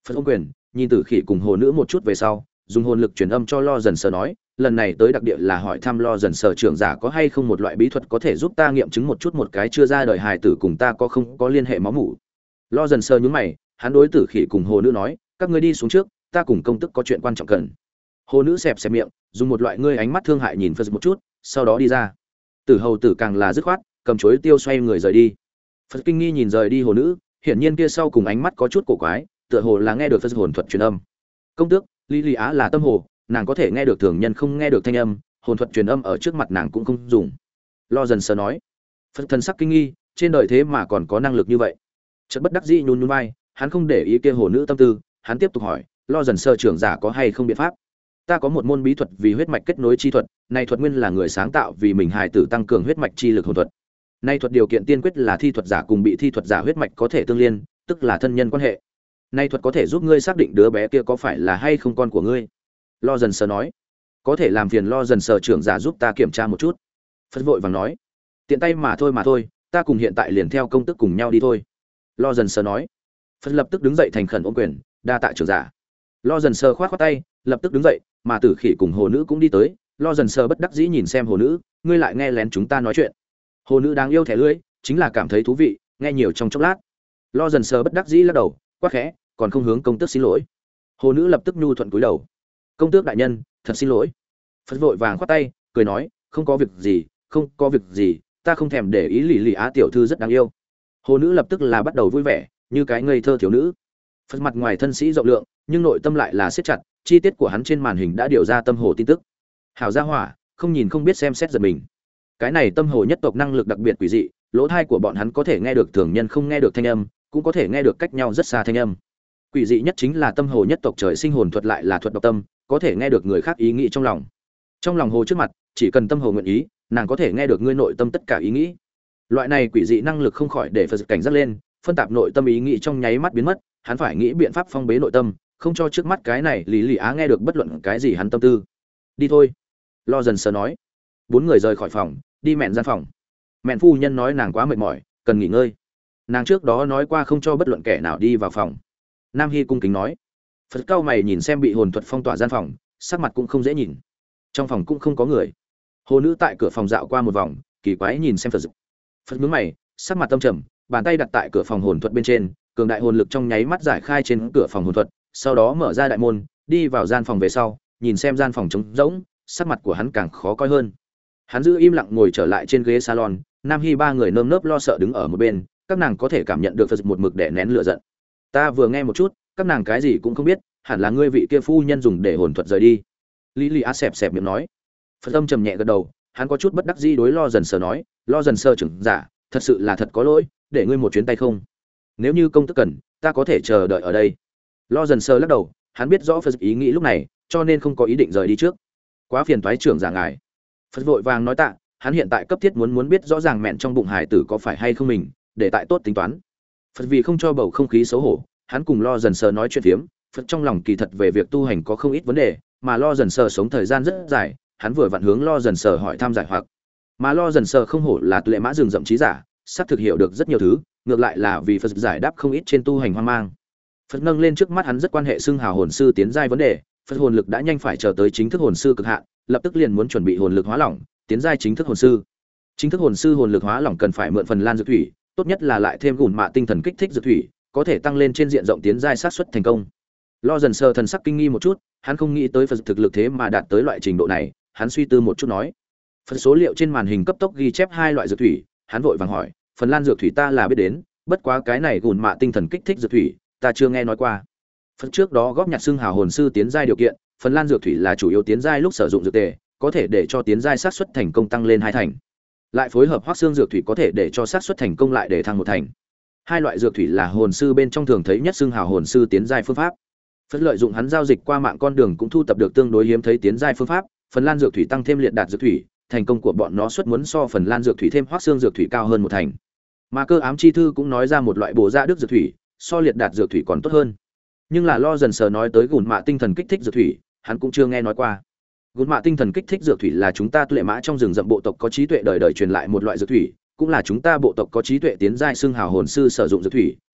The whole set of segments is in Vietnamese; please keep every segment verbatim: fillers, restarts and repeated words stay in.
Phật ôm quyền, nhìn Tử Khỉ cùng hồ nữ một chút về sau, dùng hồn lực truyền âm cho Lo Dần Sờ nói, lần này tới đặc địa là hỏi thăm Lo Dần Sờ trưởng giả có hay không một loại bí thuật có thể giúp ta nghiệm chứng một chút một cái chưa ra đời hài tử cùng ta có không có liên hệ máu mủ. Lo Dần Sờ nhướng mày, hắn đối Tử Khỉ cùng hồ nữ nói, các ngươi đi xuống trước, ta cùng công tức có chuyện quan trọng cần. Hồ nữ xẹp xẹp miệng, dùng một loại ngươi ánh mắt thương hại nhìn Phật một chút, sau đó đi ra. Tử Hầu tử càng là dứt khoát, cầm chuối tiêu xoay người rời đi. Phật kinh nghi nhìn rời đi hồ nữ, hiển nhiên kia sau cùng ánh mắt có chút cổ quái, tựa hồ là nghe được Phật hồn thuật truyền âm. Công tước, Lý Lý Á là tâm hồ, nàng có thể nghe được thường nhân không nghe được thanh âm, hồn thuật truyền âm ở trước mặt nàng cũng không dùng. Lo Dần Sờ nói. Phật thần sắc kinh nghi, trên đời thế mà còn có năng lực như vậy. Chợt bất đắc dĩ nhún nhún vai, hắn không để ý kia hồ nữ tâm tư, hắn tiếp tục hỏi, Lo Dần Sờ trưởng giả có hay không biện pháp? Ta có một môn bí thuật vì huyết mạch kết nối chi thuật, này thuật nguyên là người sáng tạo vì mình hài tử tăng cường huyết mạch chi lực hồn thuật. Này thuật điều kiện tiên quyết là thi thuật giả cùng bị thi thuật giả huyết mạch có thể tương liên, tức là thân nhân quan hệ. Này thuật có thể giúp ngươi xác định đứa bé kia có phải là hay không con của ngươi. Lo Dần Sờ nói, có thể làm phiền Lo Dần Sờ trưởng giả giúp ta kiểm tra một chút. Phật vội vàng nói, tiện tay mà thôi mà thôi, ta cùng hiện tại liền theo công tức cùng nhau đi thôi. Lo Dần Sờ nói. Phật lập tức đứng dậy thành khẩn ôm quyền, đa tạ trưởng giả. Lo Dần Sờ khoát khoát tay, lập tức đứng dậy, mà Tử Khỉ cùng hồ nữ cũng đi tới. Lo Dần Sờ bất đắc dĩ nhìn xem hồ nữ, ngươi lại nghe lén chúng ta nói chuyện. Hồ nữ đáng yêu thẻ lưỡi, chính là cảm thấy thú vị, nghe nhiều trong chốc lát. Lo Dần Sờ bất đắc dĩ lắc đầu, quát khẽ, còn không hướng công tước xin lỗi. Hồ nữ lập tức nhu thuận cúi đầu. Công tước đại nhân, thật xin lỗi. Phật vội vàng khoát tay, cười nói, không có việc gì, không có việc gì, ta không thèm để ý. Lì Lì Á tiểu thư rất đáng yêu. Hồ nữ lập tức là bắt đầu vui vẻ, như cái ngây thơ thiếu nữ. Phật mặt ngoài thân sĩ rộng lượng, nhưng nội tâm lại là siết chặt, chi tiết của hắn trên màn hình đã điều ra tâm hồ tin tức. Hảo gia hỏa, không nhìn không biết xem xét giật mình. Cái này tâm hồ nhất tộc năng lực đặc biệt quỷ dị, lỗ tai của bọn hắn có thể nghe được thường nhân không nghe được thanh âm, cũng có thể nghe được cách nhau rất xa thanh âm. Quỷ dị nhất chính là tâm hồ nhất tộc trời sinh hồn thuật lại là thuật độc tâm, có thể nghe được người khác ý nghĩ trong lòng. Trong lòng hồ trước mặt, chỉ cần tâm hồ nguyện ý, nàng có thể nghe được ngươi nội tâm tất cả ý nghĩ. Loại này quỷ dị năng lực không khỏi để Phật cảnh giác lên, phân tạp nội tâm ý nghĩ trong nháy mắt biến mất, hắn phải nghĩ biện pháp phong bế nội tâm, không cho trước mắt cái này Lý Lý Á nghe được bất luận cái gì hắn tâm tư. Đi thôi. Lo Dần Sờ nói. Bốn người rời khỏi phòng, đi mẹn gian phòng. Mẹn phu nhân nói nàng quá mệt mỏi, cần nghỉ ngơi. Nàng trước đó nói qua không cho bất luận kẻ nào đi vào phòng. Nam Hy cung kính nói. Phật cao mày nhìn xem bị hồn thuật phong tỏa gian phòng, sắc mặt cũng không dễ nhìn. Trong phòng cũng không có người. Hồ nữ tại cửa phòng dạo qua một vòng, kỳ quái nhìn xem Phật. Phật nhướng mày, sắc mặt tâm trầm, bàn tay đặt tại cửa phòng hồn thuật bên trên, cường đại hồn lực trong nháy mắt giải khai trên cửa phòng hồn thuật, sau đó mở ra đại môn, đi vào gian phòng về sau, nhìn xem gian phòng trống rỗng, sắc mặt của hắn càng khó coi hơn. Hắn giữ im lặng ngồi trở lại trên ghế salon, Nam Hy ba người nơm nớp lo sợ đứng ở một bên, các nàng có thể cảm nhận được Phật một mực đè nén lửa giận. Ta vừa nghe một chút, các nàng cái gì cũng không biết, hẳn là ngươi vị kia phu nhân dùng để hồn thuật rời đi. Lý Lý Á xẹp xẹp miệng nói. Phật âm trầm nhẹ gật đầu, hắn có chút bất đắc dĩ đối Lo Dần Sờ nói, Lo Dần Sờ trưởng giả, thật sự là thật có lỗi, để ngươi một chuyến tay không. Nếu như công tức cần, ta có thể chờ đợi ở đây. Lo Dần Sờ lắc đầu, hắn biết rõ Phật ý nghĩ lúc này, cho nên không có ý định rời đi trước. Quá phiền toái trưởng giả ngài. Phật vội vàng nói tạ, hắn hiện tại cấp thiết muốn muốn biết rõ ràng mẹn trong bụng hải tử có phải hay không mình, để tại tốt tính toán. Phật vì không cho bầu không khí xấu hổ, hắn cùng Lo Dần Sờ nói chuyện phiếm, Phật trong lòng kỳ thật về việc tu hành có không ít vấn đề, mà Lo Dần Sờ sống thời gian rất dài, hắn vừa vặn hướng Lo Dần Sờ hỏi thăm giải hoặc. Mà Lo Dần Sờ không hổ là tuệ mã rừng rậm trí giả, sắp thực hiểu được rất nhiều thứ, ngược lại là vì Phật giải đáp không ít trên tu hành hoang mang. Phật nâng lên trước mắt hắn rất quan hệ xưng hào hồn sư tiến giai vấn đề, Phật hồn lực đã nhanh phải chờ tới chính thức hồn sư cực hạn, lập tức liền muốn chuẩn bị hồn lực hóa lỏng, tiến giai chính thức hồn sư. Chính thức hồn sư hồn lực hóa lỏng cần phải mượn phần lan dược thủy, tốt nhất là lại thêm gùn mạ tinh thần kích thích dược thủy, có thể tăng lên trên diện rộng tiến giai xác suất thành công. Lo Dần Sờ thần sắc kinh nghi một chút, hắn không nghĩ tới Phật thực lực thế mà đạt tới loại trình độ này, hắn suy tư một chút nói. Phật số liệu trên màn hình cấp tốc ghi chép hai loại dược thủy, hắn vội vàng hỏi, phần lan dược thủy ta là biết đến, bất quá cái này gùn mạ tinh thần kích thích dược thủy, ta chưa nghe nói qua. Phật trước đó góp nhặt xưng hào hồn sư tiến giai điều kiện, phần lan dược thủy là chủ yếu tiến giai lúc sử dụng dược tề, có thể để cho tiến giai xác suất thành công tăng lên hai thành. Lại phối hợp hoắc xương dược thủy có thể để cho xác suất thành công lại để thăng một thành. Hai loại dược thủy là hồn sư bên trong thường thấy nhất xưng hào hồn sư tiến giai phương pháp. Phật lợi dụng hắn giao dịch qua mạng con đường cũng thu tập được tương đối hiếm thấy tiến giai phương pháp, phần lan dược thủy tăng thêm liệt đạt dược thủy, thành công của bọn nó suất muốn so phần lan dược thủy thêm hoắc xương dược thủy cao hơn một thành. Mà cơ ám chi thư cũng nói ra một loại bổ dạ đức dược thủy, so liệt đạt dược thủy còn tốt hơn. Nhưng là Lo Dần Sờ nói tới gùn mạ tinh thần kích thích dược thủy, hắn cũng chưa nghe nói qua. Gùn mạ tinh thần kích thích dược thủy là chúng ta tuệ mã trong rừng rậm bộ tộc có trí tuệ đời đời truyền lại một loại dược thủy, cũng là chúng ta bộ tộc có trí tuệ tiến giai xưng hào hồn sư sử dụng dược thủy,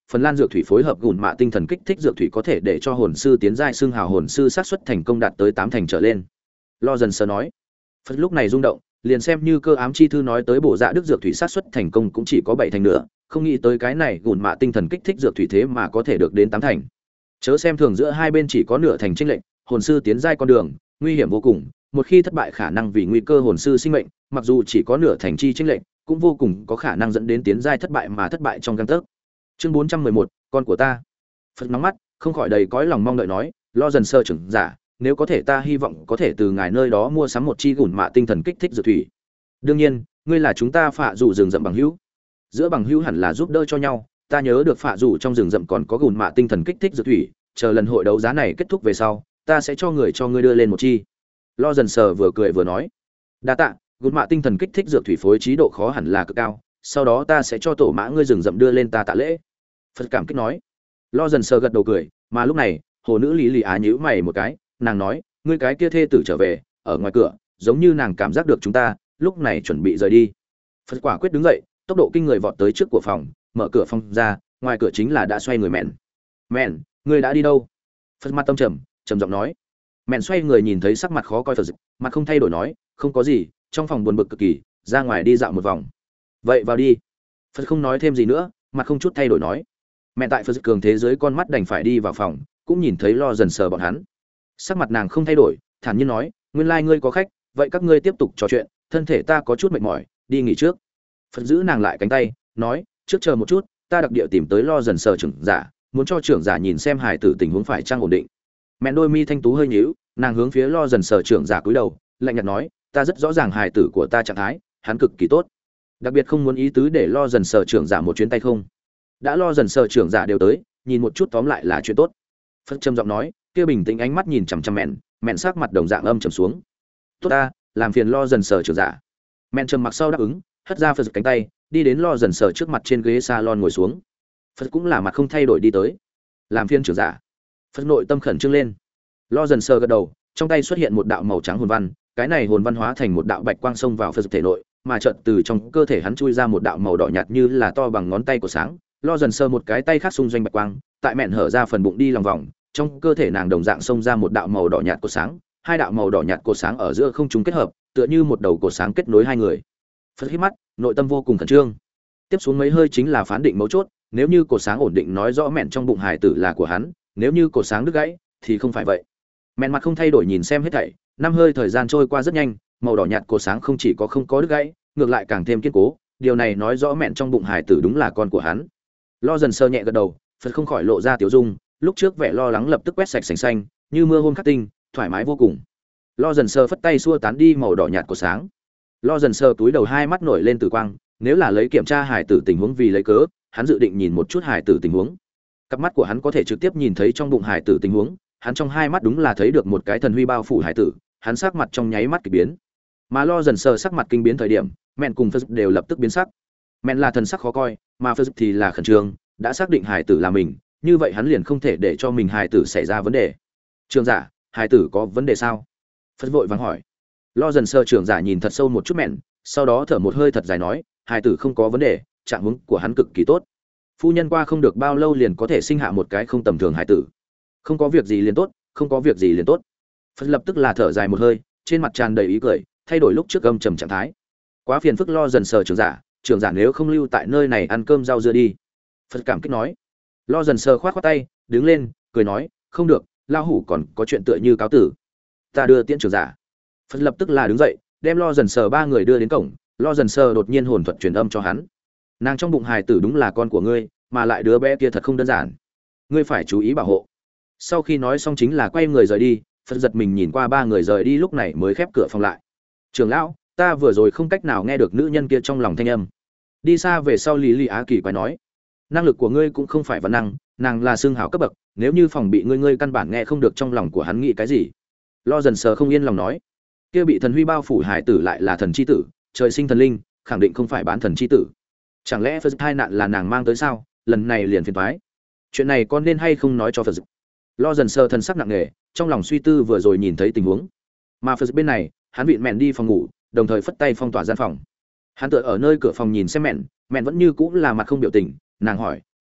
phần lan dược thủy phối hợp gùn mạ tinh thần kích thích dược thủy có thể để cho hồn sư tiến giai xương hào hồn sư xác suất thành công đạt tới tám thành trở lên. Lo dần sờ nói. Phật lúc này rung động, liền xem như cơ ám chi thư nói tới bổ dạ đức dược thủy xác suất thành công cũng chỉ có bảy thành nữa, không nghĩ tới cái này gùn mạ tinh thần kích thích dược thủy thế mà có thể được đến tám thành. Chớ xem thường giữa hai bên chỉ có nửa thành chênh lệch, hồn sư tiến giai con đường nguy hiểm vô cùng, một khi thất bại khả năng vì nguy cơ hồn sư sinh mệnh, mặc dù chỉ có nửa thành chi chênh lệch, cũng vô cùng có khả năng dẫn đến tiến giai thất bại mà thất bại trong gang tấc. Chương bốn trăm mười một, con của ta. Phật nóng mắt, không khỏi đầy cõi lòng mong đợi nói, Lo dần sơ trưởng giả, nếu có thể ta hy vọng có thể từ ngài nơi đó mua sắm một chi gùn mạ tinh thần kích thích dược thủy. Đương nhiên, ngươi là chúng ta phạ rủ rừng rậm bằng hữu. Giữa bằng hữu hẳn là giúp đỡ cho nhau, ta nhớ được phạ rủ trong rừng rậm còn có gùn mạ tinh thần kích thích dược thủy, chờ lần hội đấu giá này kết thúc về sau, ta sẽ cho người cho ngươi đưa lên một chi. Lo dần sờ vừa cười vừa nói, đa tạ, gùn mạ tinh thần kích thích dược thủy phối trí độ khó hẳn là cực cao, sau đó ta sẽ cho tổ mã ngươi rừng rậm đưa lên ta tạ lễ. Phật cảm kích nói. Lo dần sờ gật đầu cười, mà lúc này hồ nữ lý lì á nhíu mày một cái, nàng nói, ngươi cái kia thê tử trở về, ở ngoài cửa giống như nàng cảm giác được chúng ta, lúc này chuẩn bị rời đi. Phật quả quyết đứng dậy, tốc độ kinh người vọt tới trước của phòng, mở cửa phòng ra, ngoài cửa chính là đã xoay người mẹn. Mẹn, ngươi đã đi đâu? Phật mặt tâm trầm, trầm giọng nói. Mẹn xoay người nhìn thấy sắc mặt khó coi Phật, mặt không thay đổi nói, không có gì, trong phòng buồn bực cực kỳ, ra ngoài đi dạo một vòng. Vậy vào đi. Phật không nói thêm gì nữa, mặt không chút thay đổi nói. Mẹn tại Phật cường thế giới con mắt đành phải đi vào phòng, cũng nhìn thấy Lo dần sờ bọn hắn. Sắc mặt nàng không thay đổi, thản nhiên nói, nguyên lai ngươi có khách, vậy các ngươi tiếp tục trò chuyện, thân thể ta có chút mệt mỏi, đi nghỉ trước. Phật giữ nàng lại cánh tay, nói, trước chờ một chút, ta đặc địa tìm tới Lo dần sờ trưởng giả, muốn cho trưởng giả nhìn xem hài tử tình huống phải trang ổn định. Mẹ đôi mi thanh tú hơi nhíu, nàng hướng phía Lo dần sờ trưởng giả cúi đầu, lạnh nhạt nói, ta rất rõ ràng hài tử của ta trạng thái, hắn cực kỳ tốt, đặc biệt không muốn ý tứ để Lo dần sờ trưởng giả một chuyến tay không. Đã Lo dần sờ trưởng giả đều tới, nhìn một chút tóm lại là chuyện tốt. Phật trầm giọng nói, kia bình tĩnh ánh mắt nhìn chằm chằm mẹn, mẹn sắc mặt đồng dạng âm trầm xuống. Tốt ta, làm phiền Lo dần sờ trưởng giả. Mẹn trầm mặc sau đáp ứng, hất ra Phật cánh tay, đi đến Lo dần sờ trước mặt trên ghế salon ngồi xuống. Phật cũng là mặt không thay đổi đi tới, làm phiền trưởng giả. Phật nội tâm khẩn trương lên. Lo dần sờ gật đầu, trong tay xuất hiện một đạo màu trắng hồn văn, cái này hồn văn hóa thành một đạo bạch quang xông vào Phật thể nội, mà chợt từ trong cơ thể hắn chui ra một đạo màu đỏ nhạt như là to bằng ngón tay của sáng. Lo dần sờ một cái tay khác xung doanh bạch quang, tại mẹn hở ra phần bụng đi lòng vòng, trong cơ thể nàng đồng dạng xông ra một đạo màu đỏ nhạt của sáng, hai đạo màu đỏ nhạt của sáng ở giữa không trung kết hợp, tựa như một đầu cổ sáng kết nối hai người. Phật hít mắt, nội tâm vô cùng khẩn trương. Tiếp xuống mấy hơi chính là phán định mấu chốt, nếu như cổ sáng ổn định nói rõ mẹn trong bụng hải tử là của hắn, nếu như cổ sáng đứt gãy thì không phải vậy. Mẹn mặt không thay đổi nhìn xem hết thảy, năm hơi thời gian trôi qua rất nhanh, màu đỏ nhạt cổ sáng không chỉ có không có đứt gãy, ngược lại càng thêm kiên cố, điều này nói rõ mẹn trong bụng hải tử đúng là con của hắn. Lo dần sơ nhẹ gật đầu, Phật không khỏi lộ ra tiểu dung, lúc trước vẻ lo lắng lập tức quét sạch sành xanh, như mưa hôm khắc tinh, thoải mái vô cùng. Lo dần sơ phất tay xua tán đi màu đỏ nhạt của sáng. Lo dần sơ túi đầu hai mắt nổi lên tử quang, nếu là lấy kiểm tra hải tử tình huống vì lấy cớ, hắn dự định nhìn một chút hải tử tình huống. Cặp mắt của hắn có thể trực tiếp nhìn thấy trong bụng hải tử tình huống, hắn trong hai mắt đúng là thấy được một cái thần huy bao phủ hải tử, hắn sắc mặt trong nháy mắt kỳ biến. Mà Lo dần sơ sắc mặt kinh biến thời điểm, Mện cùng Phật đều lập tức biến sắc. Mện là thần sắc khó coi, mà Phật thì là khẩn trương, đã xác định hải tử là mình, như vậy hắn liền không thể để cho mình hài tử xảy ra vấn đề. Trưởng giả, hài tử có vấn đề sao? Phật vội vàng hỏi. Lo dần sơ trưởng giả nhìn thật sâu một chút mẹn, sau đó thở một hơi thật dài nói, hài tử không có vấn đề, trạng huống của hắn cực kỳ tốt. Phu nhân qua không được bao lâu liền có thể sinh hạ một cái không tầm thường hài tử. Không có việc gì liền tốt, không có việc gì liền tốt. Phật lập tức là thở dài một hơi, trên mặt tràn đầy ý cười, thay đổi lúc trước âm trầm trạng thái. Quá phiền phức Lo dần sơ trưởng giả, trưởng giả nếu không lưu tại nơi này ăn cơm rau dưa đi. Phật cảm kích nói. Lo dần sờ khoát khoát tay, đứng lên, cười nói, không được, lao hủ còn có chuyện tựa như cáo tử. Ta đưa tiễn trưởng giả. Phật lập tức là đứng dậy, đem Lo dần sờ ba người đưa đến cổng. Lo dần sờ đột nhiên hồn thuật truyền âm cho hắn. Nàng trong bụng hài tử đúng là con của ngươi, mà lại đứa bé kia thật không đơn giản. Ngươi phải chú ý bảo hộ. Sau khi nói xong chính là quay người rời đi. Phật giật mình nhìn qua ba người rời đi lúc này mới khép cửa phòng lại. Trưởng lão, ta vừa rồi không cách nào nghe được nữ nhân kia trong lòng thanh âm. Đi xa về sau Lý Lý Á Kỳ quái nói, năng lực của ngươi cũng không phải văn năng, nàng là xương hảo cấp bậc, nếu như phòng bị ngươi ngươi căn bản nghe không được trong lòng của hắn nghĩ cái gì. Lo dần sờ không yên lòng nói, kia bị thần huy bao phủ hải tử lại là thần chi tử, trời sinh thần linh, khẳng định không phải bán thần chi tử. Chẳng lẽ Phật hai nạn là nàng mang tới sao? Lần này liền phiền toái. Chuyện này con nên hay không nói cho Phật? Lo dần sờ thần sắc nặng nề, trong lòng suy tư vừa rồi nhìn thấy tình huống. Mà Phật bên này, hắn vịn mẹn đi phòng ngủ, đồng thời phất tay phong tỏa gian phòng. Hắn tựa ở nơi cửa phòng nhìn xem mẹn, mẹn vẫn như cũ là mặt không biểu tình. Nàng hỏi,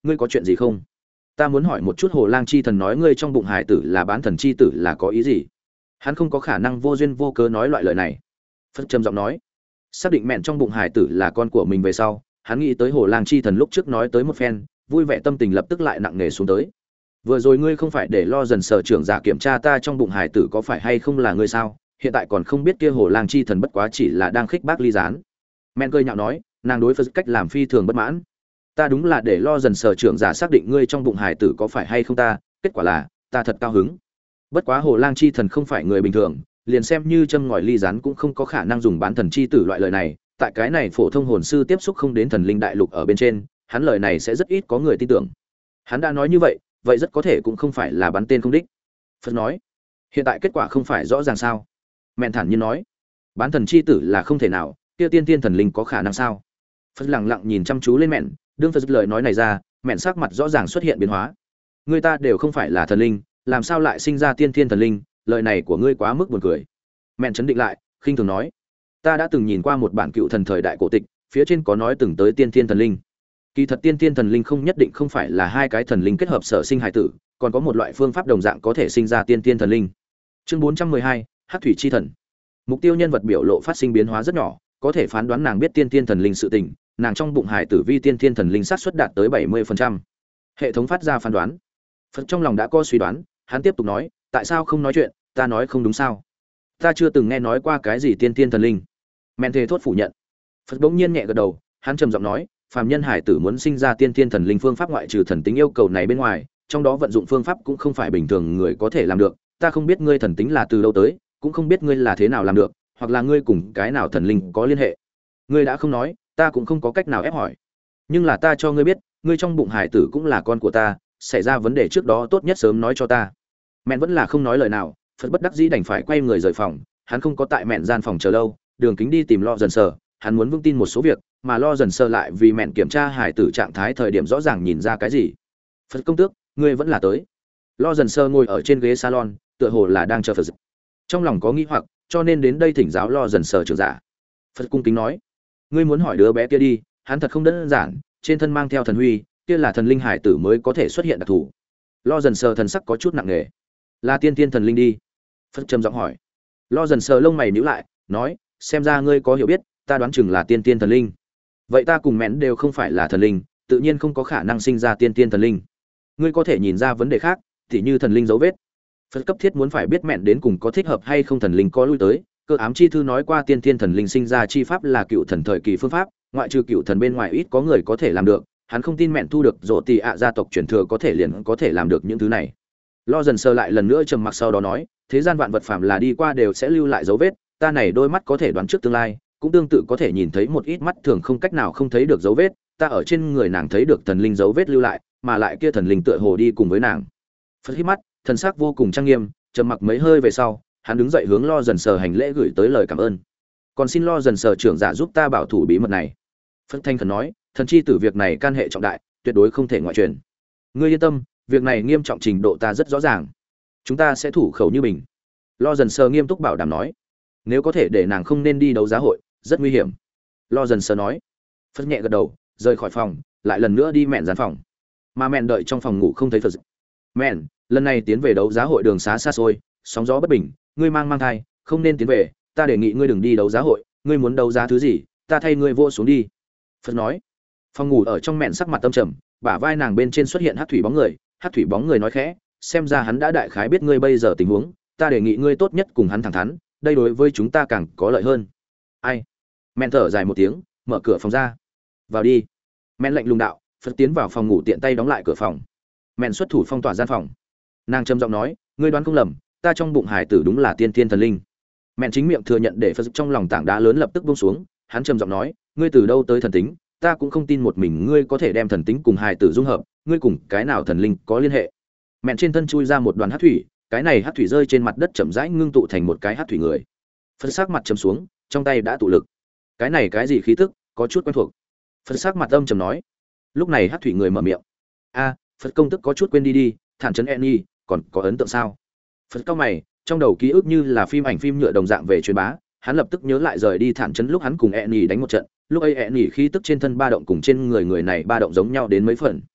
ngươi có chuyện gì không? Ta muốn hỏi một chút Hồ Lang chi thần nói ngươi trong bụng hải tử là bán thần chi tử là có ý gì? Hắn không có khả năng vô duyên vô cớ nói loại lời này. Phật trầm giọng nói, xác định mẹn trong bụng hải tử là con của mình về sau, hắn nghĩ tới Hồ Lang chi thần lúc trước nói tới một phen, vui vẻ tâm tình lập tức lại nặng nề xuống tới. Vừa rồi ngươi không phải để lo dần sở trưởng giả kiểm tra ta trong bụng hải tử có phải hay không là ngươi sao? Hiện tại còn không biết kia Hồ Lang chi thần bất quá chỉ là đang khích bác ly gián. Mẹn cười nhạo nói, nàng đối Phật cách làm phi thường bất mãn. Ta đúng là để lo dần sở trưởng giả xác định ngươi trong bụng hải tử có phải hay không ta, kết quả là ta thật cao hứng. Bất quá Hồ Lang chi thần không phải người bình thường, liền xem như châm ngòi ly rán cũng không có khả năng dùng bán thần chi tử loại lời này, tại cái này phổ thông hồn sư tiếp xúc không đến thần linh đại lục ở bên trên, hắn lời này sẽ rất ít có người tin tưởng. Hắn đã nói như vậy, vậy rất có thể cũng không phải là bắn tên không đích. Phật nói, hiện tại kết quả không phải rõ ràng sao? Mẹn thản nhiên nói, bán thần chi tử là không thể nào, kia tiên tiên thần linh có khả năng sao? Phật lặng lặng nhìn chăm chú lên Mẹn, đương Phật lời nói này ra, Mẹn sắc mặt rõ ràng xuất hiện biến hóa. Người ta đều không phải là thần linh, làm sao lại sinh ra tiên tiên thần linh? Lời này của ngươi quá mức buồn cười. Mẹn chấn định lại, khinh thường nói, ta đã từng nhìn qua một bản cựu thần thời đại cổ tịch, phía trên có nói từng tới tiên tiên thần linh. Kỳ thật tiên tiên thần linh không nhất định không phải là hai cái thần linh kết hợp sở sinh hài tử, còn có một loại phương pháp đồng dạng có thể sinh ra tiên tiên thần linh. Chương bốn trăm mười hai, Hắc thủy chi thần. Mục tiêu nhân vật biểu lộ phát sinh biến hóa rất nhỏ, có thể phán đoán nàng biết tiên tiên thần linh sự tình, nàng trong bụng hài tử vi tiên tiên thần linh xác suất đạt tới bảy mươi phần trăm. Hệ thống phát ra phán đoán. Phật trong lòng đã có suy đoán, hắn tiếp tục nói, tại sao không nói chuyện, ta nói không đúng sao? Ta chưa từng nghe nói qua cái gì tiên tiên thần linh. Mẹn thề thốt phủ nhận. Phật bỗng nhiên nhẹ gật đầu, hắn trầm giọng nói, phàm nhân hải tử muốn sinh ra tiên tiên thần linh phương pháp ngoại trừ thần tính yêu cầu này bên ngoài, trong đó vận dụng phương pháp cũng không phải bình thường người có thể làm được. Ta không biết ngươi thần tính là từ đâu tới, cũng không biết ngươi là thế nào làm được, hoặc là ngươi cùng cái nào thần linh có liên hệ. Ngươi đã không nói, ta cũng không có cách nào ép hỏi. Nhưng là ta cho ngươi biết, ngươi trong bụng hải tử cũng là con của ta, xảy ra vấn đề trước đó tốt nhất sớm nói cho ta. Mẹn vẫn là không nói lời nào, Phật bất đắc dĩ đành phải quay người rời phòng, hắn không có tại mẹn gian phòng chờ lâu, Đường Kính đi tìm Lo Dần Sờ, hắn muốn vững tin một số việc, mà Lo Dần Sờ lại vì mẹn kiểm tra hải tử trạng thái thời điểm rõ ràng nhìn ra cái gì. Phật công tước, ngươi vẫn là tới. Lo Dần Sờ ngồi ở trên ghế salon, tựa hồ là đang chờ Phật. Trong lòng có nghi hoặc, cho nên đến đây thỉnh giáo Lo Dần Sờ trưởng giả. Phật cung kính nói, ngươi muốn hỏi đứa bé kia đi, hắn thật không đơn giản, trên thân mang theo thần huy, kia là thần linh hải tử mới có thể xuất hiện đặc thù. Lo Dần Sờ thần sắc có chút nặng nề. Là tiên tiên thần linh đi. Phật trầm giọng hỏi. Lo Dần Sờ lông mày nhíu lại, nói, xem ra ngươi có hiểu biết, ta đoán chừng là tiên tiên thần linh. Vậy ta cùng mẹn đều không phải là thần linh, tự nhiên không có khả năng sinh ra tiên tiên thần linh. Ngươi có thể nhìn ra vấn đề khác, tỉ như thần linh dấu vết. Phật cấp thiết muốn phải biết mẹn đến cùng có thích hợp hay không thần linh có lui tới. Cơ ám chi thư nói qua tiên tiên thần linh sinh ra chi pháp là cựu thần thời kỳ phương pháp, ngoại trừ cựu thần bên ngoài ít có người có thể làm được. Hắn không tin mẹn thu được rộ tì ạ gia tộc truyền thừa có thể liền có thể làm được những thứ này. Lo Dần Sờ lại lần nữa trầm mặc sau đó nói, thế gian vạn vật phàm là đi qua đều sẽ lưu lại dấu vết, ta này đôi mắt có thể đoán trước tương lai, cũng tương tự có thể nhìn thấy một ít mắt thường không cách nào không thấy được dấu vết, ta ở trên người nàng thấy được thần linh dấu vết lưu lại, mà lại kia thần linh tựa hồ đi cùng với nàng. Phật hít mắt, thần sắc vô cùng trang nghiêm, trầm mặc mấy hơi về sau, hắn đứng dậy hướng Lo Dần Sờ hành lễ gửi tới lời cảm ơn. Còn xin Lo Dần Sờ trưởng giả giúp ta bảo thủ bí mật này. Phật thanh khẩn nói, thần chi tử việc này can hệ trọng đại, tuyệt đối không thể ngoại truyền. Ngươi yên tâm, việc này nghiêm trọng trình độ ta rất rõ ràng, chúng ta sẽ thủ khẩu như bình. Lo Dần Sờ nghiêm túc bảo đảm nói, nếu có thể để nàng không nên đi đấu giá hội, rất nguy hiểm. Lo Dần Sờ nói. Phật nhẹ gật đầu, rời khỏi phòng, lại lần nữa đi mẹn gian phòng, mà mẹn đợi trong phòng ngủ không thấy Phật. Mẹn, lần này tiến về đấu giá hội đường xá xa xôi, sóng gió bất bình, ngươi mang mang thai, không nên tiến về, ta đề nghị ngươi đừng đi đấu giá hội, ngươi muốn đấu giá thứ gì, ta thay ngươi vô xuống đi. Phật nói. Phòng ngủ ở trong mẹn sắc mặt tâm trầm, bả vai nàng bên trên xuất hiện hắc thủy bóng người, hắc thủy bóng người nói khẽ, xem ra hắn đã đại khái biết ngươi bây giờ tình huống, ta đề nghị ngươi tốt nhất cùng hắn thẳng thắn, đây đối với chúng ta càng có lợi hơn. Ai? Mẹn thở dài một tiếng, mở cửa phòng ra. Vào đi. Mẹn lạnh lùng đạo. Phật tiến vào phòng ngủ tiện tay đóng lại cửa phòng. Mẹn xuất thủ phong tỏa gian phòng. Nàng trầm giọng nói, ngươi đoán không lầm, ta trong bụng hải tử đúng là tiên tiên thần linh. Mẹn chính miệng thừa nhận để Phật trong lòng tảng đá lớn lập tức buông xuống, hắn trầm giọng nói, ngươi từ đâu tới thần tính, ta cũng không tin một mình ngươi có thể đem thần tính cùng hải tử dung hợp, ngươi cùng cái nào thần linh có liên hệ. Mẹn trên thân chui ra một đoàn hắc thủy, cái này hắc thủy rơi trên mặt đất chậm rãi ngưng tụ thành một cái hắc thủy người. Phật sắc mặt trầm xuống, trong tay đã tụ lực. Cái này cái gì khí tức, có chút quen thuộc. Phật sắc mặt âm trầm nói. Lúc này hắc thủy người mở miệng. A, Phật công tức có chút quên đi đi, thản chấn Eni, còn có ấn tượng sao? Phật cao mày, trong đầu ký ức như là phim ảnh phim nhựa đồng dạng về truyền bá, hắn lập tức nhớ lại rời đi thản chấn lúc hắn cùng Eni đánh một trận, lúc ấy Eni khí tức trên thân ba động cùng trên người người này ba động giống nhau đến mấy phần.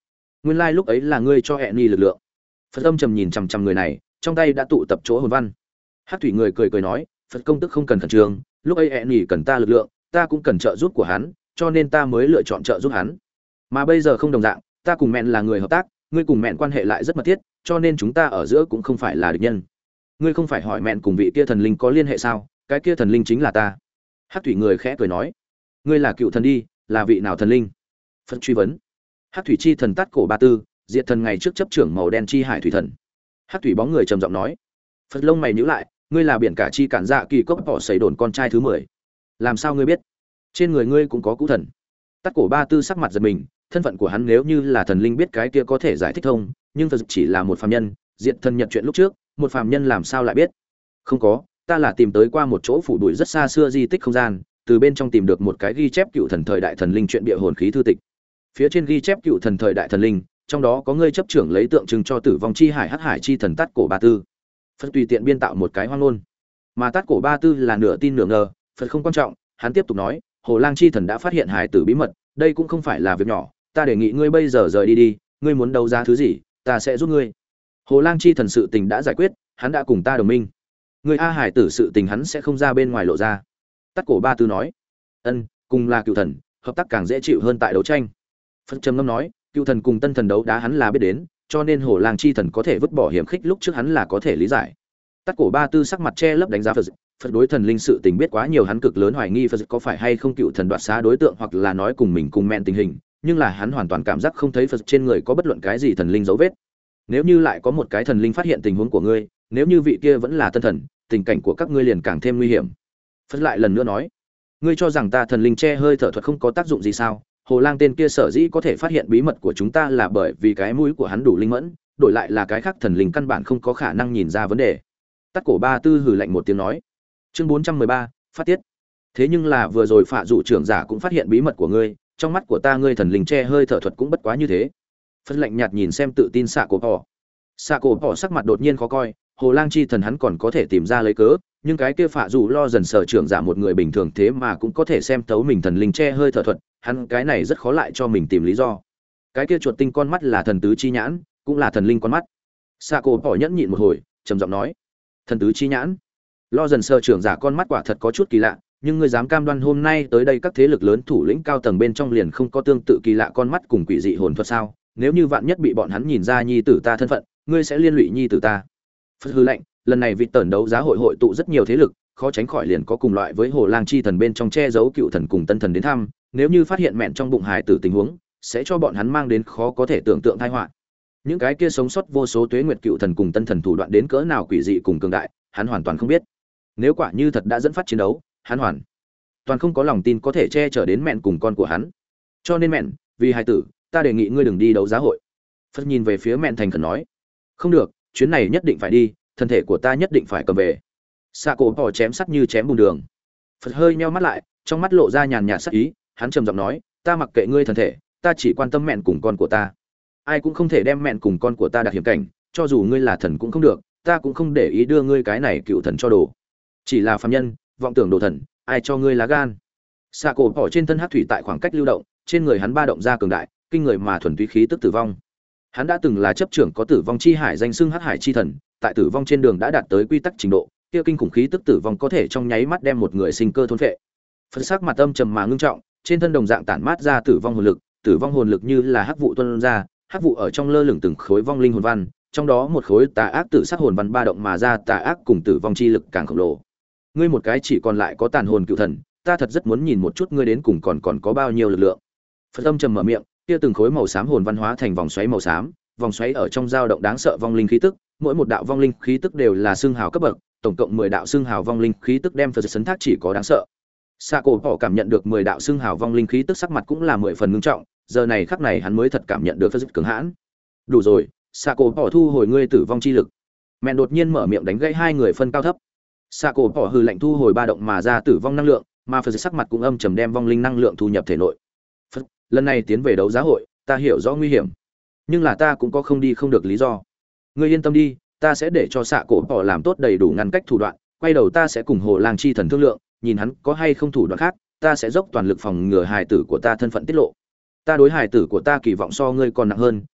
nguyên lai lúc ấy là ngươi cho hẹn ni lực lượng. Phật âm trầm nhìn chằm chằm người này, trong tay đã tụ tập chỗ hồn văn. Hắc thủy người cười cười nói, Phật công tức không cần khẩn trương, lúc ấy hẹn ni cần ta lực lượng, ta cũng cần trợ giúp của hắn, cho nên ta mới lựa chọn trợ giúp hắn. Mà bây giờ không đồng dạng, ta cùng mẹn là người hợp tác, ngươi cùng mẹn quan hệ lại rất mật thiết, cho nên chúng ta ở giữa cũng không phải là địch nhân. Ngươi không phải hỏi mẹn cùng vị kia thần linh có liên hệ sao? Cái kia thần linh chính là ta. Hắc thủy người khẽ cười nói, ngươi là cựu thần đi, là vị nào thần linh? Phật truy vấn. Hắc thủy chi thần tát cổ ba tư, diệt thần ngày trước chấp trưởng màu đen chi hải thủy thần. Hắc thủy bóng người trầm giọng nói. Phật lông mày nhíu lại, ngươi là biển cả chi cản dạ kỳ cốc bỏ sấy đồn con trai thứ mười. Làm sao ngươi biết? Trên người ngươi cũng có cũ thần. Tát cổ ba tư sắc mặt giật mình, thân phận của hắn nếu như là thần linh biết cái kia có thể giải thích thông, nhưng Phật chỉ là một phàm nhân, diệt thần nhật chuyện lúc trước, một phàm nhân làm sao lại biết? Không có, ta là tìm tới qua một chỗ phủ bụi rất xa xưa di tích không gian, từ bên trong tìm được một cái ghi chép cựu thần thời đại thần linh chuyện bịa hồn khí thư tịch. Phía trên ghi chép cựu thần thời đại thần linh, trong đó có ngươi chấp trưởng lấy tượng trưng cho tử vong chi hải hắc hải chi thần tát cổ ba tư. Phật tùy tiện biên tạo một cái hoang ngôn, mà tát cổ ba tư là nửa tin nửa ngờ. Phật không quan trọng, hắn tiếp tục nói, Hồ Lang chi thần đã phát hiện hải tử bí mật, đây cũng không phải là việc nhỏ, ta đề nghị ngươi bây giờ rời đi đi, ngươi muốn đấu giá thứ gì, ta sẽ giúp ngươi. Hồ Lang chi thần sự tình đã giải quyết, hắn đã cùng ta đồng minh. Người a hải tử sự tình hắn sẽ không ra bên ngoài lộ ra. Tát cổ ba tư nói, ân, cùng là cựu thần, hợp tác càng dễ chịu hơn tại đấu tranh. Phật trầm ngâm nói, cựu thần cùng tân thần đấu đá hắn là biết đến, cho nên Hồ Lang chi thần có thể vứt bỏ hiểm khích lúc trước hắn là có thể lý giải. Tát cổ ba tư sắc mặt che lấp đánh giá Phật, Phật đối thần linh sự tình biết quá nhiều, hắn cực lớn hoài nghi Phật có phải hay không cựu thần đoạt xá đối tượng, hoặc là nói cùng mình cùng mẹn tình hình, nhưng là hắn hoàn toàn cảm giác không thấy Phật trên người có bất luận cái gì thần linh dấu vết. Nếu như lại có một cái thần linh phát hiện tình huống của ngươi, nếu như vị kia vẫn là tân thần, tình cảnh của các ngươi liền càng thêm nguy hiểm. Phật lại lần nữa nói, ngươi cho rằng ta thần linh che hơi thở thuật không có tác dụng gì sao? Hồ Lang tên kia sở dĩ có thể phát hiện bí mật của chúng ta là bởi vì cái mũi của hắn đủ linh mẫn, đổi lại là cái khác thần linh căn bản không có khả năng nhìn ra vấn đề. Tát cổ ba tư hừ lạnh một tiếng nói, chương bốn trăm mười ba, phát tiết. Thế nhưng là vừa rồi Phạ dụ trưởng giả cũng phát hiện bí mật của ngươi, trong mắt của ta ngươi thần linh che hơi thở thuật cũng bất quá như thế. Phật lạnh nhạt nhìn xem tự tin xạ cổ bỏ. Xạ cổ bỏ sắc mặt đột nhiên khó coi, Hồ Lang chi thần hắn còn có thể tìm ra lấy cớ, nhưng cái kia Phạ dụ lo dần sở trưởng giả một người bình thường thế mà cũng có thể xem thấu mình thần linh che hơi thở thuật, hắn cái này rất khó lại cho mình tìm lý do. Cái kia chuột tinh con mắt là thần tứ chi nhãn, cũng là thần linh con mắt. Xạ cổ bỏ nhẫn nhịn một hồi, trầm giọng nói, thần tứ chi nhãn. Lo dần sở trưởng giả con mắt quả thật có chút kỳ lạ, nhưng ngươi dám cam đoan hôm nay tới đây các thế lực lớn thủ lĩnh cao tầng bên trong liền không có tương tự kỳ lạ con mắt cùng quỷ dị hồn thuật sao? Nếu như vạn nhất bị bọn hắn nhìn ra nhi tử ta thân phận, ngươi sẽ liên lụy nhi tử ta. Phật hư lệnh, lần này vị tẩn đấu giá hội hội tụ rất nhiều thế lực, khó tránh khỏi liền có cùng loại với Hồ Lang chi thần bên trong che giấu cựu thần cùng tân thần đến thăm, nếu như phát hiện mẹn trong bụng hài tử tình huống, sẽ cho bọn hắn mang đến khó có thể tưởng tượng tai họa. Những cái kia sống sót vô số tuế nguyệt cựu thần cùng tân thần thủ đoạn đến cỡ nào quỷ dị cùng cường đại, hắn hoàn toàn không biết. Nếu quả như thật đã dẫn phát chiến đấu, hắn hoàn toàn không có lòng tin có thể che chở đến mẹn cùng con của hắn. Cho nên mẹn, vì hài tử, ta đề nghị ngươi đừng đi đấu giá hội. Phật nhìn về phía mẹn thành khẩn nói, không được, chuyến này nhất định phải đi, thân thể của ta nhất định phải cầm về. Xạ cổ bỏ chém sắt như chém bùn đường. Phật hơi nheo mắt lại, trong mắt lộ ra nhàn nhạt sắc ý, hắn trầm giọng nói, ta mặc kệ ngươi thân thể, ta chỉ quan tâm mẹn cùng con của ta. Ai cũng không thể đem mẹn cùng con của ta đặt hiểm cảnh, cho dù ngươi là thần cũng không được, ta cũng không để ý đưa ngươi cái này cựu thần cho đồ. Chỉ là phàm nhân, vọng tưởng đồ thần, ai cho ngươi lá gan? Xạ cổ bỏ trên thân hắc thủy tại khoảng cách lưu động, trên người hắn ba động ra cường đại, kinh người mà thuần túy khí tức tử vong. Hắn đã từng là chấp trưởng có tử vong chi hải danh xưng hắc hải chi thần, tại tử vong trên đường đã đạt tới quy tắc trình độ, kia kinh khủng khí tức tử vong có thể trong nháy mắt đem một người sinh cơ thôn phệ. Phật sắc mặt âm trầm mà ngưng trọng, trên thân đồng dạng tản mát ra tử vong hồn lực, tử vong hồn lực như là hắc vụ tuôn ra, hắc vụ ở trong lơ lửng từng khối vong linh hồn văn, trong đó một khối tà ác tử sắc hồn văn ba động mà ra, tà ác cùng tử vong chi lực càng khổng lồ. Ngươi một cái chỉ còn lại có tàn hồn cựu thần, ta thật rất muốn nhìn một chút ngươi đến cùng còn còn có bao nhiêu lực lượng. Phật âm trầm mở miệng, kia từng khối màu xám hồn văn hóa thành vòng xoáy màu xám, vòng xoáy ở trong dao động đáng sợ vong linh khí tức, mỗi một đạo vong linh khí tức đều là xương hào cấp bậc, tổng cộng mười đạo xương hào vong linh khí tức đem Phật sấn thác chỉ có đáng sợ. Sa cổ bỏ cảm nhận được mười đạo xương hào vong linh khí tức, sắc mặt cũng là mười phần ngưng trọng, giờ này khắc này hắn mới thật cảm nhận được Phật cường hãn. Đủ rồi, Sa cổ bỏ thu hồi ngươi tử vong chi lực. Mẹ đột nhiên mở miệng đánh gãy hai người phân cao thấp. Sa cổ bỏ hừ lạnh thu hồi ba động mà ra tử vong năng lượng, mà Phật sắc mặt cũng âm trầm đem vong linh năng lượng thu nhập thể nội. Phật, lần này tiến về đấu giá hội, ta hiểu rõ nguy hiểm, nhưng là ta cũng có không đi không được lý do. Ngươi yên tâm đi, ta sẽ để cho Sa cổ bỏ làm tốt đầy đủ ngăn cách thủ đoạn, quay đầu ta sẽ cùng Hồ Lang chi thần thương lượng, nhìn hắn có hay không thủ đoạn khác, ta sẽ dốc toàn lực phòng ngừa hài tử của ta thân phận tiết lộ. Ta đối hài tử của ta kỳ vọng so ngươi còn nặng hơn,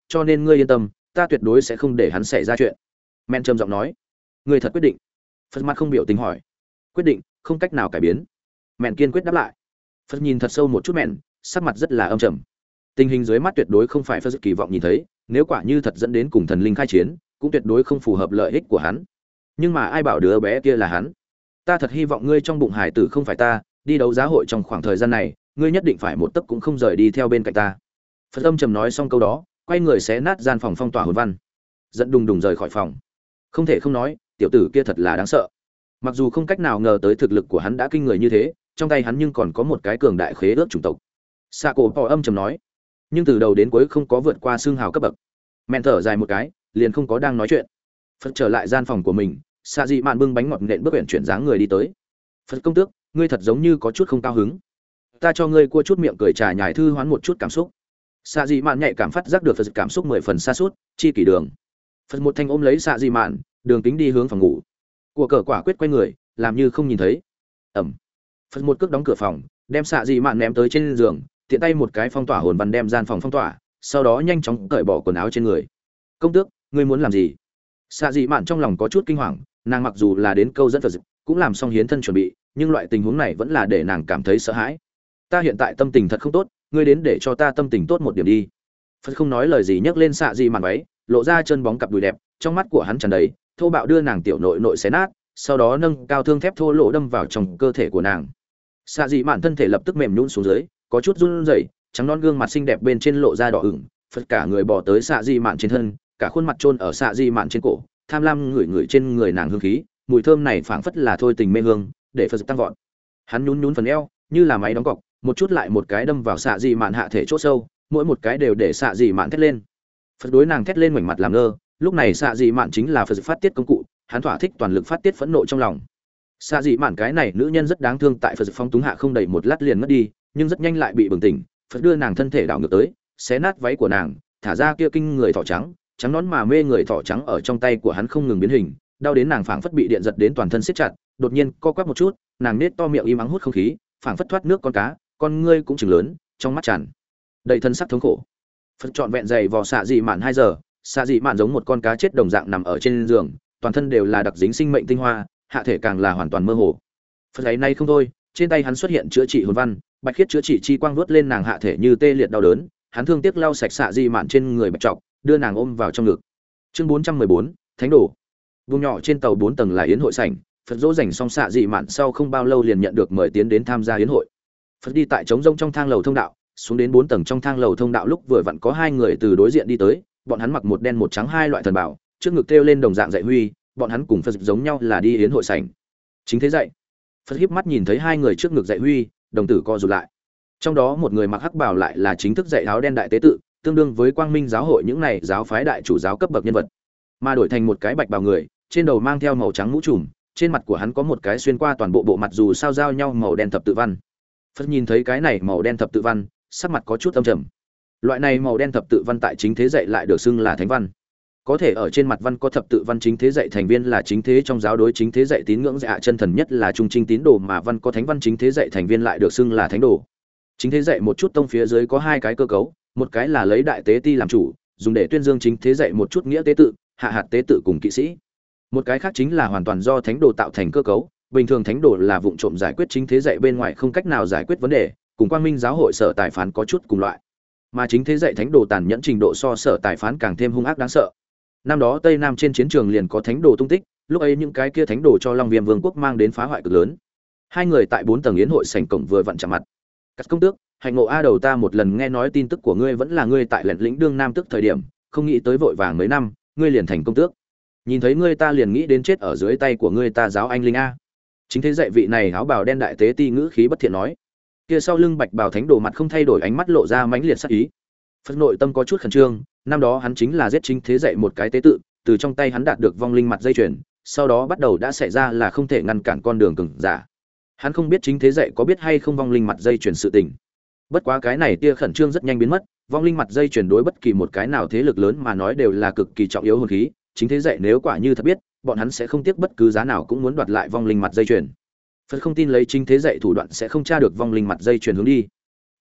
cho nên ngươi yên tâm, ta tuyệt đối sẽ không để hắn xảy ra chuyện. Men trầm giọng nói. Ngươi thật quyết định? Phật mặt không biểu tình hỏi. Quyết định, không cách nào cải biến. Men kiên quyết đáp lại. Phật nhìn thật sâu một chút Men, sắc mặt rất là âm trầm. Tình hình dưới mắt tuyệt đối không phải Phật kỳ vọng nhìn thấy, nếu quả như thật dẫn đến cùng thần linh khai chiến, cũng tuyệt đối không phù hợp lợi ích của hắn. Nhưng mà ai bảo đứa bé kia là hắn? Ta thật hy vọng ngươi trong bụng hải tử không phải ta, đi đấu giá hội trong khoảng thời gian này, ngươi nhất định phải một tấc cũng không rời đi theo bên cạnh ta. Phật âm trầm nói xong câu đó, quay người xé nát gian phòng phong tỏa hồn văn, dẫn đùng đùng rời khỏi phòng. Không thể không nói, tiểu tử kia thật là đáng sợ. Mặc dù không cách nào ngờ tới thực lực của hắn đã kinh người như thế, trong tay hắn nhưng còn có một cái cường đại khế ước chủng tộc. Sa cổ Tỏ âm trầm nói, nhưng từ đầu đến cuối không có vượt qua xương hào cấp bậc. Men thở dài một cái, liền không có đang nói chuyện. Phật trở lại gian phòng của mình, Sa Dị Mạn bưng bánh ngọt nện bước uyển chuyển dáng người đi tới. Phật công tước, ngươi thật giống như có chút không cao hứng. Ta cho ngươi cua chút miệng cười trà nhài thư hoán một chút cảm xúc. Sa Dị Mạn nhạy cảm phát giác được Phật cảm xúc mười phần xa suốt, chi kỷ đường. Phật một thanh ôm lấy Sa Dị Mạn, đường tính đi hướng phòng ngủ. Của cờ quả quyết quay người, làm như không nhìn thấy. Ẩm. Phật một cước đóng cửa phòng, đem Sa Dị Mạn ném tới trên giường, tiện tay một cái phong tỏa hồn văn đem gian phòng phong tỏa, sau đó nhanh chóng cởi bỏ quần áo trên người. Công tước, ngươi muốn làm gì? Sa Dị Mạn trong lòng có chút kinh hoàng, nàng mặc dù là đến câu dẫn Phật, cũng làm xong hiến thân chuẩn bị, nhưng loại tình huống này vẫn là để nàng cảm thấy sợ hãi. Ta hiện tại tâm tình thật không tốt, ngươi đến để cho ta tâm tình tốt một điểm đi. Phật không nói lời gì nhấc lên Sa Dị Mạn váy, lộ ra chân bóng cặp đùi đẹp, trong mắt của hắn tràn đầy thô bạo, đưa nàng tiểu nội nội xé nát, sau đó nâng cao thương thép thô lỗ đâm vào trong cơ thể của nàng. Sa Dị Mạn thân thể lập tức mềm nhũn xuống dưới, có chút run rẩy, trắng non gương mặt xinh đẹp bên trên lộ ra đỏ ửng. Phật cả người bò tới Sa Dị Mạn trên thân, cả khuôn mặt chôn ở Sa Dị Mạn trên cổ, tham lam ngửi ngửi trên người nàng hương khí, mùi thơm này phảng phất là thôi tình mê hương, để Phật tăng vọt. Hắn nhún nhún phần eo, như là máy đóng cọc, một chút lại một cái đâm vào Sa Dị Mạn hạ thể chỗ sâu, mỗi một cái đều để Sa Dị Mạn thét lên. Phật đối nàng thét lên ngoảnh mặt làm ngơ, lúc này Sa Dị Mạn chính là Phật phát tiết công cụ, hắn thỏa thích toàn lực phát tiết phẫn nộ trong lòng. Sa Dị Mạn cái này nữ nhân rất đáng thương, tại Phật phong túng hạ không đầy một lát liền mất đi, nhưng rất nhanh lại bị bừng tỉnh. Phật đưa nàng thân thể đảo ngược tới, xé nát váy của nàng, thả ra kia kinh người thỏ trắng, trắng nón mà mê người thỏ trắng ở trong tay của hắn không ngừng biến hình, đau đến nàng phảng phất bị điện giật đến toàn thân siết chặt, đột nhiên co quắp một chút, nàng nết to miệng im ắng hút không khí, phảng phất thoát nước con cá, con ngươi cũng trừng lớn, trong mắt tràn đầy thân sắc thống khổ. Phật trọn vẹn dày vò Sa Dị Mạn hai giờ, Sa Dị Mạn giống một con cá chết đồng dạng nằm ở trên giường, toàn thân đều là đặc dính sinh mệnh tinh hoa, hạ thể càng là hoàn toàn mơ hồ. Phật ấy nay không thôi, trên tay hắn xuất hiện chữa trị hồn văn, bạch khiết chữa trị chi quang vuốt lên nàng hạ thể như tê liệt đau đớn, hắn thương tiếc lau sạch Sa Dị Mạn trên người bạch trọc, đưa nàng ôm vào trong ngực. Chương bốn trăm mười bốn, Thánh đồ. Vùng nhỏ trên tàu bốn tầng là yến hội sảnh, Phật dỗ dành xong Sa Dị Mạn sau không bao lâu liền nhận được mời tiến đến tham gia yến hội. Phật đi tại trống rông trong thang lầu thông đạo, xuống đến bốn tầng trong thang lầu thông đạo lúc vừa vặn có hai người từ đối diện đi tới, bọn hắn mặc một đen một trắng hai loại thần bảo, trước ngực treo lên đồng dạng dạy huy, bọn hắn cùng Phật giống nhau là đi yến hội sảnh. Chính thế dạy. Phật híp mắt nhìn thấy hai người trước ngực dạy huy, đồng tử co rụt lại. Trong đó một người mặc hắc bào lại là chính thức dạy áo đen đại tế tự, tương đương với Quang Minh giáo hội những này giáo phái đại chủ giáo cấp bậc nhân vật. Mà đổi thành một cái bạch bào người, trên đầu mang theo màu trắng mũ trùm, trên mặt của hắn có một cái xuyên qua toàn bộ bộ mặt dù sao giao nhau màu đen thập tự văn. Phật nhìn thấy cái này màu đen thập tự văn, sắc mặt có chút âm trầm. Loại này màu đen thập tự văn tại chính thế dạy lại được xưng là thánh văn. Có thể ở trên mặt văn có thập tự văn chính thế dạy thành viên là chính thế trong giáo đối chính thế dạy tín ngưỡng dạ chân thần nhất là trung trinh tín đồ, mà văn có thánh văn chính thế dạy thành viên lại được xưng là thánh đồ. Chính thế dạy một chút tông phía dưới có hai cái cơ cấu, một cái là lấy đại tế ti làm chủ, dùng để tuyên dương chính thế dạy một chút nghĩa tế tự, hạ hạt tế tự cùng kỵ sĩ. Một cái khác chính là hoàn toàn do thánh đồ tạo thành cơ cấu, bình thường thánh đồ là vụng trộm giải quyết chính thế dạy bên ngoài không cách nào giải quyết vấn đề, cùng Quang Minh giáo hội sở tài phán có chút cùng loại. Mà chính thế dạy thánh đồ tàn nhẫn trình độ so sở tài phán càng thêm hung ác đáng sợ. Năm đó Tây Nam trên chiến trường liền có thánh đồ tung tích, lúc ấy những cái kia thánh đồ cho Long Viêm Vương quốc mang đến phá hoại cực lớn. Hai người tại bốn tầng yến hội sảnh cổng vừa vặn chạm mặt. Cắt công tước, hạnh ngộ a đầu, ta một lần nghe nói tin tức của ngươi vẫn là ngươi tại lệnh lĩnh đương nam tức thời điểm, không nghĩ tới vội vàng mấy năm, ngươi liền thành công tước. Nhìn thấy ngươi ta liền nghĩ đến chết ở dưới tay của ngươi ta giáo anh linh a. Chính thế dạy vị này áo bào đen đại tế ti ngữ khí bất thiện nói. Kia sau lưng bạch bào thánh đồ mặt không thay đổi, ánh mắt lộ ra mãnh liệt sát ý. Phật nội tâm có chút khẩn trương, năm đó hắn chính là giết chính thế dạy một cái tế tự, từ trong tay hắn đạt được vong linh mặt dây chuyền, sau đó bắt đầu đã xảy ra là không thể ngăn cản con đường cường giả. Hắn không biết chính thế dạy có biết hay không vong linh mặt dây chuyền sự tình. Bất quá cái này tia khẩn trương rất nhanh biến mất, vong linh mặt dây chuyền đối bất kỳ một cái nào thế lực lớn mà nói đều là cực kỳ trọng yếu hồn khí, chính thế dạy nếu quả như thật biết, bọn hắn sẽ không tiếc bất cứ giá nào cũng muốn đoạt lại vong linh mặt dây chuyền. Phật không tin lấy chính thế dạy thủ đoạn sẽ không tra được vong linh mặt dây chuyền hướng đi.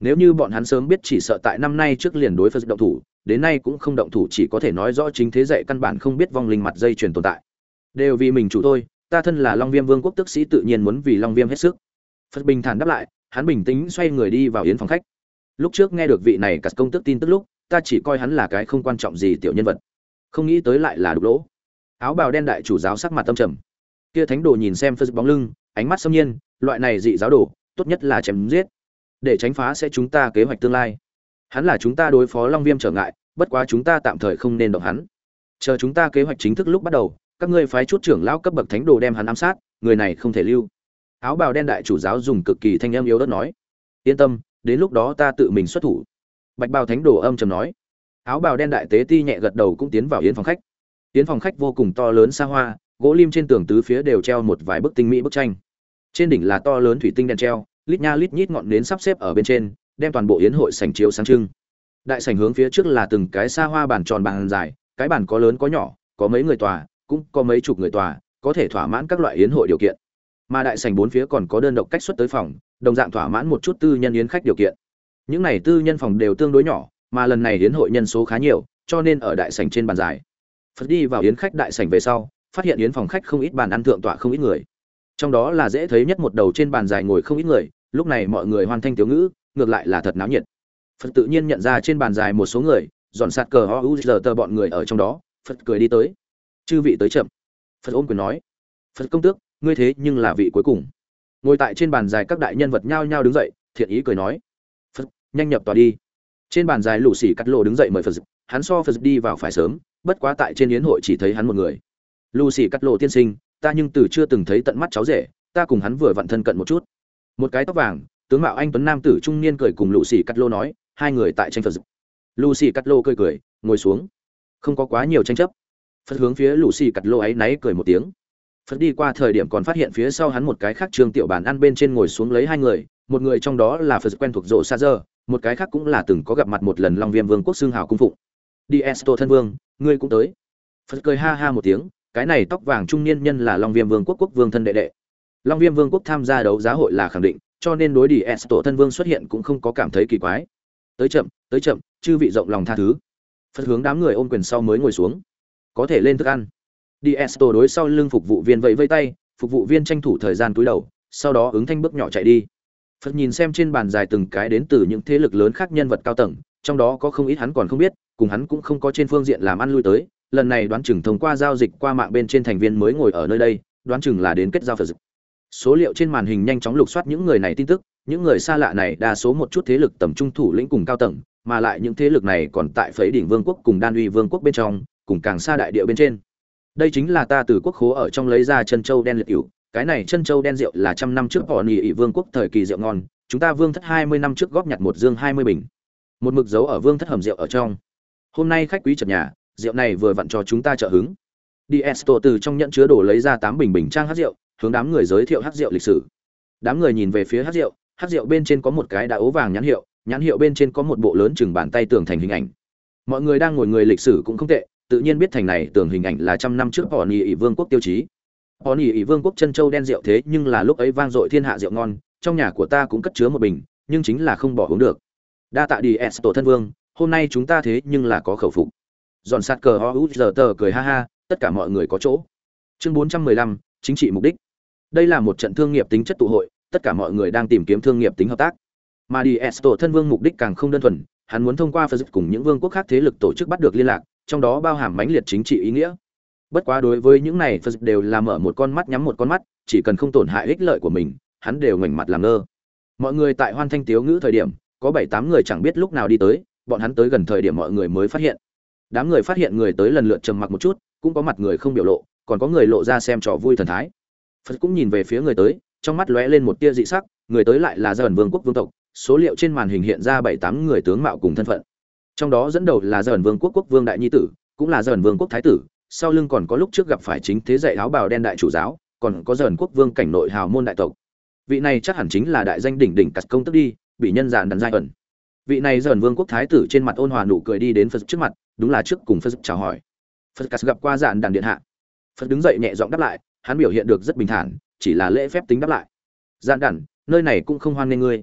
Nếu như bọn hắn sớm biết chỉ sợ tại năm nay trước liền đối Phật động thủ, đến nay cũng không động thủ chỉ có thể nói rõ chính thế dạy căn bản không biết vong linh mặt dây truyền tồn tại. Đều vì mình chủ tôi, ta thân là Long Viêm Vương quốc tức sĩ tự nhiên muốn vì Long Viêm hết sức. Phật bình thản đáp lại, hắn bình tĩnh xoay người đi vào yến phòng khách. Lúc trước nghe được vị này cắt công tước tin tức lúc, ta chỉ coi hắn là cái không quan trọng gì tiểu nhân vật, không nghĩ tới lại là đục lỗ. Áo bào đen đại chủ giáo sắc mặt tâm trầm. Kia thánh đồ nhìn xem Phật bóng lưng, ánh mắt xâm nhiên, loại này dị giáo đồ, tốt nhất là chém giết, để tránh phá sẽ chúng ta kế hoạch tương lai. Hắn là chúng ta đối phó Long Viêm trở ngại, bất quá chúng ta tạm thời không nên động hắn. Chờ chúng ta kế hoạch chính thức lúc bắt đầu, các ngươi phái chút trưởng lão cấp bậc thánh đồ đem hắn ám sát, người này không thể lưu. Áo bào đen đại chủ giáo dùng cực kỳ thanh âm yếu ớt nói. Yên tâm, đến lúc đó ta tự mình xuất thủ. Bạch bào thánh đồ âm trầm nói. Áo bào đen đại tế ti nhẹ gật đầu cũng tiến vào yến phòng khách. Yến phòng khách vô cùng to lớn xa hoa, gỗ lim trên tường tứ phía đều treo một vài bức tinh mỹ bức tranh. Trên đỉnh là to lớn thủy tinh đèn treo, lít nha lít nhít ngọn nến sắp xếp ở bên trên, đem toàn bộ yến hội sảnh chiếu sáng trưng. Đại sảnh hướng phía trước là từng cái xa hoa bàn tròn bàn dài, cái bàn có lớn có nhỏ, có mấy người tòa, cũng có mấy chục người tòa, có thể thỏa mãn các loại yến hội điều kiện. Mà đại sảnh bốn phía còn có đơn độc cách xuất tới phòng, đồng dạng thỏa mãn một chút tư nhân yến khách điều kiện. Những này tư nhân phòng đều tương đối nhỏ, mà lần này yến hội nhân số khá nhiều, cho nên ở đại sảnh trên bàn dài. Phật đi vào yến khách đại sảnh về sau, phát hiện yến phòng khách không ít bàn ăn thượng tọa không ít người. Trong đó là dễ thấy nhất một đầu trên bàn dài ngồi không ít người, lúc này mọi người hoan thanh tiểu ngữ, ngược lại là thật náo nhiệt. Phật tự nhiên nhận ra trên bàn dài một số người, dọn sạt cờ ho u giờ tờ bọn người ở trong đó, Phật cười đi tới. Chư vị tới chậm. Phật ôm quyền nói. Phật công tước, ngươi thế nhưng là vị cuối cùng. Ngồi tại trên bàn dài các đại nhân vật nhao nhao đứng dậy, thiện ý cười nói. Phật, nhanh nhập tòa đi. Trên bàn dài lũ xỉ cắt lộ đứng dậy mời Phật, hắn so Phật đi vào phải sớm, bất quá tại trên yến hội chỉ thấy hắn một người. Lũ xỉ cắt lộ tiên sinh, ta nhưng từ chưa từng thấy tận mắt cháu rể, ta cùng hắn vừa vặn thân cận một chút. Một cái tóc vàng, tướng mạo anh tuấn nam tử trung niên cười cùng lũ xỉ cắt lô nói, hai người tại tranh Phật. Lũ xỉ cắt lô cười cười, ngồi xuống. Không có quá nhiều tranh chấp. Phật hướng phía lũ xỉ cắt lô ấy náy cười một tiếng. Phật đi qua thời điểm còn phát hiện phía sau hắn một cái khác trương tiểu bàn ăn bên trên ngồi xuống lấy hai người, một người trong đó là Phật quen thuộc rộ xa giờ, một cái khác cũng là từng có gặp mặt một lần Long Viêm Vương quốc xương hào cung phụng. Đi Esto thân vương, ngươi cũng tới. Phật cười ha ha một tiếng, cái này tóc vàng trung niên nhân là Long Viêm Vương quốc quốc vương thân đệ đệ. Long Viêm Vương quốc tham gia đấu giá hội là khẳng định, cho nên đối đi Esto thân vương xuất hiện cũng không có cảm thấy kỳ quái. Tới chậm, tới chậm, chư vị rộng lòng tha thứ. Phật hướng đám người ôm quyền sau mới ngồi xuống. Có thể lên thức ăn. Đi Esto đối sau lưng phục vụ viên vẫy vẫy tay, phục vụ viên tranh thủ thời gian cúi đầu, sau đó ứng thanh bước nhỏ chạy đi. Phật nhìn xem trên bàn dài từng cái đến từ những thế lực lớn khác nhân vật cao tầng, trong đó có không ít hắn còn không biết, cùng hắn cũng không có trên phương diện làm ăn lui tới, lần này đoán chừng thông qua giao dịch qua mạng bên trên thành viên mới ngồi ở nơi đây, đoán chừng là đến kết giao Phật. Số liệu trên màn hình nhanh chóng lục soát những người này tin tức, những người xa lạ này đa số một chút thế lực tầm trung thủ lĩnh cùng cao tầng, mà lại những thế lực này còn tại Phẩy đỉnh Vương quốc cùng Đan Uy Vương quốc bên trong, cùng càng xa đại địa bên trên. Đây chính là ta từ quốc khố ở trong lấy ra chân châu đen liệt cửu, cái này chân châu đen rượu là trăm năm trước họ nhị Vương quốc thời kỳ rượu ngon, chúng ta Vương thất hai mươi năm trước góp nhặt một dương hai mươi bình. Một mực dấu ở Vương thất hầm rượu ở trong. Hôm nay khách quý chợt nhà, rượu này vừa vặn cho chúng ta trợ hứng. Đi Esto từ trong nhẫn chứa đồ lấy ra tám bình bình trang hắc rượu, hướng đám người giới thiệu hắc rượu lịch sử. Đám người nhìn về phía hắc rượu, hắc rượu bên trên có một cái đã ố vàng nhãn hiệu, nhãn hiệu bên trên có một bộ lớn chừng bàn tay tường thành hình ảnh. Mọi người đang ngồi người lịch sử cũng không tệ, tự nhiên biết thành này tường hình ảnh là trăm năm trước họ nhị Vương quốc tiêu chí. Họ nhị Vương quốc chân châu đen rượu thế nhưng là lúc ấy vang dội thiên hạ rượu ngon, trong nhà của ta cũng cất chứa một bình, nhưng chính là không bỏ uống được. Đa tạ đi Esto thân vương, hôm nay chúng ta thế nhưng là có khẩu phục. Dọn sát cờ ho út giờ tờ cười ha ha, tất cả mọi người có chỗ. Chương bốn trăm mười lăm, chính trị mục đích. Đây là một trận thương nghiệp tính chất tụ hội, tất cả mọi người đang tìm kiếm thương nghiệp tính hợp tác. Mà đi Esto thân vương mục đích càng không đơn thuần, hắn muốn thông qua Phật cùng những vương quốc khác thế lực tổ chức bắt được liên lạc, trong đó bao hàm mãnh liệt chính trị ý nghĩa. Bất quá đối với những này Phật đều là mở một con mắt nhắm một con mắt, chỉ cần không tổn hại ích lợi của mình, hắn đều ngoảnh mặt làm ngơ. Mọi người tại hoan thanh tiếu ngữ thời điểm, có bảy tám người chẳng biết lúc nào đi tới, bọn hắn tới gần thời điểm mọi người mới phát hiện. Đám người phát hiện người tới lần lượt trầm mặc một chút, cũng có mặt người không biểu lộ, còn có người lộ ra xem trò vui thần thái. Phật cũng nhìn về phía người tới, trong mắt lóe lên một tia dị sắc, người tới lại là Dởn Vương quốc vương tộc, số liệu trên màn hình hiện ra bảy tám người tướng mạo cùng thân phận. Trong đó dẫn đầu là Dởn Vương quốc quốc vương đại nhi tử, cũng là Dởn Vương quốc thái tử, sau lưng còn có lúc trước gặp phải chính thế dạy áo bào đen đại chủ giáo, còn có Dởn quốc vương cảnh nội hào môn đại tộc. Vị này chắc hẳn chính là đại danh đỉnh đỉnh cắt công tức đi, bị nhân dàn đàn giai ẩn. Vị này Dởn Vương quốc thái tử trên mặt ôn hòa nụ cười đi đến Phật trước mặt, đúng là trước cùng Phật chào hỏi. Phật cắt gặp qua dàn đàn điện hạ. Phật đứng dậy nhẹ giọng đáp lại, hắn biểu hiện được rất bình thản, chỉ là lễ phép tính đáp lại. Dàn đàn, nơi này cũng không hoan nghênh ngươi.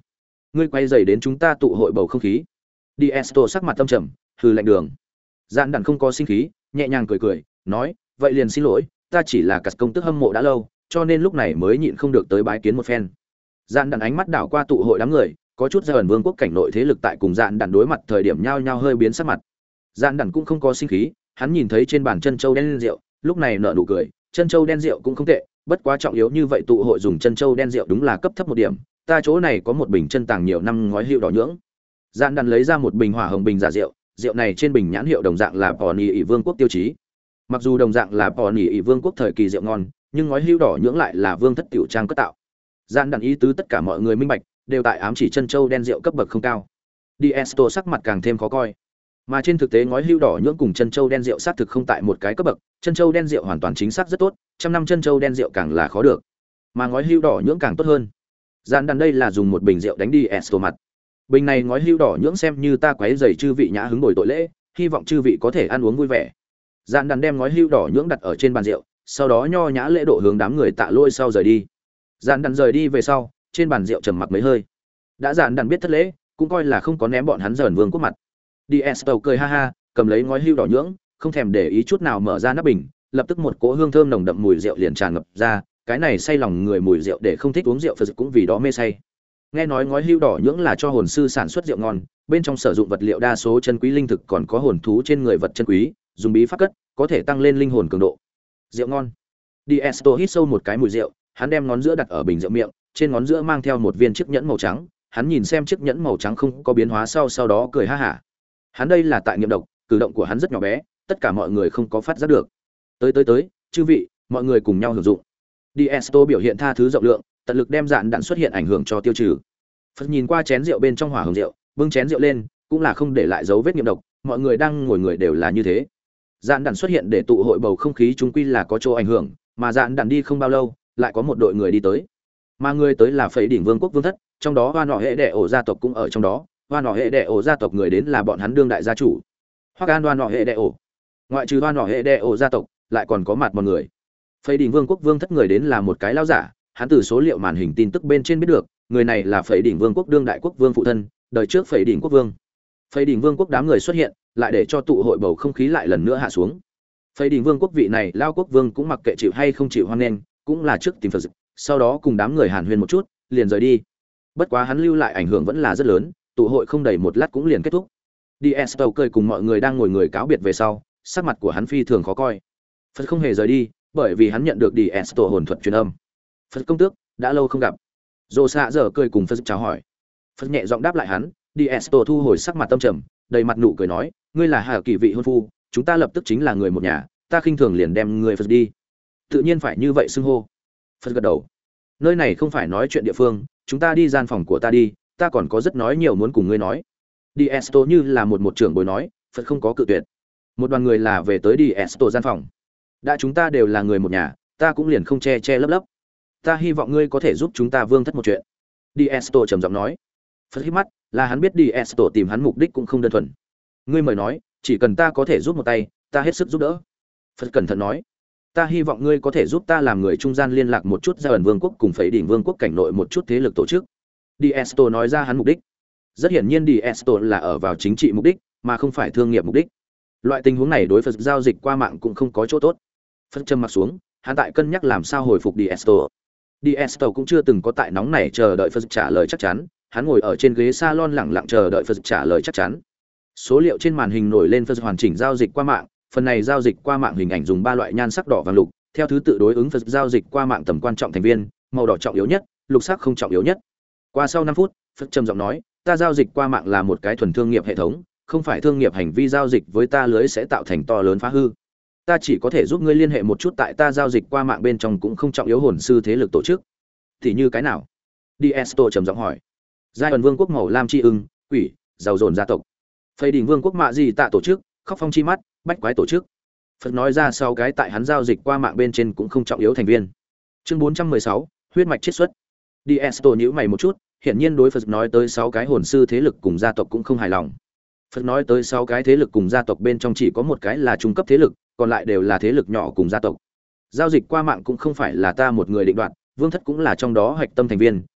ngươi quay dày đến chúng ta tụ hội bầu không khí. Đi Esto sắc mặt tâm trầm, hừ lạnh đường. Dạn đàn không có sinh khí, nhẹ nhàng cười cười, nói, vậy liền xin lỗi, ta chỉ là cắt công tức hâm mộ đã lâu, cho nên lúc này mới nhịn không được tới bái kiến một phen. Dạn đàn ánh mắt đảo qua tụ hội đám người, có chút ra ẩn vương quốc cảnh nội thế lực tại cùng dạn đàn đối mặt thời điểm nhao nhao hơi biến sắc mặt. Dạn đàn cũng không có sinh khí, hắn nhìn thấy trên bàn chân châu đen rượu, lúc này nở nụ cười, chân châu đen rượu cũng không tệ, bất quá trọng yếu như vậy tụ hội dùng chân châu đen rượu đúng là cấp thấp một điểm, ta chỗ này có một bình chân tàng nhiều năm ngói hữu đỏ nhưỡng. Dạn đàn lấy ra một bình hỏa hồng bình giả rượu, rượu này trên bình nhãn hiệu đồng dạng là Bò Nỉ ỷ Vương quốc tiêu chí. Mặc dù đồng dạng là Bò Nỉ ỷ Vương quốc thời kỳ rượu ngon, nhưng ngói hữu đỏ nhưỡng lại là vương thất tiểu trang cất tạo. Dạn đàn ý tứ tất cả mọi người minh bạch, đều tại ám chỉ chân châu đen rượu cấp bậc không cao. Đi Esto sắc mặt càng thêm khó coi. Mà trên thực tế ngói hữu đỏ nhưỡng cùng chân châu đen rượu xác thực không tại một cái cấp bậc, chân châu đen rượu hoàn toàn chính xác rất tốt, trăm năm chân châu đen rượu càng là khó được. Mà ngói hữu đỏ nhưỡng càng tốt hơn. Dạn đàn đây là dùng một bình rượu đánh đi Esto mặt. Bình này ngói hữu đỏ nhưỡng xem như ta quấy rầy chư vị nhã hứng bồi tội lễ, hy vọng chư vị có thể ăn uống vui vẻ. Dạn đàn đem ngói hữu đỏ nhưỡng đặt ở trên bàn rượu, sau đó nho nhã lễ độ hướng đám người tạ lôi sau rời đi. Dạn đàn rời đi về sau, trên bàn rượu trầm mặc mấy hơi. Đã dạn đàn biết thất lễ, cũng coi là không có ném bọn hắn dởn vương quốc mặt. Đi Esto cười ha ha, cầm lấy ngói hữu đỏ nhưỡng, không thèm để ý chút nào mở ra nắp bình, lập tức một cỗ hương thơm nồng đậm mùi rượu liền tràn ngập ra, cái này say lòng người mùi rượu để không thích uống rượu Phật cũng vì đó mê say. Nghe nói ngói hữu đỏ nhưỡng là cho hồn sư sản xuất rượu ngon, bên trong sử dụng vật liệu đa số chân quý linh thực còn có hồn thú trên người vật chân quý, dùng bí pháp cất, có thể tăng lên linh hồn cường độ. Rượu ngon. Đi Esto hít sâu một cái mùi rượu, hắn đem ngón giữa đặt ở bình rượu miệng, trên ngón giữa mang theo một viên chiếc nhẫn màu trắng, hắn nhìn xem chiếc nhẫn màu trắng không có biến hóa sau sau đó cười ha hả. Hắn đây là tại nghiệm độc, cử động của hắn rất nhỏ bé, tất cả mọi người không có phát giác được. Tới tới tới, chư vị, mọi người cùng nhau hưởng dụng. Đi Esto biểu hiện tha thứ rộng lượng, tận lực đem dạn đạn xuất hiện ảnh hưởng cho tiêu trừ. Phật nhìn qua chén rượu bên trong hỏa hồng rượu, bưng chén rượu lên, cũng là không để lại dấu vết nghiệm độc, mọi người đang ngồi người đều là như thế. Dạn đạn xuất hiện để tụ hội bầu không khí chúng quy là có chỗ ảnh hưởng, mà dạn đạn đi không bao lâu, lại có một đội người đi tới. Mà người tới là Phẩy đỉnh Vương quốc vương thất, trong đó Hoa Nọ Hệ Đệ ổ gia tộc cũng ở trong đó, Hoa Nọ Hệ Đệ ổ gia tộc người đến là bọn hắn đương đại gia chủ. Hoắc An Hoa Nọ Hệ Đệ ổ. Ngoại trừ Hoa Nọ Hệ Đệ ổ gia tộc, lại còn có mặt một người. Phẩy đỉnh Vương quốc vương thất người đến là một cái lão giả, hắn từ số liệu màn hình tin tức bên trên biết được, người này là Phẩy đỉnh Vương quốc đương đại quốc vương phụ thân, đời trước Phẩy đỉnh quốc vương. Phẩy đỉnh Vương quốc đám người xuất hiện, lại để cho tụ hội bầu không khí lại lần nữa hạ xuống. Phẩy đỉnh Vương quốc vị này lao quốc vương cũng mặc kệ chịu hay không chịu hoan nghênh, cũng là trước tìm Phật, sau đó cùng đám người hàn huyên một chút, liền rời đi. Bất quá hắn lưu lại ảnh hưởng vẫn là rất lớn, tụ hội không đầy một lát cũng liền kết thúc. Đi Esto cười cùng mọi người đang ngồi người cáo biệt về sau, sắc mặt của hắn phi thường khó coi. Phật không hề rời đi, bởi vì hắn nhận được Đi Esto hồn thuật truyền âm. Phật công tước, đã lâu không gặp. Dô xạ giờ cười cùng Phật chào hỏi. Phật nhẹ giọng đáp lại hắn, Đi Esto thu hồi sắc mặt tâm trầm, đầy mặt nụ cười nói, ngươi là Hà Kỳ vị hôn phu, chúng ta lập tức chính là người một nhà, ta khinh thường liền đem ngươi Phật đi. Tự nhiên phải như vậy xưng hô. Phật gật đầu. Nơi này không phải nói chuyện địa phương, chúng ta đi gian phòng của ta đi, ta còn có rất nói nhiều muốn cùng ngươi nói. Đi Esto như là một một trưởng bối nói, Phật không có cự tuyệt. Một đoàn người là về tới Đi Esto gian phòng. Đã chúng ta đều là người một nhà, ta cũng liền không che che lấp lấp. Ta hy vọng ngươi có thể giúp chúng ta vương thất một chuyện. Đi Esto trầm giọng nói. Phật hít mắt, là hắn biết Đi Esto tìm hắn mục đích cũng không đơn thuần. Ngươi mời nói, chỉ cần ta có thể giúp một tay, ta hết sức giúp đỡ. Phật cẩn thận nói. Ta hy vọng ngươi có thể giúp ta làm người trung gian liên lạc một chút ra ẩn vương quốc cùng Phẩy đỉnh Vương quốc cảnh nội một chút thế lực tổ chức. Đi Esto nói ra hắn mục đích. Rất hiển nhiên Đi Esto là ở vào chính trị mục đích, mà không phải thương nghiệp mục đích. Loại tình huống này đối Phật giao dịch qua mạng cũng không có chỗ tốt. Phật trầm mặt xuống, hắn tại cân nhắc làm sao hồi phục Đi Esto. Đi Esto cũng chưa từng có tại nóng này chờ đợi Phật trả lời chắc chắn, hắn ngồi ở trên ghế salon lặng lặng chờ đợi Phật trả lời chắc chắn. Số liệu trên màn hình nổi lên Phật hoàn chỉnh giao dịch qua mạng, phần này giao dịch qua mạng hình ảnh dùng ba loại nhan sắc đỏ vàng lục, theo thứ tự đối ứng Phật giao dịch qua mạng tầm quan trọng thành viên, màu đỏ trọng yếu nhất, lục sắc không trọng yếu nhất. Qua sau năm phút, Phật trầm giọng nói, ta giao dịch qua mạng là một cái thuần thương nghiệp hệ thống, không phải thương nghiệp hành vi giao dịch với ta lưới sẽ tạo thành to lớn phá hư. Ta chỉ có thể giúp ngươi liên hệ một chút tại ta giao dịch qua mạng bên trong cũng không trọng yếu hồn sư thế lực tổ chức. Thì như cái nào? Đi Esto trầm giọng hỏi. Giai ẩn vương quốc màu lam chi ưng, quỷ, giàu dồn gia tộc. Phẩy đỉnh vương quốc mạ gì tạ tổ chức, khóc phong chi mắt, bách quái tổ chức. Phật nói ra sau cái tại hắn giao dịch qua mạng bên trên cũng không trọng yếu thành viên. Chương bốn trăm mười sáu, huyết mạch chiết xuất. Đi Esto nhíu mày một chút, hiển nhiên đối Phật nói tới sáu cái hồn sư thế lực cùng gia tộc cũng không hài lòng. Phật nói tới sáu cái thế lực cùng gia tộc bên trong chỉ có một cái là trung cấp thế lực, còn lại đều là thế lực nhỏ cùng gia tộc. Giao dịch qua mạng cũng không phải là ta một người định đoạt, vương thất cũng là trong đó hoạch tâm thành viên,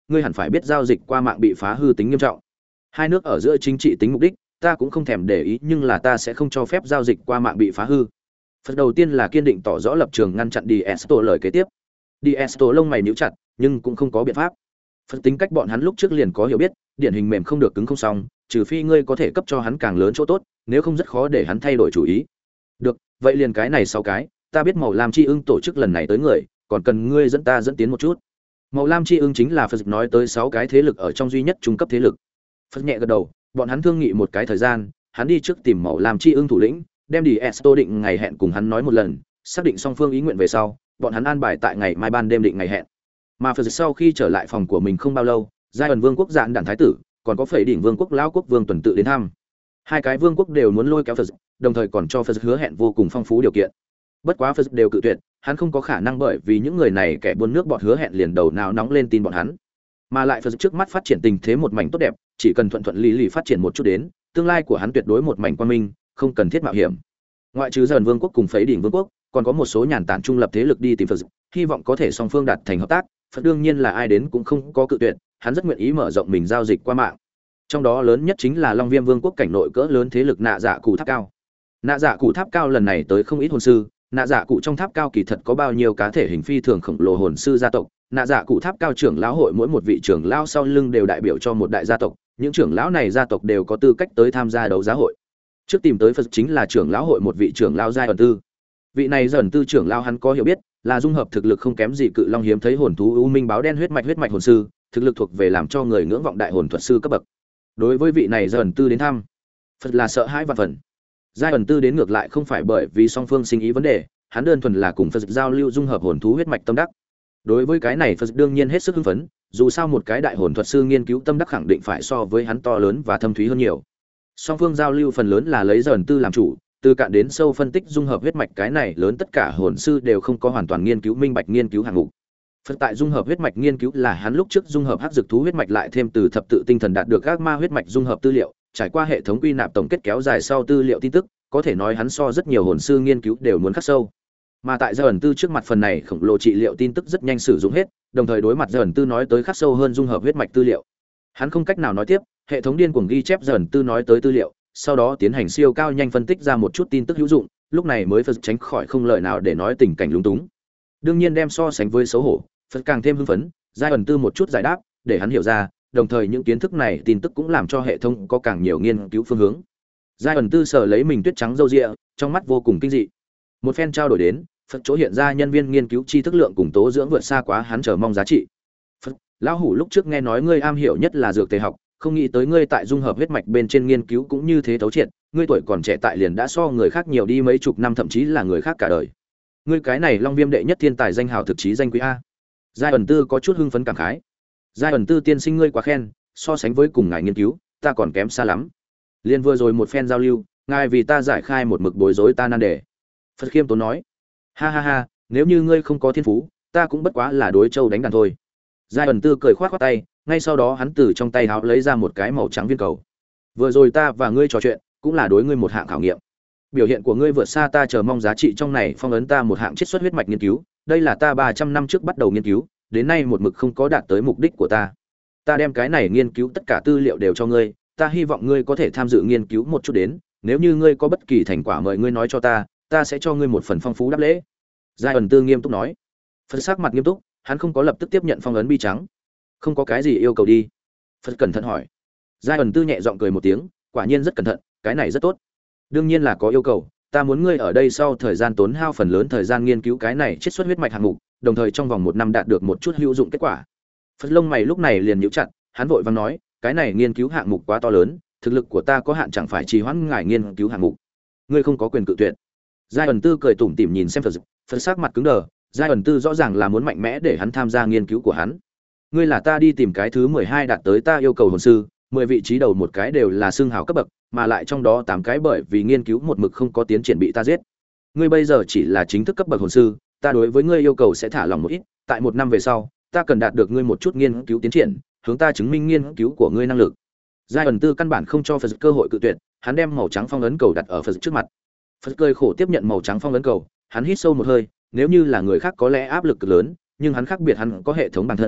ngươi hẳn phải biết giao dịch qua mạng bị phá hư tính nghiêm trọng. Hai nước ở giữa chính trị tính mục đích, ta cũng không thèm để ý, nhưng là ta sẽ không cho phép giao dịch qua mạng bị phá hư. Phần đầu tiên là kiên định tỏ rõ lập trường ngăn chặn Diesto lời kế tiếp. Diesto lông mày nhíu chặt, nhưng cũng không có biện pháp. Phần tính cách bọn hắn lúc trước liền có hiểu biết, điển hình mềm không được cứng không xong, trừ phi ngươi có thể cấp cho hắn càng lớn chỗ tốt, nếu không rất khó để hắn thay đổi chủ ý. Được, vậy liền cái này sáu cái, ta biết màu lam chi ưng tổ chức lần này tới người, còn cần ngươi dẫn ta dẫn tiến một chút. Màu lam chi ưng chính là Phật nói tới sáu cái thế lực ở trong duy nhất trung cấp thế lực. Phật nhẹ gật đầu, bọn hắn thương nghị một cái thời gian, hắn đi trước tìm màu lam chi ưng thủ lĩnh, đem đi Esto định ngày hẹn cùng hắn nói một lần, xác định song phương ý nguyện về sau, bọn hắn an bài tại ngày mai ban đêm định ngày hẹn. Mà Phật sau khi trở lại phòng của mình không bao lâu, giai ẩn vương quốc dạn đản thái tử, còn có phẩy đỉnh vương quốc lão quốc vương tuần tự đến thăm. Hai cái vương quốc đều muốn lôi kéo Phật, đồng thời còn cho Phật hứa hẹn vô cùng phong phú điều kiện. Bất quá Phật đều cự tuyệt, hắn không có khả năng bởi vì những người này kẻ buôn nước bọt hứa hẹn liền đầu nào nóng lên tin bọn hắn. Mà lại Phật trước mắt phát triển tình thế một mảnh tốt đẹp, chỉ cần thuận thuận lý lý phát triển một chút đến, tương lai của hắn tuyệt đối một mảnh quang minh, không cần thiết mạo hiểm. Ngoại trừ dần vương quốc cùng phẩy đỉnh vương quốc, còn có một số nhàn tản trung lập thế lực đi tìm Phật, hy vọng có thể song phương đạt thành hợp tác. Phật đương nhiên là ai đến cũng không có cự tuyệt, hắn rất nguyện ý mở rộng mình giao dịch qua mạng. Trong đó lớn nhất chính là Long Viêm vương quốc cảnh nội cỡ lớn thế lực Nạ Dạ Cụ Tháp Cao. Nạ Dạ Cụ Tháp Cao lần này tới không ít hồn sư, Nạ Dạ Cụ trong tháp cao kỳ thật có bao nhiêu cá thể hình phi thường khổng lồ hồn sư gia tộc. Nạ Dạ Cụ Tháp Cao trưởng lão hội mỗi một vị trưởng lão sau lưng đều đại biểu cho một đại gia tộc, những trưởng lão này gia tộc đều có tư cách tới tham gia đấu giá hội. Trước tìm tới Phật chính là trưởng lão hội một vị trưởng lão giai ẩn tư. Vị này dần tư trưởng lão hắn có hiểu biết, là dung hợp thực lực không kém gì cự long hiếm thấy hồn thú u minh báo đen huyết mạch huyết mạch hồn sư, thực lực thuộc về làm cho người ngưỡng vọng đại hồn thuật sư cấp bậc. Đối với vị này dần tư đến thăm, Phật là sợ hãi và phần. Giai ẩn tư đến ngược lại không phải bởi vì song phương sinh ý vấn đề, hắn đơn thuần là cùng Phật giao lưu dung hợp hồn thú huyết mạch tâm đắc. Đối với cái này Phật đương nhiên hết sức hưng phấn, dù sao một cái đại hồn thuật sư nghiên cứu tâm đắc khẳng định phải so với hắn to lớn và thâm thúy hơn nhiều. Song phương giao lưu phần lớn là lấy dần tư làm chủ, từ cạn đến sâu phân tích dung hợp huyết mạch cái này lớn tất cả hồn sư đều không có hoàn toàn nghiên cứu minh bạch nghiên cứu hạng mục. Phật tại dung hợp huyết mạch nghiên cứu là hắn lúc trước dung hợp hắc dược thú huyết mạch lại thêm từ thập tự tinh thần đạt được các ma huyết mạch dung hợp tư liệu, trải qua hệ thống quy nạp tổng kết kéo dài sau tư liệu tin tức, có thể nói hắn so rất nhiều hồn sư nghiên cứu đều muốn khắc sâu. Mà tại giai ẩn tư trước mặt phần này khổng lồ trị liệu tin tức rất nhanh sử dụng hết, đồng thời đối mặt giai ẩn tư nói tới khắc sâu hơn dung hợp huyết mạch tư liệu. Hắn không cách nào nói tiếp, hệ thống điên cuồng ghi chép giai ẩn tư nói tới tư liệu, sau đó tiến hành siêu cao nhanh phân tích ra một chút tin tức hữu dụng, lúc này mới Phật tránh khỏi không lời nào để nói tình cảnh lúng túng. Đương nhiên đem so sánh với xấu hổ, Phật càng thêm hưng phấn, giai ẩn tư một chút giải đáp, để hắn hiểu ra, đồng thời những kiến thức này tin tức cũng làm cho hệ thống có càng nhiều nghiên cứu phương hướng. Giai ẩn tư sở lấy mình tuyết trắng râu ria, trong mắt vô cùng kinh dị. Một phen trao đổi đến, Phật chỗ hiện ra nhân viên nghiên cứu tri thức lượng cùng tố dưỡng vượt xa quá hắn chờ mong giá trị. Phật, lão hủ lúc trước nghe nói ngươi am hiểu nhất là dược tề học, không nghĩ tới ngươi tại dung hợp huyết mạch bên trên nghiên cứu cũng như thế thấu triệt, ngươi tuổi còn trẻ tại liền đã so người khác nhiều đi mấy chục năm thậm chí là người khác cả đời. Ngươi cái này Long Viêm đệ nhất thiên tài danh hào thực chí danh quý a. Giai ẩn tư có chút hưng phấn cảm khái. Giai ẩn tư tiên sinh ngươi quá khen, so sánh với cùng ngài nghiên cứu, ta còn kém xa lắm. Liên vừa rồi một phen giao lưu, ngài vì ta giải khai một mực bối rối ta nan đề. Phật khiêm tốn nói, ha ha ha, nếu như ngươi không có thiên phú, ta cũng bất quá là đối châu đánh đàn thôi. Giai ẩn tư cười khoát khoát tay, ngay sau đó hắn từ trong tay háo lấy ra một cái màu trắng viên cầu. Vừa rồi ta và ngươi trò chuyện, cũng là đối ngươi một hạng khảo nghiệm. Biểu hiện của ngươi vượt xa ta chờ mong giá trị trong này phong ấn ta một hạng chiết xuất huyết mạch nghiên cứu, đây là ta ba trăm năm trước bắt đầu nghiên cứu, đến nay một mực không có đạt tới mục đích của ta. Ta đem cái này nghiên cứu tất cả tư liệu đều cho ngươi, ta hy vọng ngươi có thể tham dự nghiên cứu một chút đến, nếu như ngươi có bất kỳ thành quả mời ngươi nói cho ta, ta sẽ cho ngươi một phần phong phú đáp lễ. Giai ẩn tư nghiêm túc nói. Phật sắc mặt nghiêm túc, hắn không có lập tức tiếp nhận phong ấn bi trắng. Không có cái gì yêu cầu đi. Phật cẩn thận hỏi. Giai ẩn tư nhẹ giọng cười một tiếng, quả nhiên rất cẩn thận, cái này rất tốt. Đương nhiên là có yêu cầu, ta muốn ngươi ở đây sau thời gian tốn hao phần lớn thời gian nghiên cứu cái này chiết xuất huyết mạch hạng mục, đồng thời trong vòng một năm đạt được một chút hữu dụng kết quả. Phật lông mày lúc này liền nhíu chặt, hắn vội vàng nói, cái này nghiên cứu hạng mục quá to lớn, thực lực của ta có hạn chẳng phải trì hoãn ngài nghiên cứu hạng mục. Ngươi không có quyền cự tuyệt. Giai ẩn tư cười tủm tỉm nhìn xem Phật, Phật sắc mặt cứng đờ, Giai ẩn tư rõ ràng là muốn mạnh mẽ để hắn tham gia nghiên cứu của hắn. Ngươi là ta đi tìm cái thứ mười hai đạt tới ta yêu cầu hồn sư, mười vị trí đầu một cái đều là xương hào cấp bậc, mà lại trong đó tám cái bởi vì nghiên cứu một mực không có tiến triển bị ta giết. Ngươi bây giờ chỉ là chính thức cấp bậc hồn sư, ta đối với ngươi yêu cầu sẽ thả lỏng một ít, tại một năm về sau, ta cần đạt được ngươi một chút nghiên cứu tiến triển, hướng ta chứng minh nghiên cứu của ngươi năng lực. Giai ẩn tư căn bản không cho Phật cơ hội cự tuyệt, hắn đem màu trắng phong ấn cầu đặt ở Phật trước mặt. Phật cười khổ tiếp nhận màu trắng phong ấn cầu, hắn hít sâu một hơi, nếu như là người khác có lẽ áp lực cực lớn, nhưng hắn khác biệt hắn có hệ thống bản thân,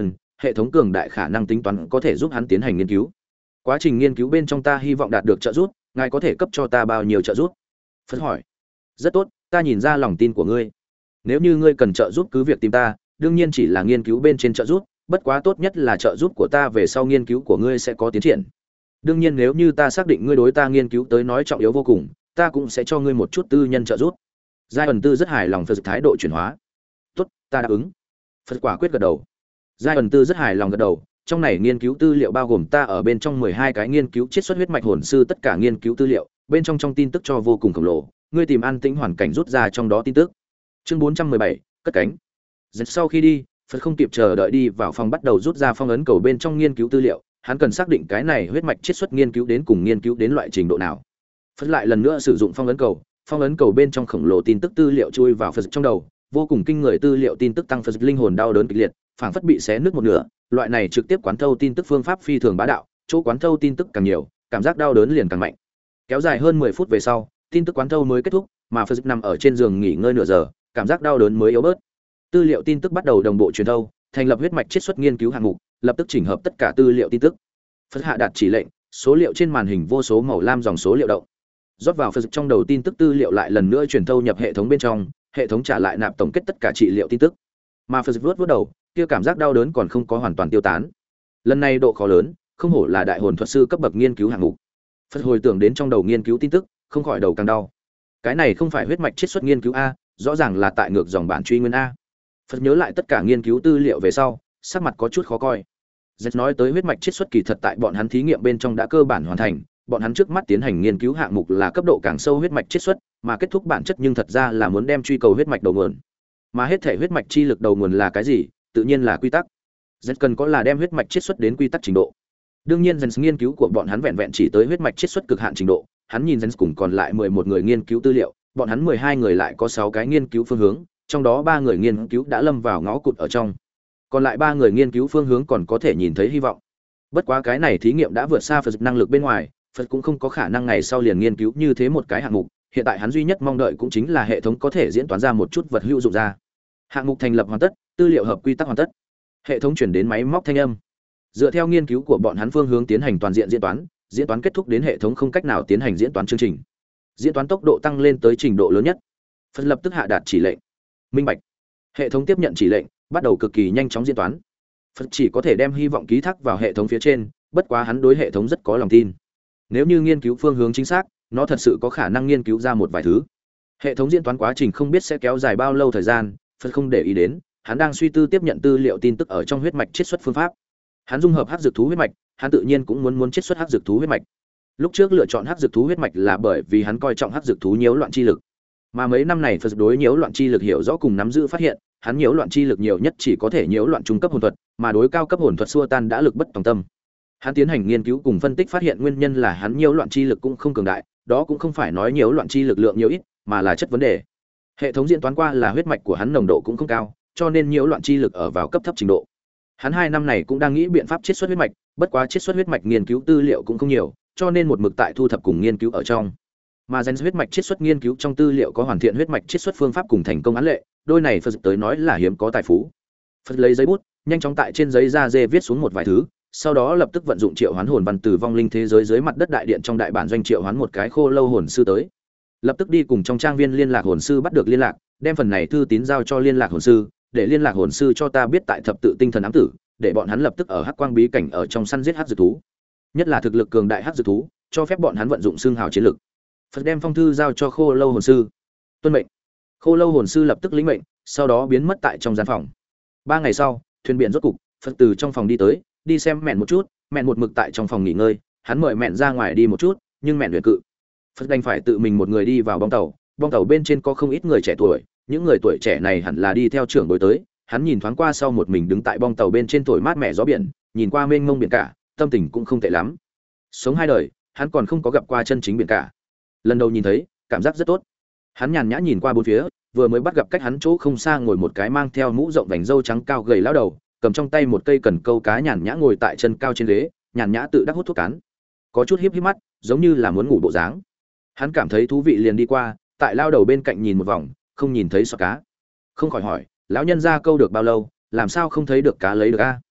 hệ thống cường đại khả năng tính toán có thể giúp hắn tiến hành nghiên cứu. Quá trình nghiên cứu bên trong ta hy vọng đạt được trợ giúp, ngài có thể cấp cho ta bao nhiêu trợ giúp? Phật hỏi. Rất tốt, ta nhìn ra lòng tin của ngươi. Nếu như ngươi cần trợ giúp cứ việc tìm ta, đương nhiên chỉ là nghiên cứu bên trên trợ giúp, bất quá tốt nhất là trợ giúp của ta về sau nghiên cứu của ngươi sẽ có tiến triển. Đương nhiên nếu như ta xác định ngươi đối ta nghiên cứu tới nói trọng yếu vô cùng, ta cũng sẽ cho ngươi một chút tư nhân trợ giúp. Giai ẩn tư rất hài lòng Phật thái độ chuyển hóa. Tốt, ta đáp ứng. Phật quả quyết gật đầu. Giai ẩn tư rất hài lòng gật đầu, trong này nghiên cứu tư liệu bao gồm ta ở bên trong mười hai cái nghiên cứu chiết xuất huyết mạch hồn sư tất cả nghiên cứu tư liệu, bên trong trong tin tức cho vô cùng khổng lồ, ngươi tìm an tĩnh hoàn cảnh rút ra trong đó tin tức. Chương bốn trăm mười bảy, cất cánh. Dần sau khi đi, Phật không kịp chờ đợi đi vào phòng bắt đầu rút ra phong ấn cầu bên trong nghiên cứu tư liệu, hắn cần xác định cái này huyết mạch chiết xuất nghiên cứu đến cùng nghiên cứu đến loại trình độ nào. Phật lại lần nữa sử dụng phong ấn cầu, phong ấn cầu bên trong khổng lồ tin tức tư liệu chui vào Phật trong đầu, vô cùng kinh người tư liệu tin tức tăng Phật linh hồn đau đớn kịch liệt, phảng phất bị xé nứt một nửa, loại này trực tiếp quán thâu tin tức phương pháp phi thường bá đạo, chỗ quán thâu tin tức càng nhiều, cảm giác đau đớn liền càng mạnh. Kéo dài hơn mười phút về sau, tin tức quán thâu mới kết thúc, mà Phật nằm ở trên giường nghỉ ngơi nửa giờ, cảm giác đau đớn mới yếu bớt. Tư liệu tin tức bắt đầu đồng bộ truyền thâu, thành lập huyết mạch chiết xuất nghiên cứu hạng mục, lập tức chỉnh hợp tất cả tư liệu tin tức. Phật hạ đạt chỉ lệnh, số liệu trên màn hình vô số màu lam dòng số liệu động. Rót vào Phật trong đầu tin tức tư liệu lại lần nữa truyền thâu nhập hệ thống bên trong, hệ thống trả lại nạp tổng kết tất cả trị liệu tin tức. Mà Phật vuốt vuốt đầu, kia cảm giác đau đớn còn không có hoàn toàn tiêu tán. Lần này độ khó lớn, không hổ là đại hồn thuật sư cấp bậc nghiên cứu hạng mục. Phật hồi tưởng đến trong đầu nghiên cứu tin tức, không khỏi đầu càng đau. Cái này không phải huyết mạch chiết xuất nghiên cứu a, rõ ràng là tại ngược dòng bản truy nguyên a. Phật nhớ lại tất cả nghiên cứu tư liệu về sau, sắc mặt có chút khó coi. Z nói tới huyết mạch chiết xuất kỳ thật tại bọn hắn thí nghiệm bên trong đã cơ bản hoàn thành, bọn hắn trước mắt tiến hành nghiên cứu hạng mục là cấp độ càng sâu huyết mạch chiết xuất, mà kết thúc bản chất nhưng thật ra là muốn đem truy cầu huyết mạch đầu nguồn. Mà hết thể huyết mạch chi lực đầu nguồn là cái gì? Tự nhiên là quy tắc. Z cần có là đem huyết mạch chiết xuất đến quy tắc trình độ. Đương nhiên Z nghiên cứu của bọn hắn vẹn vẹn chỉ tới huyết mạch chiết xuất cực hạn trình độ, hắn nhìn Z cùng còn lại mười một người nghiên cứu tư liệu, bọn hắn mười hai người lại có sáu cái nghiên cứu phương hướng, trong đó ba người nghiên cứu đã lâm vào ngõ cụt ở trong. Còn lại ba người nghiên cứu phương hướng còn có thể nhìn thấy hy vọng. Bất quá cái này thí nghiệm đã vượt xa Phật năng lực bên ngoài, Phật cũng không có khả năng ngày sau liền nghiên cứu như thế một cái hạng mục, hiện tại hắn duy nhất mong đợi cũng chính là hệ thống có thể diễn toán ra một chút vật hữu dụng ra. Hạng mục thành lập hoàn tất, tư liệu hợp quy tắc hoàn tất. Hệ thống chuyển đến máy móc thanh âm. Dựa theo nghiên cứu của bọn hắn phương hướng tiến hành toàn diện diễn toán, diễn toán kết thúc đến hệ thống không cách nào tiến hành diễn toán chương trình. Diễn toán tốc độ tăng lên tới trình độ lớn nhất. Phật lập tức hạ đạt chỉ lệnh. Minh bạch. Hệ thống tiếp nhận chỉ lệnh, bắt đầu cực kỳ nhanh chóng diễn toán. Phật chỉ có thể đem hy vọng ký thác vào hệ thống phía trên, bất quá hắn đối hệ thống rất có lòng tin. Nếu như nghiên cứu phương hướng chính xác, nó thật sự có khả năng nghiên cứu ra một vài thứ. Hệ thống diễn toán quá trình không biết sẽ kéo dài bao lâu thời gian, Phật không để ý đến, hắn đang suy tư tiếp nhận tư liệu tin tức ở trong huyết mạch chiết xuất phương pháp. Hắn dung hợp hắc dược thú huyết mạch, hắn tự nhiên cũng muốn muốn chiết xuất hắc dược thú huyết mạch. Lúc trước lựa chọn hắc dược thú huyết mạch là bởi vì hắn coi trọng hắc dược thú nhiễu loạn chi lực. Mà mấy năm này Phật đối nhiễu loạn chi lực hiểu rõ cùng nắm giữ phát hiện, hắn nhiễu loạn chi lực nhiều nhất chỉ có thể nhiễu loạn trung cấp hồn thuật, mà đối cao cấp hồn thuật xua tan đã lực bất tòng tâm. Hắn tiến hành nghiên cứu cùng phân tích phát hiện nguyên nhân là hắn nhiễu loạn chi lực cũng không cường đại, đó cũng không phải nói nhiễu loạn chi lực lượng nhiều ít, mà là chất vấn đề. Hệ thống diễn toán qua là huyết mạch của hắn nồng độ cũng không cao, cho nên nhiễu loạn chi lực ở vào cấp thấp trình độ. Hắn hai năm này cũng đang nghĩ biện pháp chiết xuất huyết mạch, bất quá chiết xuất huyết mạch nghiên cứu tư liệu cũng không nhiều, cho nên một mực tại thu thập cùng nghiên cứu ở trong. Mà gen huyết mạch chiết xuất nghiên cứu trong tư liệu có hoàn thiện huyết mạch chiết xuất phương pháp cùng thành công án lệ, đôi này Phật tới nói là hiếm có tài phú. Phật lấy giấy bút, nhanh chóng tại trên giấy da dê viết xuống một vài thứ, sau đó lập tức vận dụng triệu hoán hồn văn từ vong linh thế giới dưới mặt đất đại điện trong đại bản doanh triệu hoán một cái khô lâu hồn sư tới. Lập tức đi cùng trong trang viên liên lạc hồn sư bắt được liên lạc, đem phần này thư tín giao cho liên lạc hồn sư, để liên lạc hồn sư cho ta biết tại thập tự tinh thần ám tử, để bọn hắn lập tức ở hắc quang bí cảnh ở trong săn giết hắc dược thú. Nhất là thực lực cường đại hắc dược thú, cho phép bọn hắn vận dụng xương hào chiến lực. Phật đem phong thư giao cho khô lâu hồn sư. Tuân mệnh. Khô lâu hồn sư lập tức lĩnh mệnh, sau đó biến mất tại trong gian phòng. Ba ngày sau, thuyền biển rốt cục, Phật từ trong phòng đi tới, đi xem mẹn một chút, mẹn một mực tại trong phòng nghỉ ngơi, hắn mời mẹn ra ngoài đi một chút, nhưng mẹn luyện cự. Phật đành phải tự mình một người đi vào bong tàu, bong tàu bên trên có không ít người trẻ tuổi, những người tuổi trẻ này hẳn là đi theo trưởng bối tới, hắn nhìn thoáng qua sau một mình đứng tại bong tàu bên trên thổi mát mẻ gió biển, nhìn qua mênh mông biển cả, tâm tình cũng không tệ lắm. Sống hai đời, hắn còn không có gặp qua chân chính biển cả. Lần đầu nhìn thấy, cảm giác rất tốt. Hắn nhàn nhã nhìn qua bốn phía, vừa mới bắt gặp cách hắn chỗ không xa ngồi một cái mang theo mũ rộng vành râu trắng cao gầy lão đầu, cầm trong tay một cây cần câu cá nhàn nhã ngồi tại chân cao trên ghế, nhàn nhã tự đắc hút thuốc cán. Có chút híp híp mắt, giống như là muốn ngủ bộ dáng. Hắn cảm thấy thú vị liền đi qua, tại lao đầu bên cạnh nhìn một vòng, không nhìn thấy sọ cá. Không khỏi hỏi, lão nhân ra câu được bao lâu, làm sao không thấy được cá lấy được a?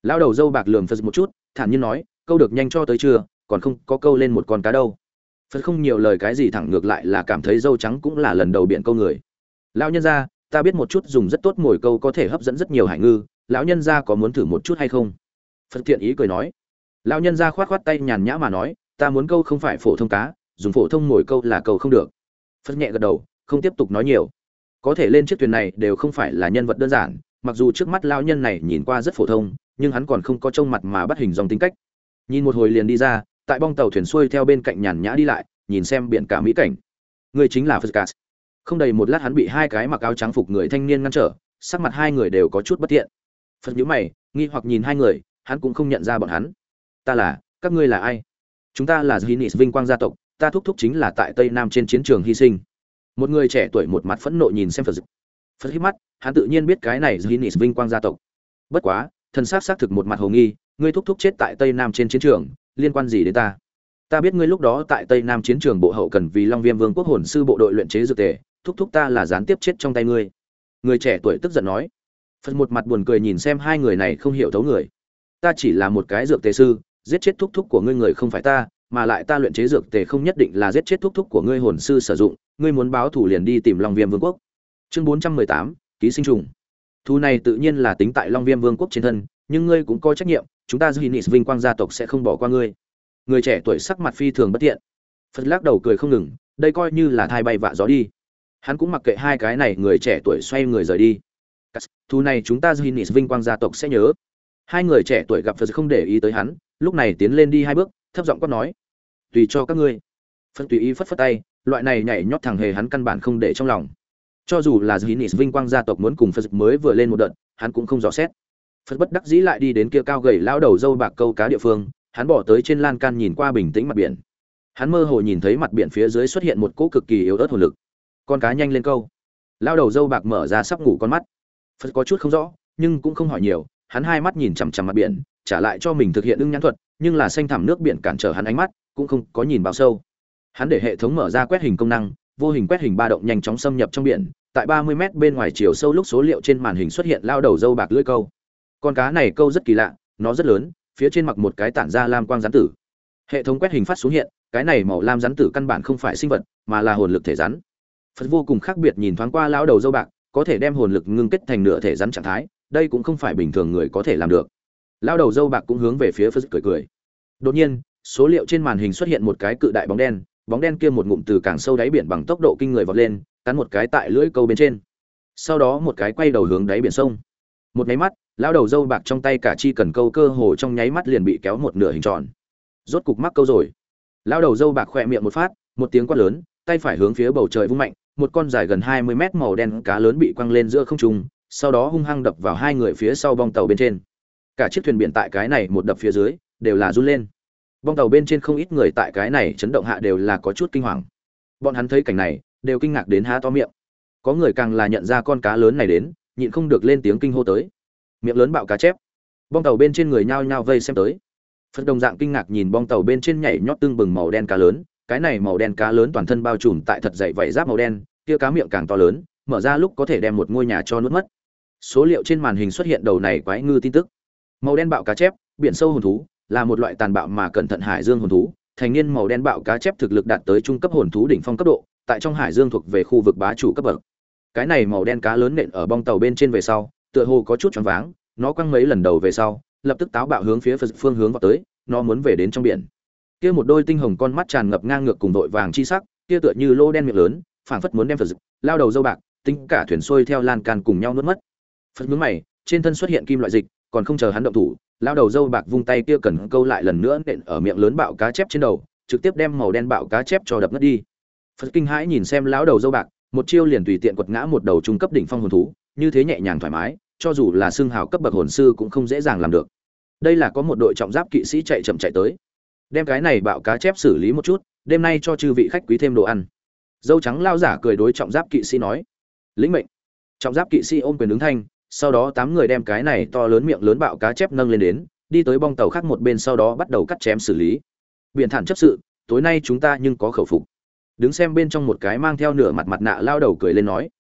Lão đầu dâu bạc lườm Phật một chút, thản nhiên nói, câu được nhanh cho tới chưa, còn không có câu lên một con cá đâu. Phật không nhiều lời cái gì, thẳng ngược lại là cảm thấy dâu trắng cũng là lần đầu biển câu người. Lão nhân gia, ta biết một chút dùng rất tốt mồi câu có thể hấp dẫn rất nhiều hải ngư, lão nhân gia có muốn thử một chút hay không? Phật thiện ý cười nói. Lão nhân gia khoát khoát tay nhàn nhã mà nói, ta muốn câu không phải phổ thông cá, dùng phổ thông mồi câu là câu không được. Phật nhẹ gật đầu, không tiếp tục nói nhiều. Có thể lên chiếc thuyền này đều không phải là nhân vật đơn giản, mặc dù trước mắt lão nhân này nhìn qua rất phổ thông, nhưng hắn còn không có trông mặt mà bắt hình dòng tính cách. Nhìn một hồi liền đi ra, tại bong tàu thuyền xuôi theo bên cạnh nhàn nhã đi lại, nhìn xem biển cả mỹ cảnh. Người chính là Phật. Không đầy một lát hắn bị hai cái mặc áo trắng phục người thanh niên ngăn trở, sắc mặt hai người đều có chút bất thiện. Phật nhíu mày, nghi hoặc nhìn hai người, hắn cũng không nhận ra bọn hắn. Ta là, các ngươi là ai? Chúng ta là Ginis vinh quang gia tộc, ta thúc thúc chính là tại Tây Nam trên chiến trường hy sinh. Một người trẻ tuổi một mặt phẫn nộ nhìn xem Phật. Phật hít mắt, hắn tự nhiên biết cái này Ginis vinh quang gia tộc. Bất quá, thần sắc xác thực một mặt hồ nghi, ngươi thúc thúc chết tại Tây Nam trên chiến trường, liên quan gì đến ta? Ta biết ngươi lúc đó tại Tây Nam chiến trường bộ hậu cần vì Long Viêm Vương quốc hồn sư bộ đội luyện chế dược tề, thúc thúc ta là gián tiếp chết trong tay ngươi. Người trẻ tuổi tức giận nói. Phật một mặt buồn cười nhìn xem hai người này không hiểu thấu người. Ta chỉ là một cái dược tề sư, giết chết thúc thúc của ngươi người không phải ta, mà lại ta luyện chế dược tề không nhất định là giết chết thúc thúc của ngươi hồn sư sử dụng, ngươi muốn báo thù liền đi tìm Long Viêm Vương quốc. Chương bốn trăm mười tám, ký sinh trùng. Thù này tự nhiên là tính tại Long Viêm Vương quốc trên thân, nhưng ngươi cũng có trách nhiệm, chúng ta Ginis vinh quang gia tộc sẽ không bỏ qua ngươi. Người trẻ tuổi sắc mặt phi thường bất tiện. Phật lắc đầu cười không ngừng, đây coi như là thai bay vạ gió đi. Hắn cũng mặc kệ hai cái này, người trẻ tuổi xoay người rời đi. Thù này chúng ta Ginis vinh quang gia tộc sẽ nhớ. Hai người trẻ tuổi gặp Phật không để ý tới hắn, lúc này tiến lên đi hai bước, thấp giọng quát nói: "Tùy cho các ngươi." Phật tùy ý phất phất tay, loại này nhảy nhót thằng hề hắn căn bản không để trong lòng. Cho dù là Ginis vinh quang gia tộc muốn cùng Phật mới vừa lên một đợt, hắn cũng không dò xét. Phật bất đắc dĩ lại đi đến kia cao gầy lão đầu dâu bạc câu cá địa phương, hắn bỏ tới trên lan can nhìn qua bình tĩnh mặt biển. Hắn mơ hồ nhìn thấy mặt biển phía dưới xuất hiện một cỗ cực kỳ yếu ớt hồn lực. Con cá nhanh lên câu. Lão đầu dâu bạc mở ra sắp ngủ con mắt. Phật có chút không rõ, nhưng cũng không hỏi nhiều, hắn hai mắt nhìn chằm chằm mặt biển, trả lại cho mình thực hiện ưng nhãn thuật, nhưng là xanh thẳm nước biển cản trở hắn ánh mắt, cũng không có nhìn vào sâu. Hắn để hệ thống mở ra quét hình công năng, vô hình quét hình ba động nhanh chóng xâm nhập trong biển, tại ba mươi mét bên ngoài chiều sâu lúc số liệu trên màn hình xuất hiện lao đầu dâu bạc lưỡi câu. Con cá này câu rất kỳ lạ, nó rất lớn, phía trên mặc một cái tản ra lam quang rắn tử. Hệ thống quét hình phát xuống hiện, cái này màu lam rắn tử căn bản không phải sinh vật, mà là hồn lực thể rắn. Phật vô cùng khác biệt nhìn thoáng qua lão đầu dâu bạc, có thể đem hồn lực ngưng kết thành nửa thể rắn trạng thái, đây cũng không phải bình thường người có thể làm được. Lão đầu dâu bạc cũng hướng về phía Phật cười cười. Đột nhiên, số liệu trên màn hình xuất hiện một cái cự đại bóng đen, bóng đen kia một ngụm từ càng sâu đáy biển bằng tốc độ kinh người vọt lên, cắn một cái tại lưỡi câu bên trên. Sau đó một cái quay đầu hướng đáy biển sông. Một nháy mắt, lão đầu dâu bạc trong tay cả chi cần câu cơ hồ trong nháy mắt liền bị kéo một nửa hình tròn. Rốt cục mắc câu rồi. Lão đầu dâu bạc khỏe miệng một phát, một tiếng quát lớn, tay phải hướng phía bầu trời vung mạnh, một con dài gần hai mươi mét màu đen cá lớn bị quăng lên giữa không trung, sau đó hung hăng đập vào hai người phía sau bong tàu bên trên. Cả chiếc thuyền biển tại cái này một đập phía dưới, đều là run lên. Bong tàu bên trên không ít người tại cái này chấn động hạ đều là có chút kinh hoàng. Bọn hắn thấy cảnh này, đều kinh ngạc đến há to miệng. Có người càng là nhận ra con cá lớn này đến, nhịn không được lên tiếng kinh hô tới. Miệng lớn bạo cá chép. Bong tàu bên trên người nhao nhao vây xem tới. Phật đồng dạng kinh ngạc nhìn bong tàu bên trên nhảy nhót tương bừng màu đen cá lớn, cái này màu đen cá lớn toàn thân bao trùm tại thật dày vảy giáp màu đen, kia cá miệng càng to lớn, mở ra lúc có thể đem một ngôi nhà cho nuốt mất. Số liệu trên màn hình xuất hiện đầu này quái ngư tin tức. Màu đen bạo cá chép, biển sâu hồn thú, là một loại tàn bạo mà cẩn thận hải dương hồn thú, thành niên màu đen bạo cá chép thực lực đạt tới trung cấp hồn thú đỉnh phong cấp độ, tại trong hải dương thuộc về khu vực bá chủ cấp bậc. Cái này màu đen cá lớn nện ở bong tàu bên trên về sau, tựa hồ có chút choáng váng, nó quăng mấy lần đầu về sau, lập tức táo bạo hướng phía phương hướng vào tới, nó muốn về đến trong biển. Kia một đôi tinh hồng con mắt tràn ngập ngang ngược cùng đội vàng chi sắc, kia tựa như lô đen miệng lớn, phảng phất muốn đem Phật lao đầu dâu bạc, tính cả thuyền xuôi theo lan can cùng nhau nuốt mất. Phật nhướng mày, trên thân xuất hiện kim loại dịch, còn không chờ hắn động thủ, lao đầu dâu bạc vung tay kia cần câu lại lần nữa nện ở miệng lớn bạo cá chép trên đầu, trực tiếp đem màu đen bạo cá chép cho đập ngất đi. Phật kinh hãi nhìn xem lão đầu dâu bạc, một chiêu liền tùy tiện quật ngã một đầu trung cấp đỉnh phong hồn thú, như thế nhẹ nhàng thoải mái, cho dù là xương hào cấp bậc hồn sư cũng không dễ dàng làm được. Đây là có một đội trọng giáp kỵ sĩ chạy chậm chạy tới, đem cái này bạo cá chép xử lý một chút, đêm nay cho chư vị khách quý thêm đồ ăn. Dâu trắng lao giả cười đối trọng giáp kỵ sĩ nói, lĩnh mệnh. Trọng giáp kỵ sĩ ôm quyền ứng thanh, sau đó tám người đem cái này to lớn miệng lớn bạo cá chép nâng lên đến, đi tới bong tàu khác một bên, sau đó bắt đầu cắt chém xử lý. Biển thản chấp sự, tối nay chúng ta nhưng có khẩu phục. Đứng xem bên trong một cái mang theo nửa mặt mặt nạ lao đầu cười lên nói,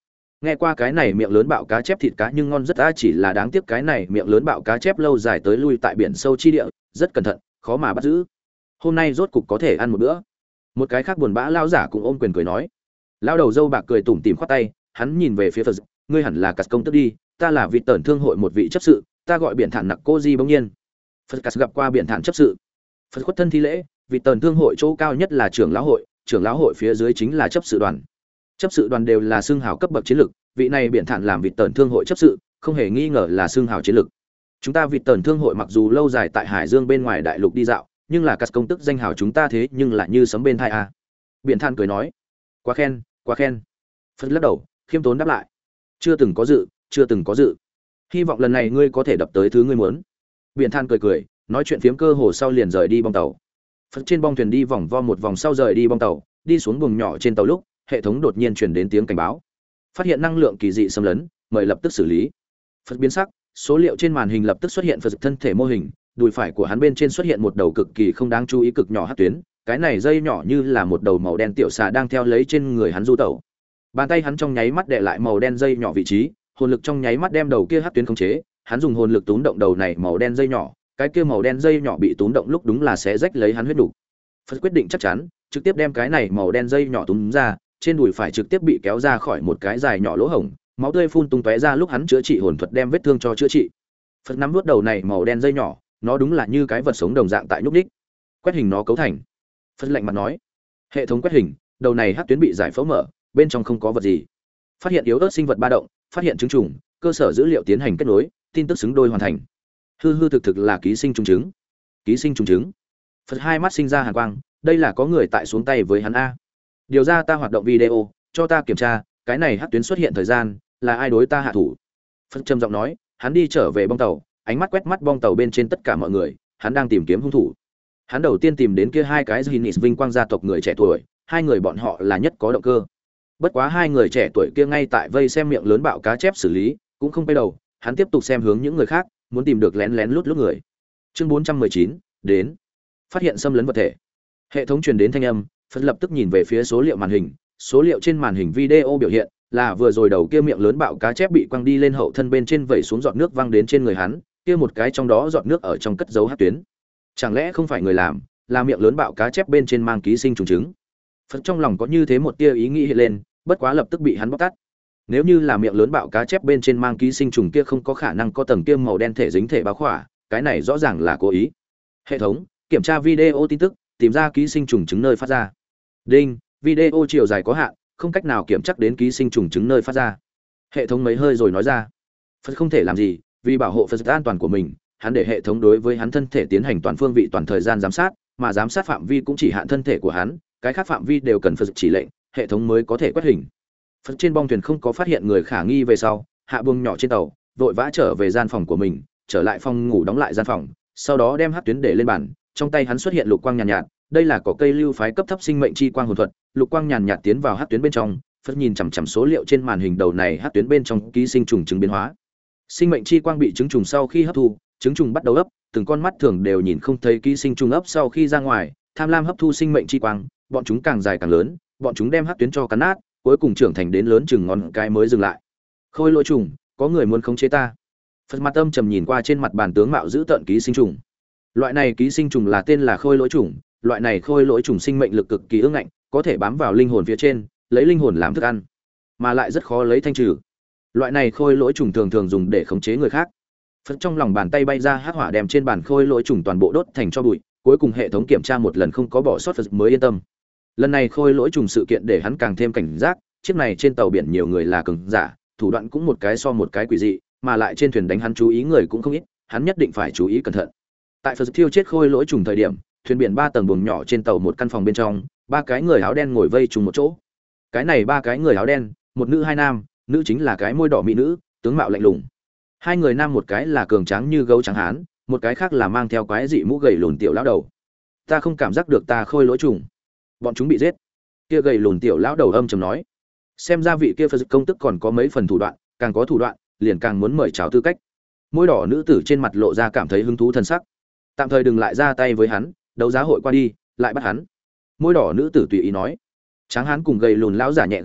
Nghe qua cái này miệng lớn bạo cá chép thịt cá nhưng ngon rất đã, chỉ là đáng tiếc cái này miệng lớn bạo cá chép lâu dài tới lui tại biển sâu chi địa, rất cẩn thận, khó mà bắt giữ. Hôm nay rốt cục có thể ăn một bữa. Một cái khác buồn bã lão giả cũng ôm quyền cười nói. Lão đầu dâu bạc cười tủm tỉm khoát tay, hắn nhìn về phía Phật, ngươi hẳn là Cát công tước đi, ta là vị tẩn thương hội một vị chấp sự, ta gọi biển thản nặc cô di bỗng nhiên. Phật Cát gặp qua biển thản chấp sự. Phật khuất thân thi lễ, vị tẩn thương hội chỗ cao nhất là trưởng lão hội, trưởng lão hội phía dưới chính là chấp sự đoàn. Chấp sự đoàn đều là xương hào cấp bậc chiến lực, vị này biển thản làm vị tẩn thương hội chấp sự, không hề nghi ngờ là xương hào chiến lực. Chúng ta vị tẩn thương hội mặc dù lâu dài tại Hải Dương bên ngoài đại lục đi dạo, nhưng là Cát công tước danh hào chúng ta thế nhưng lại như sấm bên tai a. Biển thản cười nói, quá khen, quá khen. Phật lắc đầu, khiêm tốn đáp lại, chưa từng có dự, chưa từng có dự. Hy vọng lần này ngươi có thể đập tới thứ ngươi muốn. Biển than cười cười, nói chuyện phiếm cơ hồ sau liền rời đi bong tàu. Phật trên bong thuyền đi vòng vo một vòng sau rời đi bong tàu, đi xuống buồng nhỏ trên tàu lúc, hệ thống đột nhiên truyền đến tiếng cảnh báo. Phát hiện năng lượng kỳ dị xâm lấn, mời lập tức xử lý. Phật biến sắc, số liệu trên màn hình lập tức xuất hiện Phật thân thể mô hình, đùi phải của hắn bên trên xuất hiện một đầu cực kỳ không đáng chú ý cực nhỏ hắc tuyến, cái này dây nhỏ như là một đầu màu đen tiểu xà đang theo lấy trên người hắn du tẩu. Bàn tay hắn trong nháy mắt đè lại màu đen dây nhỏ vị trí, hồn lực trong nháy mắt đem đầu kia hắc tuyến khống chế, hắn dùng hồn lực túm động đầu này màu đen dây nhỏ, cái kia màu đen dây nhỏ bị túm động lúc đúng là sẽ rách lấy hắn huyết đủ. Phật quyết định chắc chắn, trực tiếp đem cái này màu đen dây nhỏ túm ra, trên đùi phải trực tiếp bị kéo ra khỏi một cái dài nhỏ lỗ hổng, máu tươi phun tung tóe ra lúc hắn chữa trị hồn thuật đem vết thương cho chữa trị. Phật nắm nuốt đầu này màu đen dây nhỏ, nó đúng là như cái vật sống đồng dạng tại nhúc nhích. Quét hình nó cấu thành. Phật lạnh mặt nói, hệ thống quét hình, đầu này hắc tuyến bị giải phẫu mở, bên trong không có vật gì. Phát hiện yếu ớt sinh vật ba động, phát hiện trứng trùng, cơ sở dữ liệu tiến hành kết nối, tin tức xứng đôi hoàn thành. Hư hư thực thực là ký sinh trùng trứng. Ký sinh trùng trứng. Phật hai mắt sinh ra hàn quang, đây là có người tại xuống tay với hắn a. Điều ra ta hoạt động video, cho ta kiểm tra, cái này hắc tuyến xuất hiện thời gian, là ai đối ta hạ thủ. Phật trầm giọng nói, hắn đi trở về bong tàu, ánh mắt quét mắt bong tàu bên trên tất cả mọi người, hắn đang tìm kiếm hung thủ. Hắn đầu tiên tìm đến kia hai cái Guinness vinh quang gia tộc người trẻ tuổi, hai người bọn họ là nhất có động cơ. Bất quá hai người trẻ tuổi kia ngay tại vây xem miệng lớn bạo cá chép xử lý, cũng không quay đầu, hắn tiếp tục xem hướng những người khác, muốn tìm được lén lén lút lút người. Chương bốn trăm mười chín, đến. Phát hiện xâm lấn vật thể. Hệ thống truyền đến thanh âm, Phật lập tức nhìn về phía số liệu màn hình, số liệu trên màn hình video biểu hiện là vừa rồi đầu kia miệng lớn bạo cá chép bị quăng đi lên hậu thân bên trên vẩy xuống giọt nước văng đến trên người hắn, kia một cái trong đó giọt nước ở trong cất dấu hắc tuyến. Chẳng lẽ không phải người làm, là miệng lớn bạo cá chép bên trên mang ký sinh trùng trứng? Phật trong lòng có như thế một tia ý nghĩ hiện lên, bất quá lập tức bị hắn bóc tát. Nếu như là miệng lớn bạo cá chép bên trên mang ký sinh trùng kia không có khả năng có tầng kia màu đen thể dính thể bao khỏa, cái này rõ ràng là cố ý. Hệ thống, kiểm tra video tin tức, tìm ra ký sinh trùng trứng nơi phát ra. Đinh, video chiều dài có hạn, không cách nào kiểm chắc đến ký sinh trùng trứng nơi phát ra. Hệ thống mấy hơi rồi nói ra. Phật không thể làm gì, vì bảo hộ Phật an toàn của mình, hắn để hệ thống đối với hắn thân thể tiến hành toàn phương vị toàn thời gian giám sát, mà giám sát phạm vi cũng chỉ hạn thân thể của hắn, cái khác phạm vi đều cần Phật chỉ lệnh, hệ thống mới có thể quét hình. Phật trên bong thuyền không có phát hiện người khả nghi về sau, hạ buông nhỏ trên tàu, vội vã trở về gian phòng của mình, trở lại phòng ngủ đóng lại gian phòng, sau đó đem hắc tuyến để lên bàn, trong tay hắn xuất hiện lục quang nhàn nhạt, nhạt, đây là có cây lưu phái cấp thấp sinh mệnh chi quang hồn thuật, lục quang nhàn nhạt tiến vào hắc tuyến bên trong, Phật nhìn chằm chằm số liệu trên màn hình đầu này hắc tuyến bên trong ký sinh trùng trứng biến hóa. Sinh mệnh chi quang bị trứng trùng sau khi hấp thu, trứng trùng bắt đầu ấp, từng con mắt thường đều nhìn không thấy ký sinh trùng ấp sau khi ra ngoài, tham lam hấp thu sinh mệnh chi quang, bọn chúng càng dài càng lớn, bọn chúng đem hắc tuyến cho cắn nát, cuối cùng trưởng thành đến lớn chừng ngón cái mới dừng lại. Khôi lỗi trùng, có người muốn khống chế ta. Phật mặt âm trầm nhìn qua trên mặt bàn tướng mạo giữ tợn ký sinh trùng. Loại này ký sinh trùng là tên là khôi lỗi trùng, loại này khôi lỗi trùng sinh mệnh lực cực kỳ ương ngạnh, có thể bám vào linh hồn phía trên, lấy linh hồn làm thức ăn, mà lại rất khó lấy thanh trừ. Loại này khôi lỗi trùng thường thường dùng để khống chế người khác. Phật trong lòng bàn tay bay ra hắc hỏa đem trên bàn khôi lỗi trùng toàn bộ đốt thành cho bụi, cuối cùng hệ thống kiểm tra một lần không có bỏ sót Phật mới yên tâm. Lần này khôi lỗi trùng sự kiện để hắn càng thêm cảnh giác, chiếc này trên tàu biển nhiều người là cường giả, thủ đoạn cũng một cái so một cái quỷ dị, mà lại trên thuyền đánh hắn chú ý người cũng không ít, hắn nhất định phải chú ý cẩn thận. Tại Phật thiêu chết khôi lỗi trùng thời điểm, thuyền biển ba tầng buồng nhỏ trên tàu một căn phòng bên trong, ba cái người áo đen ngồi vây trùng một chỗ. Cái này ba cái người áo đen, một nữ hai nam, nữ chính là cái môi đỏ mỹ nữ, tướng mạo lạnh lùng. Hai người nam một cái là cường tráng như gấu trắng hán, một cái khác là mang theo quái dị mũ gầy lùn tiểu lão đầu. Ta không cảm giác được ta khôi lỗi trùng, bọn chúng bị giết. Kia gầy lùn tiểu lão đầu âm trầm nói, xem ra vị kia Phật công tức còn có mấy phần thủ đoạn, càng có thủ đoạn, liền càng muốn mời chào tư cách. Môi đỏ nữ tử trên mặt lộ ra cảm thấy hứng thú thân sắc. Tạm thời đừng lại ra tay với hắn, đấu giá hội qua đi, lại bắt hắn. Môi đỏ nữ tử tùy ý nói. Tráng hán cùng gầy lùn lão giả nhẹ gật đầu,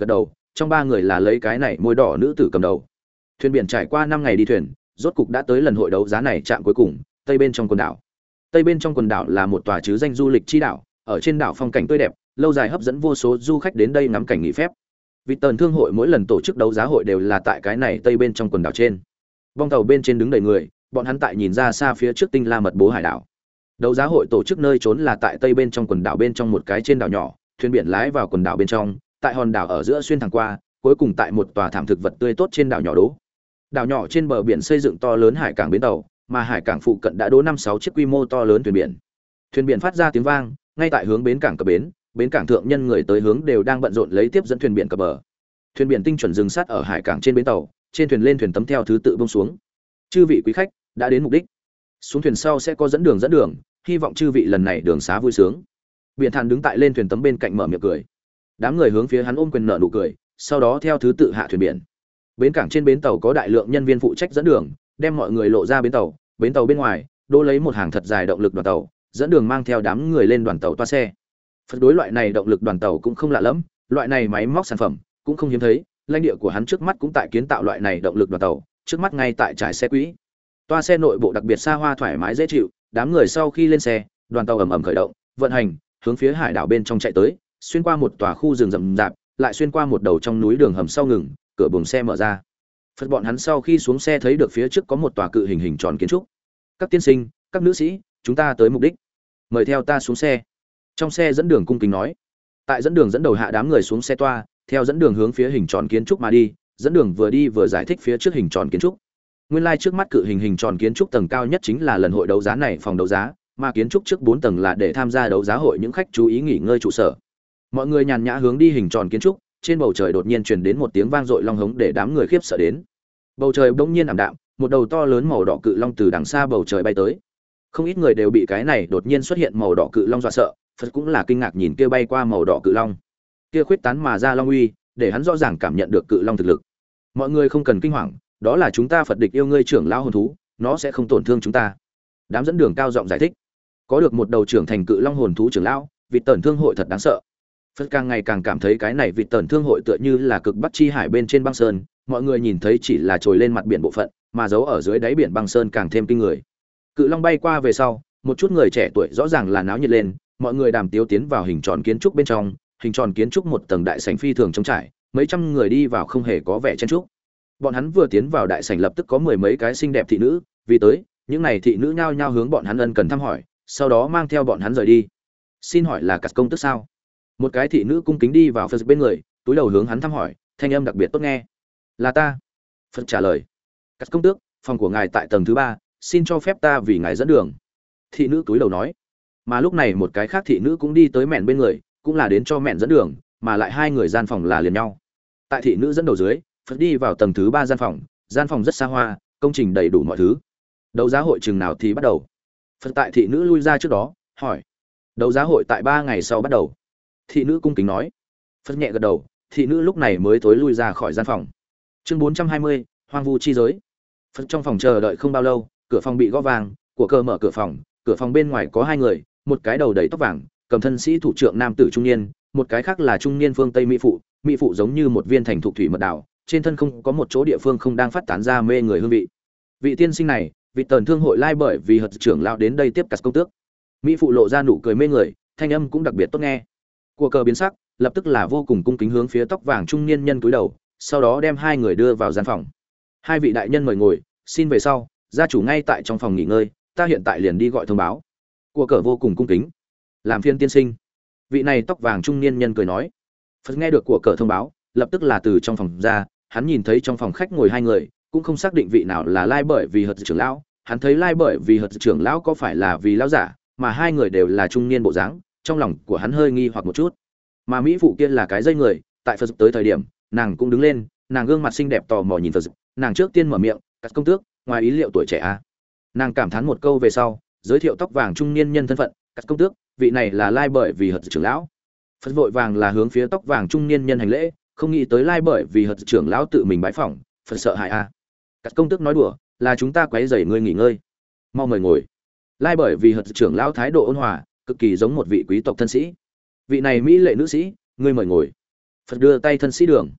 trong ba người là lấy cái này môi đỏ nữ tử cầm đầu. Thuyền biển trải qua năm ngày đi thuyền, rốt cục đã tới lần hội đấu giá này chạm cuối cùng, tây bên trong quần đảo. Tây bên trong quần đảo là một tòa chứ danh du lịch chi đảo, ở trên đảo phong cảnh tươi đẹp, lâu dài hấp dẫn vô số du khách đến đây ngắm cảnh nghỉ phép. Vì tần thương hội mỗi lần tổ chức đấu giá hội đều là tại cái này tây bên trong quần đảo trên. Bong tàu bên trên đứng đầy người, bọn hắn tại nhìn ra xa phía trước tinh la mật bố hải đảo. Đấu giá hội tổ chức nơi trốn là tại tây bên trong quần đảo bên trong một cái trên đảo nhỏ, thuyền biển lái vào quần đảo bên trong, tại hòn đảo ở giữa xuyên thẳng qua, cuối cùng tại một tòa thảm thực vật tươi tốt trên đảo nhỏ đố. Đảo nhỏ trên bờ biển xây dựng to lớn hải cảng bến tàu, mà hải cảng phụ cận đã đố năm sáu chiếc quy mô to lớn thuyền biển. Thuyền biển phát ra tiếng vang, ngay tại hướng bến cảng cập bến, bến cảng thượng nhân người tới hướng đều đang bận rộn lấy tiếp dẫn thuyền biển cập bờ. Thuyền biển tinh chuẩn dừng sát ở hải cảng trên bến tàu, trên thuyền lên thuyền tấm theo thứ tự buông xuống. Chư vị quý khách đã đến mục đích. Xuống thuyền sau sẽ có dẫn đường dẫn đường, hy vọng chư vị lần này đường xá vui sướng. Biển Thản đứng tại lên thuyền tấm bên cạnh mở miệng cười. Đám người hướng phía hắn ôm quyền nở nụ cười, sau đó theo thứ tự hạ thuyền biển. Bến cảng trên bến tàu có đại lượng nhân viên phụ trách dẫn đường, đem mọi người lộ ra bến tàu. Bến tàu bên ngoài, đỗ lấy một hàng thật dài động lực đoàn tàu, dẫn đường mang theo đám người lên đoàn tàu toa xe. Phần đối loại này động lực đoàn tàu cũng không lạ lẫm, loại này máy móc sản phẩm cũng không hiếm thấy, lãnh địa của hắn trước mắt cũng tại kiến tạo loại này động lực đoàn tàu, trước mắt ngay tại trải xe quỹ. Toa xe nội bộ đặc biệt xa hoa thoải mái dễ chịu, đám người sau khi lên xe, đoàn tàu ầm ầm khởi động, vận hành, hướng phía hải đảo bên trong chạy tới, xuyên qua một tòa khu rừng rậm rạp, lại xuyên qua một đầu trong núi đường hầm sau ngừng, cửa buồng xe mở ra. Phật bọn hắn sau khi xuống xe thấy được phía trước có một tòa cự hình hình tròn kiến trúc. Các tiên sinh, các nữ sĩ, chúng ta tới mục đích. Mời theo ta xuống xe. Trong xe dẫn đường cung kính nói. Tại dẫn đường dẫn đầu hạ đám người xuống xe toa, theo dẫn đường hướng phía hình tròn kiến trúc mà đi, dẫn đường vừa đi vừa giải thích phía trước hình tròn kiến trúc. Nguyên lai like trước mắt cự hình hình tròn kiến trúc tầng cao nhất chính là lần hội đấu giá này phòng đấu giá, mà kiến trúc trước bốn tầng là để tham gia đấu giá hội những khách chú ý nghỉ ngơi trụ sở. Mọi người nhàn nhã hướng đi hình tròn kiến trúc, trên bầu trời đột nhiên truyền đến một tiếng vang dội long hống để đám người khiếp sợ đến. Bầu trời bỗng nhiên ảm đạm, một đầu to lớn màu đỏ cự long từ đằng xa bầu trời bay tới. Không ít người đều bị cái này đột nhiên xuất hiện màu đỏ cự long dọa sợ, Phật cũng là kinh ngạc nhìn kia bay qua màu đỏ cự long. Kia khuyết tán mà ra long uy, để hắn rõ ràng cảm nhận được cự long thực lực. Mọi người không cần kinh hoàng, đó là chúng ta Phật địch yêu ngươi trưởng lão hồn thú, nó sẽ không tổn thương chúng ta. Đám dẫn đường cao giọng giải thích. Có được một đầu trưởng thành cự long hồn thú trưởng lão, vị tẩn thương hội thật đáng sợ. Phật càng ngày càng cảm thấy cái này vị tẩn thương hội tựa như là cực bắc chi hải bên trên băng sơn, mọi người nhìn thấy chỉ là trồi lên mặt biển bộ phận, mà giấu ở dưới đáy biển băng sơn càng thêm kinh người. Cự long bay qua về sau, một chút người trẻ tuổi rõ ràng là náo nhiệt lên, mọi người đàm tiếu tiến vào hình tròn kiến trúc bên trong, hình tròn kiến trúc một tầng đại sảnh phi thường trống trải, mấy trăm người đi vào không hề có vẻ chen chúc. Bọn hắn vừa tiến vào đại sảnh lập tức có mười mấy cái xinh đẹp thị nữ, vì tới, những này thị nữ nhao nhao hướng bọn hắn ân cần thăm hỏi, sau đó mang theo bọn hắn rời đi. Xin hỏi là Cát công tức sao? Một cái thị nữ cung kính đi vào Phật bên người, túi đầu hướng hắn thăm hỏi, thanh âm đặc biệt tốt nghe. Là ta. Phật trả lời. Cát công tước, phòng của ngài tại tầng thứ ba, xin cho phép ta vì ngài dẫn đường. Thị nữ túi đầu nói. Mà lúc này một cái khác thị nữ cũng đi tới mẹn bên người, cũng là đến cho mẹn dẫn đường, mà lại hai người gian phòng là liền nhau. Tại thị nữ dẫn đầu dưới, Phật đi vào tầng thứ ba gian phòng, gian phòng rất xa hoa, công trình đầy đủ mọi thứ. Đấu giá hội chừng nào thì bắt đầu? Phật tại thị nữ lui ra trước đó, hỏi. Đấu giá hội tại ba ngày sau bắt đầu. Thị nữ cung kính nói. Phật nhẹ gật đầu, thị nữ lúc này mới tối lui ra khỏi gian phòng. Chương bốn trăm hai mươi, hoang vu chi giới. Phật trong phòng chờ đợi không bao lâu, cửa phòng bị gõ vang, của cơ mở cửa phòng, cửa phòng bên ngoài có hai người, một cái đầu đầy tóc vàng, cầm thân sĩ thủ trưởng nam tử trung niên, một cái khác là trung niên phương Tây mỹ phụ, mỹ phụ giống như một viên thành thục thủy mật đảo, trên thân không có một chỗ địa phương không đang phát tán ra mê người hương vị. Vị tiên sinh này, vị tần thương hội lai bởi vì hợt trưởng lão đến đây tiếp Cát công tước. Mỹ phụ lộ ra nụ cười mê người, thanh âm cũng đặc biệt tốt nghe. Của cờ biến sắc, lập tức là vô cùng cung kính hướng phía tóc vàng trung niên nhân cúi đầu, sau đó đem hai người đưa vào gian phòng. Hai vị đại nhân mời ngồi, xin về sau, gia chủ ngay tại trong phòng nghỉ ngơi, ta hiện tại liền đi gọi thông báo. Của cờ vô cùng cung kính. Làm phiên tiên sinh. Vị này tóc vàng trung niên nhân cười nói. Phật nghe được của cờ thông báo, lập tức là từ trong phòng ra, hắn nhìn thấy trong phòng khách ngồi hai người, cũng không xác định vị nào là lai bởi vì hợt trưởng lão, hắn thấy lai bởi vì hợt trưởng lão có phải là vì lão giả, mà hai người đều là trung niên bộ dáng, trong lòng của hắn hơi nghi hoặc một chút. Mà mỹ phụ kia là cái dây người, tại Phật tới thời điểm, nàng cũng đứng lên, nàng gương mặt xinh đẹp tò mò nhìn Phật, nàng trước tiên mở miệng, Cát công tước, ngoài ý liệu tuổi trẻ a. À. Nàng cảm thán một câu về sau, giới thiệu tóc vàng trung niên nhân thân phận, Cát công tước, vị này là lai bởi vì hợt trưởng lão. Phật vội vàng là hướng phía tóc vàng trung niên nhân hành lễ, không nghĩ tới lai bởi vì hợt trưởng lão tự mình bái phỏng, Phật sợ hại a. À. Cát công tước nói đùa, là chúng ta quấy rầy ngươi nghỉ ngơi, mau mời ngồi. Lai bởi vì hợt trưởng lão thái độ ôn hòa, cực kỳ giống một vị quý tộc thân sĩ. Vị này mỹ lệ nữ sĩ, ngươi mời ngồi. Phật đưa tay thân sĩ đường.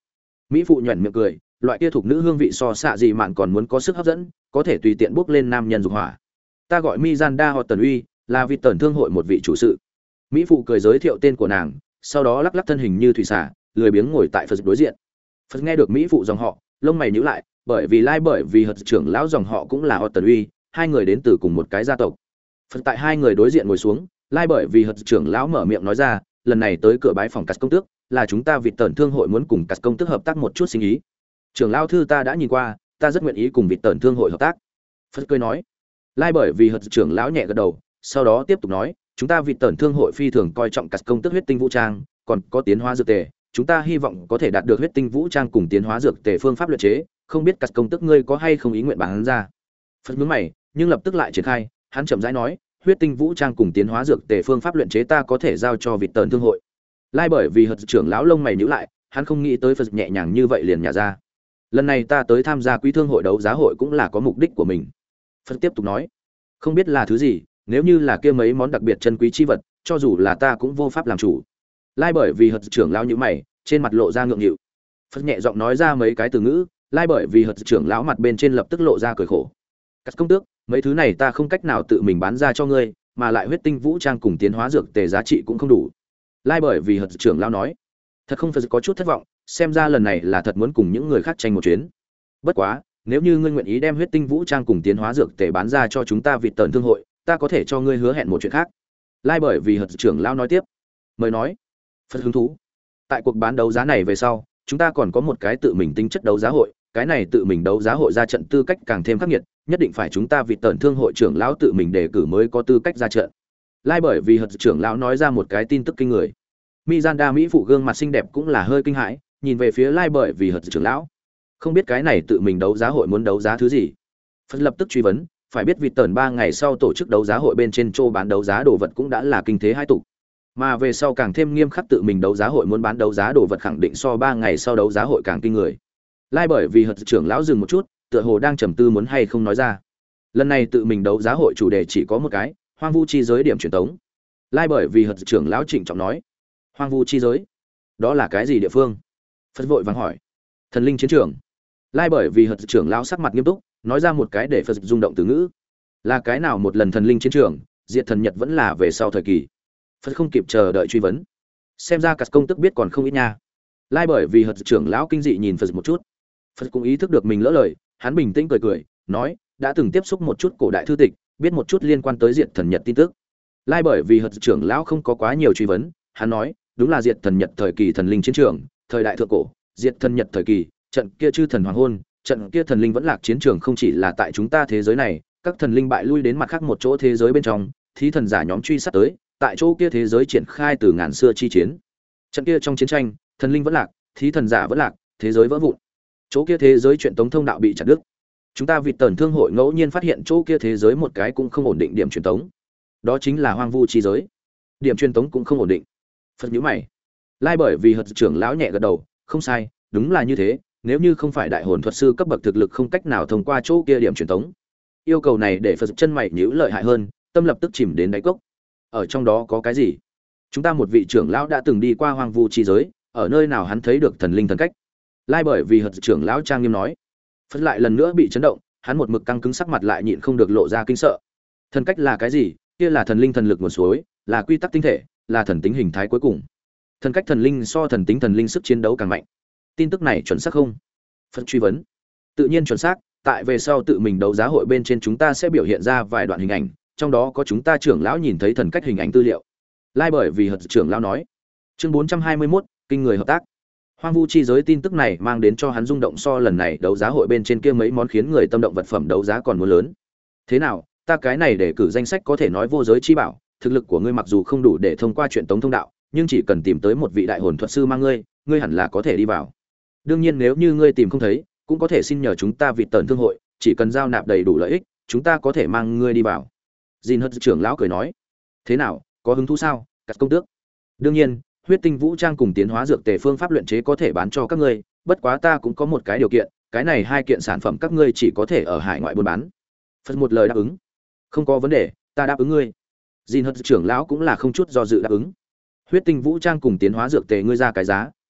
Mỹ phụ nhuận miệng cười, loại kia thuộc nữ hương vị so xạ gì mạn còn muốn có sức hấp dẫn, có thể tùy tiện bước lên nam nhân dục hỏa. Ta gọi Mizanda hoặc Tần Uy, là vị tần thương hội một vị chủ sự. Mỹ phụ cười giới thiệu tên của nàng, sau đó lắc lắc thân hình như thủy xả, lười biếng ngồi tại Phật đối diện. Phật nghe được Mỹ phụ dòng họ, lông mày nhíu lại, bởi vì lai bởi vì hợp trưởng lão dòng họ cũng là hoặc Tần Uy, hai người đến từ cùng một cái gia tộc. Phật tại hai người đối diện ngồi xuống, lai bởi vì hợp trưởng lão mở miệng nói ra, lần này tới cửa bái phòng Cát công tước, là chúng ta vị tần thương hội muốn cùng Cát công tước hợp tác một chút sinh ý. Trưởng lão thư ta đã nhìn qua, ta rất nguyện ý cùng vị tần thương hội hợp tác. Phật cười nói. Lai bởi vì hợp trưởng lão nhẹ gật đầu, sau đó tiếp tục nói, chúng ta vị tần thương hội phi thường coi trọng Cát công tước huyết tinh vũ trang, còn có tiến hóa dược tề, chúng ta hy vọng có thể đạt được huyết tinh vũ trang cùng tiến hóa dược tề phương pháp luyện chế, không biết Cát công tước ngươi có hay không ý nguyện bán ra. Phật nhướng mày, nhưng lập tức lại triển khai, hắn chậm rãi nói, huyết tinh vũ trang cùng tiến hóa dược tề phương pháp luyện chế ta có thể giao cho vị tần thương hội. Lai bởi vì hợp trưởng lão lông mày nhíu lại, hắn không nghĩ tới Phật nhẹ nhàng như vậy liền nhả ra. Lần này ta tới tham gia quý thương hội đấu giá hội cũng là có mục đích của mình. Phật tiếp tục nói, không biết là thứ gì, nếu như là kia mấy món đặc biệt chân quý chi vật, cho dù là ta cũng vô pháp làm chủ. Lai bởi vì hợp trưởng lão nhíu mày, trên mặt lộ ra ngượng nghịu. Phật nhẹ giọng nói ra mấy cái từ ngữ, lai bởi vì hợp trưởng lão mặt bên trên lập tức lộ ra cười khổ. Cát công tước, mấy thứ này ta không cách nào tự mình bán ra cho ngươi, mà lại huyết tinh vũ trang cùng tiến hóa dược tề giá trị cũng không đủ. Lai bởi vì hợp trưởng lão nói, thật không Phật có chút thất vọng, xem ra lần này là thật muốn cùng những người khác tranh một chuyến. Bất quá, nếu như ngươi nguyện ý đem huyết tinh vũ trang cùng tiến hóa dược tề bán ra cho chúng ta vị tần thương hội, ta có thể cho ngươi hứa hẹn một chuyện khác. Lai bởi vì hợp trưởng lão nói tiếp, mời nói. Phật hứng thú. Tại cuộc bán đấu giá này về sau, chúng ta còn có một cái tự mình tính chất đấu giá hội, cái này tự mình đấu giá hội ra trận tư cách càng thêm khắc nghiệt, nhất định phải chúng ta vị tần thương hội trưởng lão tự mình đề cử mới có tư cách ra trận. Lai bởi vì hợp trưởng lão nói ra một cái tin tức kinh người. Mizanda mỹ phụ gương mặt xinh đẹp cũng là hơi kinh hãi, nhìn về phía Lai bởi vì hợp trưởng lão. Không biết cái này tự mình đấu giá hội muốn đấu giá thứ gì? Phật lập tức truy vấn, phải biết vị tần ba ngày sau tổ chức đấu giá hội bên trên châu bán đấu giá đồ vật cũng đã là kinh thế hai tục. Mà về sau càng thêm nghiêm khắc tự mình đấu giá hội muốn bán đấu giá đồ vật khẳng định so ba ngày sau đấu giá hội càng kinh người. Lai bởi vì hợp trưởng lão dừng một chút, tựa hồ đang trầm tư muốn hay không nói ra. Lần này tự mình đấu giá hội chủ đề chỉ có một cái, hoang vu chi giới điểm truyền tống. Lai bởi vì hợp trưởng lão trịnh trọng nói, hoang vu chi giới, đó là cái gì địa phương? Phật vội vàng hỏi. Thần linh chiến trường. Lai bởi vì hợp trưởng lão sắc mặt nghiêm túc, nói ra một cái để Phật rung động từ ngữ. Là cái nào một lần thần linh chiến trường, diệt thần Nhật vẫn là về sau thời kỳ. Phật không kịp chờ đợi truy vấn. Xem ra Cát công tức biết còn không ít nha. Lai bởi vì hợp trưởng lão kinh dị nhìn Phật một chút. Phật cũng ý thức được mình lỡ lời, hắn bình tĩnh cười cười, nói, đã từng tiếp xúc một chút cổ đại thư tịch, biết một chút liên quan tới diệt thần Nhật tin tức. Lai bởi vì hợp trưởng lão không có quá nhiều truy vấn, hắn nói, đúng là diệt thần Nhật thời kỳ thần linh chiến trường, thời đại thượng cổ, diệt thần Nhật thời kỳ, trận kia chư thần hoàng hôn, trận kia thần linh vẫn lạc chiến trường không chỉ là tại chúng ta thế giới này, các thần linh bại lui đến mặt khác một chỗ thế giới bên trong, thí thần giả nhóm truy sát tới, tại chỗ kia thế giới triển khai từ ngàn xưa chi chiến. Trận kia trong chiến tranh, thần linh vẫn lạc, thí thần giả vẫn lạc, thế giới vỡ vụn. Chỗ kia thế giới truyền tống thông đạo bị chặt đứt. Chúng ta vị tần thương hội ngẫu nhiên phát hiện chỗ kia thế giới một cái cũng không ổn định điểm truyền tống. Đó chính là hoang vu chi giới. Điểm truyền tống cũng không ổn định. Phật nhíu mày. Lai bởi vì hợp trưởng lão nhẹ gật đầu, không sai, đúng là như thế, nếu như không phải đại hồn thuật sư cấp bậc thực lực không cách nào thông qua chỗ kia điểm truyền tống. Yêu cầu này để Phật chân mày nhíu lợi hại hơn, tâm lập tức chìm đến đáy cốc. Ở trong đó có cái gì? Chúng ta một vị trưởng lão đã từng đi qua hoang vu chi giới, ở nơi nào hắn thấy được thần linh thần cách? Lai bởi vì hợp trưởng lão trang nghiêm nói. Phật lại lần nữa bị chấn động, hắn một mực căng cứng sắc mặt lại nhịn không được lộ ra kinh sợ. Thần cách là cái gì? Kia là thần linh thần lực nguồn suối, là quy tắc tinh thể, là thần tính hình thái cuối cùng. Thần cách thần linh so thần tính thần linh sức chiến đấu càng mạnh. Tin tức này chuẩn xác không? Phật truy vấn. Tự nhiên chuẩn xác, tại về sau tự mình đấu giá hội bên trên chúng ta sẽ biểu hiện ra vài đoạn hình ảnh, trong đó có chúng ta trưởng lão nhìn thấy thần cách hình ảnh tư liệu. Lai bởi vì hợp trưởng lão nói. Chương bốn trăm hai mươi mốt, kinh người hợp tác. Hoang vu chi giới tin tức này mang đến cho hắn rung động so lần này đấu giá hội bên trên kia mấy món khiến người tâm động vật phẩm đấu giá còn muốn lớn. Thế nào, ta cái này để cử danh sách có thể nói vô giới chi bảo, thực lực của ngươi mặc dù không đủ để thông qua chuyện tống thông đạo, nhưng chỉ cần tìm tới một vị đại hồn thuật sư mang ngươi, ngươi hẳn là có thể đi vào. Đương nhiên nếu như ngươi tìm không thấy, cũng có thể xin nhờ chúng ta vị tần thương hội, chỉ cần giao nạp đầy đủ lợi ích, chúng ta có thể mang ngươi đi vào. Jin Hất trưởng lão cười nói, thế nào, có hứng thú sao, Cát công tước? Đương nhiên, huyết tinh vũ trang cùng tiến hóa dược tề phương pháp luyện chế có thể bán cho các ngươi, bất quá ta cũng có một cái điều kiện, cái này hai kiện sản phẩm các ngươi chỉ có thể ở hải ngoại buôn bán. Phật một lời đáp ứng. Không có vấn đề, ta đáp ứng ngươi. Jin Hất trưởng lão cũng là không chút do dự đáp ứng. Huyết tinh vũ trang cùng tiến hóa dược tề ngươi ra cái giá,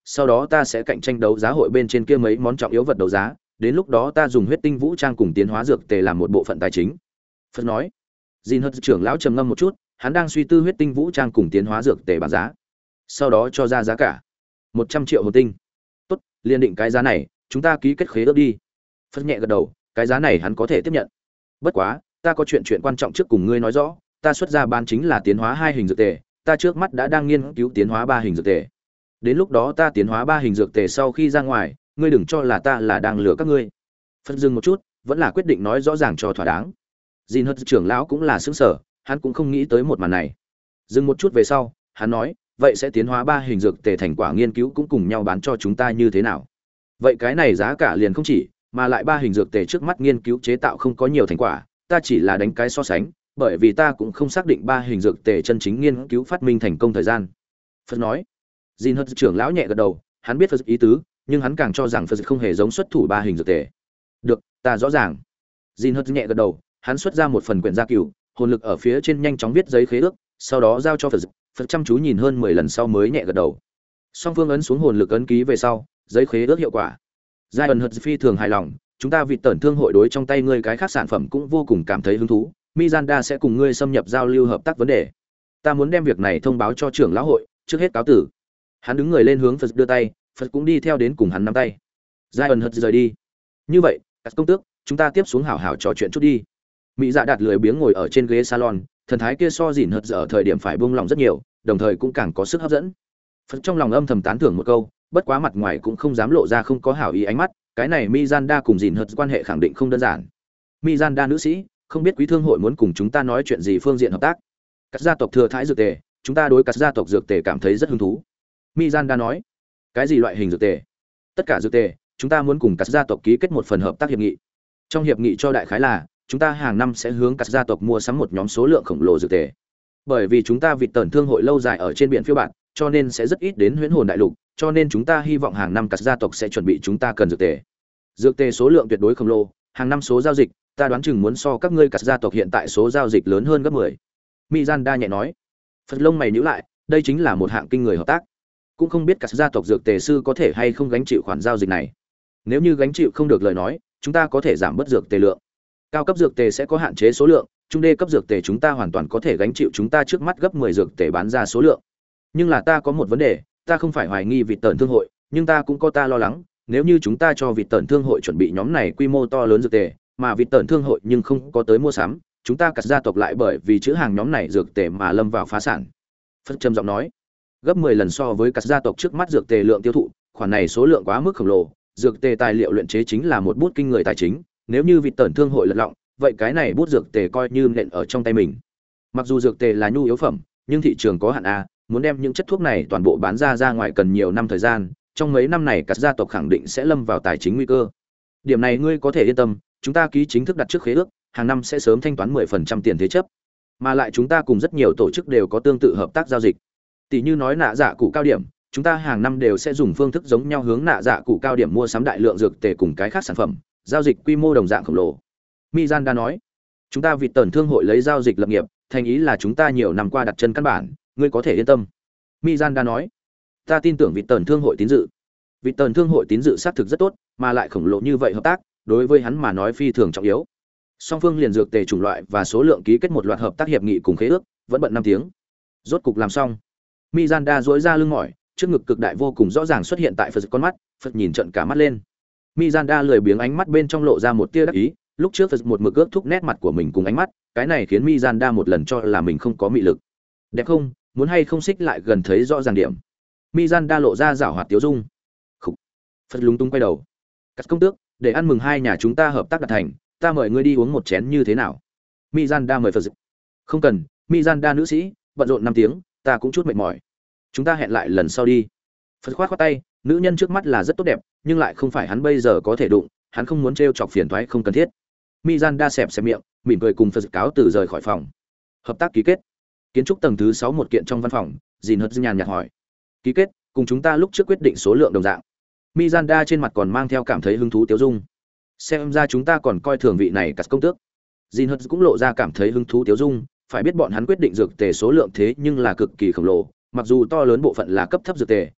sau đó ta sẽ cạnh tranh đấu giá hội bên trên kia mấy món trọng yếu vật đấu giá, đến lúc đó ta dùng huyết tinh vũ trang cùng tiến hóa dược tề làm một bộ phận tài chính. Phật nói. Jin Hật trưởng lão trầm ngâm một chút, hắn đang suy tư huyết tinh vũ trang cùng tiến hóa dược tề bảng giá. Sau đó cho ra giá cả. một trăm triệu hồn tinh. Tốt, liên định cái giá này, chúng ta ký kết khế ước đi. Phật nhẹ gật đầu, cái giá này hắn có thể tiếp nhận. Bất quá, ta có chuyện chuyện quan trọng trước cùng ngươi nói rõ, ta xuất ra bán chính là tiến hóa hai hình dược tề, ta trước mắt đã đang nghiên cứu tiến hóa ba hình dược tề. Đến lúc đó ta tiến hóa ba hình dược tề sau khi ra ngoài, ngươi đừng cho là ta là đang lừa các ngươi. Phật dừng một chút, vẫn là quyết định nói rõ ràng cho thỏa đáng. Jin Hật trưởng lão cũng là sững sờ, hắn cũng không nghĩ tới một màn này. Dừng một chút về sau, hắn nói, vậy sẽ tiến hóa ba hình dược tề thành quả nghiên cứu cũng cùng nhau bán cho chúng ta như thế nào? Vậy cái này giá cả liền không chỉ, mà lại ba hình dược tề trước mắt nghiên cứu chế tạo không có nhiều thành quả, ta chỉ là đánh cái so sánh, bởi vì ta cũng không xác định ba hình dược tề chân chính nghiên cứu phát minh thành công thời gian. Phật nói. Jin Hật trưởng lão nhẹ gật đầu, hắn biết Phật ý tứ, nhưng hắn càng cho rằng Phật không hề giống xuất thủ ba hình dược tề. Được, ta rõ ràng. Jin Hật nhẹ gật đầu, hắn xuất ra một phần quyển gia cửu, hồn lực ở phía trên nhanh chóng viết giấy khế ước, sau đó giao cho Phật. Phật chăm chú nhìn hơn mười lần sau mới nhẹ gật đầu. Song phương ấn xuống hồn lực ấn ký về sau, giấy khế ước hiệu quả. Giai ẩn Hật phi thường hài lòng, chúng ta vịt tẩn thương hội đối trong tay ngươi cái khác sản phẩm cũng vô cùng cảm thấy hứng thú, Mizanda sẽ cùng ngươi xâm nhập giao lưu hợp tác vấn đề. Ta muốn đem việc này thông báo cho trưởng lão hội, trước hết cáo tử. Hắn đứng người lên hướng Phật đưa tay, Phật cũng đi theo đến cùng hắn nắm tay. Giai ẩn Hật rời đi. Như vậy, các công tước, chúng ta tiếp xuống hảo hảo trò chuyện chút đi. Mỹ Dạ Đạt lười biếng ngồi ở trên ghế salon, thần thái kia so Dĩn Hật ở thời điểm phải buông lòng rất nhiều, đồng thời cũng càng có sức hấp dẫn. Phật trong lòng âm thầm tán thưởng một câu, bất quá mặt ngoài cũng không dám lộ ra không có hảo ý ánh mắt, cái này Mizanda cùng Dĩn Hật quan hệ khẳng định không đơn giản. Mizanda nữ sĩ, không biết quý thương hội muốn cùng chúng ta nói chuyện gì phương diện hợp tác? Các gia tộc thừa thãi dược tề, chúng ta đối các gia tộc dược tề cảm thấy rất hứng thú. Mizanda nói. Cái gì loại hình dược tề? Tất cả dược tề, chúng ta muốn cùng các gia tộc ký kết một phần hợp tác hiệp nghị. Trong hiệp nghị cho đại khái là, chúng ta hàng năm sẽ hướng các gia tộc mua sắm một nhóm số lượng khổng lồ dược tề. Bởi vì chúng ta vịt tẩn thương hội lâu dài ở trên biển phiêu bạt, cho nên sẽ rất ít đến Huyễn Hồn đại lục, cho nên chúng ta hy vọng hàng năm các gia tộc sẽ chuẩn bị chúng ta cần dược tề. Dược tề số lượng tuyệt đối khổng lồ, hàng năm số giao dịch, ta đoán chừng muốn so các ngươi các gia tộc hiện tại số giao dịch lớn hơn gấp mười. Mizanda nhẹ nói. Phật lông mày nhíu lại, đây chính là một hạng kinh người hợp tác. Cũng không biết các gia tộc dược tề sư có thể hay không gánh chịu khoản giao dịch này. Nếu như gánh chịu không được lời nói, chúng ta có thể giảm bớt dược tề lượng. Cao cấp dược tề sẽ có hạn chế số lượng, trung đê cấp dược tề chúng ta hoàn toàn có thể gánh chịu chúng ta trước mắt gấp mười dược tề bán ra số lượng. Nhưng là ta có một vấn đề, ta không phải hoài nghi vịt tẩn thương hội, nhưng ta cũng có ta lo lắng, nếu như chúng ta cho vịt tẩn thương hội chuẩn bị nhóm này quy mô to lớn dược tề, mà vịt tẩn thương hội nhưng không có tới mua sắm, chúng ta cắt gia tộc lại bởi vì chữ hàng nhóm này dược tề mà lâm vào phá sản. Phật trầm giọng nói, gấp mười lần so với cắt gia tộc trước mắt dược tề lượng tiêu thụ, khoản này số lượng quá mức khổng lồ, dược tề tài liệu luyện chế chính là một bút kinh người tài chính, nếu như vịt tẩn thương hội lật lọng, vậy cái này bút dược tề coi như nện ở trong tay mình. Mặc dù dược tề là nhu yếu phẩm, nhưng thị trường có hạn a, muốn đem những chất thuốc này toàn bộ bán ra ra ngoài cần nhiều năm thời gian, trong mấy năm này các gia tộc khẳng định sẽ lâm vào tài chính nguy cơ. Điểm này ngươi có thể yên tâm, chúng ta ký chính thức đặt trước khế ước, hàng năm sẽ sớm thanh toán mười phần trăm tiền thế chấp. Mà lại chúng ta cùng rất nhiều tổ chức đều có tương tự hợp tác giao dịch. Tỷ như nói nạ dạ cụ cao điểm, chúng ta hàng năm đều sẽ dùng phương thức giống nhau hướng nạ dạ cụ cao điểm mua sắm đại lượng dược tề cùng cái khác sản phẩm, giao dịch quy mô đồng dạng khổng lồ. Mizanda nói, chúng ta vịt tẩn thương hội lấy giao dịch lập nghiệp, thành ý là chúng ta nhiều năm qua đặt chân căn bản, ngươi có thể yên tâm. Mizanda nói, ta tin tưởng vịt tẩn thương hội tín dự. Vịt tẩn thương hội tín dự xác thực rất tốt, mà lại khổng lồ như vậy hợp tác, đối với hắn mà nói phi thường trọng yếu. Song phương liền dược tề chủng loại và số lượng ký kết một loạt hợp tác hiệp nghị cùng khế ước, vẫn bận năm tiếng. Rốt cục làm xong. Mizanda duỗi ra lưng mỏi, trước ngực cực đại vô cùng rõ ràng xuất hiện tại Phật con mắt, Phật nhìn trợn cả mắt lên. Mizanda lười biếng ánh mắt bên trong lộ ra một tia đắc ý, lúc trước Phật một mực ước thúc nét mặt của mình cùng ánh mắt, cái này khiến Mizanda một lần cho là mình không có mị lực. Đẹp không, muốn hay không xích lại gần thấy rõ ràng điểm. Mizanda lộ ra giảo hoạt tiếu dung. Khục. Phật lúng túng quay đầu. Cắt công tước, để ăn mừng hai nhà chúng ta hợp tác đạt thành, ta mời ngươi đi uống một chén như thế nào? Mizanda mời Phật. Không cần, Mizanda nữ sĩ, bận rộn năm tiếng, ta cũng chút mệt mỏi. Chúng ta hẹn lại lần sau đi. Phật khoát khoát tay, nữ nhân trước mắt là rất tốt đẹp, nhưng lại không phải hắn bây giờ có thể đụng, hắn không muốn trêu chọc phiền toái không cần thiết. Mizanda xẹp xẹp miệng, mỉm cười cùng Phật cáo từ rời khỏi phòng. Hợp tác ký kết. Kiến trúc tầng thứ sáu một kiện trong văn phòng, Dìn Hật nhàn nhạt hỏi. Ký kết, cùng chúng ta lúc trước quyết định số lượng đồng dạng. Mizanda trên mặt còn mang theo cảm thấy hứng thú tiêu dung. Xem ra chúng ta còn coi thường vị này cắt công tước. Dìn Hật cũng lộ ra cảm thấy hứng thú tiêu dung, phải biết bọn hắn quyết định dược tề số lượng thế nhưng là cực kỳ khổng lồ, mặc dù to lớn bộ phận là cấp thấp dược tề,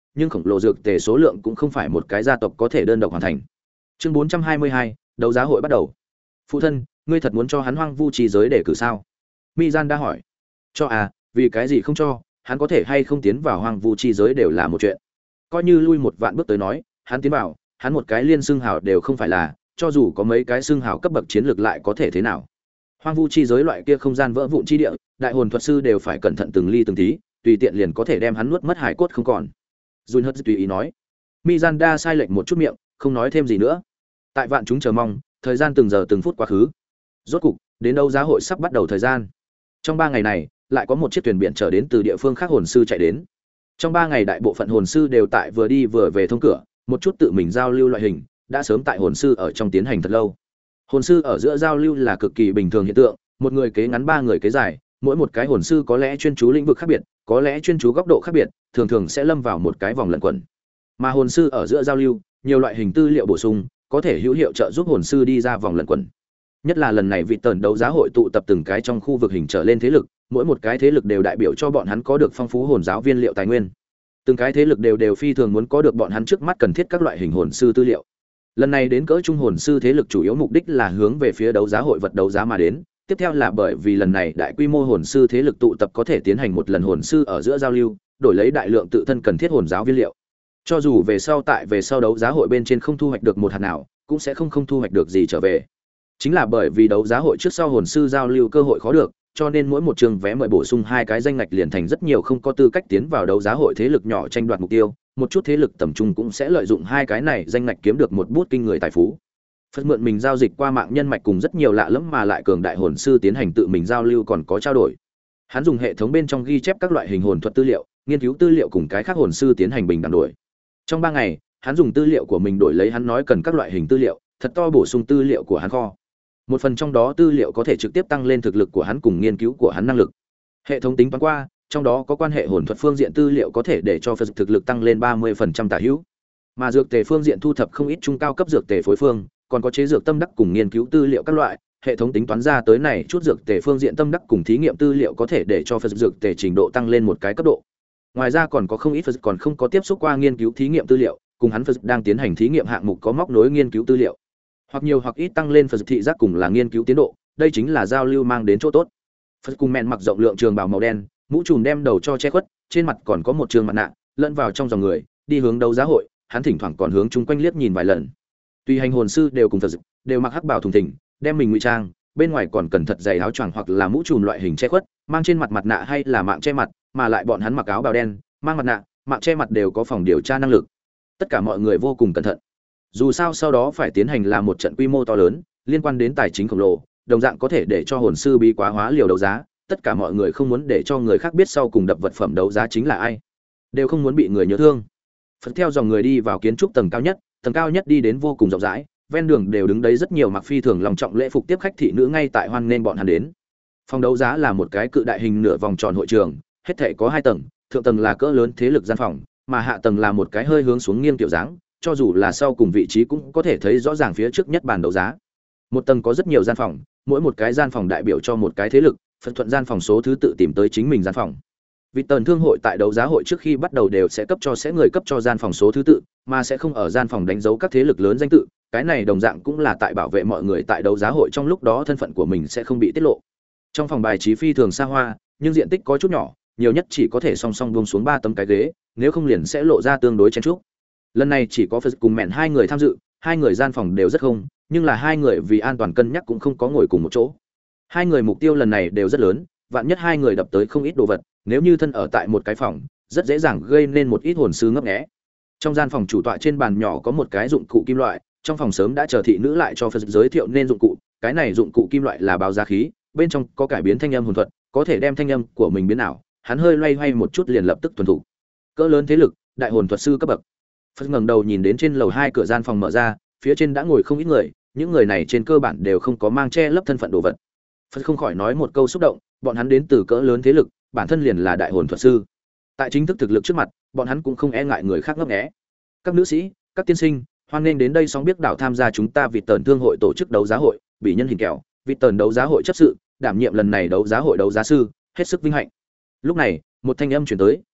nhưng khổng lồ dược tề số lượng cũng không phải một cái gia tộc có thể đơn độc hoàn thành. Chương bốn trăm hai mươi hai, đấu giá hội bắt đầu. Phụ thân, ngươi thật muốn cho hắn hoang vu chi giới để cử sao? Mizan hỏi. Cho à, vì cái gì không cho, hắn có thể hay không tiến vào hoang vu chi giới đều là một chuyện. Coi như lui một vạn bước tới nói, hắn tiến vào, hắn một cái liên xưng hào đều không phải là, cho dù có mấy cái xưng hào cấp bậc chiến lược lại có thể thế nào? Hoang vu chi giới loại kia không gian vỡ vụn chi địa, đại hồn thuật sư đều phải cẩn thận từng ly từng tí, tùy tiện liền có thể đem hắn nuốt mất hải cốt không còn. Jun Hut tùy ý nói. Mizanda sai lệch một chút miệng, không nói thêm gì nữa. Tại vạn chúng chờ mong, thời gian từng giờ từng phút quá khứ. Rốt cục, đến đấu giá hội sắp bắt đầu thời gian. Trong ba ngày này, lại có một chiếc thuyền biển chở đến từ địa phương khác hồn sư chạy đến. Trong ba ngày đại bộ phận hồn sư đều tại vừa đi vừa về thông cửa, một chút tự mình giao lưu loại hình, đã sớm tại hồn sư ở trong tiến hành thật lâu. Hồn sư ở giữa giao lưu là cực kỳ bình thường hiện tượng, một người kế ngắn ba người kế dài, mỗi một cái hồn sư có lẽ chuyên chú lĩnh vực khác biệt, có lẽ chuyên chú góc độ khác biệt, thường thường sẽ lâm vào một cái vòng lẩn quẩn. Mà hồn sư ở giữa giao lưu, nhiều loại hình tư liệu bổ sung, có thể hữu hiệu trợ giúp hồn sư đi ra vòng lẩn quẩn. Nhất là lần này vị tần đấu giá hội tụ tập từng cái trong khu vực hình trở lên thế lực, mỗi một cái thế lực đều đại biểu cho bọn hắn có được phong phú hồn giáo viên liệu tài nguyên. Từng cái thế lực đều đều phi thường muốn có được bọn hắn trước mắt cần thiết các loại hình hồn sư tư liệu. Lần này đến cỡ trung hồn sư thế lực chủ yếu mục đích là hướng về phía đấu giá hội vật đấu giá mà đến, tiếp theo là bởi vì lần này đại quy mô hồn sư thế lực tụ tập có thể tiến hành một lần hồn sư ở giữa giao lưu, đổi lấy đại lượng tự thân cần thiết hồn giáo viên liệu. Cho dù về sau tại về sau đấu giá hội bên trên không thu hoạch được một hạt nào, cũng sẽ không không thu hoạch được gì trở về. Chính là bởi vì đấu giá hội trước sau hồn sư giao lưu cơ hội khó được, cho nên mỗi một trường vé mời bổ sung hai cái danh ngạch liền thành rất nhiều không có tư cách tiến vào đấu giá hội thế lực nhỏ tranh đoạt mục tiêu, một chút thế lực tầm trung cũng sẽ lợi dụng hai cái này danh ngạch kiếm được một bút kinh người tài phú. Phật mượn mình giao dịch qua mạng nhân mạch cùng rất nhiều lạ lẫm mà lại cường đại hồn sư tiến hành tự mình giao lưu còn có trao đổi. Hắn dùng hệ thống bên trong ghi chép các loại hình hồn thuật tư liệu, nghiên cứu tư liệu cùng cái khác hồn sư tiến hành bình đẳng đổi. Trong ba ngày, hắn dùng tư liệu của mình đổi lấy hắn nói cần các loại hình tư liệu, thật to bổ sung tư liệu của hắn kho. Một phần trong đó tư liệu có thể trực tiếp tăng lên thực lực của hắn cùng nghiên cứu của hắn năng lực. Hệ thống tính toán qua, trong đó có quan hệ hồn thuật phương diện tư liệu có thể để cho Phật thực lực tăng lên ba mươi phần trăm tả hữu. Mà dược tề phương diện thu thập không ít trung cao cấp dược tề phối phương, còn có chế dược tâm đắc cùng nghiên cứu tư liệu các loại, hệ thống tính toán ra tới này chút dược tề phương diện tâm đắc cùng thí nghiệm tư liệu có thể để cho Phật dược tề trình độ tăng lên một cái cấp độ. Ngoài ra còn có không ít Phật còn không có tiếp xúc qua nghiên cứu thí nghiệm tư liệu, cùng hắn Phật đang tiến hành thí nghiệm hạng mục có móc nối nghiên cứu tư liệu. Hoặc nhiều hoặc ít tăng lên Phật thị giác cùng là nghiên cứu tiến độ, đây chính là giao lưu mang đến chỗ tốt. Phật cùng mẹn mặc rộng lượng trường bào màu đen, mũ trùm đem đầu cho che khuất, trên mặt còn có một trường mặt nạ, lẫn vào trong dòng người, đi hướng đấu giá hội, hắn thỉnh thoảng còn hướng chung quanh liếc nhìn vài lần. Tuy hành hồn sư đều cùng Phật đều mặc hắc bào thùng thình, đem mình ngụy trang, bên ngoài còn cần thật dày áo choàng hoặc là mũ trùm loại hình che khuất, mang trên mặt mặt nạ hay là mạng che mặt, mà lại bọn hắn mặc áo bào đen, mang mặt nạ, mạng che mặt đều có phòng điều tra năng lực. Tất cả mọi người vô cùng cẩn thận. Dù sao sau đó phải tiến hành là một trận quy mô to lớn, liên quan đến tài chính khổng lồ, đồng dạng có thể để cho hồn sư bí quá hóa liều đấu giá, tất cả mọi người không muốn để cho người khác biết sau cùng đập vật phẩm đấu giá chính là ai, đều không muốn bị người nhớ thương. Phật theo dòng người đi vào kiến trúc tầng cao nhất, tầng cao nhất đi đến vô cùng rộng rãi, ven đường đều đứng đấy rất nhiều mặc phi thường lòng trọng lễ phục tiếp khách thị nữ ngay tại hoan nên bọn hắn đến. Phòng đấu giá là một cái cự đại hình nửa vòng tròn hội trường, hết thảy có hai tầng, thượng tầng là cỡ lớn thế lực gian phòng, mà hạ tầng là một cái hơi hướng xuống nghiêng tiểu dáng, cho dù là sau cùng vị trí cũng có thể thấy rõ ràng phía trước nhất bàn đấu giá. Một tầng có rất nhiều gian phòng, mỗi một cái gian phòng đại biểu cho một cái thế lực, Phật thuận gian phòng số thứ tự tìm tới chính mình gian phòng. Vị tần thương hội tại đấu giá hội trước khi bắt đầu đều sẽ cấp cho sẽ người cấp cho gian phòng số thứ tự, mà sẽ không ở gian phòng đánh dấu các thế lực lớn danh tự, cái này đồng dạng cũng là tại bảo vệ mọi người tại đấu giá hội trong lúc đó thân phận của mình sẽ không bị tiết lộ. Trong phòng bài trí phi thường xa hoa, nhưng diện tích có chút nhỏ, nhiều nhất chỉ có thể song song buông xuống ba tấm cái ghế, nếu không liền sẽ lộ ra tương đối chen chúc. Lần này chỉ có Phật cùng mẹn hai người tham dự, hai người gian phòng đều rất không, nhưng là hai người vì an toàn cân nhắc cũng không có ngồi cùng một chỗ. Hai người mục tiêu lần này đều rất lớn, vạn nhất hai người đập tới không ít đồ vật, nếu như thân ở tại một cái phòng, rất dễ dàng gây nên một ít hồn sư ngấp nghé. Trong gian phòng chủ tọa trên bàn nhỏ có một cái dụng cụ kim loại, trong phòng sớm đã chờ thị nữ lại cho Phật giới thiệu nên dụng cụ, cái này dụng cụ kim loại là báo giá khí, bên trong có cải biến thanh âm hồn thuật, có thể đem thanh âm của mình biến ảo, hắn hơi loay hoay một chút liền lập tức thuần thủ. Cỡ lớn thế lực, đại hồn thuật sư cấp bậc. Phật ngẩng đầu nhìn đến trên lầu hai cửa gian phòng mở ra, phía trên đã ngồi không ít người, những người này trên cơ bản đều không có mang che lấp thân phận đồ vật. Phật không khỏi nói một câu xúc động, bọn hắn đến từ cỡ lớn thế lực, bản thân liền là đại hồn thuật sư. Tại chính thức thực lực trước mặt, bọn hắn cũng không e ngại người khác ngấp nghé. Các nữ sĩ, các tiên sinh, hoan nghênh đến đây song biết đảo tham gia chúng ta Vịt Tần Thương hội tổ chức đấu giá hội, bị nhân hình kẹo, Vịt Tần đấu giá hội chấp sự, đảm nhiệm lần này đấu giá hội đấu giá sư, hết sức vinh hạnh. Lúc này, một thanh âm truyền tới,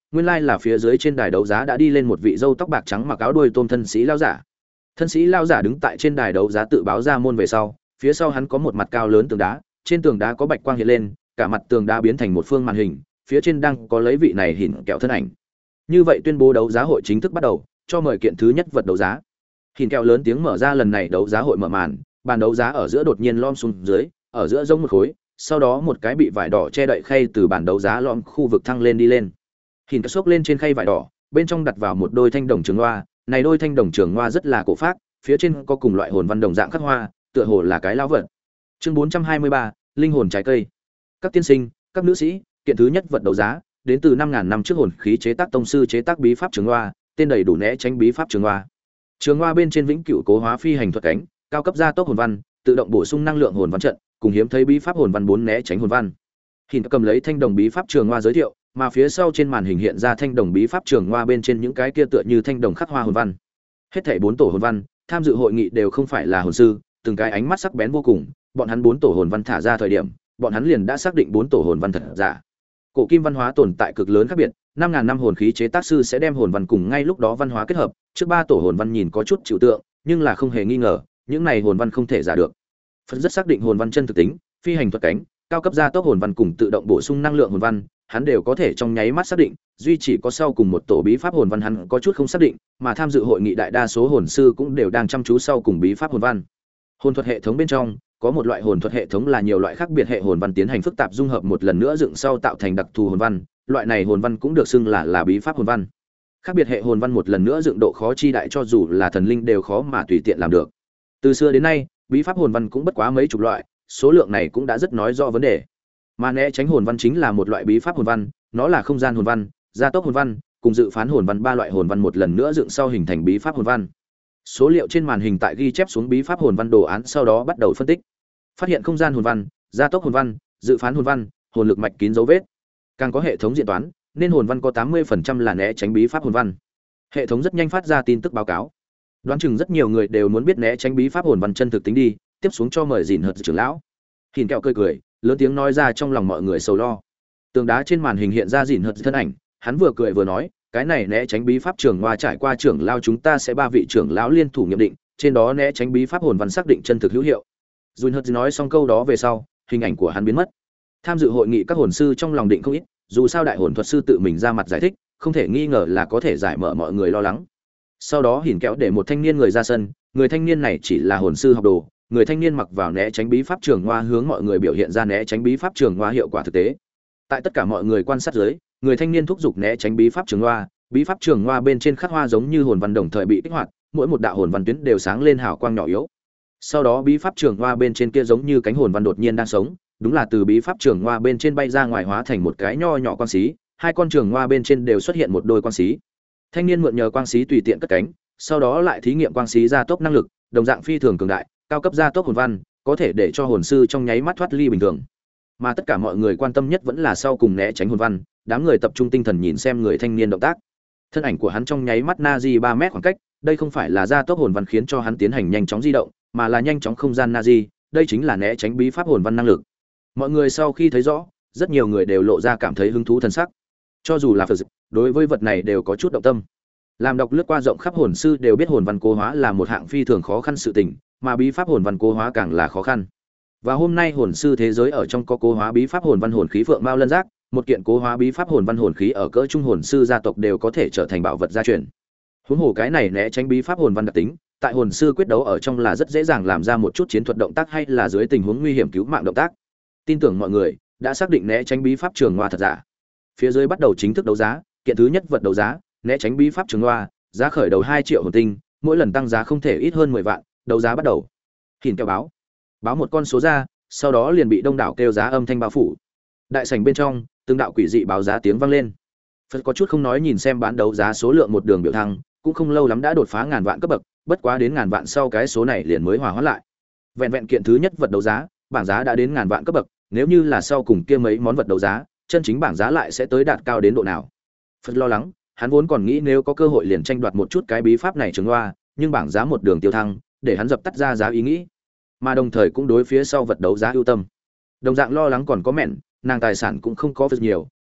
nguyên lai là phía dưới trên đài đấu giá đã đi lên một vị râu tóc bạc trắng mặc áo đuôi tôm thân sĩ lao giả. Thân sĩ lao giả đứng tại trên đài đấu giá tự báo ra môn về sau, phía sau hắn có một mặt cao lớn tường đá, trên tường đá có bạch quang hiện lên, cả mặt tường đá biến thành một phương màn hình, phía trên đang có lấy vị này hỉn kẹo thân ảnh. Như vậy tuyên bố đấu giá hội chính thức bắt đầu, cho mời kiện thứ nhất vật đấu giá. Hỉn kẹo lớn tiếng mở ra lần này đấu giá hội mở màn, bàn đấu giá ở giữa đột nhiên lom xuống dưới, ở giữa giống một khối, sau đó một cái bị vải đỏ che đậy khay từ bàn đấu giá lom khu vực thăng lên đi lên. Hỉn kẹo xốc lên trên khay vải đỏ, bên trong đặt vào một đôi thanh đồng trường hoa, này đôi thanh đồng trường hoa rất là cổ phác, phía trên có cùng loại hồn văn đồng dạng khắc hoa, tựa hồ là cái lão vật. Chương bốn trăm hai mươi ba, linh hồn trái cây. Các tiên sinh, các nữ sĩ, kiện thứ nhất vật đấu giá, đến từ năm ngàn năm trước hồn khí chế tác tông sư chế tác bí pháp trường hoa, tên đầy đủ né tránh bí pháp trường hoa. Trường hoa bên trên vĩnh cửu cố hóa phi hành thuật cánh, cao cấp gia tốc hồn văn, tự động bổ sung năng lượng hồn văn trận, cùng hiếm thấy bí pháp hồn văn bốn né tránh hồn văn. Hỉn cầm lấy thanh đồng bí pháp trường hoa giới thiệu, mà phía sau trên màn hình hiện ra thanh đồng bí pháp trường hoa bên trên những cái kia tựa như thanh đồng khắc hoa hồn văn. Hết thảy bốn tổ hồn văn, tham dự hội nghị đều không phải là hồn sư, từng cái ánh mắt sắc bén vô cùng, bọn hắn bốn tổ hồn văn thả ra thời điểm, bọn hắn liền đã xác định bốn tổ hồn văn thật giả. Cổ kim văn hóa tồn tại cực lớn khác biệt, năm ngàn năm hồn khí chế tác sư sẽ đem hồn văn cùng ngay lúc đó văn hóa kết hợp, trước ba tổ hồn văn nhìn có chút trừu tượng, nhưng là không hề nghi ngờ, những này hồn văn không thể giả được. Phần rất xác định hồn văn chân thực tính, phi hành thuật cánh, cao cấp gia tốc hồn văn cùng tự động bổ sung năng lượng hồn văn, hắn đều có thể trong nháy mắt xác định, duy chỉ có sau cùng một tổ bí pháp hồn văn hắn có chút không xác định, mà tham dự hội nghị đại đa số hồn sư cũng đều đang chăm chú sau cùng bí pháp hồn văn. Hồn thuật hệ thống bên trong có một loại hồn thuật hệ thống là nhiều loại khác biệt hệ hồn văn tiến hành phức tạp dung hợp một lần nữa dựng sau tạo thành đặc thù hồn văn, loại này hồn văn cũng được xưng là là bí pháp hồn văn. Khác biệt hệ hồn văn một lần nữa dựng độ khó chi đại cho dù là thần linh đều khó mà tùy tiện làm được. Từ xưa đến nay, bí pháp hồn văn cũng bất quá mấy chục loại, số lượng này cũng đã rất nói rõ vấn đề. Mà né tránh hồn văn chính là một loại bí pháp hồn văn, nó là không gian hồn văn, gia tốc hồn văn, cùng dự phán hồn văn ba loại hồn văn một lần nữa dựng sau hình thành bí pháp hồn văn. Số liệu trên màn hình tại ghi chép xuống bí pháp hồn văn đồ án sau đó bắt đầu phân tích. Phát hiện không gian hồn văn, gia tốc hồn văn, dự phán hồn văn, hồn lực mạch kín dấu vết. Càng có hệ thống diễn toán, nên hồn văn có tám mươi phần trăm là né tránh bí pháp hồn văn. Hệ thống rất nhanh phát ra tin tức báo cáo. Đoán chừng rất nhiều người đều muốn biết né tránh bí pháp hồn văn chân thực tính đi, tiếp xuống cho mời dìn hợt trưởng lão. Hỉn kẹo cười cười, lớn tiếng nói ra trong lòng mọi người sầu lo. Tường đá trên màn hình hiện ra dìn hợt thân ảnh, hắn vừa cười vừa nói, cái này né tránh bí pháp trường hoa trải qua trưởng lão chúng ta sẽ ba vị trưởng lão liên thủ nghiệm định, trên đó né tránh bí pháp hồn văn xác định chân thực hữu hiệu. Dìn hợt nói xong câu đó về sau, hình ảnh của hắn biến mất. Tham dự hội nghị các hồn sư trong lòng định không ít, dù sao đại hồn thuật sư tự mình ra mặt giải thích, không thể nghi ngờ là có thể giải mở mọi người lo lắng. Sau đó Hỉn kéo để một thanh niên người ra sân, người thanh niên này chỉ là hồn sư học đồ, người thanh niên mặc vào né tránh bí pháp trường hoa hướng mọi người biểu hiện ra né tránh bí pháp trường hoa hiệu quả thực tế. Tại tất cả mọi người quan sát dưới, người thanh niên thúc giục né tránh bí pháp trường hoa, bí pháp trường hoa bên trên khắc hoa giống như hồn văn đồng thời bị kích hoạt, mỗi một đạo hồn văn tuyến đều sáng lên hào quang nhỏ yếu. Sau đó bí pháp trường hoa bên trên kia giống như cánh hồn văn đột nhiên đang sống, đúng là từ bí pháp trường hoa bên trên bay ra ngoài hóa thành một cái nho nhỏ quang xí, hai con trường hoa bên trên đều xuất hiện một đôi quang xí. Thanh niên mượn nhờ quang xí tùy tiện cất cánh, sau đó lại thí nghiệm quang xí gia tốc năng lực, đồng dạng phi thường cường đại, cao cấp gia tốc hồn văn, có thể để cho hồn sư trong nháy mắt thoát ly bình thường. Mà tất cả mọi người quan tâm nhất vẫn là sau cùng né tránh hồn văn, đám người tập trung tinh thần nhìn xem người thanh niên động tác. Thân ảnh của hắn trong nháy mắt na di ba mét khoảng cách, đây không phải là gia tốc hồn văn khiến cho hắn tiến hành nhanh chóng di động, mà là nhanh chóng không gian na di, đây chính là né tránh bí pháp hồn văn năng lực. Mọi người sau khi thấy rõ, rất nhiều người đều lộ ra cảm thấy hứng thú thần sắc. Cho dù là Phật dịch, đối với vật này đều có chút động tâm. Làm đọc lướt qua rộng khắp hồn sư đều biết hồn văn cố hóa là một hạng phi thường khó khăn sự tình, mà bí pháp hồn văn cố hóa càng là khó khăn. Và hôm nay hồn sư thế giới ở trong có cố hóa bí pháp hồn văn hồn khí phượng mao lân giác, một kiện cố hóa bí pháp hồn văn hồn khí ở cỡ trung hồn sư gia tộc đều có thể trở thành bảo vật gia truyền. Huống hồ cái này né tránh bí pháp hồn văn đặc tính, tại hồn sư quyết đấu ở trong là rất dễ dàng làm ra một chút chiến thuật động tác hay là dưới tình huống nguy hiểm cứu mạng động tác. Tin tưởng mọi người đã xác định né tránh bí pháp trường hoa thật giả. Phía dưới bắt đầu chính thức đấu giá, kiện thứ nhất vật đấu giá, né tránh bí pháp trường hoa, giá khởi đầu hai triệu hồn tinh, mỗi lần tăng giá không thể ít hơn mười vạn, đấu giá bắt đầu. Hỉn kêu báo, báo một con số ra, sau đó liền bị đông đảo kêu giá âm thanh bao phủ. Đại sảnh bên trong, từng đạo quỷ dị báo giá tiếng vang lên. Phật có chút không nói nhìn xem bán đấu giá số lượng một đường biểu thăng, cũng không lâu lắm đã đột phá ngàn vạn cấp bậc, bất quá đến ngàn vạn sau cái số này liền mới hòa hóa lại. Vẹn vẹn kiện thứ nhất vật đấu giá, bảng giá đã đến ngàn vạn cấp bậc, nếu như là sau cùng kia mấy món vật đấu giá, chân chính bảng giá lại sẽ tới đạt cao đến độ nào. Phật lo lắng, hắn vốn còn nghĩ nếu có cơ hội liền tranh đoạt một chút cái bí pháp này trường hoa, nhưng bảng giá một đường tiêu thăng, để hắn dập tắt ra giá ý nghĩ, mà đồng thời cũng đối phía sau vật đấu giá ưu tâm. Đồng dạng lo lắng còn có mẹn, nàng tài sản cũng không có việc nhiều,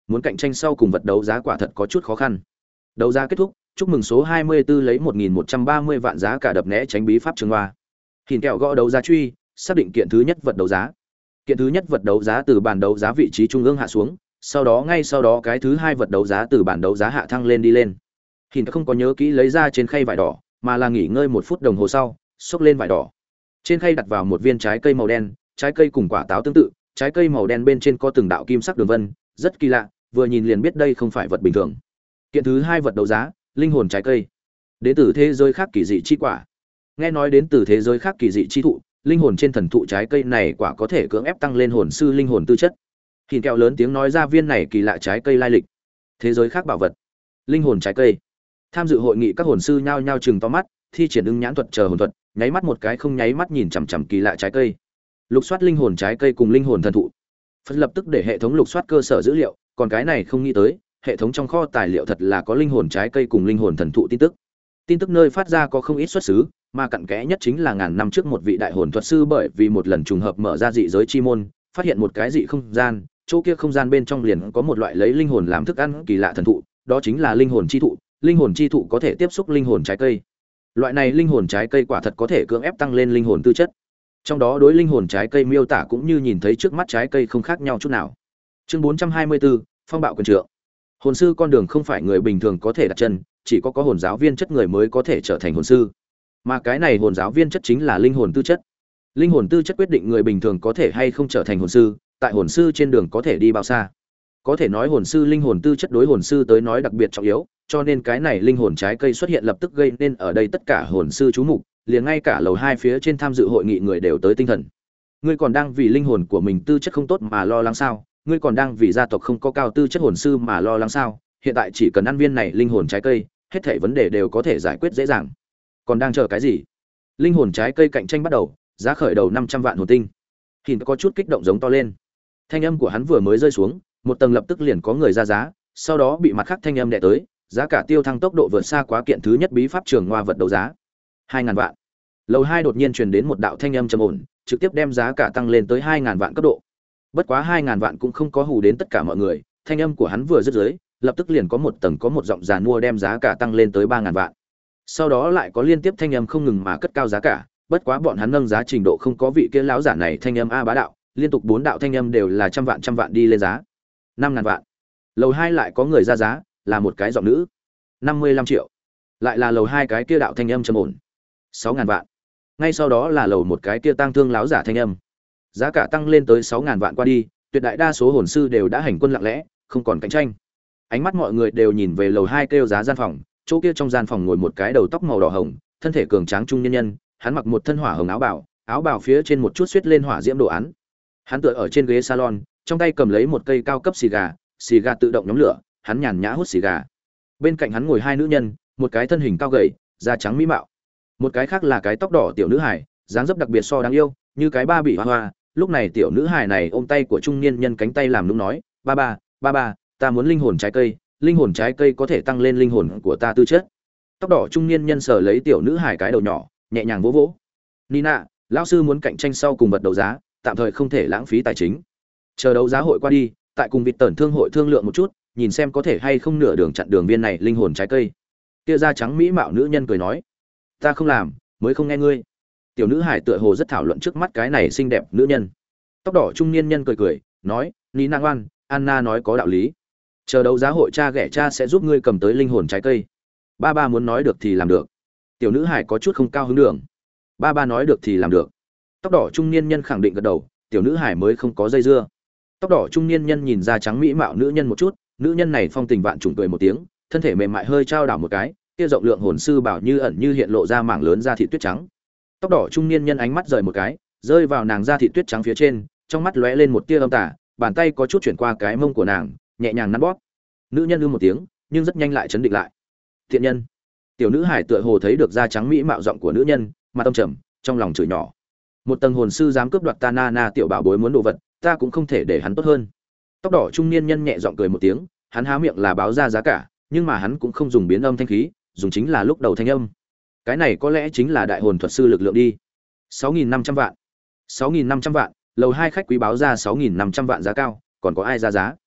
muốn cạnh tranh sau cùng vật đấu giá quả thật có chút khó khăn. Đấu giá kết thúc, chúc mừng số hai mươi tư lấy một nghìn một trăm ba mươi vạn giá cả đập né tránh bí pháp trường hoa. Hình kẹo gõ đấu giá truy, xác định kiện thứ nhất vật đấu giá. Kiện thứ nhất vật đấu giá từ bàn đấu giá vị trí trung ương hạ xuống, sau đó ngay sau đó cái thứ hai vật đấu giá từ bàn đấu giá hạ thăng lên đi lên. Hình không có nhớ kỹ lấy ra trên khay vải đỏ, mà là nghỉ ngơi một phút đồng hồ sau, xốc lên vải đỏ. Trên khay đặt vào một viên trái cây màu đen, trái cây cùng quả táo tương tự, trái cây màu đen bên trên có từng đạo kim sắc đường vân, rất kỳ lạ, vừa nhìn liền biết đây không phải vật bình thường. Kiện thứ hai vật đấu giá, linh hồn trái cây. Đến từ thế giới khác kỳ dị chi quả. Nghe nói đến từ thế giới khác kỳ dị chi thụ, linh hồn trên thần thụ trái cây này quả có thể cưỡng ép tăng lên hồn sư linh hồn tư chất. Hình kẹo lớn tiếng nói ra viên này kỳ lạ trái cây lai lịch. Thế giới khác bảo vật, linh hồn trái cây. Tham dự hội nghị các hồn sư nhao nhao chừng to mắt, thi triển ưng nhãn thuật chờ hồn thuật, nháy mắt một cái không nháy mắt nhìn chằm chằm kỳ lạ trái cây. Lục soát linh hồn trái cây cùng linh hồn thần thụ. Phân lập tức để hệ thống lục soát cơ sở dữ liệu, còn cái này không nghĩ tới, hệ thống trong kho tài liệu thật là có linh hồn trái cây cùng linh hồn thần thụ tin tức. Tin tức nơi phát ra có không ít xuất xứ, mà cặn kẽ nhất chính là ngàn năm trước một vị đại hồn thuật sư bởi vì một lần trùng hợp mở ra dị giới chi môn, phát hiện một cái dị không gian, chỗ kia không gian bên trong liền có một loại lấy linh hồn làm thức ăn kỳ lạ thần thụ, đó chính là linh hồn chi thụ, linh hồn chi thụ có thể tiếp xúc linh hồn trái cây. Loại này linh hồn trái cây quả thật có thể cưỡng ép tăng lên linh hồn tư chất. Trong đó đối linh hồn trái cây miêu tả cũng như nhìn thấy trước mắt trái cây không khác nhau chút nào. Chương bốn trăm hai mươi tư, phong bạo quyền trượng. Hồn sư con đường không phải người bình thường có thể đặt chân, chỉ có có hồn giáo viên chất người mới có thể trở thành hồn sư. Mà cái này hồn giáo viên chất chính là linh hồn tư chất. Linh hồn tư chất quyết định người bình thường có thể hay không trở thành hồn sư, tại hồn sư trên đường có thể đi bao xa. Có thể nói hồn sư linh hồn tư chất đối hồn sư tới nói đặc biệt trọng yếu, cho nên cái này linh hồn trái cây xuất hiện lập tức gây nên ở đây tất cả hồn sư chú mục, liền ngay cả lầu hai phía trên tham dự hội nghị người đều tới tinh thần. Ngươi còn đang vì linh hồn của mình tư chất không tốt mà lo lắng sao? Ngươi còn đang vì gia tộc không có cao tư chất hồn sư mà lo lắng sao? Hiện tại chỉ cần ăn viên này linh hồn trái cây, hết thảy vấn đề đều có thể giải quyết dễ dàng. Còn đang chờ cái gì? Linh hồn trái cây cạnh tranh bắt đầu, giá khởi đầu năm trăm vạn hồn tinh. Hình có chút kích động giống to lên. Thanh âm của hắn vừa mới rơi xuống, một tầng lập tức liền có người ra giá, sau đó bị mặt khác thanh âm đè tới, giá cả tiêu thăng tốc độ vượt xa quá kiện thứ nhất bí pháp trường hoa vật đấu giá. hai ngàn vạn. Lầu hai đột nhiên truyền đến một đạo thanh âm trầm ổn, trực tiếp đem giá cả tăng lên tới hai ngàn vạn cấp độ. Bất quá hai ngàn vạn cũng không có hù đến tất cả mọi người, thanh âm của hắn vừa dứt dưới, lập tức liền có một tầng có một giọng giàn mua đem giá cả tăng lên tới ba ngàn vạn. Sau đó lại có liên tiếp thanh âm không ngừng mà cất cao giá cả, bất quá bọn hắn nâng giá trình độ không có vị kia lão giả này thanh âm a bá đạo, liên tục bốn đạo thanh âm đều là trăm vạn trăm vạn đi lên giá. năm ngàn vạn. Lầu hai lại có người ra giá, là một cái giọng nữ. năm mươi lăm triệu. Lại là lầu hai cái kia đạo thanh âm trầm ổn. sáu ngàn vạn. Ngay sau đó là lầu một cái kia tăng thương lão giả thanh âm. Giá cả tăng lên tới sáu ngàn vạn qua đi, tuyệt đại đa số hồn sư đều đã hành quân lặng lẽ, không còn cạnh tranh. Ánh mắt mọi người đều nhìn về lầu hai kêu giá gian phòng, chỗ kia trong gian phòng ngồi một cái đầu tóc màu đỏ hồng, thân thể cường tráng trung nhân nhân, hắn mặc một thân hỏa hồng áo bào, áo bào phía trên một chút xuết lên hỏa diễm đồ án. Hắn tựa ở trên ghế salon, trong tay cầm lấy một cây cao cấp xì gà, xì gà tự động nhóm lửa, hắn nhàn nhã hút xì gà. Bên cạnh hắn ngồi hai nữ nhân, một cái thân hình cao gầy, da trắng mỹ mạo, một cái khác là cái tóc đỏ tiểu nữ hài, dáng dấp đặc biệt so đáng yêu, như cái ba bị hoa hoa. Lúc này tiểu nữ hài này ôm tay của trung niên nhân cánh tay làm nũng nói, ba ba, ba ba, ta muốn linh hồn trái cây, linh hồn trái cây có thể tăng lên linh hồn của ta tư chất. Tóc đỏ trung niên nhân sờ lấy tiểu nữ hài cái đầu nhỏ, nhẹ nhàng vỗ vỗ. Nina, lão sư muốn cạnh tranh sau cùng vật đấu giá, tạm thời không thể lãng phí tài chính. Chờ đấu giá hội qua đi, tại cùng vịt tẩn thương hội thương lượng một chút, nhìn xem có thể hay không nửa đường chặn đường viên này linh hồn trái cây. Kia da trắng mỹ mạo nữ nhân cười nói, ta không làm, mới không nghe ngươi. Tiểu nữ hải tựa hồ rất thảo luận trước mắt cái này xinh đẹp nữ nhân. Tóc đỏ trung niên nhân cười cười, nói, Nina ngoan, Anna nói có đạo lý. Chờ đấu giá hội cha ghẻ cha sẽ giúp ngươi cầm tới linh hồn trái cây. Ba ba muốn nói được thì làm được. Tiểu nữ hải có chút không cao hứng đường. Ba ba nói được thì làm được. Tóc đỏ trung niên nhân khẳng định gật đầu, tiểu nữ hải mới không có dây dưa. Tóc đỏ trung niên nhân nhìn da trắng mỹ mạo nữ nhân một chút, nữ nhân này phong tình vạn trùng cười một tiếng, thân thể mềm mại hơi trao đảo một cái, kia rộng lượng hồn sư bảo như ẩn như hiện lộ ra mảng lớn da thịt tuyết trắng. Tóc đỏ trung niên nhân ánh mắt rời một cái, rơi vào nàng da thịt tuyết trắng phía trên, trong mắt lóe lên một tia âm tà, bàn tay có chút chuyển qua cái mông của nàng, nhẹ nhàng nắn bóp. Nữ nhân ư một tiếng, nhưng rất nhanh lại chấn định lại. Thiện nhân. Tiểu nữ hải tựa hồ thấy được da trắng mỹ mạo giọng của nữ nhân, mặt tâm trầm, trong lòng chửi nhỏ. Một tầng hồn sư dám cướp đoạt ta Nana tiểu bảo bối muốn đồ vật, ta cũng không thể để hắn tốt hơn. Tóc đỏ trung niên nhân nhẹ giọng cười một tiếng, hắn há miệng là báo ra giá cả, nhưng mà hắn cũng không dùng biến âm thanh khí, dùng chính là lúc đầu thanh âm. Cái này có lẽ chính là đại hồn thuật sư lực lượng đi. sáu nghìn năm trăm vạn. sáu nghìn năm trăm vạn, lầu hai khách quý báo ra sáu nghìn năm trăm vạn giá cao, còn có ai ra giá?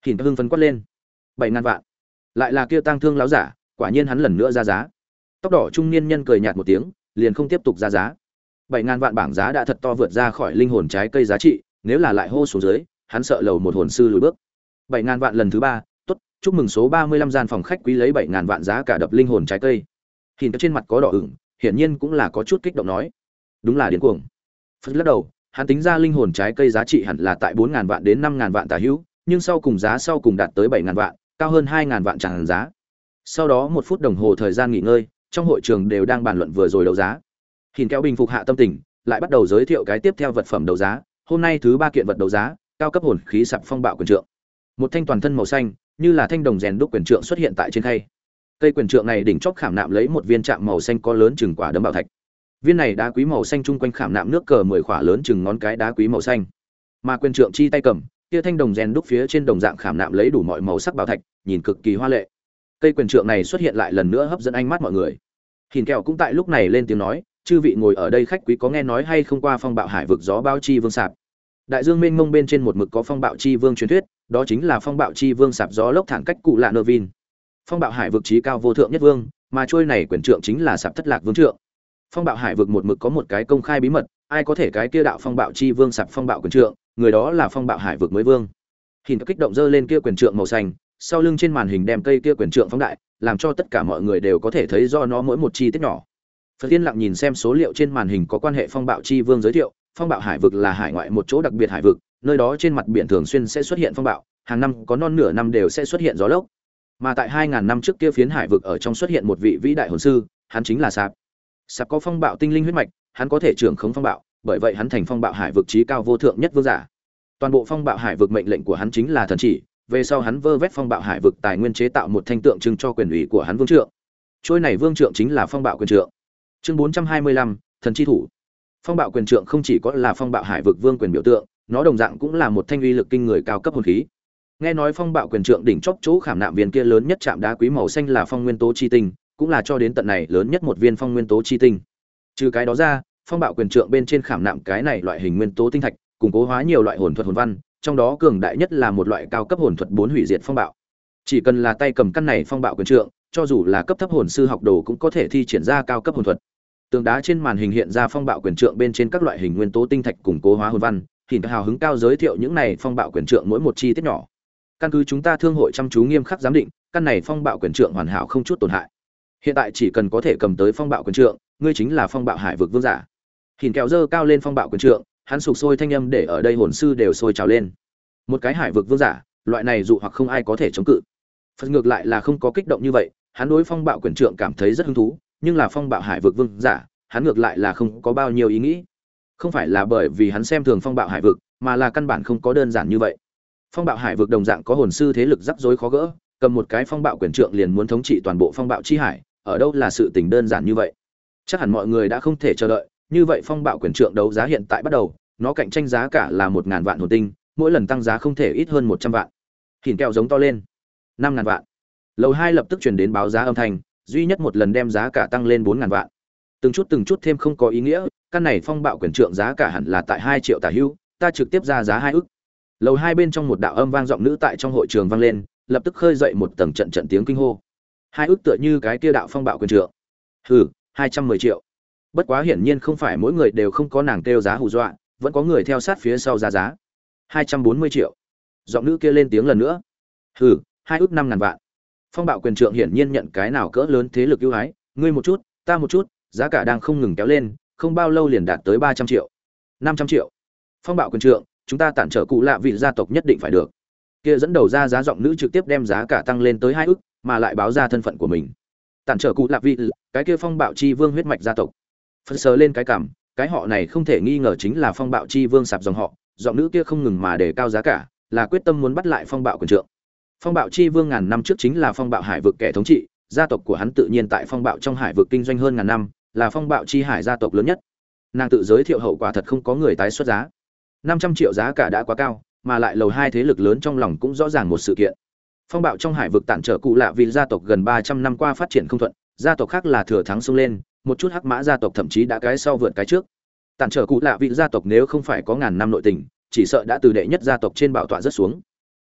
Hìn hưng phấn quát lên. Bảy ngàn vạn. Lại là kia tang thương láo giả, quả nhiên hắn lần nữa ra giá. Tóc đỏ trung niên nhân cười nhạt một tiếng, liền không tiếp tục ra giá. Bảy ngàn vạn bảng giá đã thật to vượt ra khỏi linh hồn trái cây giá trị, nếu là lại hô xuống dưới, hắn sợ lầu một hồn sư lùi bước. Bảy ngàn vạn lần thứ ba, tốt, chúc mừng số ba mươi lăm gian phòng khách quý lấy bảy ngàn vạn giá cả đập linh hồn trái cây. Hìn trên mặt có đỏ ửng, hiển nhiên cũng là có chút kích động nói. Đúng là điên cuồng. Phật lắc đầu, hắn tính ra linh hồn trái cây giá trị hẳn là tại bốn ngàn vạn đến năm ngàn vạn tả hữu, nhưng sau cùng giá sau cùng đạt tới bảy ngàn vạn, cao hơn hai ngàn vạn tràn giá. Sau đó một phút đồng hồ thời gian nghỉ ngơi, trong hội trường đều đang bàn luận vừa rồi đấu giá. Hìn kéo bình phục hạ tâm tình, lại bắt đầu giới thiệu cái tiếp theo vật phẩm đấu giá. Hôm nay thứ ba kiện vật đấu giá, cao cấp hồn khí sạp phong bạo quyền trượng. Một thanh toàn thân màu xanh, như là thanh đồng rèn đúc quyền trượng xuất hiện tại trên khay. Cây quyền trượng này đỉnh chóp khảm nạm lấy một viên trạm màu xanh có lớn chừng quả đấm bảo thạch. Viên này đá quý màu xanh chung quanh khảm nạm nước cờ mười khỏa lớn chừng ngón cái đá quý màu xanh. Mà quyền trượng chi tay cầm, kia thanh đồng rèn đúc phía trên đồng dạng khảm nạm lấy đủ mọi màu sắc bảo thạch, nhìn cực kỳ hoa lệ. Cây quyền trượng này xuất hiện lại lần nữa hấp dẫn ánh mắt mọi người. Hìn kẹo cũng tại lúc này lên tiếng nói, chư vị ngồi ở đây khách quý có nghe nói hay không qua phong bạo hải vực gió bao chi vương sạp. Đại dương mênh mông bên trên một mực có phong bạo chi vương truyền thuyết, đó chính là phong bạo chi vương sạp gió lốc thẳng cách cụ lạ nơ vin. Phong bạo hải vực trí cao vô thượng nhất vương, mà trôi này quyền trượng chính là sạp thất lạc vương trượng. Phong bạo hải vực một mực có một cái công khai bí mật, ai có thể cái kia đạo phong bạo chi vương sạp phong bạo quyền trượng, người đó là phong bạo hải vực mới vương. Hìn kích động dơ lên kia quyền trượng màu xanh, sau lưng trên màn hình đem cây kia quyền trượng phóng đại, làm cho tất cả mọi người đều có thể thấy do nó mỗi một chi tiết nhỏ. Phật Tiên lặng nhìn xem số liệu trên màn hình có quan hệ phong bạo chi vương giới thiệu, phong bạo hải vực là hải ngoại một chỗ đặc biệt hải vực, nơi đó trên mặt biển thường xuyên sẽ xuất hiện phong bạo, hàng năm có non nửa năm đều sẽ xuất hiện gió lốc. Mà tại hai ngàn năm trước kia phiến hải vực ở trong xuất hiện một vị vĩ đại hồn sư, hắn chính là Sạp. Sạp có phong bạo tinh linh huyết mạch, hắn có thể trưởng khống phong bạo, bởi vậy hắn thành phong bạo hải vực chí cao vô thượng nhất vương giả. Toàn bộ phong bạo hải vực mệnh lệnh của hắn chính là thần chỉ, về sau hắn vơ vét phong bạo hải vực tài nguyên chế tạo một thanh tượng trưng cho quyền ủy của hắn vương trượng. Trôi này vương trượng chính là phong bạo quyền trượng. Chương bốn trăm hai mươi lăm, thần chi thủ. Phong bạo quyền trượng không chỉ có là phong bạo hải vực vương quyền biểu tượng, nó đồng dạng cũng là một thanh uy lực kinh người cao cấp hồn khí. Nghe nói phong bạo quyền trượng đỉnh chóp chỗ khảm nạm viên kia lớn nhất chạm đá quý màu xanh là phong nguyên tố chi tinh, cũng là cho đến tận này lớn nhất một viên phong nguyên tố chi tinh. Trừ cái đó ra, phong bạo quyền trượng bên trên khảm nạm cái này loại hình nguyên tố tinh thạch, củng cố hóa nhiều loại hồn thuật hồn văn, trong đó cường đại nhất là một loại cao cấp hồn thuật bốn hủy diệt phong bạo. Chỉ cần là tay cầm căn này phong bạo quyền trượng, cho dù là cấp thấp hồn sư học đồ cũng có thể thi triển ra cao cấp hồn thuật. Tường đá trên màn hình hiện ra phong bạo quyền trượng bên trên các loại hình nguyên tố tinh thạch củng cố hóa hồn văn, Hìn hào hứng cao giới thiệu những này phong bạo quyền trượng mỗi một chi tiết nhỏ. Căn cứ chúng ta thương hội chăm chú nghiêm khắc giám định, căn này phong bạo quyền trượng hoàn hảo không chút tổn hại. Hiện tại chỉ cần có thể cầm tới phong bạo quyền trượng, ngươi chính là phong bạo hải vực vương giả. Hìn kéo dơ cao lên phong bạo quyền trượng, hắn sục sôi thanh âm để ở đây hồn sư đều sôi trào lên. Một cái hải vực vương giả, loại này dụ hoặc không ai có thể chống cự. Phật ngược lại là không có kích động như vậy, hắn đối phong bạo quyền trượng cảm thấy rất hứng thú, nhưng là phong bạo hải vực vương giả, hắn ngược lại là không có bao nhiêu ý nghĩ. Không phải là bởi vì hắn xem thường phong bạo hải vực, mà là căn bản không có đơn giản như vậy. Phong bạo hải vực đồng dạng có hồn sư thế lực rắc rối khó gỡ, cầm một cái phong bạo quyền trượng liền muốn thống trị toàn bộ phong bạo chi hải, ở đâu là sự tình đơn giản như vậy. Chắc hẳn mọi người đã không thể chờ đợi, như vậy phong bạo quyền trượng đấu giá hiện tại bắt đầu, nó cạnh tranh giá cả là một ngàn vạn hồn tinh, mỗi lần tăng giá không thể ít hơn một trăm vạn. Hìn kẹo giống to lên. năm ngàn vạn. Lầu hai lập tức truyền đến báo giá âm thanh, duy nhất một lần đem giá cả tăng lên bốn ngàn vạn. Từng chút từng chút thêm không có ý nghĩa, căn này phong bạo quyền trượng giá cả hẳn là tại hai triệu tả hữu, ta trực tiếp ra giá hai ức. Lầu hai bên trong một đạo âm vang giọng nữ tại trong hội trường vang lên, lập tức khơi dậy một tầng trận trận tiếng kinh hô. Hai ức tựa như cái kia đạo phong bạo quyền trượng. Hừ, hai trăm mười triệu. Bất quá hiển nhiên không phải mỗi người đều không có nàng kêu giá hù dọa, vẫn có người theo sát phía sau ra giá. hai trăm bốn mươi triệu. Giọng nữ kia lên tiếng lần nữa. Hừ, hai ức năm ngàn vạn. Phong bạo quyền trượng hiển nhiên nhận cái nào cỡ lớn thế lực ưu ái, ngươi một chút, ta một chút, giá cả đang không ngừng kéo lên, không bao lâu liền đạt tới ba trăm triệu. năm trăm triệu. Phong bạo quyền trượng, chúng ta tản trở cụ lạ vị gia tộc nhất định phải được. Kia dẫn đầu ra giá giọng nữ trực tiếp đem giá cả tăng lên tới hai ức, mà lại báo ra thân phận của mình. Tản trở cụ lạ vị, cái kia phong bạo chi vương huyết mạch gia tộc. Phân sờ lên cái cằm, cái họ này không thể nghi ngờ chính là phong bạo chi vương sạp dòng họ, giọng nữ kia không ngừng mà đề cao giá cả, là quyết tâm muốn bắt lại phong bạo quyền trượng. Phong bạo chi vương ngàn năm trước chính là phong bạo hải vực kẻ thống trị, gia tộc của hắn tự nhiên tại phong bạo trong hải vực kinh doanh hơn ngàn năm, là phong bạo chi hải gia tộc lớn nhất. Nàng tự giới thiệu hậu quả thật không có người tái xuất giá. năm trăm triệu giá cả đã quá cao, mà lại lầu hai thế lực lớn trong lòng cũng rõ ràng một sự kiện. Phong bạo trong hải vực tản trở cụ lạ vì gia tộc gần ba trăm năm qua phát triển không thuận, gia tộc khác là thừa thắng xông lên, một chút hắc mã gia tộc thậm chí đã cái sau vượt cái trước. Tản trở cụ lạ vị gia tộc nếu không phải có ngàn năm nội tình, chỉ sợ đã từ đệ nhất gia tộc trên bảo tọa rất xuống.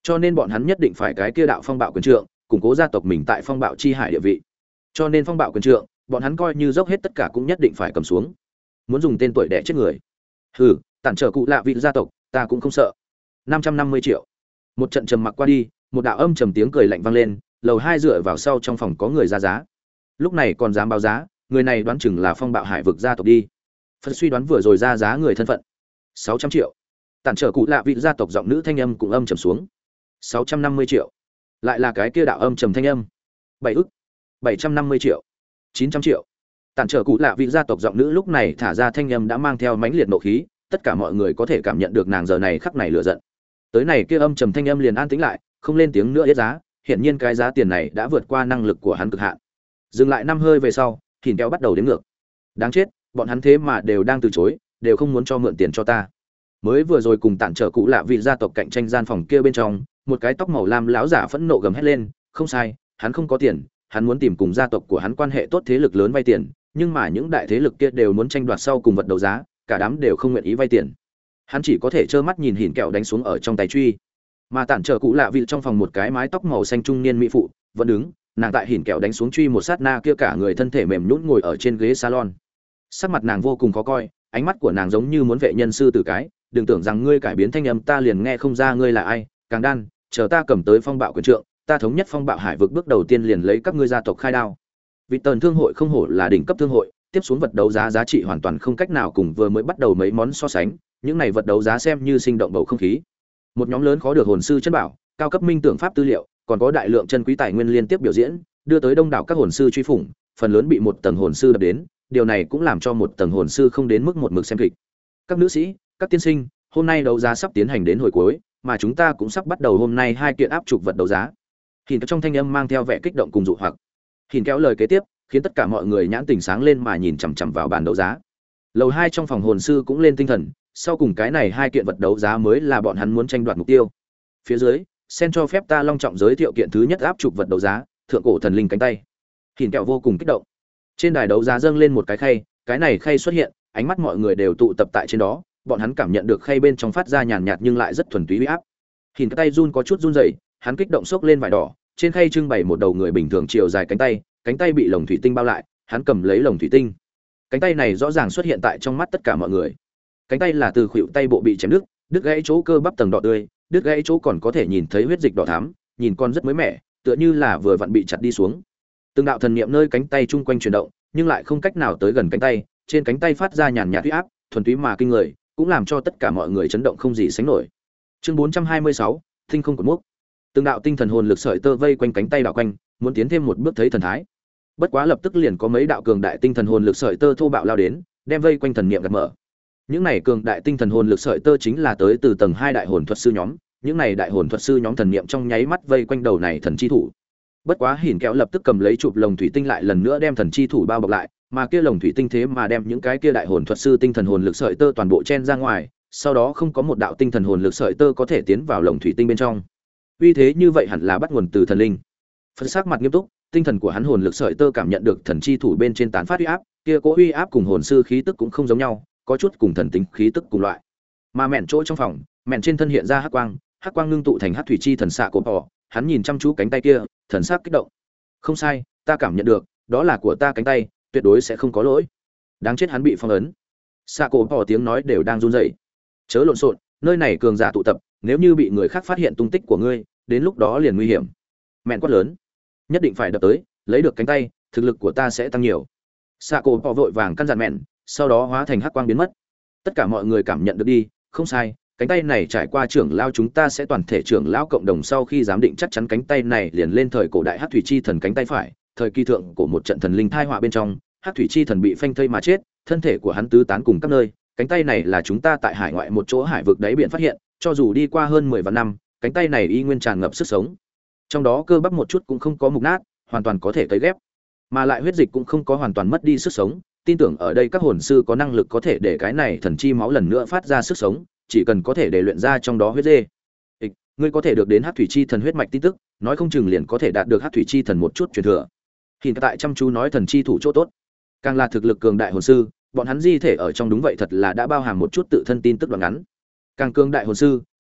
cho nên bọn hắn nhất định phải cái kia đạo phong bạo quyền trượng củng cố gia tộc mình tại phong bạo chi hải địa vị. Cho nên phong bạo quyền trượng bọn hắn coi như dốc hết tất cả cũng nhất định phải cầm xuống, muốn dùng tên tuổi đẻ chết người. Hừ, tản trở cụ lạ vị gia tộc ta cũng không sợ. Năm trăm năm mươi triệu. Một trận trầm mặc qua đi, một đạo âm trầm tiếng cười lạnh vang lên, lầu hai dựa vào sau trong phòng có người ra giá. Lúc này còn dám báo giá, người này đoán chừng là phong bạo hải vực gia tộc đi. Phần suy đoán vừa rồi ra giá người thân phận. Sáu trăm triệu. Tản trở cụ lạ vị gia tộc giọng nữ thanh âm cũng âm trầm xuống. Sáu trăm năm mươi triệu. Lại là cái kia đạo âm trầm thanh âm. Bảy ức. Bảy trăm năm mươi triệu. Chín trăm triệu. Tản trở cụ lạ vị gia tộc giọng nữ lúc này thả ra thanh âm đã mang theo mãnh liệt nộ khí, tất cả mọi người có thể cảm nhận được nàng giờ này khắc này lửa giận. Tới này kia âm trầm thanh âm liền an tĩnh lại, không lên tiếng nữa yết giá, hiển nhiên cái giá tiền này đã vượt qua năng lực của hắn cực hạn. Dừng lại năm hơi về sau, Thìn Kéo bắt đầu đếm ngược. Đáng chết, bọn hắn thế mà đều đang từ chối, đều không muốn cho mượn tiền cho ta. Mới vừa rồi cùng tản trở cụ lạ vị gia tộc cạnh tranh gian phòng kia bên trong, một cái tóc màu lam lão giả phẫn nộ gầm hét lên, không sai, hắn không có tiền, hắn muốn tìm cùng gia tộc của hắn quan hệ tốt thế lực lớn vay tiền, nhưng mà những đại thế lực kia đều muốn tranh đoạt sau cùng vật đấu giá, cả đám đều không nguyện ý vay tiền. Hắn chỉ có thể trơ mắt nhìn Hìn Kẹo đánh xuống ở trong tay truy. Mà tản trở cụ lạ vị trong phòng một cái mái tóc màu xanh trung niên mỹ phụ vẫn đứng, nàng tại Hìn Kẹo đánh xuống truy một sát na kia cả người thân thể mềm nhũn ngồi ở trên ghế salon. Sắc mặt nàng vô cùng khó coi, ánh mắt của nàng giống như muốn vệ nhân sư tử cái, đừng tưởng rằng ngươi cải biến thanh âm ta liền nghe không ra ngươi là ai, càng đan, chờ ta cầm tới phong bạo quyền trượng, ta thống nhất phong bạo hải vực bước đầu tiên liền lấy các ngươi gia tộc khai đao. Vị tần thương hội không hổ là đỉnh cấp thương hội, tiếp xuống vật đấu giá giá trị hoàn toàn không cách nào cùng vừa mới bắt đầu mấy món so sánh, những này vật đấu giá xem như sinh động bầu không khí. Một nhóm lớn khó được hồn sư chân bảo, cao cấp minh tưởng pháp tư liệu, còn có đại lượng chân quý tài nguyên liên tiếp biểu diễn, đưa tới đông đảo các hồn sư truy phủng, phần lớn bị một tầng hồn sư đập đến, điều này cũng làm cho một tầng hồn sư không đến mức một mực xem kịch. Các nữ sĩ, các tiên sinh, hôm nay đấu giá sắp tiến hành đến hồi cuối, mà chúng ta cũng sắp bắt đầu hôm nay hai kiện áp trục vật đấu giá. Hìn trong thanh âm mang theo vẻ kích động cùng dụ hoặc. Hìn kéo lời kế tiếp, khiến tất cả mọi người nhãn tình sáng lên mà nhìn chằm chằm vào bàn đấu giá. Lầu hai trong phòng hồn sư cũng lên tinh thần, sau cùng cái này hai kiện vật đấu giá mới là bọn hắn muốn tranh đoạt mục tiêu. Phía dưới, sen cho phép ta long trọng giới thiệu kiện thứ nhất áp trục vật đấu giá, thượng cổ thần linh cánh tay. Hìn kẹo vô cùng kích động. Trên đài đấu giá dâng lên một cái khay, cái này khay xuất hiện, ánh mắt mọi người đều tụ tập tại trên đó, bọn hắn cảm nhận được khay bên trong phát ra nhàn nhạt nhưng lại rất thuần túy uy áp. Hìn cái tay run có chút run rẩy, hắn kích động xốc lên vải đỏ, trên khay trưng bày một đầu người bình thường chiều dài cánh tay, cánh tay bị lồng thủy tinh bao lại, hắn cầm lấy lồng thủy tinh. Cánh tay này rõ ràng xuất hiện tại trong mắt tất cả mọi người. Cánh tay là từ khuỷu tay bộ bị chém đứt, đứt gãy chỗ cơ bắp tầng đỏ tươi, đứt gãy chỗ còn có thể nhìn thấy huyết dịch đỏ thắm, nhìn con rất mới mẻ, tựa như là vừa vặn bị chặt đi xuống. Từng đạo thần niệm nơi cánh tay chung quanh chuyển động, nhưng lại không cách nào tới gần cánh tay, trên cánh tay phát ra nhàn nhạt uy áp, thuần túy mà kinh người, cũng làm cho tất cả mọi người chấn động không gì sánh nổi. Chương bốn trăm hai mươi sáu, Tinh không cột mốc. Từng đạo tinh thần hồn lực sợi tơ vây quanh cánh tay đảo quanh, muốn tiến thêm một bước thấy thần thái. Bất quá lập tức liền có mấy đạo cường đại tinh thần hồn lực sợi tơ thô bạo lao đến, đem vây quanh thần niệm gạt mở. Những này cường đại tinh thần hồn lực sợi tơ chính là tới từ tầng hai đại hồn thuật sư nhóm, những này đại hồn thuật sư nhóm thần niệm trong nháy mắt vây quanh đầu này thần chi thủ. Bất quá Hìn Kéo lập tức cầm lấy chụp lồng thủy tinh lại lần nữa đem thần chi thủ bao bọc lại, mà kia lồng thủy tinh thế mà đem những cái kia đại hồn thuật sư tinh thần hồn lực sợi tơ toàn bộ chen ra ngoài, sau đó không có một đạo tinh thần hồn lực sợi tơ có thể tiến vào lồng thủy tinh bên trong. Uy thế như vậy hẳn là bắt nguồn từ thần linh. Phân sắc mặt nghiêm túc, tinh thần của hắn hồn lực sợi tơ cảm nhận được thần chi thủ bên trên tán phát uy áp, kia cố uy áp cùng hồn sư khí tức cũng không giống nhau, có chút cùng thần tính khí tức cùng loại. Mà mẹn chỗ trong phòng, mẹn trên thân hiện ra hắc quang, hắc quang ngưng tụ thành hắc thủy chi thần xạ cổ bò, hắn nhìn chăm chú cánh tay kia, thần sắc kích động. Không sai, ta cảm nhận được, đó là của ta cánh tay, tuyệt đối sẽ không có lỗi. Đáng chết hắn bị phong ấn. Xạ cổ bò tiếng nói đều đang run rẩy. Chớ lộn xộn, nơi này cường giả tụ tập, nếu như bị người khác phát hiện tung tích của ngươi, đến lúc đó liền nguy hiểm. Mẹn quát lớn, nhất định phải đập tới, lấy được cánh tay, thực lực của ta sẽ tăng nhiều. Xạ cổ bò vội vàng căn dặn mẹn, sau đó hóa thành hắc quang biến mất. Tất cả mọi người cảm nhận được đi, không sai, cánh tay này trải qua trưởng lão chúng ta sẽ toàn thể trưởng lão cộng đồng sau khi giám định chắc chắn cánh tay này liền lên thời cổ đại hắc thủy chi thần cánh tay phải, thời kỳ thượng của một trận thần linh thai họa bên trong, hắc thủy chi thần bị phanh thây mà chết, thân thể của hắn tứ tán cùng các nơi, cánh tay này là chúng ta tại hải ngoại một chỗ hải vực đáy biển phát hiện, cho dù đi qua hơn mười vạn năm, cánh tay này y nguyên tràn ngập sức sống. Trong đó cơ bắp một chút cũng không có mục nát, hoàn toàn có thể cấy ghép, mà lại huyết dịch cũng không có hoàn toàn mất đi sức sống, tin tưởng ở đây các hồn sư có năng lực có thể để cái này thần chi máu lần nữa phát ra sức sống, chỉ cần có thể để luyện ra trong đó huyết dê. Ịch, ngươi có thể được đến hắc thủy chi thần huyết mạch tin tức, nói không chừng liền có thể đạt được hắc thủy chi thần một chút truyền thừa. Hiện tại chăm chú nói thần chi thủ chỗ tốt, càng là thực lực cường đại hồn sư, bọn hắn di thể ở trong đúng vậy thật là đã bao hàm một chút tự thân tin tức đoạn ngắn. Càng cường đại hồn sư,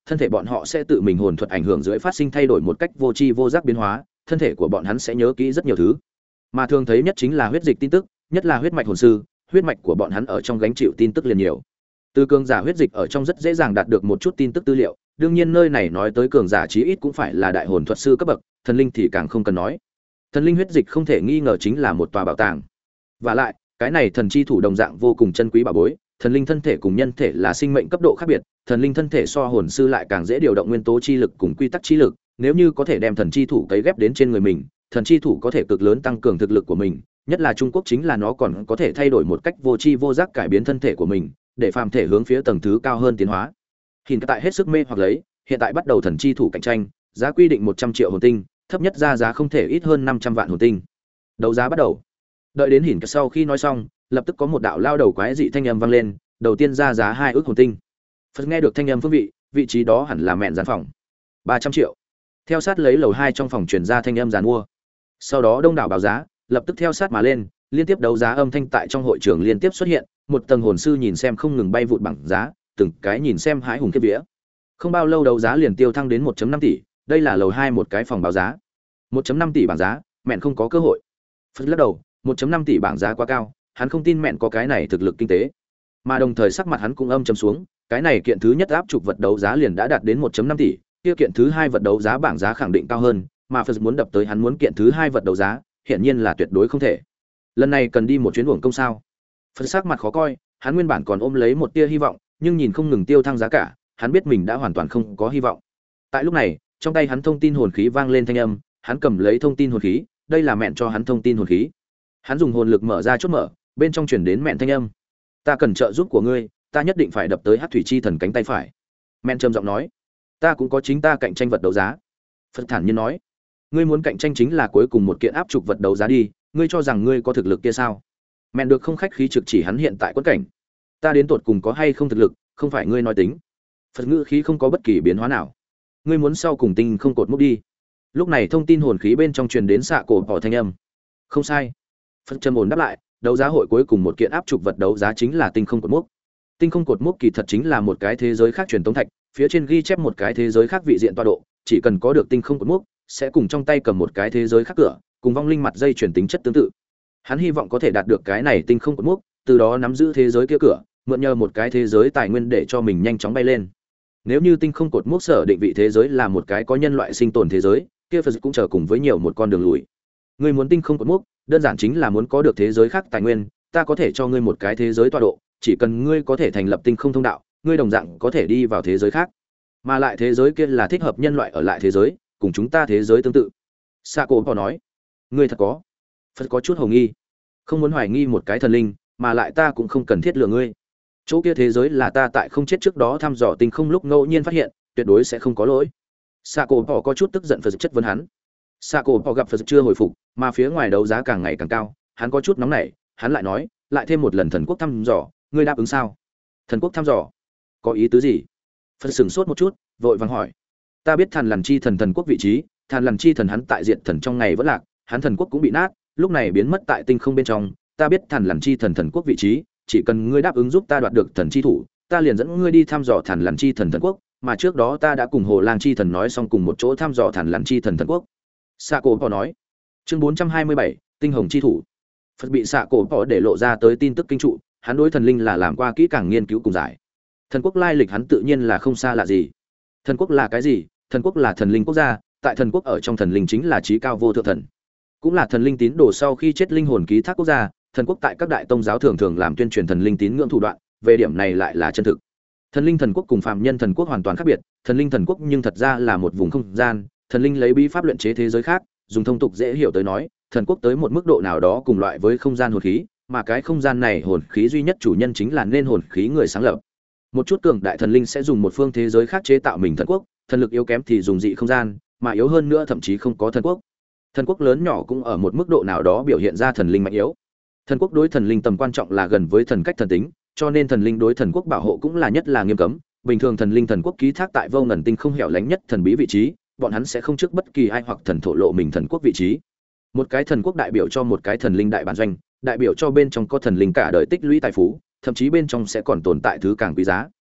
thân thể bọn họ sẽ tự mình hồn thuật ảnh hưởng dưới phát sinh thay đổi một cách vô tri vô giác biến hóa, thân thể của bọn hắn sẽ nhớ kỹ rất nhiều thứ. Mà thường thấy nhất chính là huyết dịch tin tức, nhất là huyết mạch hồn sư, huyết mạch của bọn hắn ở trong gánh chịu tin tức liền nhiều. Từ cường giả huyết dịch ở trong rất dễ dàng đạt được một chút tin tức tư liệu, đương nhiên nơi này nói tới cường giả chí ít cũng phải là đại hồn thuật sư cấp bậc, thần linh thì càng không cần nói. Thần linh huyết dịch không thể nghi ngờ chính là một tòa bảo tàng. Và lại, cái này thần chi thủ đồng dạng vô cùng chân quý bảo bối, thần linh thân thể cùng nhân thể là sinh mệnh cấp độ khác biệt, thần linh thân thể so hồn sư lại càng dễ điều động nguyên tố chi lực cùng quy tắc chi lực, nếu như có thể đem thần chi thủ cấy ghép đến trên người mình, thần chi thủ có thể cực lớn tăng cường thực lực của mình, nhất là Trung Quốc chính là nó còn có thể thay đổi một cách vô tri vô giác cải biến thân thể của mình, để phàm thể hướng phía tầng thứ cao hơn tiến hóa. Hiện tại hết sức mê hoặc lấy, hiện tại bắt đầu thần chi thủ cạnh tranh, giá quy định một trăm triệu hồn tinh, thấp nhất ra giá không thể ít hơn năm trăm vạn hồn tinh. Đấu giá bắt đầu. Đợi đến Hiển sau khi nói xong, lập tức có một đạo lao đầu quái dị thanh âm vang lên, đầu tiên ra giá hai ức hồn tinh. Phật nghe được thanh âm phương vị, vị trí đó hẳn là mẹn gián phòng. ba trăm triệu. Theo sát lấy lầu hai trong phòng truyền ra thanh âm giàn mua. Sau đó đông đảo báo giá, lập tức theo sát mà lên, liên tiếp đấu giá âm thanh tại trong hội trường liên tiếp xuất hiện, một tầng hồn sư nhìn xem không ngừng bay vụt bảng giá, từng cái nhìn xem hãi hùng kiếp vía. Không bao lâu đấu giá liền tiêu thăng đến một phẩy năm tỷ, đây là lầu hai một cái phòng báo giá. một phẩy năm tỷ bảng giá, mẹn không có cơ hội. Phật lắc đầu, một phẩy năm tỷ bảng giá quá cao, hắn không tin mẹn có cái này thực lực kinh tế. Mà đồng thời sắc mặt hắn cũng âm trầm xuống, cái này kiện thứ nhất áp trục vật đấu giá liền đã đạt đến một phẩy năm tỷ, kia kiện thứ hai vật đấu giá bảng giá khẳng định cao hơn, mà Phật muốn đập tới hắn muốn kiện thứ hai vật đấu giá, hiển nhiên là tuyệt đối không thể. Lần này cần đi một chuyến uổng công sao? Phật sắc mặt khó coi, hắn nguyên bản còn ôm lấy một tia hy vọng, nhưng nhìn không ngừng tiêu thăng giá cả, hắn biết mình đã hoàn toàn không có hy vọng. Tại lúc này, trong tay hắn thông tin hồn khí vang lên thanh âm, hắn cầm lấy thông tin hồn khí, đây là mẹn cho hắn thông tin hồn khí. Hắn dùng hồn lực mở ra chốt mở, bên trong truyền đến mẹn thanh âm. Ta cần trợ giúp của ngươi, ta nhất định phải đập tới Hắc thủy chi thần cánh tay phải. Mẹn trầm giọng nói. Ta cũng có chính ta cạnh tranh vật đấu giá. Phật thản nhiên nói. Ngươi muốn cạnh tranh chính là cuối cùng một kiện áp trục vật đấu giá đi, ngươi cho rằng ngươi có thực lực kia sao? Mẹn được không khách khí trực chỉ hắn hiện tại quẫn cảnh. Ta đến tột cùng có hay không thực lực, không phải ngươi nói tính. Phật ngữ khí không có bất kỳ biến hóa nào. Ngươi muốn sau cùng tinh không cột mốc đi. Lúc này thông tin hồn khí bên trong truyền đến xạ cổ bỏ thanh âm. Không sai. Phật trầm ổn đáp lại, đấu giá hội cuối cùng một kiện áp trục vật đấu giá chính là tinh không cột mốc. Tinh không cột mốc kỳ thật chính là một cái thế giới khác truyền tống thạch, phía trên ghi chép một cái thế giới khác vị diện tọa độ, chỉ cần có được tinh không cột mốc, sẽ cùng trong tay cầm một cái thế giới khác cửa, cùng vong linh mặt dây chuyển tính chất tương tự. Hắn hy vọng có thể đạt được cái này tinh không cột mốc, từ đó nắm giữ thế giới kia cửa, mượn nhờ một cái thế giới tài nguyên để cho mình nhanh chóng bay lên. Nếu như tinh không cột mốc sở định vị thế giới là một cái có nhân loại sinh tồn thế giới, kia Phật cũng chờ cùng với nhiều một con đường lùi. Ngươi muốn tinh không cột mốc, đơn giản chính là muốn có được thế giới khác tài nguyên, ta có thể cho ngươi một cái thế giới tọa độ, chỉ cần ngươi có thể thành lập tinh không thông đạo, ngươi đồng dạng có thể đi vào thế giới khác. Mà lại thế giới kia là thích hợp nhân loại ở lại thế giới, cùng chúng ta thế giới tương tự. Sako có nói, ngươi thật có. Phật có chút hồ nghi, không muốn hoài nghi một cái thần linh, mà lại ta cũng không cần thiết lừa ngươi. Chỗ kia thế giới là ta tại không chết trước đó thăm dò tinh không lúc ngẫu nhiên phát hiện, tuyệt đối sẽ không có lỗi. Sako có có chút tức giận Phật chất vấn hắn. Sako có gặp Phật chưa hồi phục, mà phía ngoài đấu giá càng ngày càng cao, hắn có chút nóng nảy, hắn lại nói, lại thêm một lần thần quốc thăm dò, ngươi đáp ứng sao? Thần quốc thăm dò? Có ý tứ gì? Phật sửng sốt một chút, vội vàng hỏi. Ta biết Thần Lằn Chi thần thần quốc vị trí, Thần Lằn Chi thần hắn tại diện thần trong ngày vẫn lạc, hắn thần quốc cũng bị nát, lúc này biến mất tại tinh không bên trong, ta biết Thần Lằn Chi thần thần quốc vị trí, chỉ cần ngươi đáp ứng giúp ta đoạt được thần chi thủ, ta liền dẫn ngươi đi thăm dò Thần Lằn Chi thần thần quốc, mà trước đó ta đã cùng Hồ Lang Chi thần nói xong cùng một chỗ thăm dò Thần Lằn Chi thần thần quốc. Sạ Cổ Bỏ nói. Chương bốn trăm hai mươi bảy, Tinh Hồng chi thủ. Phật bị Sạ Cổ Bỏ để lộ ra tới tin tức kinh trụ, hắn đối thần linh là làm qua kỹ càng nghiên cứu cùng giải. Thần quốc lai lịch hắn tự nhiên là không xa lạ gì. Thần quốc là cái gì? Thần quốc là thần linh quốc gia, tại thần quốc ở trong thần linh chính là trí cao vô thượng thần, cũng là thần linh tín đồ sau khi chết linh hồn ký thác quốc gia. Thần quốc tại các đại tông giáo thường thường làm tuyên truyền thần linh tín ngưỡng thủ đoạn, về điểm này lại là chân thực. Thần linh thần quốc cùng phàm nhân thần quốc hoàn toàn khác biệt, thần linh thần quốc nhưng thật ra là một vùng không gian, thần linh lấy bí pháp luyện chế thế giới khác, dùng thông tục dễ hiểu tới nói, thần quốc tới một mức độ nào đó cùng loại với không gian hồn khí, mà cái không gian này hồn khí duy nhất chủ nhân chính là nên hồn khí người sáng lập. Một chút cường đại thần linh sẽ dùng một phương thế giới khác chế tạo mình thần quốc, thần lực yếu kém thì dùng dị không gian, mà yếu hơn nữa thậm chí không có thần quốc. Thần quốc lớn nhỏ cũng ở một mức độ nào đó biểu hiện ra thần linh mạnh yếu. Thần quốc đối thần linh tầm quan trọng là gần với thần cách thần tính, cho nên thần linh đối thần quốc bảo hộ cũng là nhất là nghiêm cấm. Bình thường thần linh thần quốc ký thác tại vô ngần tinh không hẻo lánh nhất thần bí vị trí, bọn hắn sẽ không trước bất kỳ ai hoặc thần thổ lộ mình thần quốc vị trí. Một cái thần quốc đại biểu cho một cái thần linh đại bản doanh, đại biểu cho bên trong có thần linh cả đời tích lũy tài phú, thậm chí bên trong sẽ còn tồn tại thứ càng quý giá.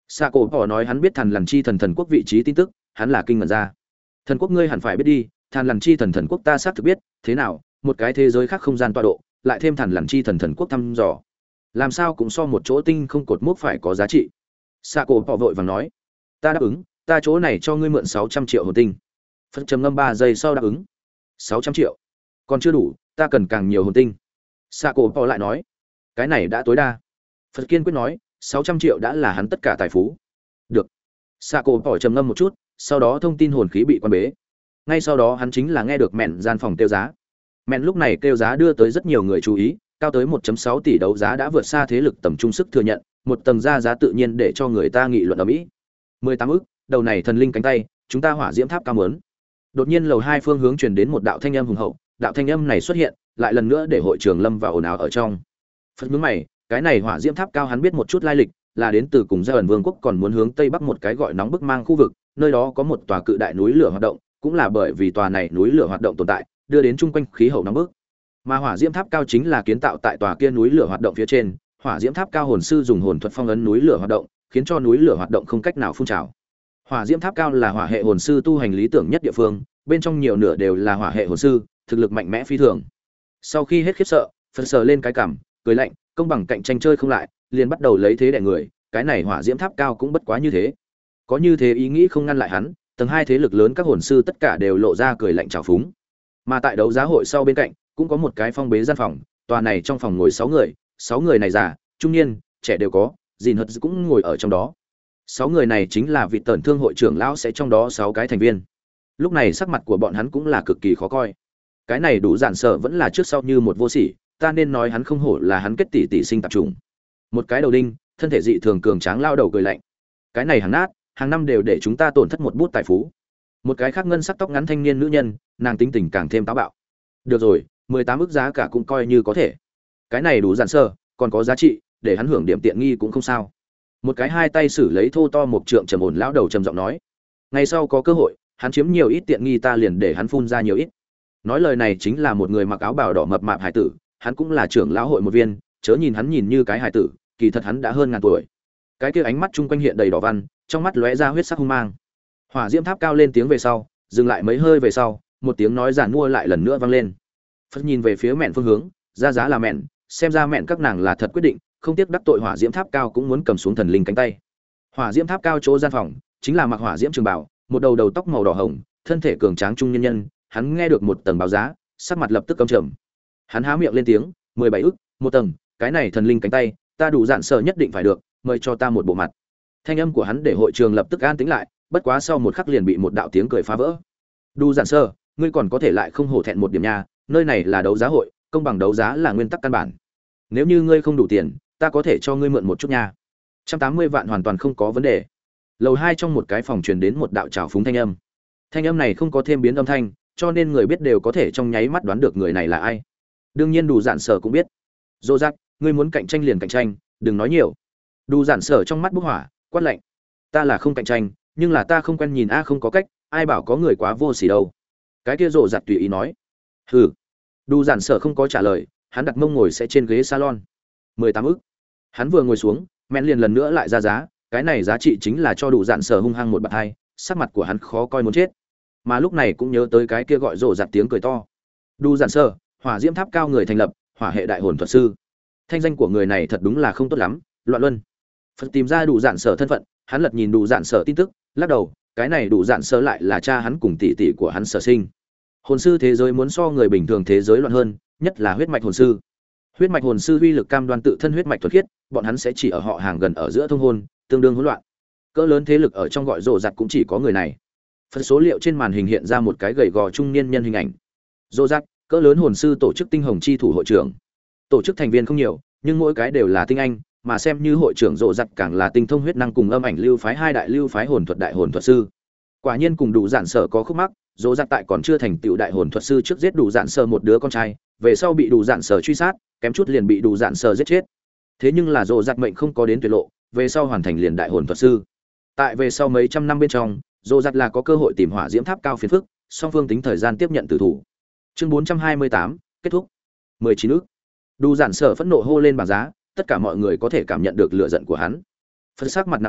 Xạ cổ bỏ nói hắn biết Thàn Lằn Chi Thần thần quốc vị trí tin tức, hắn là kinh ngẩn ra. Thần quốc ngươi hẳn phải biết đi, Thàn Lằn Chi Thần thần quốc ta xác thực biết, thế nào, một cái thế giới khác không gian tọa độ, lại thêm Thàn Lằn Chi Thần thần quốc thăm dò, làm sao cũng so một chỗ tinh không cột mốc phải có giá trị. Xạ cổ bỏ vội vàng nói, ta đáp ứng, ta chỗ này cho ngươi mượn sáu trăm triệu hồn tinh. Phật trầm ngâm ba giây sau đáp ứng. Sáu trăm triệu, còn chưa đủ, ta cần càng nhiều hồn tinh. Xạ cổ bỏ lại nói, cái này đã tối đa. Phật kiên quyết nói, sáu trăm triệu đã là hắn tất cả tài phú. Được. Xạ cổ bỏ trầm ngâm một chút, sau đó thông tin hồn khí bị quan bế. Ngay sau đó hắn chính là nghe được mẹn gian phòng kêu giá. Mẹn lúc này kêu giá đưa tới rất nhiều người chú ý, cao tới một phẩy sáu tỷ đấu giá đã vượt xa thế lực tầm trung sức thừa nhận, một tầng ra giá tự nhiên để cho người ta nghị luận ở mỹ. mười tám ức, đầu này thần linh cánh tay, chúng ta hỏa diễm tháp cao muốn. Đột nhiên lầu hai phương hướng truyền đến một đạo thanh âm hùng hậu, đạo thanh âm này xuất hiện, lại lần nữa để hội trường lâm vào ồn ào ở trong. Phật nhướng mày, cái này hỏa diễm tháp cao hắn biết một chút lai lịch, là đến từ cùng Gia ẩn Vương quốc còn muốn hướng tây bắc một cái gọi nóng bức mang khu vực, nơi đó có một tòa cự đại núi lửa hoạt động, cũng là bởi vì tòa này núi lửa hoạt động tồn tại, đưa đến chung quanh khí hậu nóng bức. Mà hỏa diễm tháp cao chính là kiến tạo tại tòa kia núi lửa hoạt động phía trên, hỏa diễm tháp cao hồn sư dùng hồn thuật phong ấn núi lửa hoạt động, khiến cho núi lửa hoạt động không cách nào phun trào. Hỏa diễm tháp cao là hỏa hệ hồn sư tu hành lý tưởng nhất địa phương, bên trong nhiều nửa đều là hỏa hệ hồn sư, thực lực mạnh mẽ phi thường. Sau khi hết khiếp sợ, Phật sờ lên cái cằm, cười lạnh, công bằng cạnh tranh chơi không lại, liền bắt đầu lấy thế đè người, cái này hỏa diễm tháp cao cũng bất quá như thế. Có như thế ý nghĩ không ngăn lại hắn, tầng hai thế lực lớn các hồn sư tất cả đều lộ ra cười lạnh trào phúng. Mà tại đấu giá hội sau bên cạnh, cũng có một cái phong bế gian phòng, tòa này trong phòng ngồi sáu người, sáu người này già, trung niên, trẻ đều có, Dìn Hật cũng ngồi ở trong đó. Sáu người này chính là vị tần thương hội trưởng lão sẽ trong đó sáu cái thành viên. Lúc này sắc mặt của bọn hắn cũng là cực kỳ khó coi. Cái này đủ giản sở vẫn là trước sau như một vô sỉ, ta nên nói hắn không hổ là hắn kết tỷ tỷ sinh tạp trùng. Một cái đầu đinh, thân thể dị thường cường tráng lao đầu cười lạnh. Cái này hàng nát, hàng năm đều để chúng ta tổn thất một bút tài phú. Một cái khác ngân sắc tóc ngắn thanh niên nữ nhân, nàng tính tình càng thêm táo bạo. Được rồi, mười tám ức giá cả cũng coi như có thể. Cái này đủ giản sơ, còn có giá trị, để hắn hưởng điểm tiện nghi cũng không sao. Một cái hai tay xử lấy thô to một trượng trầm ổn lão đầu trầm giọng nói. Ngày sau có cơ hội, hắn chiếm nhiều ít tiện nghi ta liền để hắn phun ra nhiều ít. Nói lời này chính là một người mặc áo bào đỏ mập mạp hải tử, hắn cũng là trưởng lão hội một viên, chớ nhìn hắn nhìn như cái hải tử, kỳ thật hắn đã hơn ngàn tuổi. Cái kia ánh mắt chung quanh hiện đầy đỏ văn, trong mắt lóe ra huyết sắc hung mang. Hỏa diễm tháp cao lên tiếng về sau, dừng lại mấy hơi về sau, một tiếng nói giản mua lại lần nữa vang lên. Phất nhìn về phía mẹn phương hướng, ra giá là mẹn, xem ra mẹn các nàng là thật quyết định, không tiếc đắc tội hỏa diễm tháp cao cũng muốn cầm xuống thần linh cánh tay. Hỏa diễm tháp cao chỗ gian phòng, chính là mặc hỏa diễm trường bảo, một đầu đầu tóc màu đỏ hồng, thân thể cường tráng trung nhân nhân, hắn nghe được một tầng báo giá, sắc mặt lập tức căm trầm. Hắn há miệng lên tiếng, mười bảy ức, một tầng, cái này thần linh cánh tay, ta đủ dạn sợ nhất định phải được, mời cho ta một bộ mặt. Thanh âm của hắn để hội trường lập tức an tĩnh lại, bất quá sau một khắc liền bị một đạo tiếng cười phá vỡ. Đủ dạn sơ, ngươi còn có thể lại không hổ thẹn một điểm nha, nơi này là đấu giá hội, công bằng đấu giá là nguyên tắc căn bản. Nếu như ngươi không đủ tiền, ta có thể cho ngươi mượn một chút nha. một trăm tám mươi vạn hoàn toàn không có vấn đề. Lầu hai trong một cái phòng truyền đến một đạo trào phúng thanh âm. Thanh âm này không có thêm biến âm thanh, cho nên người biết đều có thể trong nháy mắt đoán được người này là ai. Đương nhiên đủ dạn sở cũng biết. Dô giác, ngươi muốn cạnh tranh liền cạnh tranh, đừng nói nhiều. Đủ dạn sở trong mắt bốc hỏa, quát lạnh. Ta là không cạnh tranh, nhưng là ta không quen nhìn a không có cách, ai bảo có người quá vô sỉ đâu. Cái kia rộ giặt tùy ý nói. Hừ. Đủ dạn sở không có trả lời, hắn đặt mông ngồi sẽ trên ghế salon. mười tám ức. Hắn vừa ngồi xuống, men liền lần nữa lại ra giá, cái này giá trị chính là cho đủ dạn sở hung hăng một bạt hai, sắc mặt của hắn khó coi muốn chết. Mà lúc này cũng nhớ tới cái kia gọi rộ giặt tiếng cười to. Đủ dạn sở, hỏa diễm tháp cao người thành lập, hỏa hệ đại hồn thuật sư. Thanh danh của người này thật đúng là không tốt lắm, loạn luân. Phật tìm ra đủ dạn sở thân phận, hắn lật nhìn đủ dạn sở tin tức, lắc đầu, cái này đủ dạn sở lại là cha hắn cùng tỷ tỷ của hắn sở sinh. Hồn sư thế giới muốn so người bình thường thế giới loạn hơn, nhất là huyết mạch hồn sư. Huyết mạch hồn sư uy lực cam đoan tự thân huyết mạch thuật khiết, bọn hắn sẽ chỉ ở họ hàng gần ở giữa thông hôn, tương đương hỗn loạn. Cỡ lớn thế lực ở trong gọi rồ giặt cũng chỉ có người này. Phần số liệu trên màn hình hiện ra một cái gầy gò trung niên nhân hình ảnh. Rồ giặt, cỡ lớn hồn sư tổ chức tinh hồng chi thủ hội trưởng. Tổ chức thành viên không nhiều, nhưng mỗi cái đều là tinh anh, mà xem như hội trưởng rồ giặt càng là tinh thông huyết năng cùng âm ảnh lưu phái hai đại lưu phái hồn thuật đại hồn thuật sư. Quả nhiên cùng đủ dạn sở có khúc mắc, rồ giặt tại còn chưa thành tựu đại hồn thuật sư trước giết đủ dạn sở một đứa con trai, về sau bị đủ dạn sở truy sát, kém chút liền bị đủ dạn sở giết chết. Thế nhưng là rồ giặt mệnh không có đến tuyệt lộ, về sau hoàn thành liền đại hồn thuật sư. Tại về sau mấy trăm năm bên trong, rồ giặt là có cơ hội tìm hỏa diễm tháp cao phiền phức, song phương tính thời gian tiếp nhận tử thủ. Chương bốn trăm hai mươi tám, kết thúc. mười chín ức. Đủ dạn sở phẫn nộ hô lên bảng giá, tất cả mọi người có thể cảm nhận được lửa giận của hắn. Phân sắc mặt nặng nề,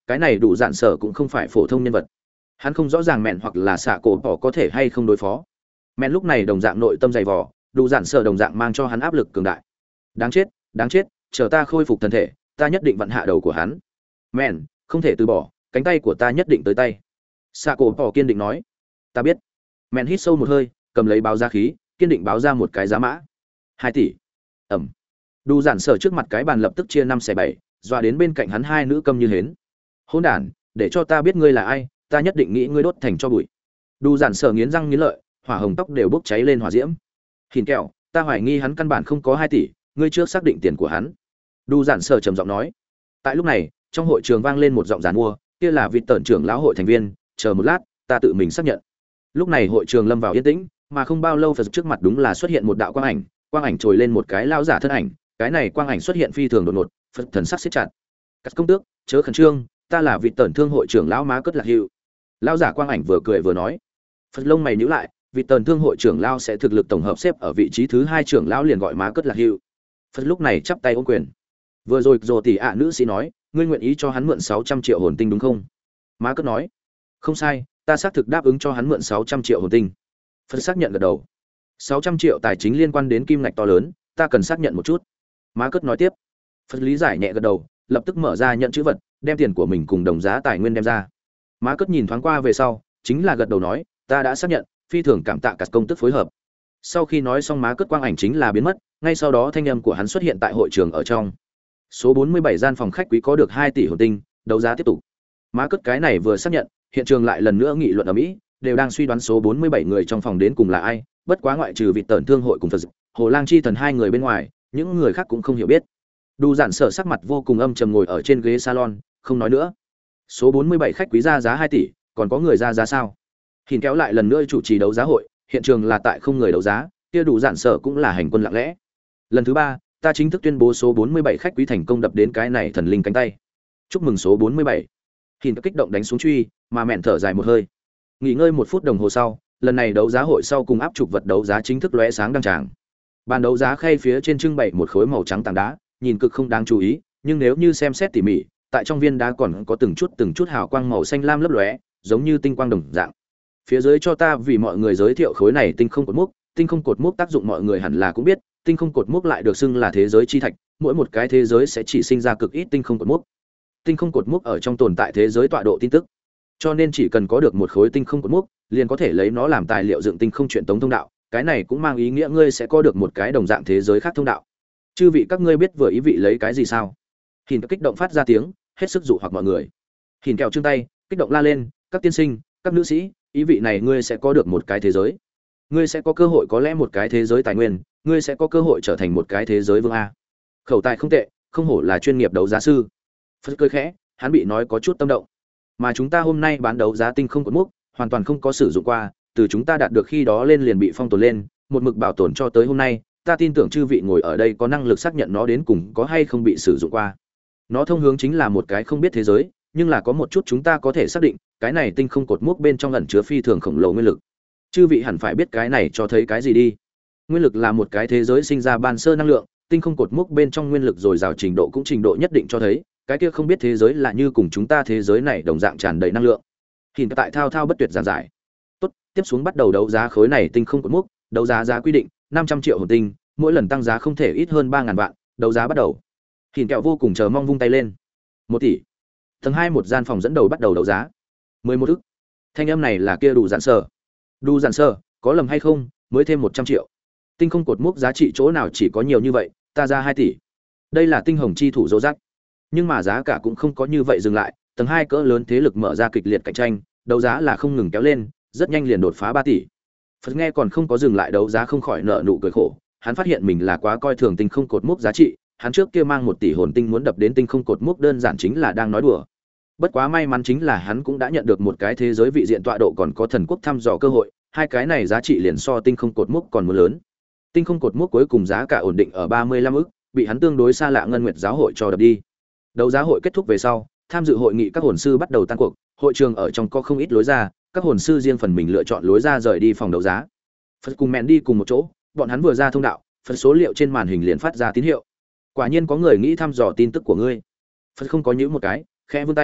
cái này đủ dạn sở cũng không phải phổ thông nhân vật. Hắn không rõ ràng mẹn hoặc là xạ cổ bỏ có thể hay không đối phó. Mẹn lúc này đồng dạng nội tâm dày vò, đủ dạn sở đồng dạng mang cho hắn áp lực cường đại. Đáng chết, đáng chết, chờ ta khôi phục thân thể, ta nhất định vặn hạ đầu của hắn. Mẹn, không thể từ bỏ, cánh tay của ta nhất định tới tay. Xạ cổ bỏ kiên định nói. Ta biết. Mẹn hít sâu một hơi, cầm lấy báo giá khí, kiên định báo ra một cái giá mã. Hai tỷ. Ẩm. Đủ dạn sở trước mặt cái bàn lập tức chia năm xẻ bảy, dọa đến bên cạnh hắn hai nữ câm như hến. Hỗn đản, để cho ta biết ngươi là ai, ta nhất định nghĩ ngươi đốt thành cho bụi. Đủ dạn sở nghiến răng nghiến lợi, hỏa hồng tóc đều bốc cháy lên hỏa diễm. Hìn kẹo, ta hoài nghi hắn căn bản không có hai tỷ, ngươi trước xác định tiền của hắn. Đủ dạn sở trầm giọng nói. Tại lúc này, trong hội trường vang lên một giọng giàn mua, kia là vị tẩn trưởng lão hội thành viên, chờ một lát, ta tự mình xác nhận. Lúc này hội trường lâm vào yên tĩnh, mà không bao lâu Phật trước mặt đúng là xuất hiện một đạo quang ảnh, quang ảnh trồi lên một cái lão giả thân ảnh, cái này quang ảnh xuất hiện phi thường đột ngột, Phật thần sắc siết chặt. Cắt công tước, chớ khẩn trương, ta là vị tẩn thương hội trưởng lão má cất lạc hiệu. Lão giả quang ảnh vừa cười vừa nói. Phật lông mày nhíu lại, vị tần thương hội trưởng lão sẽ thực lực tổng hợp xếp ở vị trí thứ hai trưởng lão liền gọi má cất lạc hiệu. Phật lúc này chắp tay ôm quyền. Vừa rồi rồi tỷ ạ nữ sĩ nói, ngươi nguyện ý cho hắn mượn sáu trăm triệu hồn tinh đúng không? Má cất nói. Không sai, ta xác thực đáp ứng cho hắn mượn sáu trăm triệu hồn tinh. Phật xác nhận gật đầu. sáu trăm triệu tài chính liên quan đến kim ngạch to lớn, ta cần xác nhận một chút. Má cất nói tiếp. Phật lý giải nhẹ gật đầu, lập tức mở ra nhận chữ vật, đem tiền của mình cùng đồng giá tài nguyên đem ra. Má cất nhìn thoáng qua về sau, chính là gật đầu nói, ta đã xác nhận, phi thường cảm tạ cả công tức phối hợp. Sau khi nói xong má cất quang ảnh chính là biến mất, ngay sau đó thanh âm của hắn xuất hiện tại hội trường ở trong. Số bốn mươi bảy gian phòng khách quý có được hai tỷ hồn tinh, đấu giá tiếp tục. Má cất cái này vừa xác nhận, hiện trường lại lần nữa nghị luận ở Mỹ, đều đang suy đoán số bốn mươi bảy người trong phòng đến cùng là ai, bất quá ngoại trừ vị tẩn thương hội cùng Phật, Hồ Lang chi thần hai người bên ngoài, những người khác cũng không hiểu biết. Đủ dạn sở sắc mặt vô cùng âm trầm ngồi ở trên ghế salon, không nói nữa. Số bốn mươi bảy khách quý ra giá hai tỷ, còn có người ra giá sao? Hìn kéo lại lần nữa chủ trì đấu giá hội, hiện trường là tại không người đấu giá, kia đủ dạn sở cũng là hành quân lặng lẽ. Lần thứ ba, ta chính thức tuyên bố số bốn mươi bảy khách quý thành công đập đến cái này thần linh cánh tay. Chúc mừng số bốn mươi bảy. Hìn kích động đánh xuống truy, mà mẹn thở dài một hơi. Nghỉ ngơi một phút đồng hồ sau, lần này đấu giá hội sau cùng áp trục vật đấu giá chính thức lóe sáng đăng tràng. Bàn đấu giá khay phía trên trưng bày một khối màu trắng tảng đá, nhìn cực không đáng chú ý, nhưng nếu như xem xét tỉ mỉ, tại trong viên đá còn có từng chút từng chút hào quang màu xanh lam lấp lóe, giống như tinh quang đồng dạng. Phía dưới cho ta vì mọi người giới thiệu khối này tinh không cột mốc, tinh không cột mốc tác dụng mọi người hẳn là cũng biết, tinh không cột mốc lại được xưng là thế giới chi thạch, mỗi một cái thế giới sẽ chỉ sinh ra cực ít tinh không cột mốc. Tinh không cột mốc ở trong tồn tại thế giới tọa độ tin tức. Cho nên chỉ cần có được một khối tinh không cột mốc, liền có thể lấy nó làm tài liệu dựng tinh không truyền tống thông đạo, cái này cũng mang ý nghĩa ngươi sẽ có được một cái đồng dạng thế giới khác thông đạo. Chư vị các ngươi biết vừa ý vị lấy cái gì sao? Hìn kích động phát ra tiếng, hết sức dụ hoặc mọi người. Hìn kẹo trương tay, kích động la lên, các tiên sinh, các nữ sĩ, ý vị này ngươi sẽ có được một cái thế giới. Ngươi sẽ có cơ hội có lẽ một cái thế giới tài nguyên, ngươi sẽ có cơ hội trở thành một cái thế giới vương a. Khẩu tài không tệ, không hổ là chuyên nghiệp đấu giá sư. Phật cười khẽ, hắn bị nói có chút tâm động. Mà chúng ta hôm nay bán đấu giá tinh không cột mốc, hoàn toàn không có sử dụng qua, từ chúng ta đạt được khi đó lên liền bị phong tồn lên, một mực bảo tồn cho tới hôm nay, ta tin tưởng chư vị ngồi ở đây có năng lực xác nhận nó đến cùng có hay không bị sử dụng qua. Nó thông hướng chính là một cái không biết thế giới, nhưng là có một chút chúng ta có thể xác định, cái này tinh không cột mốc bên trong ẩn chứa phi thường khổng lồ nguyên lực. Chư vị hẳn phải biết cái này cho thấy cái gì đi. Nguyên lực là một cái thế giới sinh ra ban sơ năng lượng, tinh không cột mốc bên trong nguyên lực dồi dào trình độ cũng trình độ nhất định cho thấy, cái kia không biết thế giới là như cùng chúng ta thế giới này đồng dạng tràn đầy năng lượng. Hiện tại thao thao bất tuyệt giảng giải. Tốt, tiếp xuống bắt đầu đấu giá khối này tinh không cột mốc, đấu giá giá quy định năm trăm triệu hồn tinh, mỗi lần tăng giá không thể ít hơn ba ngàn vạn, đấu giá bắt đầu. Hiện kẹo vô cùng chờ mong vung tay lên. Một tỷ. Tầng hai một gian phòng dẫn đầu bắt đầu đấu giá. Mười một ức. Thanh âm này là kia đủ dạn sơ. Đủ dạn sơ, có lầm hay không, mới thêm một trăm triệu. Tinh không cột mốc giá trị chỗ nào chỉ có nhiều như vậy, ta ra hai tỷ. Đây là tinh hồng chi thủ dỗ dắt. Nhưng mà giá cả cũng không có như vậy dừng lại, tầng hai cỡ lớn thế lực mở ra kịch liệt cạnh tranh, đấu giá là không ngừng kéo lên, rất nhanh liền đột phá ba tỷ. Phật nghe còn không có dừng lại đấu giá không khỏi nợ nụ cười khổ, hắn phát hiện mình là quá coi thường tinh không cột mốc giá trị, hắn trước kia mang một tỷ hồn tinh muốn đập đến tinh không cột mốc đơn giản chính là đang nói đùa. Bất quá may mắn chính là hắn cũng đã nhận được một cái thế giới vị diện tọa độ còn có thần quốc thăm dò cơ hội, hai cái này giá trị liền so tinh không cột mốc còn muốn lớn. Tinh không cột mốc cuối cùng giá cả ổn định ở ba mươi lăm ức, bị hắn tương đối xa lạ Ngân Nguyệt giáo hội cho đập đi. Đấu giá hội kết thúc về sau, tham dự hội nghị các hồn sư bắt đầu tan cuộc, hội trường ở trong có không ít lối ra, các hồn sư riêng phần mình lựa chọn lối ra rời đi phòng đấu giá. Phật cùng mẹn đi cùng một chỗ, bọn hắn vừa ra thông đạo, phần số liệu trên màn hình liền phát ra tín hiệu. Quả nhiên có người nghĩ thăm dò tin tức của ngươi. Phật không có nhíu một cái, khẽ vươn tay,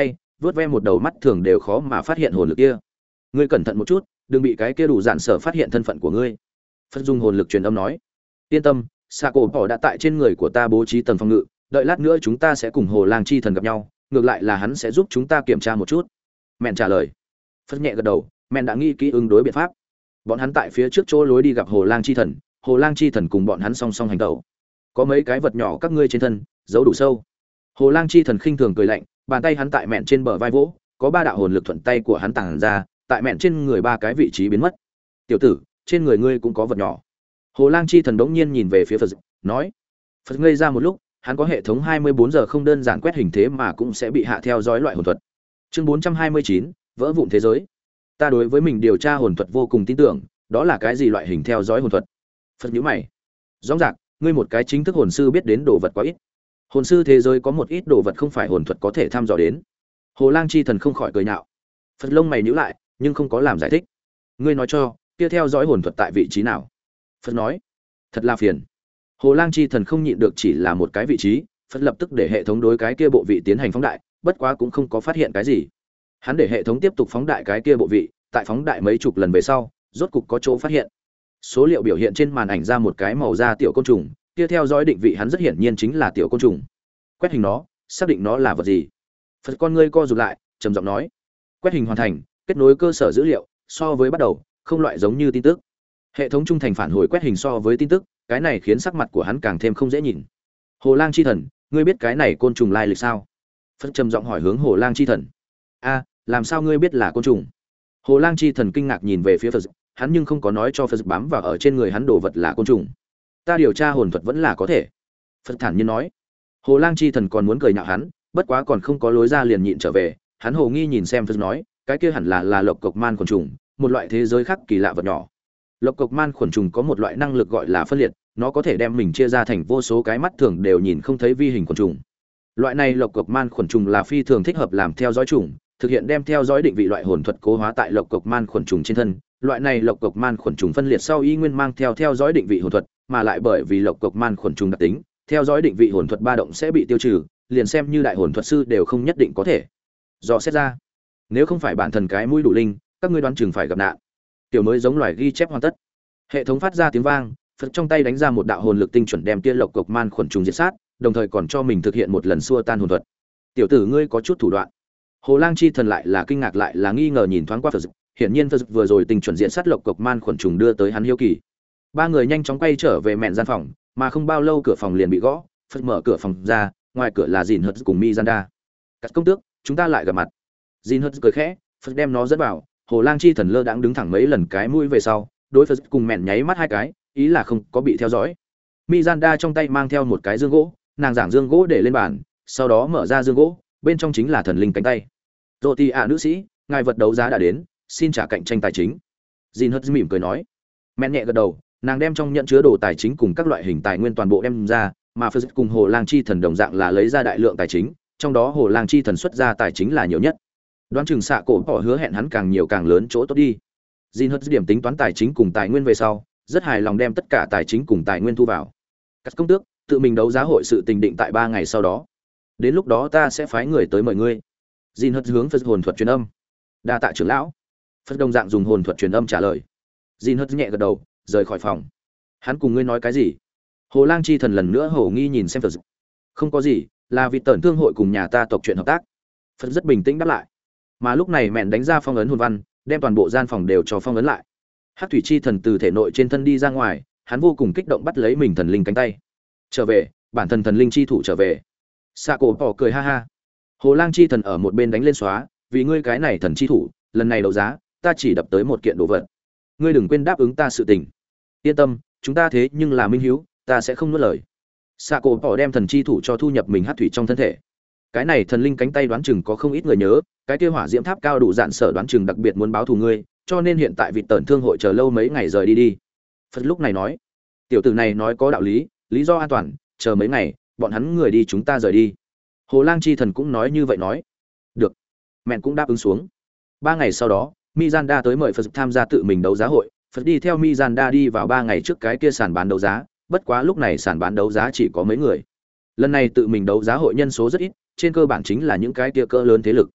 vớt ve một đầu mắt thường đều khó mà phát hiện hồn lực kia. Ngươi cẩn thận một chút, đừng bị cái kia đủ dạn sở phát hiện thân phận của ngươi. Phật dùng hồn lực truyền âm nói. Yên tâm, xạ cổ bỏ đã tại trên người của ta bố trí tầng phòng ngự, đợi lát nữa chúng ta sẽ cùng Hồ Lang chi thần gặp nhau, ngược lại là hắn sẽ giúp chúng ta kiểm tra một chút. Mẹn trả lời. Phật nhẹ gật đầu, Mẹn đã nghĩ kỹ ứng đối biện pháp. Bọn hắn tại phía trước chỗ lối đi gặp Hồ Lang chi thần, Hồ Lang chi thần cùng bọn hắn song song hành động. Có mấy cái vật nhỏ các ngươi trên thân, giấu đủ sâu. Hồ Lang chi thần khinh thường cười lạnh, bàn tay hắn tại Mẹn trên bờ vai vỗ, có ba đạo hồn lực thuận tay của hắn tàng ra, tại Mẹn trên người ba cái vị trí biến mất. Tiểu tử, trên người ngươi cũng có vật nhỏ. Hồ Lang chi thần đống nhiên nhìn về phía Phật, nói. Phật ngây ra một lúc, hắn có hệ thống hai mươi bốn giờ không đơn giản quét hình thế mà cũng sẽ bị hạ theo dõi loại hồn thuật. Chương bốn trăm hai mươi chín, vỡ vụn thế giới. Ta đối với mình điều tra hồn thuật vô cùng tin tưởng, đó là cái gì loại hình theo dõi hồn thuật? Phật nhíu mày. Rõ ràng, ngươi một cái chính thức hồn sư biết đến đồ vật quá ít. Hồn sư thế giới có một ít đồ vật không phải hồn thuật có thể thăm dò đến. Hồ Lang chi thần không khỏi cười nhạo. Phật lông mày nhíu lại, nhưng không có làm giải thích. Ngươi nói cho, kia theo dõi hồn thuật tại vị trí nào? Phật nói. Thật là phiền. Hồ Lang chi thần không nhịn được chỉ là một cái vị trí, Phật lập tức để hệ thống đối cái kia bộ vị tiến hành phóng đại, bất quá cũng không có phát hiện cái gì. Hắn để hệ thống tiếp tục phóng đại cái kia bộ vị, tại phóng đại mấy chục lần về sau, rốt cục có chỗ phát hiện. Số liệu biểu hiện trên màn ảnh ra một cái màu da tiểu côn trùng, kia theo dõi định vị hắn rất hiển nhiên chính là tiểu côn trùng. Quét hình nó, xác định nó là vật gì. Phật con ngươi co rụt lại, trầm giọng nói: "Quét hình hoàn thành, kết nối cơ sở dữ liệu, so với bắt đầu, không loại giống như tin tức." Hệ thống trung thành phản hồi quét hình so với tin tức, cái này khiến sắc mặt của hắn càng thêm không dễ nhìn. Hồ Lang chi thần, ngươi biết cái này côn trùng lai lịch sao? Phật trầm giọng hỏi hướng Hồ Lang chi thần. A, làm sao ngươi biết là côn trùng? Hồ Lang chi thần kinh ngạc nhìn về phía Phật, hắn nhưng không có nói cho Phật bám vào ở trên người hắn đồ vật là côn trùng. Ta điều tra hồn thuật vẫn là có thể. Phật thản nhiên nói. Hồ Lang chi thần còn muốn cười nhạo hắn, bất quá còn không có lối ra liền nhịn trở về, hắn hồ nghi nhìn xem Phật nói, cái kia hẳn là là lộc cộc man côn trùng, một loại thế giới khác kỳ lạ vật nhỏ. Lộc cộc man khuẩn trùng có một loại năng lực gọi là phân liệt, nó có thể đem mình chia ra thành vô số cái mắt thường đều nhìn không thấy vi hình khuẩn trùng. Loại này lộc cộc man khuẩn trùng là phi thường thích hợp làm theo dõi trùng, thực hiện đem theo dõi định vị loại hồn thuật cố hóa tại lộc cộc man khuẩn trùng trên thân. Loại này lộc cộc man khuẩn trùng phân liệt sau y nguyên mang theo theo dõi định vị hồn thuật, mà lại bởi vì lộc cộc man khuẩn trùng đặc tính, theo dõi định vị hồn thuật ba động sẽ bị tiêu trừ, liền xem như đại hồn thuật sư đều không nhất định có thể dò xét ra. Nếu không phải bản thân cái mũi đủ linh, các ngươi đoán chừng phải gặp nạn. Tiểu mới giống loài ghi chép hoàn tất. Hệ thống phát ra tiếng vang, Phật trong tay đánh ra một đạo hồn lực tinh chuẩn đem kia lộc cộc man khuẩn trùng diệt sát, đồng thời còn cho mình thực hiện một lần xua tan hồn thuật. Tiểu tử ngươi có chút thủ đoạn. Hồ Lang chi thần lại là kinh ngạc lại là nghi ngờ nhìn thoáng qua Phật, hiển nhiên Phật vừa rồi tinh chuẩn diệt sát lộc cộc man khuẩn trùng đưa tới hắn hiếu kỳ. Ba người nhanh chóng quay trở về mẹn gian phòng, mà không bao lâu cửa phòng liền bị gõ, Phật mở cửa phòng ra, ngoài cửa là Dìn Hật cùng Mizanda. Cắt công tước, chúng ta lại gặp mặt. Dìn Hật cười khẽ, Phật đem nó dẫn vào, Hồ Lang chi thần lơ đãng đứng thẳng mấy lần cái mũi về sau, đối Phật cùng mẹn nháy mắt hai cái, ý là không có bị theo dõi. Mizanda trong tay mang theo một cái dương gỗ, nàng giảng dương gỗ để lên bàn, sau đó mở ra dương gỗ, bên trong chính là thần linh cánh tay. Roti ạ nữ sĩ, ngài vật đấu giá đã đến, xin trả cạnh tranh tài chính. Jin Hut mỉm cười nói. Mẹn nhẹ gật đầu, nàng đem trong nhận chứa đồ tài chính cùng các loại hình tài nguyên toàn bộ đem ra, mà Phật cùng Hồ Lang chi thần đồng dạng là lấy ra đại lượng tài chính, trong đó Hồ Lang chi thần xuất ra tài chính là nhiều nhất. Đoán chừng xạ cổ bỏ hứa hẹn hắn càng nhiều càng lớn chỗ tốt đi. Jin Hut điểm tính toán tài chính cùng tài nguyên về sau, rất hài lòng đem tất cả tài chính cùng tài nguyên thu vào. Các công tước, tự mình đấu giá hội sự tình định tại ba ngày sau đó. Đến lúc đó ta sẽ phái người tới mời ngươi. Jin Hut hướng Phật hồn thuật truyền âm. Đa tạ trưởng lão. Phật đồng dạng dùng hồn thuật truyền âm trả lời. Jin Hut nhẹ gật đầu, rời khỏi phòng. Hắn cùng ngươi nói cái gì? Hồ Lang chi thần lần nữa hổ nghi nhìn xem Phật. Không có gì, là vì tẩn thương hội cùng nhà ta tộc chuyện hợp tác. Phật rất bình tĩnh đáp lại. Mà lúc này mẹn đánh ra phong ấn hồn văn, đem toàn bộ gian phòng đều cho phong ấn lại. Hắc thủy chi thần từ thể nội trên thân đi ra ngoài, hắn vô cùng kích động bắt lấy mình thần linh cánh tay. Trở về, bản thân thần linh chi thủ trở về. Sạ cổ bỏ cười ha ha. Hồ Lang chi thần ở một bên đánh lên xóa, vì ngươi cái này thần chi thủ, lần này đấu giá, ta chỉ đập tới một kiện đồ vật. Ngươi đừng quên đáp ứng ta sự tình. Yên tâm, chúng ta thế nhưng là minh hiếu, ta sẽ không nuốt lời. Sạ cổ bỏ đem thần chi thủ cho thu nhập mình hắc thủy trong thân thể. Cái này thần linh cánh tay đoán chừng có không ít người nhớ, cái kia hỏa diễm tháp cao đủ dạn sở đoán chừng đặc biệt muốn báo thù ngươi, cho nên hiện tại vị tẩn thương hội chờ lâu mấy ngày rời đi đi. Phật lúc này nói, tiểu tử này nói có đạo lý, lý do an toàn, chờ mấy ngày, bọn hắn người đi chúng ta rời đi. Hồ Lang chi thần cũng nói như vậy nói. Được. Mẹn cũng đáp ứng xuống. Ba ngày sau đó, Mizanda tới mời Phật tham gia tự mình đấu giá hội, Phật đi theo Mizanda đi vào ba ngày trước cái kia sàn bán đấu giá, bất quá lúc này sàn bán đấu giá chỉ có mấy người. Lần này tự mình đấu giá hội nhân số rất ít, trên cơ bản chính là những cái kia cỡ lớn thế lực.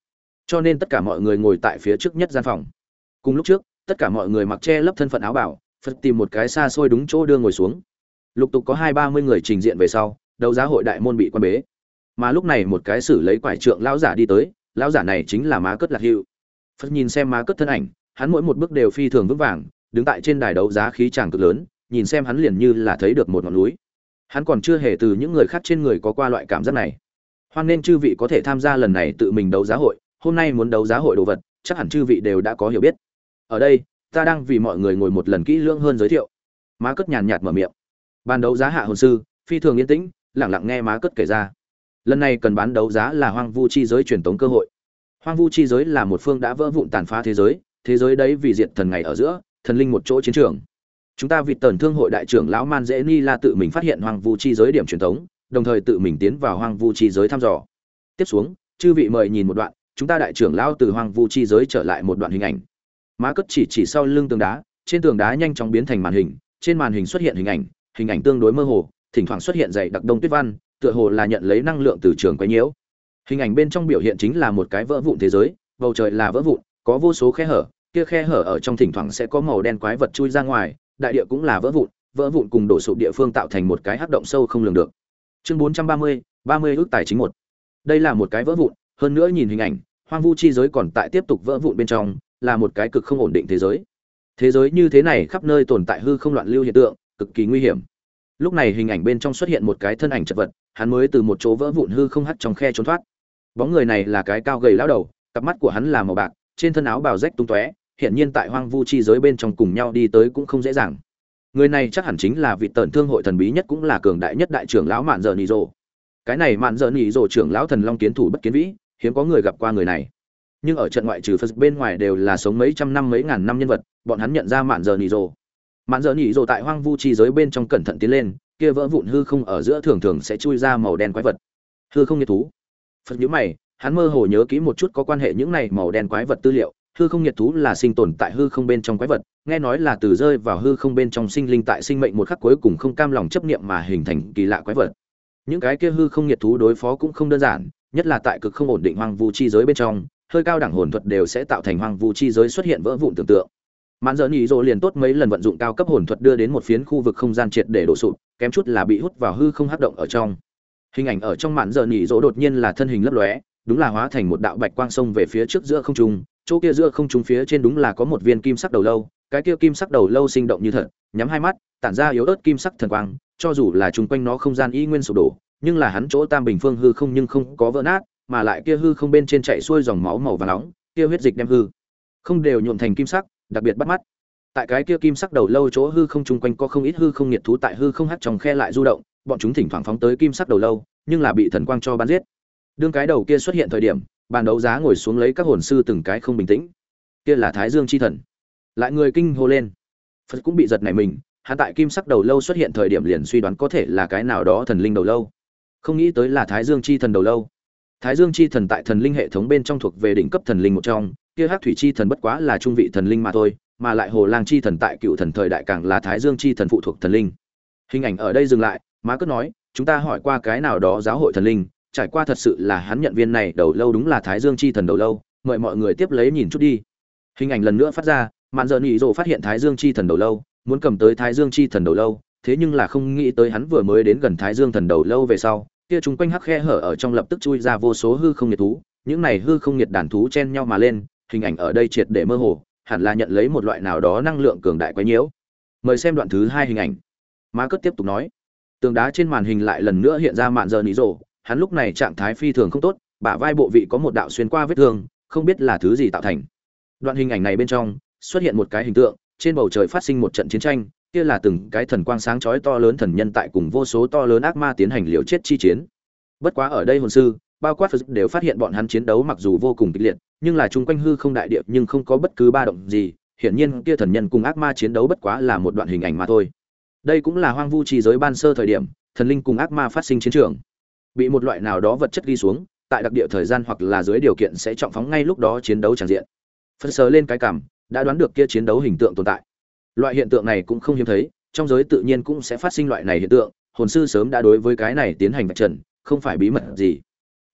cho nên tất cả mọi người ngồi tại phía trước nhất gian phòng. Cùng lúc trước, tất cả mọi người mặc che lấp thân phận áo bảo, Phật tìm một cái xa xôi đúng chỗ đưa ngồi xuống. Lục tục có hai ba mươi người trình diện về sau, đấu giá hội đại môn bị quan bế. Mà lúc này một cái xử lấy quải trượng lão giả đi tới, lão giả này chính là Má Cất Lạc Hữu. Phật nhìn xem Má Cất thân ảnh, hắn mỗi một bước đều phi thường vững vàng, đứng tại trên đài đấu giá khí tràng cực lớn, nhìn xem hắn liền như là thấy được một ngọn núi. Hắn còn chưa hề từ những người khác trên người có qua loại cảm giác này. Hoan nên chư vị có thể tham gia lần này tự mình đấu giá hội, hôm nay muốn đấu giá hội đồ vật, chắc hẳn chư vị đều đã có hiểu biết. Ở đây, ta đang vì mọi người ngồi một lần kỹ lưỡng hơn giới thiệu. Má Cất nhàn nhạt mở miệng. Ban đấu giá hạ hồn sư, phi thường yên tĩnh, lặng lặng nghe Má Cất kể ra. Lần này cần bán đấu giá là Hoang Vu chi giới truyền tống cơ hội. Hoang Vu chi giới là một phương đã vỡ vụn tàn phá thế giới, thế giới đấy vì diệt thần ngày ở giữa, thần linh một chỗ chiến trường. Chúng ta Vịt Tần Thương hội đại trưởng lão Man Dễ Ni La tự mình phát hiện Hoang Vu chi giới điểm truyền tống, đồng thời tự mình tiến vào Hoang Vu chi giới thăm dò. Tiếp xuống, chư vị mời nhìn một đoạn, chúng ta đại trưởng lão từ Hoang Vu chi giới trở lại một đoạn hình ảnh. Má Cất chỉ chỉ sau lưng tường đá, trên tường đá nhanh chóng biến thành màn hình, trên màn hình xuất hiện hình ảnh, hình ảnh tương đối mơ hồ, thỉnh thoảng xuất hiện dày đặc đông tuyết văn, tựa hồ là nhận lấy năng lượng từ trường quấy nhiễu. Hình ảnh bên trong biểu hiện chính là một cái vỡ vụn thế giới, bầu trời là vỡ vụn, có vô số khe hở, kia khe hở ở trong thỉnh thoảng sẽ có màu đen quái vật chui ra ngoài, đại địa cũng là vỡ vụn, vỡ vụn cùng đổ sụp địa phương tạo thành một cái hắc động sâu không lường được. Chương bốn trăm ba mươi, ba mươi ước tài chính một. Đây là một cái vỡ vụn, hơn nữa nhìn hình ảnh, Hoang Vu chi giới còn tại tiếp tục vỡ vụn bên trong, là một cái cực không ổn định thế giới. Thế giới như thế này khắp nơi tồn tại hư không loạn lưu hiện tượng, cực kỳ nguy hiểm. Lúc này hình ảnh bên trong xuất hiện một cái thân ảnh chật vật, hắn mới từ một chỗ vỡ vụn hư không hắt trong khe trốn thoát. Bóng người này là cái cao gầy lão đầu, cặp mắt của hắn là màu bạc, trên thân áo bào rách tung tóe, hiện nhiên tại Hoang Vu chi giới bên trong cùng nhau đi tới cũng không dễ dàng. Người này chắc hẳn chính là vị Tần Thương hội thần bí nhất cũng là cường đại nhất đại trưởng lão Mạn Dợ Nỉ Rồ. Cái này Mạn Dợ Nỉ Rồ trưởng lão thần long kiến thủ bất kiến vĩ, hiếm có người gặp qua người này. Nhưng ở trận ngoại trừ Phật bên ngoài đều là sống mấy trăm năm mấy ngàn năm nhân vật, bọn hắn nhận ra Mạn Dợ Nỉ Rồ. Mạn Dợ Nỉ Rồ tại Hoang Vu chi giới bên trong cẩn thận tiến lên, kia vỡ vụn hư không ở giữa thường thường sẽ chui ra màu đen quái vật. Hư không nhiệt thú. Phật nhíu mày, hắn mơ hồ nhớ kỹ một chút có quan hệ những này màu đen quái vật tư liệu. Hư không nhiệt thú là sinh tồn tại hư không bên trong quái vật, nghe nói là từ rơi vào hư không bên trong sinh linh tại sinh mệnh một khắc cuối cùng không cam lòng chấp niệm mà hình thành kỳ lạ quái vật. Những cái kia hư không nhiệt thú đối phó cũng không đơn giản, nhất là tại cực không ổn định Hoang Vu chi giới bên trong, hơi cao đẳng hồn thuật đều sẽ tạo thành Hoang Vu chi giới xuất hiện vỡ vụn tưởng tượng. Mạn Dợ Nỉ Rồ liền tốt mấy lần vận dụng cao cấp hồn thuật đưa đến một phiến khu vực không gian triệt để đổ sụp, kém chút là bị hút vào hư không hắc động ở trong. Hình ảnh ở trong Mạn Dợ Nỉ Rồ đột nhiên là thân hình lấp lóe, đúng là hóa thành một đạo bạch quang sông về phía trước giữa không trung, chỗ kia giữa không trung phía trên đúng là có một viên kim sắc đầu lâu, cái kia kim sắc đầu lâu sinh động như thật, nhắm hai mắt, tản ra yếu ớt kim sắc thần quang, cho dù là chung quanh nó không gian y nguyên sụp đổ, nhưng là hắn chỗ tam bình phương hư không nhưng không có vỡ nát, mà lại kia hư không bên trên chảy xuôi dòng máu màu vàng nóng, kia huyết dịch đem hư không đều nhuộm thành kim sắc, đặc biệt bắt mắt. Tại cái kia kim sắc đầu lâu chỗ hư không chung quanh có không ít hư không nhiệt thú tại hư không hắt trong khe lại du động, bọn chúng thỉnh thoảng phóng tới kim sắc đầu lâu, nhưng là bị thần quang cho bắn giết. Đương cái đầu kia xuất hiện thời điểm, bàn đấu giá ngồi xuống lấy các hồn sư từng cái không bình tĩnh. Kia là Thái Dương chi thần. Lại người kinh hô lên. Phật cũng bị giật nảy mình, hắn tại kim sắc đầu lâu xuất hiện thời điểm liền suy đoán có thể là cái nào đó thần linh đầu lâu. Không nghĩ tới là Thái Dương chi thần đầu lâu. Thái Dương chi thần tại thần linh hệ thống bên trong thuộc về đỉnh cấp thần linh một trong, kia Hắc thủy chi thần bất quá là trung vị thần linh mà thôi, mà lại Hồ Lang chi thần tại Cựu thần thời đại càng là Thái Dương chi thần phụ thuộc thần linh. Hình ảnh ở đây dừng lại, Má Cất nói, chúng ta hỏi qua cái nào đó giáo hội thần linh, trải qua thật sự là hắn nhận viên này đầu lâu đúng là Thái Dương chi thần đầu lâu, mời mọi người tiếp lấy nhìn chút đi. Hình ảnh lần nữa phát ra, Mạn Dợ Nỉ Rồ phát hiện Thái Dương chi thần đầu lâu, muốn cầm tới Thái Dương chi thần đầu lâu, thế nhưng là không nghĩ tới hắn vừa mới đến gần Thái Dương thần đầu lâu về sau, kia chúng quanh hắc khe hở ở trong lập tức chui ra vô số hư không nhiệt thú, những này hư không nhiệt đàn thú chen nhau mà lên, hình ảnh ở đây triệt để mơ hồ, hẳn là nhận lấy một loại nào đó năng lượng cường đại quấy nhiễu. Mời xem đoạn thứ hai hình ảnh. Má Cất tiếp tục nói, tường đá trên màn hình lại lần nữa hiện ra Mạn Dợ Nỉ Rồ, hắn lúc này trạng thái phi thường không tốt, bả vai bộ vị có một đạo xuyên qua vết thương, không biết là thứ gì tạo thành. Đoạn hình ảnh này bên trong xuất hiện một cái hình tượng, trên bầu trời phát sinh một trận chiến tranh, kia là từng cái thần quang sáng chói to lớn thần nhân tại cùng vô số to lớn ác ma tiến hành liều chết chi chiến. Bất quá ở đây hồn sư, bao quát Phật đều phát hiện bọn hắn chiến đấu mặc dù vô cùng kịch liệt, nhưng là chung quanh hư không đại địa nhưng không có bất cứ ba động gì, hiển nhiên kia thần nhân cùng ác ma chiến đấu bất quá là một đoạn hình ảnh mà thôi. Đây cũng là Hoang Vu chi giới ban sơ thời điểm, thần linh cùng ác ma phát sinh chiến trường. Bị một loại nào đó vật chất ghi xuống, tại đặc địa thời gian hoặc là dưới điều kiện sẽ trọng phóng ngay lúc đó chiến đấu tràn diện. Phật sờ lên cái cằm, đã đoán được kia chiến đấu hình tượng tồn tại. Loại hiện tượng này cũng không hiếm thấy, trong giới tự nhiên cũng sẽ phát sinh loại này hiện tượng, hồn sư sớm đã đối với cái này tiến hành vạch trần, không phải bí mật gì.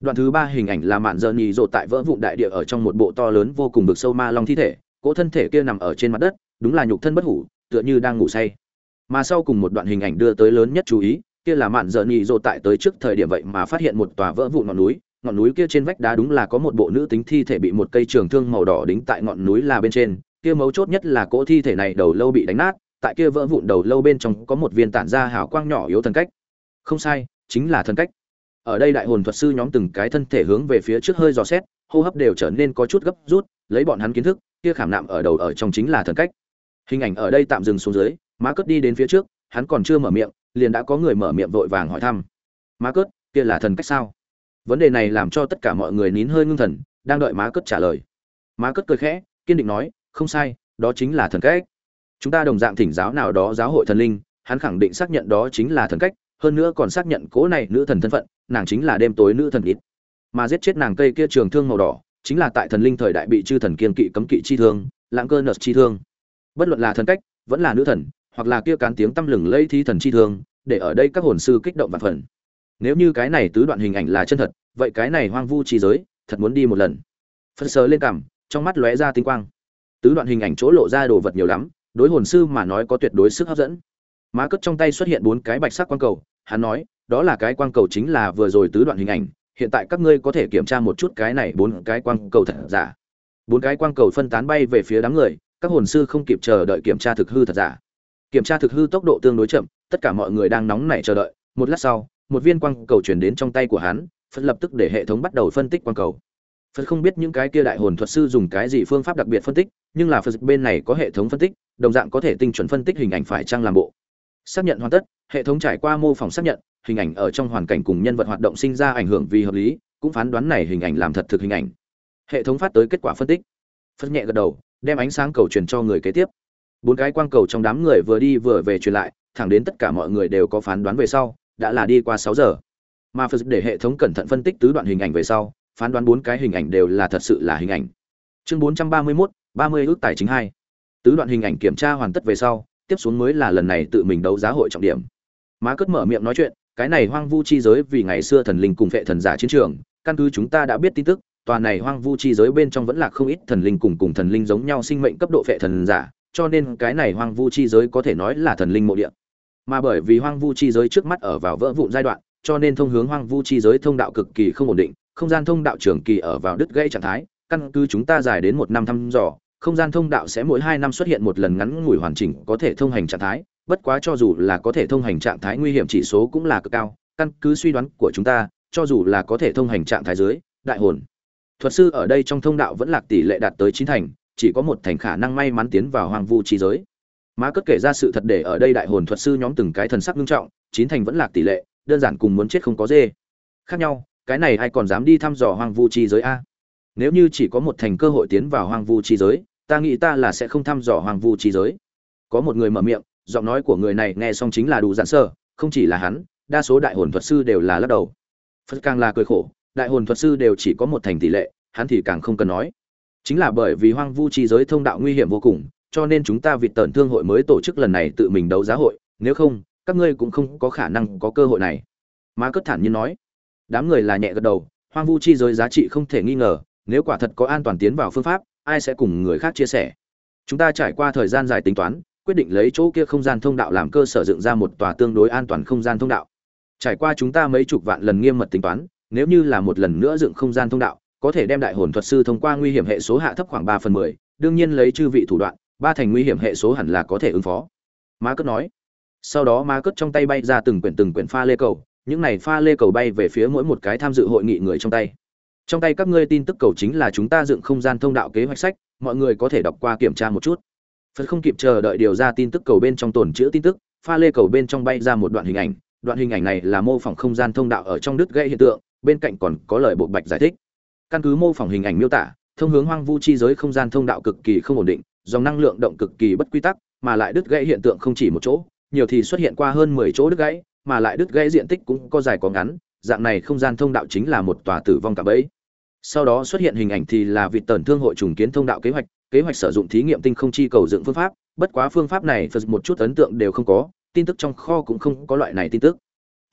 Đoạn thứ ba hình ảnh là mạn dơ nhì rộ tại vỡ vụn đại địa ở trong một bộ to lớn vô cùng vực sâu ma long thi thể, cỗ thân thể kia nằm ở trên mặt đất, đúng là nhục thân bất hủ, tựa như đang ngủ say. Mà sau cùng một đoạn hình ảnh đưa tới lớn nhất chú ý, kia là mạn dơ nhì rộ tại tới trước thời điểm vậy mà phát hiện một tòa vỡ vụn ngọn núi, ngọn núi kia trên vách đá đúng là có một bộ nữ tính thi thể bị một cây trường thương màu đỏ đính tại ngọn núi là bên trên, kia mấu chốt nhất là cỗ thi thể này đầu lâu bị đánh nát, tại kia vỡ vụn đầu lâu bên trong có một viên tản ra hào quang nhỏ yếu thần cách. Không sai, chính là thần cách. Ở đây đại hồn thuật sư nhóm từng cái thân thể hướng về phía trước hơi dò xét, hô hấp đều trở nên có chút gấp rút, lấy bọn hắn kiến thức, kia khảm nạm ở đầu ở trong chính là thần cách. Hình ảnh ở đây tạm dừng xuống dưới, Má Cất đi đến phía trước, hắn còn chưa mở miệng, liền đã có người mở miệng vội vàng hỏi thăm. Má Cất, kia là thần cách sao? Vấn đề này làm cho tất cả mọi người nín hơi ngưng thần, đang đợi Má Cất trả lời. Má Cất cười khẽ, kiên định nói, không sai, đó chính là thần cách. Chúng ta đồng dạng thỉnh giáo nào đó giáo hội thần linh, hắn khẳng định xác nhận đó chính là thần cách, hơn nữa còn xác nhận cố này nữ thần thân phận, nàng chính là đêm tối nữ thần ít. Mà giết chết nàng cây kia trường thương màu đỏ, chính là tại thần linh thời đại bị chư thần kiên kỵ cấm kỵ chi thương, lãng cơ nợ chi thương. Bất luận là thần cách, vẫn là nữ thần, hoặc là kia cán tiếng tăm lừng lây thí thần chi thương, để ở đây các hồn sư kích động vạn phần. Nếu như cái này tứ đoạn hình ảnh là chân thật, vậy cái này hoang vu chi giới, thật muốn đi một lần. Phân sờ lên cằm, trong mắt lóe ra tinh quang. Tứ đoạn hình ảnh chỗ lộ ra đồ vật nhiều lắm, đối hồn sư mà nói có tuyệt đối sức hấp dẫn. Má Cất trong tay xuất hiện bốn cái bạch sắc quang cầu, hắn nói, đó là cái quang cầu chính là vừa rồi tứ đoạn hình ảnh, hiện tại các ngươi có thể kiểm tra một chút cái này bốn cái quang cầu thật giả. Bốn cái quang cầu phân tán bay về phía đám người, các hồn sư không kịp chờ đợi kiểm tra thực hư thật giả. Kiểm tra thực hư tốc độ tương đối chậm, tất cả mọi người đang nóng nảy chờ đợi, một lát sau, một viên quang cầu chuyển đến trong tay của hắn, Phật lập tức để hệ thống bắt đầu phân tích quang cầu. Phật không biết những cái kia đại hồn thuật sư dùng cái gì phương pháp đặc biệt phân tích, nhưng là Phật bên này có hệ thống phân tích, đồng dạng có thể tinh chuẩn phân tích hình ảnh phải chăng làm bộ. Xác nhận hoàn tất, hệ thống trải qua mô phỏng xác nhận, hình ảnh ở trong hoàn cảnh cùng nhân vật hoạt động sinh ra ảnh hưởng vì hợp lý, cũng phán đoán này hình ảnh làm thật thực hình ảnh. Hệ thống phát tới kết quả phân tích. Phật nhẹ gật đầu, đem ánh sáng cầu truyền cho người kế tiếp. Bốn cái quang cầu trong đám người vừa đi vừa về truyền lại, thẳng đến tất cả mọi người đều có phán đoán về sau, đã là đi qua sáu giờ. Mà Phật để hệ thống cẩn thận phân tích tứ đoạn hình ảnh về sau, phán đoán bốn cái hình ảnh đều là thật sự là hình ảnh. Chương bốn trăm ba mươi mốt, ba mươi ước tài chính hai. Tứ đoạn hình ảnh kiểm tra hoàn tất về sau, tiếp xuống mới là lần này tự mình đấu giá hội trọng điểm. Má Cất mở miệng nói chuyện, cái này hoang vu chi giới vì ngày xưa thần linh cùng phệ thần giả chiến trường, căn cứ chúng ta đã biết tin tức, tòa này hoang vu chi giới bên trong vẫn là không ít thần linh cùng cùng thần linh giống nhau sinh mệnh cấp độ phệ thần giả, cho nên cái này hoang vu chi giới có thể nói là thần linh mộ địa. Mà bởi vì hoang vu chi giới trước mắt ở vào vỡ vụn giai đoạn, cho nên thông hướng hoang vu chi giới thông đạo cực kỳ không ổn định, không gian thông đạo trường kỳ ở vào đứt gãy trạng thái, căn cứ chúng ta dài đến một năm thăm dò, không gian thông đạo sẽ mỗi hai năm xuất hiện một lần ngắn ngủi hoàn chỉnh có thể thông hành trạng thái, bất quá cho dù là có thể thông hành trạng thái nguy hiểm chỉ số cũng là cực cao, căn cứ suy đoán của chúng ta, cho dù là có thể thông hành trạng thái dưới, đại hồn thuật sư ở đây trong thông đạo vẫn lạc tỷ lệ đạt tới chín thành, chỉ có một thành khả năng may mắn tiến vào hoang vu chi giới. Má Cất kể ra sự thật để ở đây đại hồn thuật sư nhóm từng cái thần sắc nghiêm trọng, chín thành vẫn lạc tỷ lệ, đơn giản cùng muốn chết không có dê. Khác nhau, cái này ai còn dám đi thăm dò hoang vu chi giới a? Nếu như chỉ có một thành cơ hội tiến vào hoang vu chi giới, ta nghĩ ta là sẽ không thăm dò hoang vu chi giới. Có một người mở miệng, giọng nói của người này nghe xong chính là đủ giản sơ, không chỉ là hắn, đa số đại hồn thuật sư đều là lắc đầu. Phật càng là cười khổ, đại hồn thuật sư đều chỉ có một thành tỷ lệ, hắn thì càng không cần nói. Chính là bởi vì hoang vu chi giới thông đạo nguy hiểm vô cùng, cho nên chúng ta Vịt Tởn Thương hội mới tổ chức lần này tự mình đấu giá hội, nếu không, các ngươi cũng không có khả năng có cơ hội này. Má Cất thản nhiên nói. Đám người là nhẹ gật đầu, hoang vu chi giới giá trị không thể nghi ngờ, nếu quả thật có an toàn tiến vào phương pháp, ai sẽ cùng người khác chia sẻ. Chúng ta trải qua thời gian dài tính toán, quyết định lấy chỗ kia không gian thông đạo làm cơ sở dựng ra một tòa tương đối an toàn không gian thông đạo. Trải qua chúng ta mấy chục vạn lần nghiêm mật tính toán, nếu như là một lần nữa dựng không gian thông đạo, có thể đem đại hồn thuật sư thông qua nguy hiểm hệ số hạ thấp khoảng ba phần mười, đương nhiên lấy chư vị thủ đoạn, ba thành nguy hiểm hệ số hẳn là có thể ứng phó. Má Cất nói. Sau đó Má Cất trong tay bay ra từng quyển từng quyển pha lê cầu, những này pha lê cầu bay về phía mỗi một cái tham dự hội nghị người trong tay. Trong tay các ngươi tin tức cầu chính là chúng ta dựng không gian thông đạo kế hoạch sách, mọi người có thể đọc qua kiểm tra một chút. Phật không kịp chờ đợi điều ra tin tức cầu bên trong tồn chứa tin tức, pha lê cầu bên trong bay ra một đoạn hình ảnh, đoạn hình ảnh này là mô phỏng không gian thông đạo ở trong đứt gãy hiện tượng, bên cạnh còn có lời bộ bạch giải thích. Căn cứ mô phỏng hình ảnh miêu tả, thông hướng hoang vu chi giới không gian thông đạo cực kỳ không ổn định, dòng năng lượng động cực kỳ bất quy tắc, mà lại đứt gãy hiện tượng không chỉ một chỗ, nhiều thì xuất hiện qua hơn mười chỗ đứt gãy, mà lại đứt gãy diện tích cũng có dài có ngắn, dạng này không gian thông đạo chính là một tòa tử vong cạm bẫy. Sau đó xuất hiện hình ảnh thì là Vịt Tởn Thương hội trùng kiến thông đạo kế hoạch, kế hoạch sử dụng thí nghiệm tinh không chi cầu dựng phương pháp, bất quá phương pháp này Phật một chút ấn tượng đều không có, tin tức trong kho cũng không có loại này tin tức.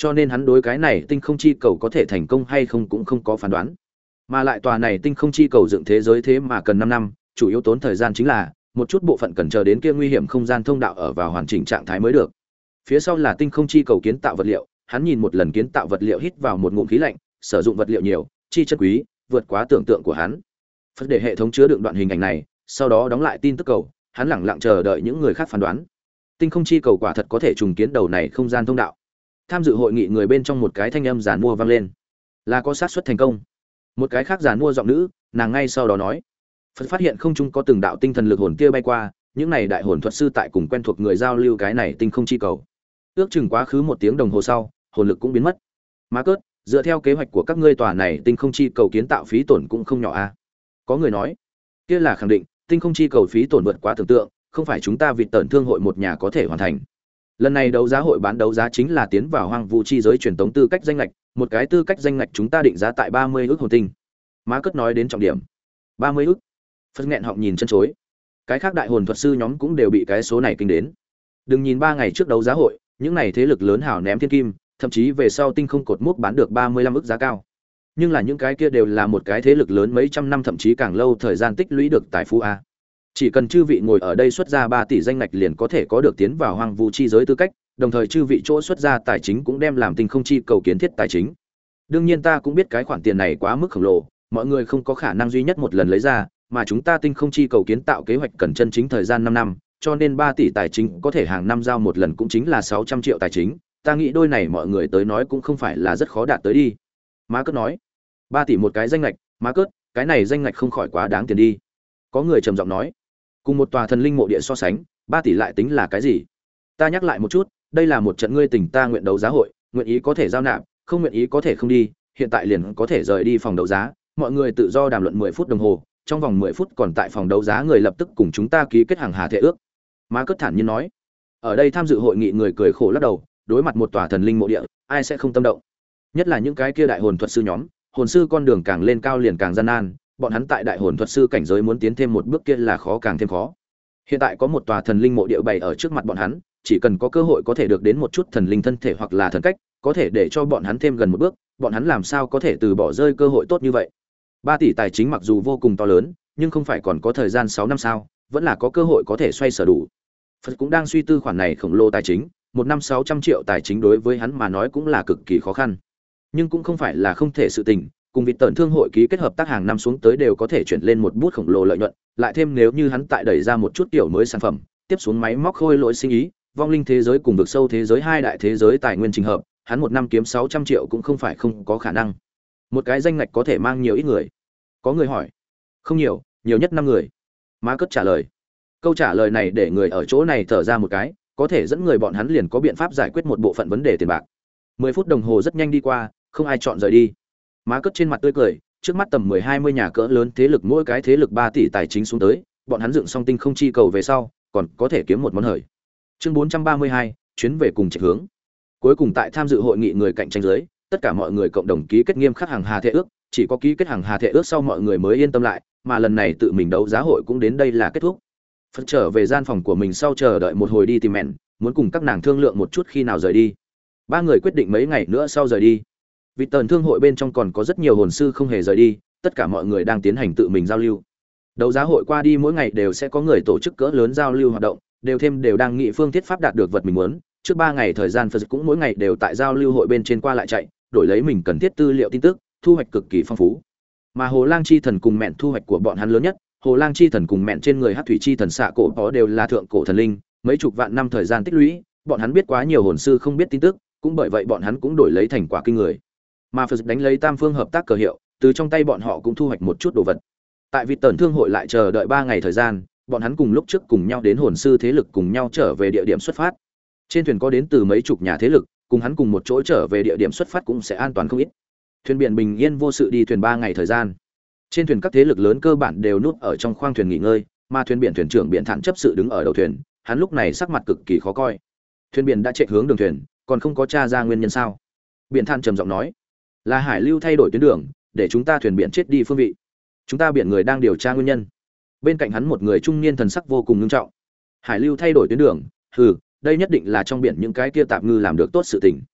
cho nên hắn đối cái này tinh không chi cầu có thể thành công hay không cũng không có phán đoán. Mà lại tòa này tinh không chi cầu dựng thế giới thế mà cần năm năm, chủ yếu tốn thời gian chính là một chút bộ phận cần chờ đến kia nguy hiểm không gian thông đạo ở vào hoàn chỉnh trạng thái mới được. Phía sau là tinh không chi cầu kiến tạo vật liệu, hắn nhìn một lần kiến tạo vật liệu hít vào một ngụm khí lạnh, sử dụng vật liệu nhiều, chi chất quý, vượt quá tưởng tượng của hắn. Phật để hệ thống chứa đựng đoạn hình ảnh này, sau đó đóng lại tin tức cầu, hắn lẳng lặng chờ đợi những người khác phán đoán. Tinh không chi cầu quả thật có thể trùng kiến đầu này không gian thông đạo. Tham dự hội nghị người bên trong một cái thanh âm giàn mua vang lên, là có xác suất thành công. Một cái khác giàn mua giọng nữ, nàng ngay sau đó nói, Phật phát hiện không trung có từng đạo tinh thần lực hồn kia bay qua, những này đại hồn thuật sư tại cùng quen thuộc người giao lưu cái này tinh không chi cầu. Ước chừng quá khứ một tiếng đồng hồ sau, hồn lực cũng biến mất. Má cớt, dựa theo kế hoạch của các ngươi tòa này tinh không chi cầu kiến tạo phí tổn cũng không nhỏ a. À? Có người nói, kia là khẳng định, tinh không chi cầu phí tổn vượt quá tưởng tượng, không phải chúng ta vịt tẩn thương hội một nhà có thể hoàn thành. Lần này đấu giá hội bán đấu giá chính là tiến vào hoang vu chi giới truyền tống tư cách danh ngạch, một cái tư cách danh ngạch chúng ta định giá tại ba mươi ức hồn tinh. Má cất nói đến trọng điểm. ba mươi ức. Phật nghẹn họng nhìn chân chối. Cái khác đại hồn thuật sư nhóm cũng đều bị cái số này kinh đến. Đừng nhìn ba ngày trước đấu giá hội, những này thế lực lớn hảo ném thiên kim, thậm chí về sau tinh không cột mốc bán được ba mươi lăm ức giá cao. Nhưng là những cái kia đều là một cái thế lực lớn mấy trăm năm thậm chí càng lâu thời gian tích lũy được tài phú a. Chỉ cần chư vị ngồi ở đây xuất ra ba tỷ danh ngạch liền có thể có được tiến vào hoang vu chi giới tư cách, đồng thời chư vị chỗ xuất ra tài chính cũng đem làm tinh không chi cầu kiến thiết tài chính. Đương nhiên ta cũng biết cái khoản tiền này quá mức khổng lồ, mọi người không có khả năng duy nhất một lần lấy ra, mà chúng ta tinh không chi cầu kiến tạo kế hoạch cần chân chính thời gian năm năm, cho nên ba tỷ tài chính có thể hàng năm giao một lần cũng chính là sáu trăm triệu tài chính, ta nghĩ đôi này mọi người tới nói cũng không phải là rất khó đạt tới đi. Má Cớt nói, ba tỷ một cái danh ngạch, Má Cớt, cái này danh ngạch không khỏi quá đáng tiền đi. Có người trầm giọng nói, cùng một tòa thần linh mộ địa so sánh, ba tỷ lại tính là cái gì? Ta nhắc lại một chút, đây là một trận ngươi tình ta nguyện đấu giá hội, nguyện ý có thể giao nạp, không nguyện ý có thể không đi, hiện tại liền có thể rời đi phòng đấu giá, mọi người tự do đàm luận mười phút đồng hồ, trong vòng mười phút còn tại phòng đấu giá người lập tức cùng chúng ta ký kết hàng hà thể ước. Má Cất thản nhiên nói. Ở đây tham dự hội nghị người cười khổ lắc đầu, đối mặt một tòa thần linh mộ địa, ai sẽ không tâm động? Nhất là những cái kia đại hồn thuật sư nhóm, hồn sư con đường càng lên cao liền càng gian nan, bọn hắn tại đại hồn thuật sư cảnh giới muốn tiến thêm một bước kia là khó càng thêm khó. Hiện tại có một tòa thần linh mộ địa bày ở trước mặt bọn hắn, chỉ cần có cơ hội có thể được đến một chút thần linh thân thể hoặc là thần cách, có thể để cho bọn hắn thêm gần một bước, bọn hắn làm sao có thể từ bỏ rơi cơ hội tốt như vậy. Ba tỷ tài chính mặc dù vô cùng to lớn, nhưng không phải còn có thời gian sáu năm sao, vẫn là có cơ hội có thể xoay sở đủ. Phật cũng đang suy tư khoản này khổng lồ tài chính, một năm sáu trăm triệu tài chính đối với hắn mà nói cũng là cực kỳ khó khăn. Nhưng cũng không phải là không thể sự tình, cùng Vịt Tẩn thương hội ký kết hợp tác hàng năm xuống tới đều có thể chuyển lên một bút khổng lồ lợi nhuận, lại thêm nếu như hắn tại đẩy ra một chút kiểu mới sản phẩm, tiếp xuống máy móc khôi lỗi sinh ý, vong linh thế giới cùng vực sâu thế giới hai đại thế giới tài nguyên trình hợp, hắn một năm kiếm sáu trăm triệu cũng không phải không có khả năng. Một cái danh ngạch có thể mang nhiều ít người? Có người hỏi. Không nhiều, nhiều nhất năm người. Má Cất trả lời. Câu trả lời này để người ở chỗ này thở ra một cái, có thể dẫn người bọn hắn liền có biện pháp giải quyết một bộ phận vấn đề tiền bạc. Mười phút đồng hồ rất nhanh đi qua, không ai chọn rời đi. Má Cất trên mặt tươi cười, trước mắt tầm mười hai mươi nhà cỡ lớn thế lực mỗi cái thế lực ba tỷ tài chính xuống tới, bọn hắn dựng xong tinh không chi cầu về sau, còn có thể kiếm một món hời. Chương bốn trăm ba mươi hai, chuyến về cùng trạch hướng. Cuối cùng tại tham dự hội nghị người cạnh tranh dưới, tất cả mọi người cộng đồng ký kết nghiêm khắc hàng hà thể ước, chỉ có ký kết hàng hà thể ước sau mọi người mới yên tâm lại, mà lần này tự mình đấu giá hội cũng đến đây là kết thúc. Phật trở về gian phòng của mình sau chờ đợi một hồi đi tìm mẹn, muốn cùng các nàng thương lượng một chút khi nào rời đi. Ba người quyết định mấy ngày nữa sau rời đi. Vì tần thương hội bên trong còn có rất nhiều hồn sư không hề rời đi, tất cả mọi người đang tiến hành tự mình giao lưu. Đấu giá hội qua đi mỗi ngày đều sẽ có người tổ chức cỡ lớn giao lưu hoạt động, đều thêm đều đang nghị phương thiết pháp đạt được vật mình muốn. Trước ba ngày thời gian Phật cũng mỗi ngày đều tại giao lưu hội bên trên qua lại chạy, đổi lấy mình cần thiết tư liệu tin tức, thu hoạch cực kỳ phong phú. Mà Hồ Lang chi thần cùng mẹn thu hoạch của bọn hắn lớn nhất, Hồ Lang chi thần cùng mẹn trên người Hắc thủy chi thần xạ cổ đó đều là thượng cổ thần linh, mấy chục vạn năm thời gian tích lũy, bọn hắn biết quá nhiều hồn sư không biết tin tức, cũng bởi vậy bọn hắn cũng đổi lấy thành quả kinh người. Mà Phật đánh lấy tam phương hợp tác cờ hiệu, từ trong tay bọn họ cũng thu hoạch một chút đồ vật. Tại Vịt Tần thương hội lại chờ đợi ba ngày thời gian, bọn hắn cùng lúc trước cùng nhau đến hồn sư thế lực cùng nhau trở về địa điểm xuất phát. Trên thuyền có đến từ mấy chục nhà thế lực, cùng hắn cùng một chỗ trở về địa điểm xuất phát cũng sẽ an toàn không ít. Thuyền biển bình yên vô sự đi thuyền ba ngày thời gian. Trên thuyền các thế lực lớn cơ bản đều núp ở trong khoang thuyền nghỉ ngơi, mà thuyền biển thuyền trưởng Biển Thản chấp sự đứng ở đầu thuyền, hắn lúc này sắc mặt cực kỳ khó coi. Thuyền biển đã chạy hướng đường thuyền, còn không có tra ra nguyên nhân sao? Biển Thản trầm giọng nói, là Hải Lưu thay đổi tuyến đường, để chúng ta thuyền biển chết đi phương vị. Chúng ta biển người đang điều tra nguyên nhân. Bên cạnh hắn một người trung niên thần sắc vô cùng nghiêm trọng. Hải Lưu thay đổi tuyến đường, hừ, đây nhất định là trong biển những cái kia tạp ngư làm được tốt sự tình.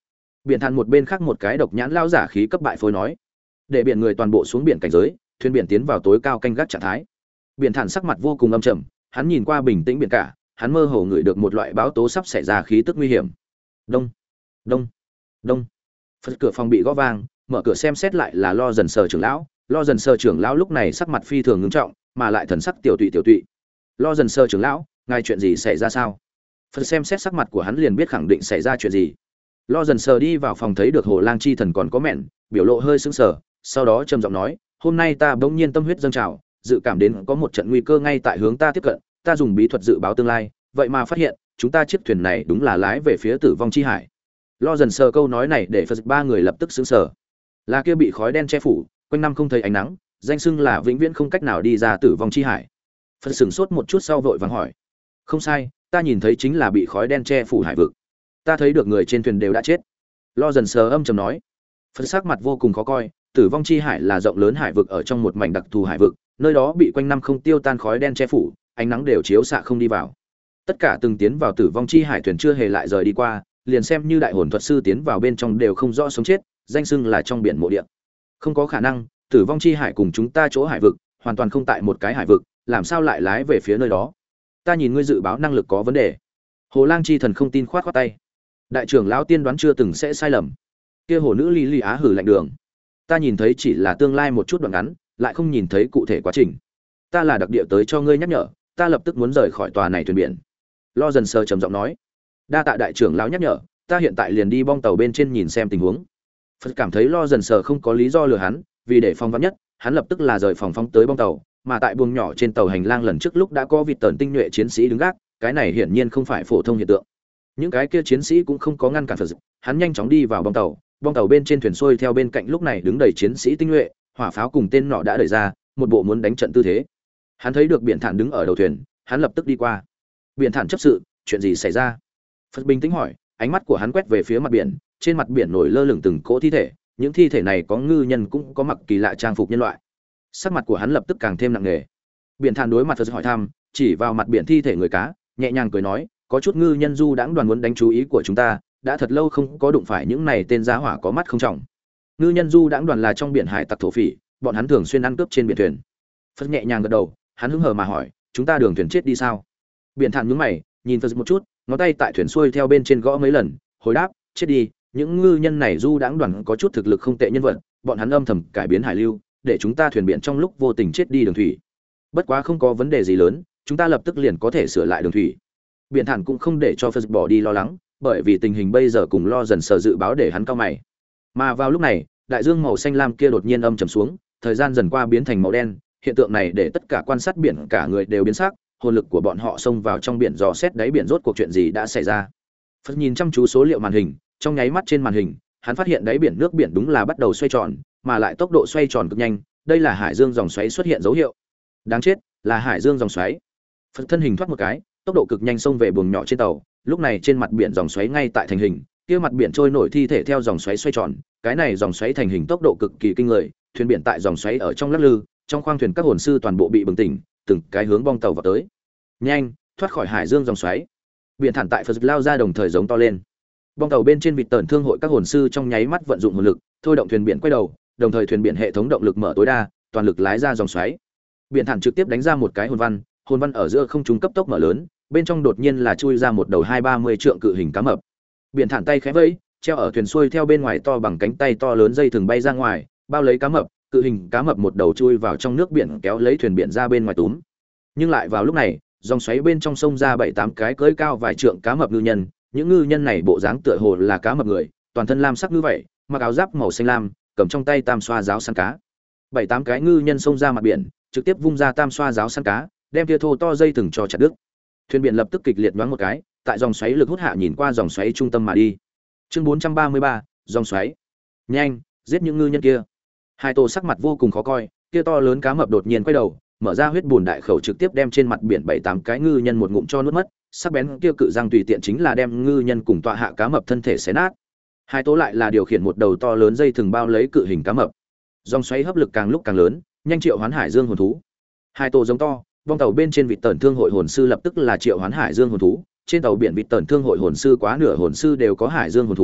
Biển Thản một bên khác một cái độc nhãn lao giả khí cấp bại phôi nói, để biển người toàn bộ xuống biển cảnh giới, thuyền biển tiến vào tối cao canh gác trạng thái. Biển Thản sắc mặt vô cùng âm trầm, hắn nhìn qua bình tĩnh biển cả, hắn mơ hồ ngửi được một loại báo tố sắp xảy ra khí tức nguy hiểm. Đông, đông, đông. Phật cửa phòng bị gõ vang, mở cửa xem xét lại là Lo Dần Sờ trưởng lão. Lo Dần Sờ trưởng lão lúc này sắc mặt phi thường ngưng trọng, mà lại thần sắc tiểu tụy tiểu tụy. Lo Dần Sờ trưởng lão, ngài chuyện gì xảy ra sao? Phật xem xét sắc mặt của hắn liền biết khẳng định xảy ra chuyện gì. Lo Dần Sờ đi vào phòng thấy được Hồ Lang chi thần còn có mẹn, biểu lộ hơi sững sờ, sau đó trầm giọng nói, hôm nay ta bỗng nhiên tâm huyết dâng trào, dự cảm đến có một trận nguy cơ ngay tại hướng ta tiếp cận, ta dùng bí thuật dự báo tương lai, vậy mà phát hiện chúng ta chiếc thuyền này đúng là lái về phía tử vong chi hải. Lo Dần Sờ câu nói này để Phật ba người lập tức sững sờ. Là kia bị khói đen che phủ, quanh năm không thấy ánh nắng, danh xưng là vĩnh viễn không cách nào đi ra tử vong chi hải. Phật sửng sốt một chút sau vội vàng hỏi, không sai, ta nhìn thấy chính là bị khói đen che phủ hải vực, ta thấy được người trên thuyền đều đã chết. Lo Dần Sờ âm trầm nói. Phật sắc mặt vô cùng khó coi, tử vong chi hải là rộng lớn hải vực ở trong một mảnh đặc thù hải vực, nơi đó bị quanh năm không tiêu tan khói đen che phủ, ánh nắng đều chiếu xạ không đi vào. Tất cả từng tiến vào tử vong chi hải thuyền chưa hề lại rời đi qua, liền xem như đại hồn thuật sư tiến vào bên trong đều không rõ sống chết, danh xưng là trong biển mộ địa. Không có khả năng, tử vong chi hải cùng chúng ta chỗ hải vực hoàn toàn không tại một cái hải vực, làm sao lại lái về phía nơi đó? Ta nhìn ngươi dự báo năng lực có vấn đề. Hồ Lang chi thần không tin khoát khoát tay. Đại trưởng lão tiên đoán chưa từng sẽ sai lầm. Kia hồ nữ Lý Lý Á hử lạnh đường. Ta nhìn thấy chỉ là tương lai một chút đoạn ngắn, lại không nhìn thấy cụ thể quá trình. Ta là đặc địa tới cho ngươi nhắc nhở, ta lập tức muốn rời khỏi tòa này thuyền biển. Lo Dần Sờ trầm giọng nói. Đa tạ đại trưởng lão nhắc nhở, ta hiện tại liền đi bong tàu bên trên nhìn xem tình huống. Phật cảm thấy Lo Dần Sờ không có lý do lừa hắn, vì để phòng vắn nhất, hắn lập tức là rời phòng phóng tới bong tàu, mà tại buồng nhỏ trên tàu hành lang lần trước lúc đã có vịt tần tinh nhuệ chiến sĩ đứng gác, cái này hiển nhiên không phải phổ thông hiện tượng. Những cái kia chiến sĩ cũng không có ngăn cản Phật, hắn nhanh chóng đi vào bong tàu, bong tàu bên trên thuyền xuôi theo bên cạnh lúc này đứng đầy chiến sĩ tinh nhuệ, hỏa pháo cùng tên nọ đã đẩy ra, một bộ muốn đánh trận tư thế. Hắn thấy được Biển Thản đứng ở đầu thuyền, hắn lập tức đi qua. Biển Thản chấp sự, chuyện gì xảy ra? Phật bình tĩnh hỏi, ánh mắt của hắn quét về phía mặt biển, trên mặt biển nổi lơ lửng từng cỗ thi thể, những thi thể này có ngư nhân cũng có mặc kỳ lạ trang phục nhân loại. Sắc mặt của hắn lập tức càng thêm nặng nề. Biển Thản đối mặt Phật hỏi thăm, chỉ vào mặt biển thi thể người cá, nhẹ nhàng cười nói, có chút ngư nhân du đãng đoàn muốn đánh chú ý của chúng ta, đã thật lâu không có đụng phải những này tên giá hỏa có mắt không trọng. Ngư nhân du đãng đoàn là trong biển hải tặc thổ phỉ, bọn hắn thường xuyên ăn cướp trên biển thuyền. Phật nhẹ nhàng gật đầu, hắn hứng hờ mà hỏi, chúng ta đường thuyền chết đi sao? Biển Thản nhướng mày, nhìn Phật một chút, ngón tay tại thuyền xuôi theo bên trên gõ mấy lần, hồi đáp, chết đi, những ngư nhân này du đãng đoàn có chút thực lực không tệ nhân vật, bọn hắn âm thầm cải biến hải lưu, để chúng ta thuyền biển trong lúc vô tình chết đi đường thủy. Bất quá không có vấn đề gì lớn, chúng ta lập tức liền có thể sửa lại đường thủy. Biển Thản cũng không để cho Phật bỏ đi lo lắng, bởi vì tình hình bây giờ cùng Lo Dần Sờ dự báo để hắn cao mày. Mà vào lúc này, đại dương màu xanh lam kia đột nhiên âm trầm xuống, thời gian dần qua biến thành màu đen, hiện tượng này để tất cả quan sát biển cả người đều biến sắc, hồn lực của bọn họ xông vào trong biển dò xét đáy biển rốt cuộc chuyện gì đã xảy ra. Phật nhìn chăm chú số liệu màn hình, trong nháy mắt trên màn hình, hắn phát hiện đáy biển nước biển đúng là bắt đầu xoay tròn, mà lại tốc độ xoay tròn cực nhanh, đây là hải dương dòng xoáy xuất hiện dấu hiệu. Đáng chết, là hải dương dòng xoáy. Phật thân hình thoát một cái, tốc độ cực nhanh xông về buồng nhỏ trên tàu, lúc này trên mặt biển dòng xoáy ngay tại thành hình, kia mặt biển trôi nổi thi thể theo dòng xoáy xoay tròn, cái này dòng xoáy thành hình tốc độ cực kỳ kinh người, thuyền biển tại dòng xoáy ở trong lắc lư, trong khoang thuyền các hồn sư toàn bộ bị bừng tỉnh, từng cái hướng bong tàu vào tới. Nhanh, thoát khỏi hải dương dòng xoáy. Biển Thản tại Phật lao ra đồng thời giống to lên. Bong tàu bên trên vịt tần thương hội các hồn sư trong nháy mắt vận dụng hồn lực, thôi động thuyền biển quay đầu, đồng thời thuyền biển hệ thống động lực mở tối đa, toàn lực lái ra dòng xoáy. Biển Thản trực tiếp đánh ra một cái hồn văn, hồn văn ở giữa không trung cấp tốc mở lớn, bên trong đột nhiên là chui ra một đầu hai ba mươi trượng cự hình cá mập. Biển Thản tay khẽ vẫy, treo ở thuyền xuôi theo bên ngoài to bằng cánh tay to lớn dây thừng bay ra ngoài, bao lấy cá mập, cự hình cá mập một đầu chui vào trong nước biển kéo lấy thuyền biển ra bên ngoài túm. Nhưng lại vào lúc này, dòng xoáy bên trong sông ra bảy tám cái cưỡi cao vài trượng cá mập ngư nhân, những ngư nhân này bộ dáng tựa hồ là cá mập người, toàn thân lam sắc như vậy, mặc áo giáp màu xanh lam, cầm trong tay tam xoa giáo săn cá. Bảy tám cái ngư nhân xông ra mặt biển, trực tiếp vung ra tam xoa giáo săn cá, đem kia thô to dây thừng cho chặt đứt. Thuyền biển lập tức kịch liệt nhoáng một cái, tại dòng xoáy lực hút hạ nhìn qua dòng xoáy trung tâm mà đi. Chương bốn trăm ba mươi ba, dòng xoáy. Nhanh, giết những ngư nhân kia. Hai Tô sắc mặt vô cùng khó coi, kia to lớn cá mập đột nhiên quay đầu, mở ra huyết bùn đại khẩu trực tiếp đem trên mặt biển bảy tám cái ngư nhân một ngụm cho nuốt mất, sắc bén kia cự răng tùy tiện chính là đem ngư nhân cùng tọa hạ cá mập thân thể xé nát. Hai Tô lại là điều khiển một đầu to lớn dây thừng bao lấy cự hình cá mập. Dòng xoáy hấp lực càng lúc càng lớn, nhanh triệu hoán hải dương hồn thú. Hai Tô giống to, bong tàu bên trên vịt tần thương hội hồn sư lập tức là triệu hoán hải dương hồn thú, trên tàu biển vịt tần thương hội hồn sư quá nửa hồn sư đều có hải dương hồn thú,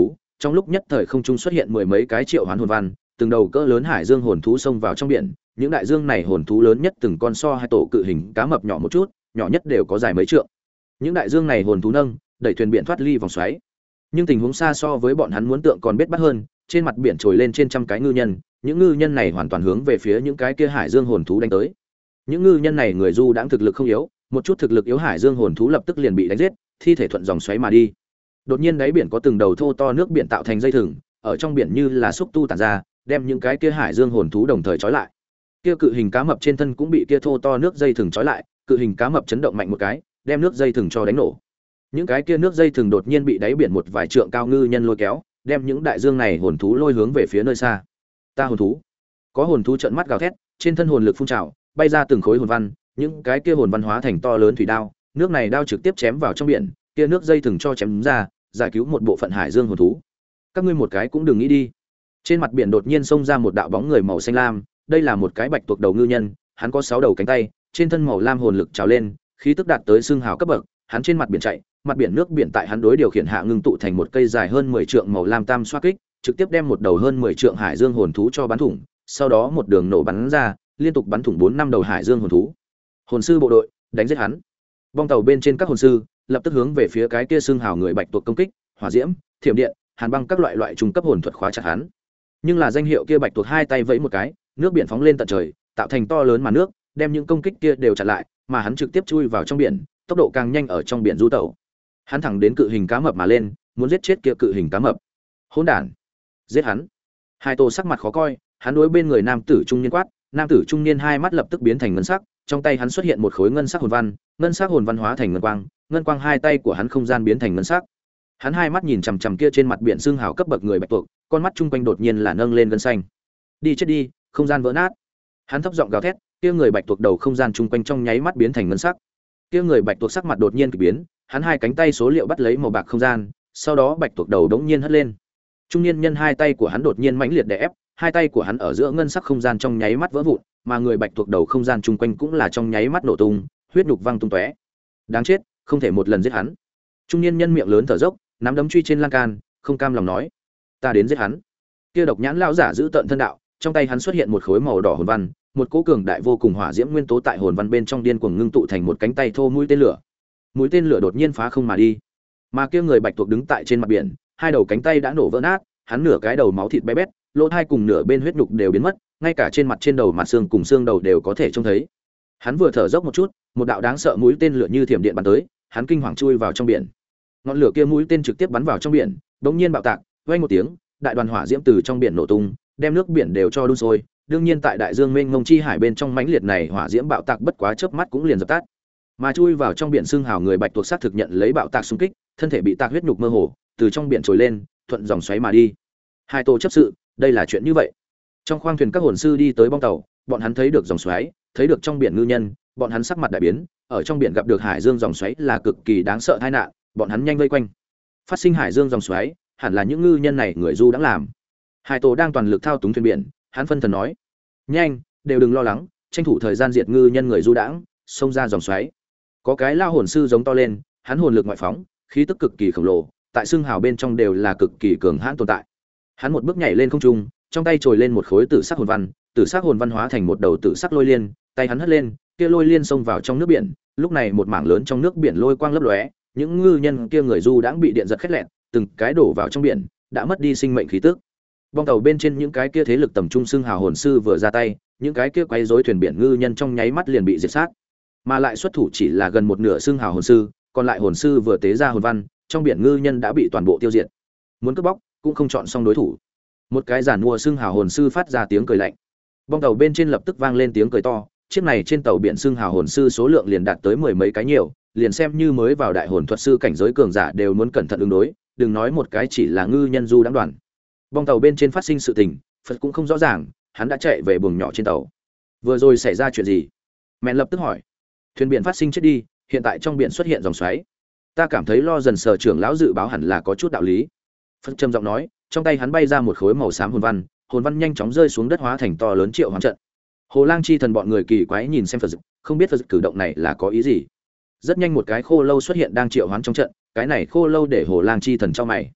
trong lúc nhất thời không trung xuất hiện mười mấy cái triệu hoán hồn văn, từng đầu cỡ lớn hải dương hồn thú xông vào trong biển. Những đại dương này hồn thú lớn nhất từng con so hai tổ cự hình cá mập nhỏ một chút, nhỏ nhất đều có dài mấy trượng. Những đại dương này hồn thú nâng đẩy thuyền biển thoát ly vòng xoáy. Nhưng tình huống xa so với bọn hắn muốn tượng còn biết bắt hơn, trên mặt biển trồi lên trên trăm cái ngư nhân, những ngư nhân này hoàn toàn hướng về phía những cái kia hải dương hồn thú đánh tới. Những ngư nhân này người du đãng thực lực không yếu, một chút thực lực yếu hải dương hồn thú lập tức liền bị đánh giết, thi thể thuận dòng xoáy mà đi. Đột nhiên đáy biển có từng đầu thô to nước biển tạo thành dây thừng, ở trong biển như là xúc tu tản ra, đem những cái kia hải dương hồn thú đồng thời trói lại. Kia cự hình cá mập trên thân cũng bị kia thô to nước dây thừng trói lại, cự hình cá mập chấn động mạnh một cái, đem nước dây thừng cho đánh nổ. Những cái kia nước dây thừng đột nhiên bị đáy biển một vài trượng cao ngư nhân lôi kéo, đem những đại dương này hồn thú lôi hướng về phía nơi xa. Ta hồn thú. Có hồn thú trợn mắt gào thét, trên thân hồn lực phun trào, bay ra từng khối hồn văn, những cái kia hồn văn hóa thành to lớn thủy đao, nước này đao trực tiếp chém vào trong biển, kia nước dây thừng cho chém ra, giải cứu một bộ phận hải dương hồn thú. Các ngươi một cái cũng đừng nghĩ đi. Trên mặt biển đột nhiên xông ra một đạo bóng người màu xanh lam, đây là một cái bạch tuộc đầu ngư nhân, hắn có sáu đầu cánh tay, trên thân màu lam hồn lực trào lên, khí tức đạt tới xương hào cấp bậc, hắn trên mặt biển chạy, mặt biển nước biển tại hắn đối điều khiển hạ ngưng tụ thành một cây dài hơn mười trượng màu lam tam xoa kích, trực tiếp đem một đầu hơn mười trượng hải dương hồn thú cho bắn thủng, sau đó một đường nổ bắn ra, liên tục bắn thủng bốn năm đầu hải dương hồn thú. Hồn sư bộ đội, đánh giết hắn. Bong tàu bên trên các hồn sư lập tức hướng về phía cái kia xương hào người bạch tuộc công kích, hỏa diễm, thiểm điện, hàn băng các loại loại trung cấp hồn thuật khóa chặt hắn. Nhưng là danh hiệu kia bạch tuộc hai tay vẫy một cái, nước biển phóng lên tận trời, tạo thành to lớn màn nước, đem những công kích kia đều chặn lại, mà hắn trực tiếp chui vào trong biển, tốc độ càng nhanh ở trong biển du tẩu. Hắn thẳng đến cự hình cá mập mà lên, muốn giết chết kia cự hình cá mập. Hỗn đản, giết hắn! Hai Tô sắc mặt khó coi, hắn đối bên người nam tử trung niên quát, nam tử trung niên hai mắt lập tức biến thành ngân sắc, trong tay hắn xuất hiện một khối ngân sắc hồn văn, ngân sắc hồn văn hóa thành ngân quang, ngân quang hai tay của hắn không gian biến thành ngân sắc. Hắn hai mắt nhìn chằm chằm kia trên mặt biển xương hào cấp bậc người bạch tuộc, con mắt chung quanh đột nhiên là nâng lên gân xanh. Đi chết đi, không gian vỡ nát. Hắn thấp giọng gào thét, kia người bạch tuộc đầu không gian chung quanh trong nháy mắt biến thành ngân sắc. Kia người bạch tuộc sắc mặt đột nhiên kỳ biến, hắn hai cánh tay số liệu bắt lấy màu bạc không gian, sau đó bạch tuộc đầu đống nhiên hất lên. Trung niên nhân hai tay của hắn đột nhiên mãnh liệt đè ép, hai tay của hắn ở giữa ngân sắc không gian trong nháy mắt vỡ vụn, mà người bạch tuộc đầu không gian chung quanh cũng là trong nháy mắt nổ tung, huyết nhục văng tung tóe. Đáng chết, không thể một lần giết hắn. Trung niên nhân miệng lớn thở dốc, nắm đấm truy trên lan can, không cam lòng nói: "Ta đến giết hắn." Kia độc nhãn lão giả giữ tận thân đạo, trong tay hắn xuất hiện một khối màu đỏ hồn văn, một cỗ cường đại vô cùng hỏa diễm nguyên tố tại hồn văn bên trong điên cuồng ngưng tụ thành một cánh tay thô mũi tên lửa. Mũi tên lửa đột nhiên phá không mà đi. Mà kia người bạch tuộc đứng tại trên mặt biển, hai đầu cánh tay đã nổ vỡ nát, hắn nửa cái đầu máu thịt bé bét, lỗ hai cùng nửa bên huyết nhục đều biến mất, ngay cả trên mặt trên đầu mặt xương cùng xương đầu đều có thể trông thấy. Hắn vừa thở dốc một chút, một đạo đáng sợ mũi tên lửa như thiểm điện bắn tới, hắn kinh hoàng chui vào trong biển. Ngọn lửa kia mũi tên trực tiếp bắn vào trong biển, đột nhiên bạo tạc, vang một tiếng, đại đoàn hỏa diễm từ trong biển nổ tung, đem nước biển đều cho đun sôi. Đương nhiên tại đại dương mênh mông chi hải bên trong mãnh liệt này hỏa diễm bạo tạc bất quá chớp mắt cũng liền dập tắt. Mà chui vào trong biển xương hào người bạch tuộc sát thực nhận lấy bạo tạc xung kích, thân thể bị tạc huyết nhục mơ hồ, từ trong biển trồi lên, thuận dòng xoáy mà đi. Hai Tô chấp sự, đây là chuyện như vậy. Trong khoang thuyền các hồn sư đi tới bong tàu, bọn hắn thấy được dòng xoáy, thấy được trong biển ngư nhân, bọn hắn sắc mặt đại biến, ở trong biển gặp được hải dương dòng xoáy là cực kỳ đáng sợ tai nạn, bọn hắn nhanh vây quanh. Phát sinh hải dương dòng xoáy, hẳn là những ngư nhân này người du đã làm. Hai Tô đang toàn lực thao túng thuyền biển, hắn phân thần nói: "Nhanh, đều đừng lo lắng, tranh thủ thời gian diệt ngư nhân người du đãng, xông ra dòng xoáy." Có cái lao hồn sư giống to lên, hắn hồn lực ngoại phóng, khí tức cực kỳ khổng lồ, tại xương hào bên trong đều là cực kỳ cường hãn tồn tại. Hắn một bước nhảy lên không trung, trong tay trồi lên một khối tử sắc hồn văn, tử sắc hồn văn hóa thành một đầu tử sắc lôi liên, tay hắn hất lên, kia lôi liên xông vào trong nước biển, lúc này một mảng lớn trong nước biển lôi quang lấp lóe, những ngư nhân kia người du đãng bị điện giật khét lẹt, từng cái đổ vào trong biển, đã mất đi sinh mệnh khí tức. Bong tàu bên trên những cái kia thế lực tầm trung xương hào hồn sư vừa ra tay, những cái kia quấy rối thuyền biển ngư nhân trong nháy mắt liền bị diệt sát. Mà lại xuất thủ chỉ là gần một nửa xương hào hồn sư, còn lại hồn sư vừa tế ra hồn văn, trong biển ngư nhân đã bị toàn bộ tiêu diệt. Muốn cướp bóc, cũng không chọn xong đối thủ. Một cái giản mua xương hào hồn sư phát ra tiếng cười lạnh. Bong tàu bên trên lập tức vang lên tiếng cười to, chiếc này trên tàu biển xương hào hồn sư số lượng liền đạt tới mười mấy cái nhiều, liền xem như mới vào đại hồn thuật sư cảnh giới cường giả đều muốn cẩn thận ứng đối, đừng nói một cái chỉ là ngư nhân du đáng đoàn. Bong tàu bên trên phát sinh sự tình, Phật cũng không rõ ràng, hắn đã chạy về buồng nhỏ trên tàu. Vừa rồi xảy ra chuyện gì? Mẹ lập tức hỏi. Thuyền biển phát sinh chết đi, hiện tại trong biển xuất hiện dòng xoáy. Ta cảm thấy lo dần sở trưởng lão dự báo hẳn là có chút đạo lý. Phật trầm giọng nói, trong tay hắn bay ra một khối màu xám hồn văn, hồn văn nhanh chóng rơi xuống đất hóa thành to lớn triệu hoán trận. Hồ Lang chi thần bọn người kỳ quái nhìn xem Phật, không biết Phật cử động này là có ý gì. Rất nhanh một cái khô lâu xuất hiện đang triệu hoán trong trận, cái này khô lâu để Hồ Lang chi thần trong mày.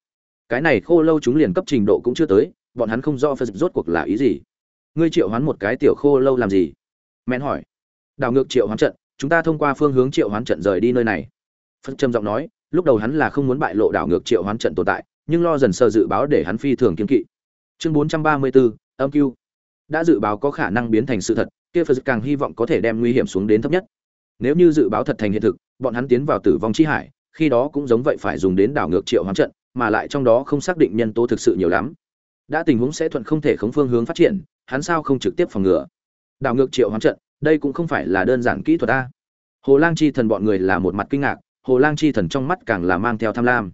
Cái này khô lâu chúng liền cấp trình độ cũng chưa tới, bọn hắn không rõ Phật rốt cuộc là ý gì. Ngươi triệu hoán một cái tiểu khô lâu làm gì? Mẹn hỏi. Đảo ngược triệu hoán trận, chúng ta thông qua phương hướng triệu hoán trận rời đi nơi này. Phật trầm giọng nói, lúc đầu hắn là không muốn bại lộ đảo ngược triệu hoán trận tồn tại, nhưng lo dần sơ dự báo để hắn phi thường kiên kỵ. Chương bốn trăm ba mươi bốn, âm cưu. Đã dự báo có khả năng biến thành sự thật, kia Phật càng hy vọng có thể đem nguy hiểm xuống đến thấp nhất. Nếu như dự báo thật thành hiện thực, bọn hắn tiến vào tử vong chi hải, khi đó cũng giống vậy phải dùng đến đảo ngược triệu hoán trận, mà lại trong đó không xác định nhân tố thực sự nhiều lắm. Đã tình huống sẽ thuận không thể khống phương hướng phát triển, hắn sao không trực tiếp phòng ngừa? Đảo ngược triệu hoán trận, đây cũng không phải là đơn giản kỹ thuật a. Hồ Lang chi thần bọn người là một mặt kinh ngạc, Hồ Lang chi thần trong mắt càng là mang theo tham lam.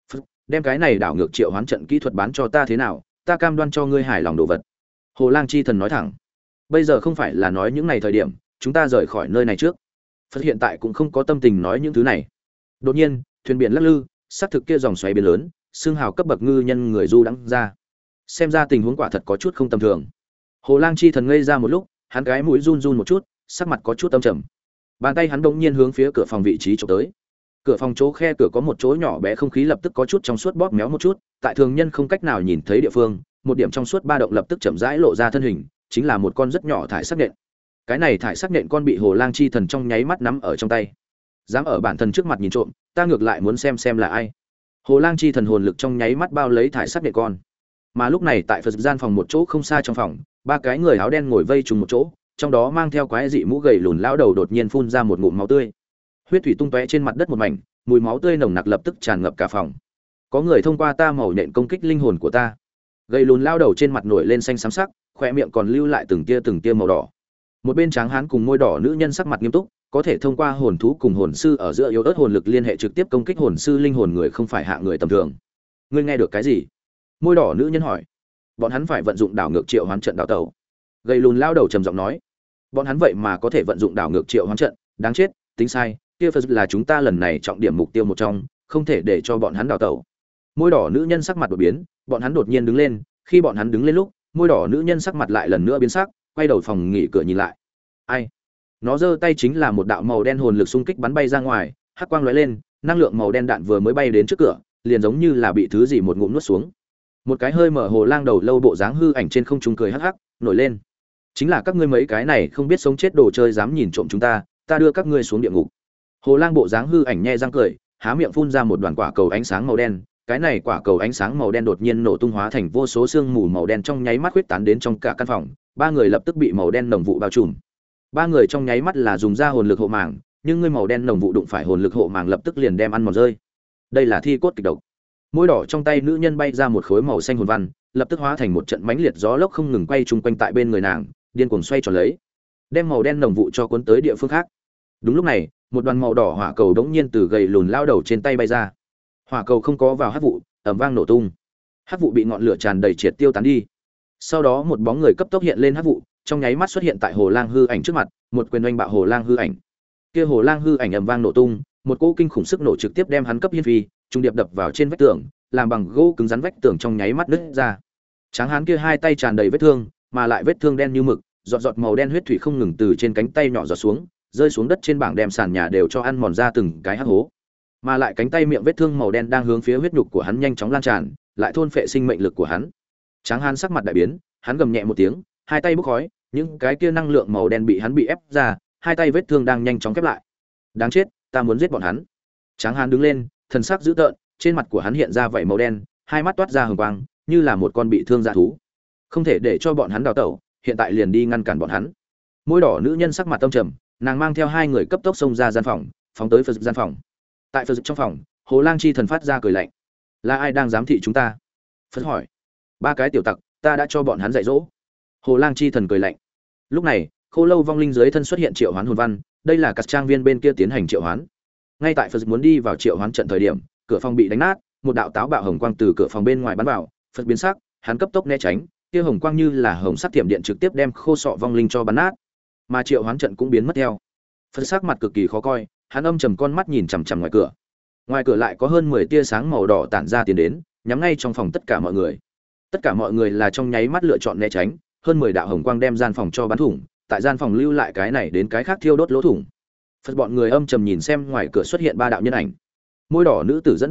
Đem cái này đảo ngược triệu hoán trận kỹ thuật bán cho ta thế nào, ta cam đoan cho ngươi hài lòng đồ vật. Hồ Lang chi thần nói thẳng. Bây giờ không phải là nói những này thời điểm, chúng ta rời khỏi nơi này trước. Phật hiện tại cũng không có tâm tình nói những thứ này. Đột nhiên, thuyền biển lắc lư, xác thực kia dòng xoáy biển lớn, xương hào cấp bậc ngư nhân người du đãng ra. Xem ra tình huống quả thật có chút không tầm thường. Hồ Lang chi thần ngây ra một lúc, hắn cái mũi run run một chút, sắc mặt có chút âm trầm. Bàn tay hắn bỗng nhiên hướng phía cửa phòng vị trí chụp tới. Cửa phòng chỗ khe cửa có một chỗ nhỏ bé không khí lập tức có chút trong suốt bóp méo một chút, tại thường nhân không cách nào nhìn thấy địa phương, một điểm trong suốt ba động lập tức chậm rãi lộ ra thân hình, chính là một con rất nhỏ thải sắc nhện. Cái này thải sắc nhện con bị Hồ Lang chi thần trong nháy mắt nắm ở trong tay. Dám ở bản thân trước mặt nhìn trộm, ta ngược lại muốn xem xem là ai. Hồ Lang chi thần hồn lực trong nháy mắt bao lấy thải sắc nhện con. Mà lúc này tại Phật gian phòng một chỗ không xa trong phòng, ba cái người áo đen ngồi vây trùng một chỗ, trong đó mang theo quái dị mũ gầy lùn lão đầu đột nhiên phun ra một ngụm máu tươi. Huyết thủy tung tóe trên mặt đất một mảnh, mùi máu tươi nồng nặc lập tức tràn ngập cả phòng. Có người thông qua ta màu nện công kích linh hồn của ta. Gầy lùn lão đầu trên mặt nổi lên xanh xám sắc, khóe miệng còn lưu lại từng tia từng tia màu đỏ. Một bên tráng hán cùng môi đỏ nữ nhân sắc mặt nghiêm túc, có thể thông qua hồn thú cùng hồn sư ở giữa yếu ớt hồn lực liên hệ trực tiếp công kích hồn sư linh hồn người không phải hạ người tầm thường. Ngươi nghe được cái gì? Môi đỏ nữ nhân hỏi. Bọn hắn phải vận dụng đảo ngược triệu hoán trận đảo tẩu. Gầy lùn lão đầu trầm giọng nói. Bọn hắn vậy mà có thể vận dụng đảo ngược triệu hoán trận, đáng chết, tính sai, kia Phật là chúng ta lần này trọng điểm mục tiêu một trong, không thể để cho bọn hắn đào tẩu. Môi đỏ nữ nhân sắc mặt đột biến, bọn hắn đột nhiên đứng lên, khi bọn hắn đứng lên lúc, môi đỏ nữ nhân sắc mặt lại lần nữa biến sắc, quay đầu phòng nghỉ cửa nhìn lại. Ai? Nó giơ tay chính là một đạo màu đen hồn lực xung kích bắn bay ra ngoài, hắc quang lóe lên, năng lượng màu đen đạn vừa mới bay đến trước cửa, liền giống như là bị thứ gì một ngụm nuốt xuống. Một cái hơi mở hồ lang đầu lâu bộ dáng hư ảnh trên không trung cười hắc hắc, nổi lên. Chính là các ngươi mấy cái này không biết sống chết đồ chơi dám nhìn trộm chúng ta, ta đưa các ngươi xuống địa ngục. Hồ lang bộ dáng hư ảnh nhe răng cười, há miệng phun ra một đoàn quả cầu ánh sáng màu đen, cái này quả cầu ánh sáng màu đen đột nhiên nổ tung hóa thành vô số sương mù màu đen trong nháy mắt huyết tán đến trong cả căn phòng, ba người lập tức bị màu đen nồng vụ bao trùm. Ba người trong nháy mắt là dùng ra hồn lực hộ màng, nhưng người màu đen nồng vụ đụng phải hồn lực hộ màng lập tức liền đem ăn mòn rơi. Đây là thi cốt kịch độc. Môi đỏ trong tay nữ nhân bay ra một khối màu xanh hồn văn, lập tức hóa thành một trận mãnh liệt gió lốc không ngừng quay chung quanh tại bên người nàng, điên cuồng xoay tròn lấy, đem màu đen nồng vụ cho cuốn tới địa phương khác. Đúng lúc này, một đoàn màu đỏ hỏa cầu đống nhiên từ gầy lùn lao đầu trên tay bay ra. Hỏa cầu không có vào hắc vụ, ầm vang nổ tung. Hắc vụ bị ngọn lửa tràn đầy triệt tiêu tán đi. Sau đó một bóng người cấp tốc hiện lên hắc vụ, trong nháy mắt xuất hiện tại Hồ Lang hư ảnh trước mặt, một quyền oanh bạo Hồ Lang hư ảnh. Kia Hồ Lang hư ảnh ầm vang nổ tung, một cỗ kinh khủng sức nổ trực tiếp đem hắn cấp hiên phi, trung điệp đập vào trên vách tường, làm bằng gỗ cứng rắn vách tường trong nháy mắt nứt ra. Tráng hán kia hai tay tràn đầy vết thương, mà lại vết thương đen như mực, giọt giọt màu đen huyết thủy không ngừng từ trên cánh tay nhỏ giọt xuống, rơi xuống đất trên bảng đem sàn nhà đều cho ăn mòn ra từng cái hắc hố. Mà lại cánh tay miệng vết thương màu đen đang hướng phía huyết nhục của hắn nhanh chóng lan tràn, lại thôn phệ sinh mệnh lực của hắn. Tráng hán sắc mặt đại biến, hắn gầm nhẹ một tiếng, hai tay bốc khói, những cái kia năng lượng màu đen bị hắn bị ép ra, hai tay vết thương đang nhanh chóng khép lại. Đáng chết, ta muốn giết bọn hắn. Tráng hán đứng lên, thần sắc dữ tợn, trên mặt của hắn hiện ra vảy màu đen, hai mắt toát ra hừng quang, như là một con bị thương dã thú. Không thể để cho bọn hắn đào tẩu, hiện tại liền đi ngăn cản bọn hắn. Môi đỏ nữ nhân sắc mặt tâm trầm, nàng mang theo hai người cấp tốc xông ra gian phòng, phóng tới Phật gian phòng. Tại Phật trong phòng, Hồ Lang chi thần phát ra cười lạnh. Là ai đang giám thị chúng ta? Phật hỏi. Ba cái tiểu tặc, ta đã cho bọn hắn dạy dỗ. Hồ Lang chi thần cười lạnh. Lúc này, Khô Lâu vong linh dưới thân xuất hiện triệu hoán hồn văn, đây là các trang viên bên kia tiến hành triệu hoán. Ngay tại Phật muốn đi vào triệu hoán trận thời điểm, cửa phòng bị đánh nát, một đạo táo bạo hồng quang từ cửa phòng bên ngoài bắn vào, Phật biến sắc, hắn cấp tốc né tránh, kia hồng quang như là hồng sắt tiệm điện trực tiếp đem khô sọ vong linh cho bắn nát, mà triệu hoán trận cũng biến mất theo. Phật sắc mặt cực kỳ khó coi, hắn âm trầm con mắt nhìn chằm chằm ngoài cửa. Ngoài cửa lại có hơn mười tia sáng màu đỏ tản ra tiến đến, nhắm ngay trong phòng tất cả mọi người. Tất cả mọi người là trong nháy mắt lựa chọn né tránh, hơn mười đạo hồng quang đem gian phòng cho bắn thủng, tại gian phòng lưu lại cái này đến cái khác thiêu đốt lỗ thủng. Phật bọn người âm trầm nhìn xem ngoài cửa xuất hiện ba đạo nhân ảnh. Môi đỏ nữ tử dẫn đầu,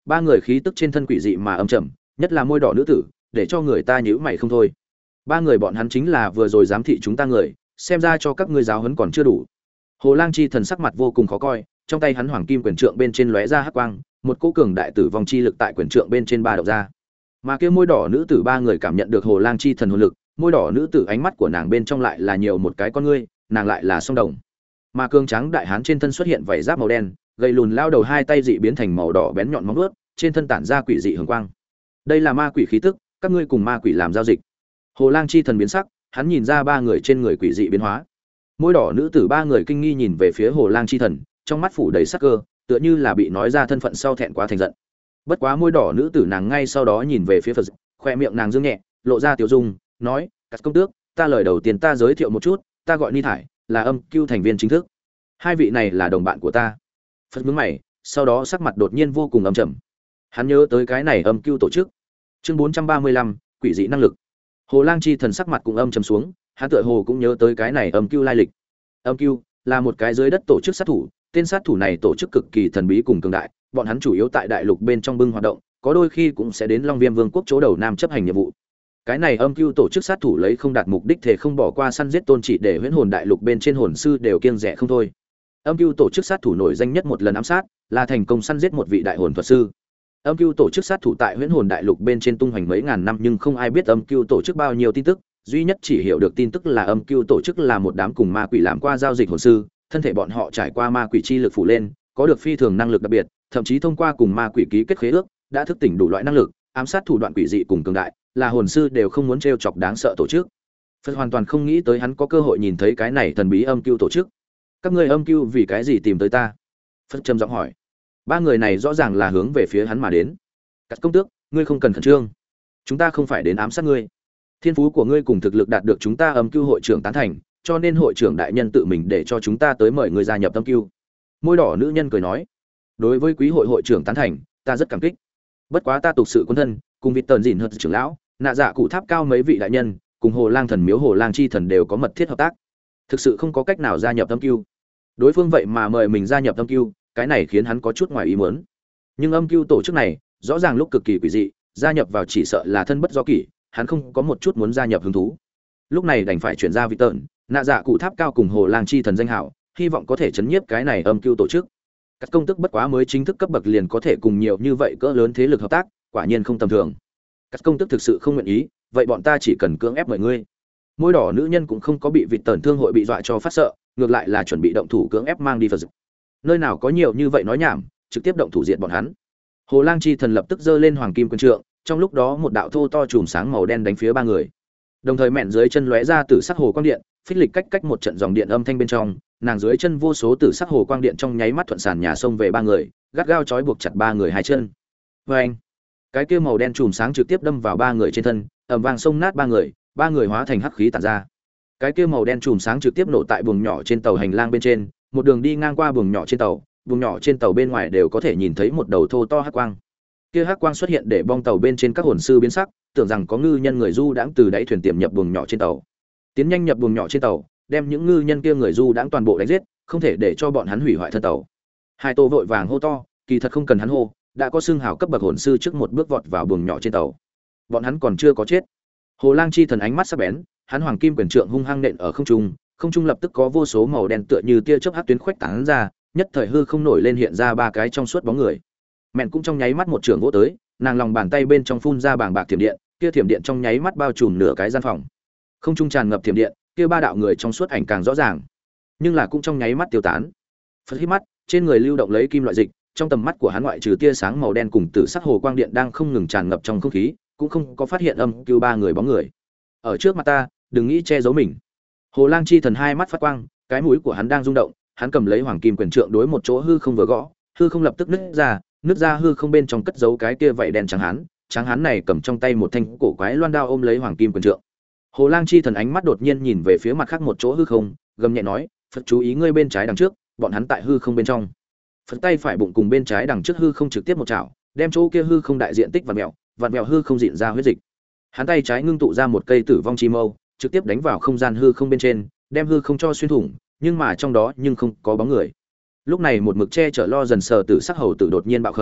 ba người khí tức trên thân quỷ dị mà âm trầm, nhất là môi đỏ nữ tử, để cho người ta nhíu mày không thôi. Ba người bọn hắn chính là vừa rồi giám thị chúng ta người, xem ra cho các ngươi giáo huấn còn chưa đủ. Hồ Lang Chi Thần sắc mặt vô cùng khó coi, trong tay hắn hoàng kim quyền trượng bên trên lóe ra hắc quang, một cỗ cường đại tử vong chi lực tại quyền trượng bên trên ba động ra. Mà kia môi đỏ nữ tử ba người cảm nhận được Hồ Lang Chi Thần hồn lực, môi đỏ nữ tử ánh mắt của nàng bên trong lại là nhiều một cái con ngươi, nàng lại là song đồng. Mà cương trắng đại hán trên thân xuất hiện vảy giáp màu đen, gầy lùn lao đầu hai tay dị biến thành màu đỏ bén nhọn móng vuốt, trên thân tản ra quỷ dị hường quang. Đây là ma quỷ khí tức, các ngươi cùng ma quỷ làm giao dịch. Hồ Lang Chi Thần biến sắc, hắn nhìn ra ba người trên người quỷ dị biến hóa. Môi đỏ nữ tử ba người kinh nghi nhìn về phía Hồ Lang Chi Thần, trong mắt phủ đầy sắc cơ, tựa như là bị nói ra thân phận sau thẹn quá thành giận. Bất quá môi đỏ nữ tử nàng ngay sau đó nhìn về phía Phật, khoe miệng nàng dương nhẹ, lộ ra tiểu dung, nói: "Cát công tước, ta lời đầu tiên ta giới thiệu một chút, ta gọi Ni Thải, là âm cưu thành viên chính thức. Hai vị này là đồng bạn của ta." Phật nhướng mày, sau đó sắc mặt đột nhiên vô cùng âm trầm. Hắn nhớ tới cái này âm cưu tổ chức. Chương bốn trăm ba mươi lăm, quỷ dị năng lực. Hồ Lang Chi Thần sắc mặt cũng âm trầm xuống, hắn tựa hồ cũng nhớ tới cái này âm cưu lai lịch. Âm cưu là một cái dưới đất tổ chức sát thủ, tên sát thủ này tổ chức cực kỳ thần bí cùng cường đại, bọn hắn chủ yếu tại đại lục bên trong bưng hoạt động, có đôi khi cũng sẽ đến Long Viêm Vương quốc chỗ đầu nam chấp hành nhiệm vụ. Cái này âm cưu tổ chức sát thủ lấy không đạt mục đích thể không bỏ qua săn giết tôn chỉ để huyễn hồn đại lục bên trên hồn sư đều kiêng dè không thôi. Âm cưu tổ chức sát thủ nổi danh nhất một lần ám sát, là thành công săn giết một vị đại hồn thuật sư. Âm cưu tổ chức sát thủ tại huyễn hồn đại lục bên trên tung hoành mấy ngàn năm nhưng không ai biết âm cưu tổ chức bao nhiêu tin tức, duy nhất chỉ hiểu được tin tức là âm cưu tổ chức là một đám cùng ma quỷ làm qua giao dịch hồn sư, thân thể bọn họ trải qua ma quỷ chi lực phủ lên, có được phi thường năng lực đặc biệt, thậm chí thông qua cùng ma quỷ ký kết khế ước, đã thức tỉnh đủ loại năng lực, ám sát thủ đoạn quỷ dị cùng cường đại, là hồn sư đều không muốn trêu chọc đáng sợ tổ chức. Phật hoàn toàn không nghĩ tới hắn có cơ hội nhìn thấy cái này thần bí âm cưu tổ chức. Các ngươi âm cưu vì cái gì tìm tới ta? Phật trầm giọng hỏi. Ba người này rõ ràng là hướng về phía hắn mà đến. Cát công tước, ngươi không cần khẩn trương. Chúng ta không phải đến ám sát ngươi. Thiên phú của ngươi cùng thực lực đạt được chúng ta âm cưu hội trưởng tán thành, cho nên hội trưởng đại nhân tự mình để cho chúng ta tới mời ngươi gia nhập âm cưu. Môi đỏ nữ nhân cười nói. Đối với quý hội hội trưởng tán thành, ta rất cảm kích. Bất quá ta tục sự quân thân, cùng vị tần dỉn hợt trưởng lão, nạ dạ cụ tháp cao mấy vị đại nhân, cùng Hồ Lang thần miếu Hồ Lang chi thần đều có mật thiết hợp tác. Thực sự không có cách nào gia nhập âm cưu. Đối phương vậy mà mời mình gia nhập âm cưu, cái này khiến hắn có chút ngoài ý muốn. Nhưng âm cưu tổ chức này, rõ ràng lúc cực kỳ quỷ dị, gia nhập vào chỉ sợ là thân bất do kỷ, hắn không có một chút muốn gia nhập hứng thú. Lúc này đành phải chuyển ra vị tợn, nạ dạ cụ tháp cao cùng Hồ Lang chi thần danh hảo, hy vọng có thể chấn nhiếp cái này âm cưu tổ chức. Các công tức bất quá mới chính thức cấp bậc liền có thể cùng nhiều như vậy cỡ lớn thế lực hợp tác, quả nhiên không tầm thường. Các công tức thực sự không nguyện ý, vậy bọn ta chỉ cần cưỡng ép mời ngươi. Môi đỏ nữ nhân cũng không có bị vị tần thương hội bị dọa cho phát sợ, ngược lại là chuẩn bị động thủ cưỡng ép mang đi Phật. Nơi nào có nhiều như vậy nói nhảm, trực tiếp động thủ diệt bọn hắn. Hồ Lang chi thần lập tức giơ lên hoàng kim quyền trượng, trong lúc đó một đạo thô to chùm sáng màu đen đánh phía ba người. Đồng thời mẹn dưới chân lóe ra tử sắc hồ quang điện, phích lịch cách cách một trận dòng điện âm thanh bên trong, nàng dưới chân vô số tử sắc hồ quang điện trong nháy mắt thuận sàn nhà sông về ba người, gắt gao trói buộc chặt ba người hai chân. Oeng! Cái kia màu đen chùm sáng trực tiếp đâm vào ba người trên thân, ầm vang xông nát ba người, ba người hóa thành hắc khí tản ra. Cái kia màu đen chùm sáng trực tiếp nổ tại buồng nhỏ trên tàu hành lang bên trên, một đường đi ngang qua buồng nhỏ trên tàu, buồng nhỏ trên tàu bên ngoài đều có thể nhìn thấy một đầu thô to hắc quang. Kia hắc quang xuất hiện để bong tàu bên trên các hồn sư biến sắc, tưởng rằng có ngư nhân người du đãng từ đáy thuyền tiềm nhập buồng nhỏ trên tàu. Tiến nhanh nhập buồng nhỏ trên tàu, đem những ngư nhân kia người du đãng toàn bộ đánh giết, không thể để cho bọn hắn hủy hoại thân tàu. Hai Tô vội vàng hô to, kỳ thật không cần hắn hô, đã có xương hào cấp bậc hồn sư trước một bước vọt vào buồng nhỏ trên tàu. Bọn hắn còn chưa có chết. Hồ Lang chi thần ánh mắt sắc bén, hắn hoàng kim quyền trượng hung hăng nện ở không trung, không trung lập tức có vô số màu đen tựa như tia chớp hắc tuyến khuếch tán ra, nhất thời hư không nổi lên hiện ra ba cái trong suốt bóng người. Mẹn cũng trong nháy mắt một trường vỗ tới, nàng lòng bàn tay bên trong phun ra bảng bạc thiểm điện, kia thiểm điện trong nháy mắt bao trùm nửa cái gian phòng. Không trung tràn ngập thiểm điện, kia ba đạo người trong suốt ảnh càng rõ ràng, nhưng là cũng trong nháy mắt tiêu tán. Phật hít mắt, trên người lưu động lấy kim loại dịch, trong tầm mắt của hắn ngoại trừ tia sáng màu đen cùng tử sắc hồ quang điện đang không ngừng tràn ngập trong không khí, cũng không có phát hiện âm cưu ba người bóng người. Ở trước mặt ta, đừng nghĩ che giấu mình. Hồ Lang chi thần hai mắt phát quang, cái mũi của hắn đang rung động, hắn cầm lấy hoàng kim quyền trượng đối một chỗ hư không vừa gõ, hư không lập tức nứt ra, nứt ra hư không bên trong cất giấu cái kia vảy đen trắng hán, trắng hán này cầm trong tay một thanh cổ quái loan đao ôm lấy hoàng kim quyền trượng. Hồ Lang chi thần ánh mắt đột nhiên nhìn về phía mặt khác một chỗ hư không, gầm nhẹ nói, "Phật chú ý ngươi bên trái đằng trước, bọn hắn tại hư không bên trong." Phật tay phải bụng cùng bên trái đằng trước hư không trực tiếp một chảo, đem chỗ kia hư không đại diện tích vặn mèo, vặn mèo hư không dịn ra huyết dịch. Hắn tay trái ngưng tụ ra một cây tử vong chi mâu, trực tiếp đánh vào không gian hư không bên trên, đem hư không cho xuyên thủng, nhưng mà trong đó nhưng không có bóng người. Lúc này một mực che chở lo dần sờ tử sắc hầu tử đột nhiên bạo khởi,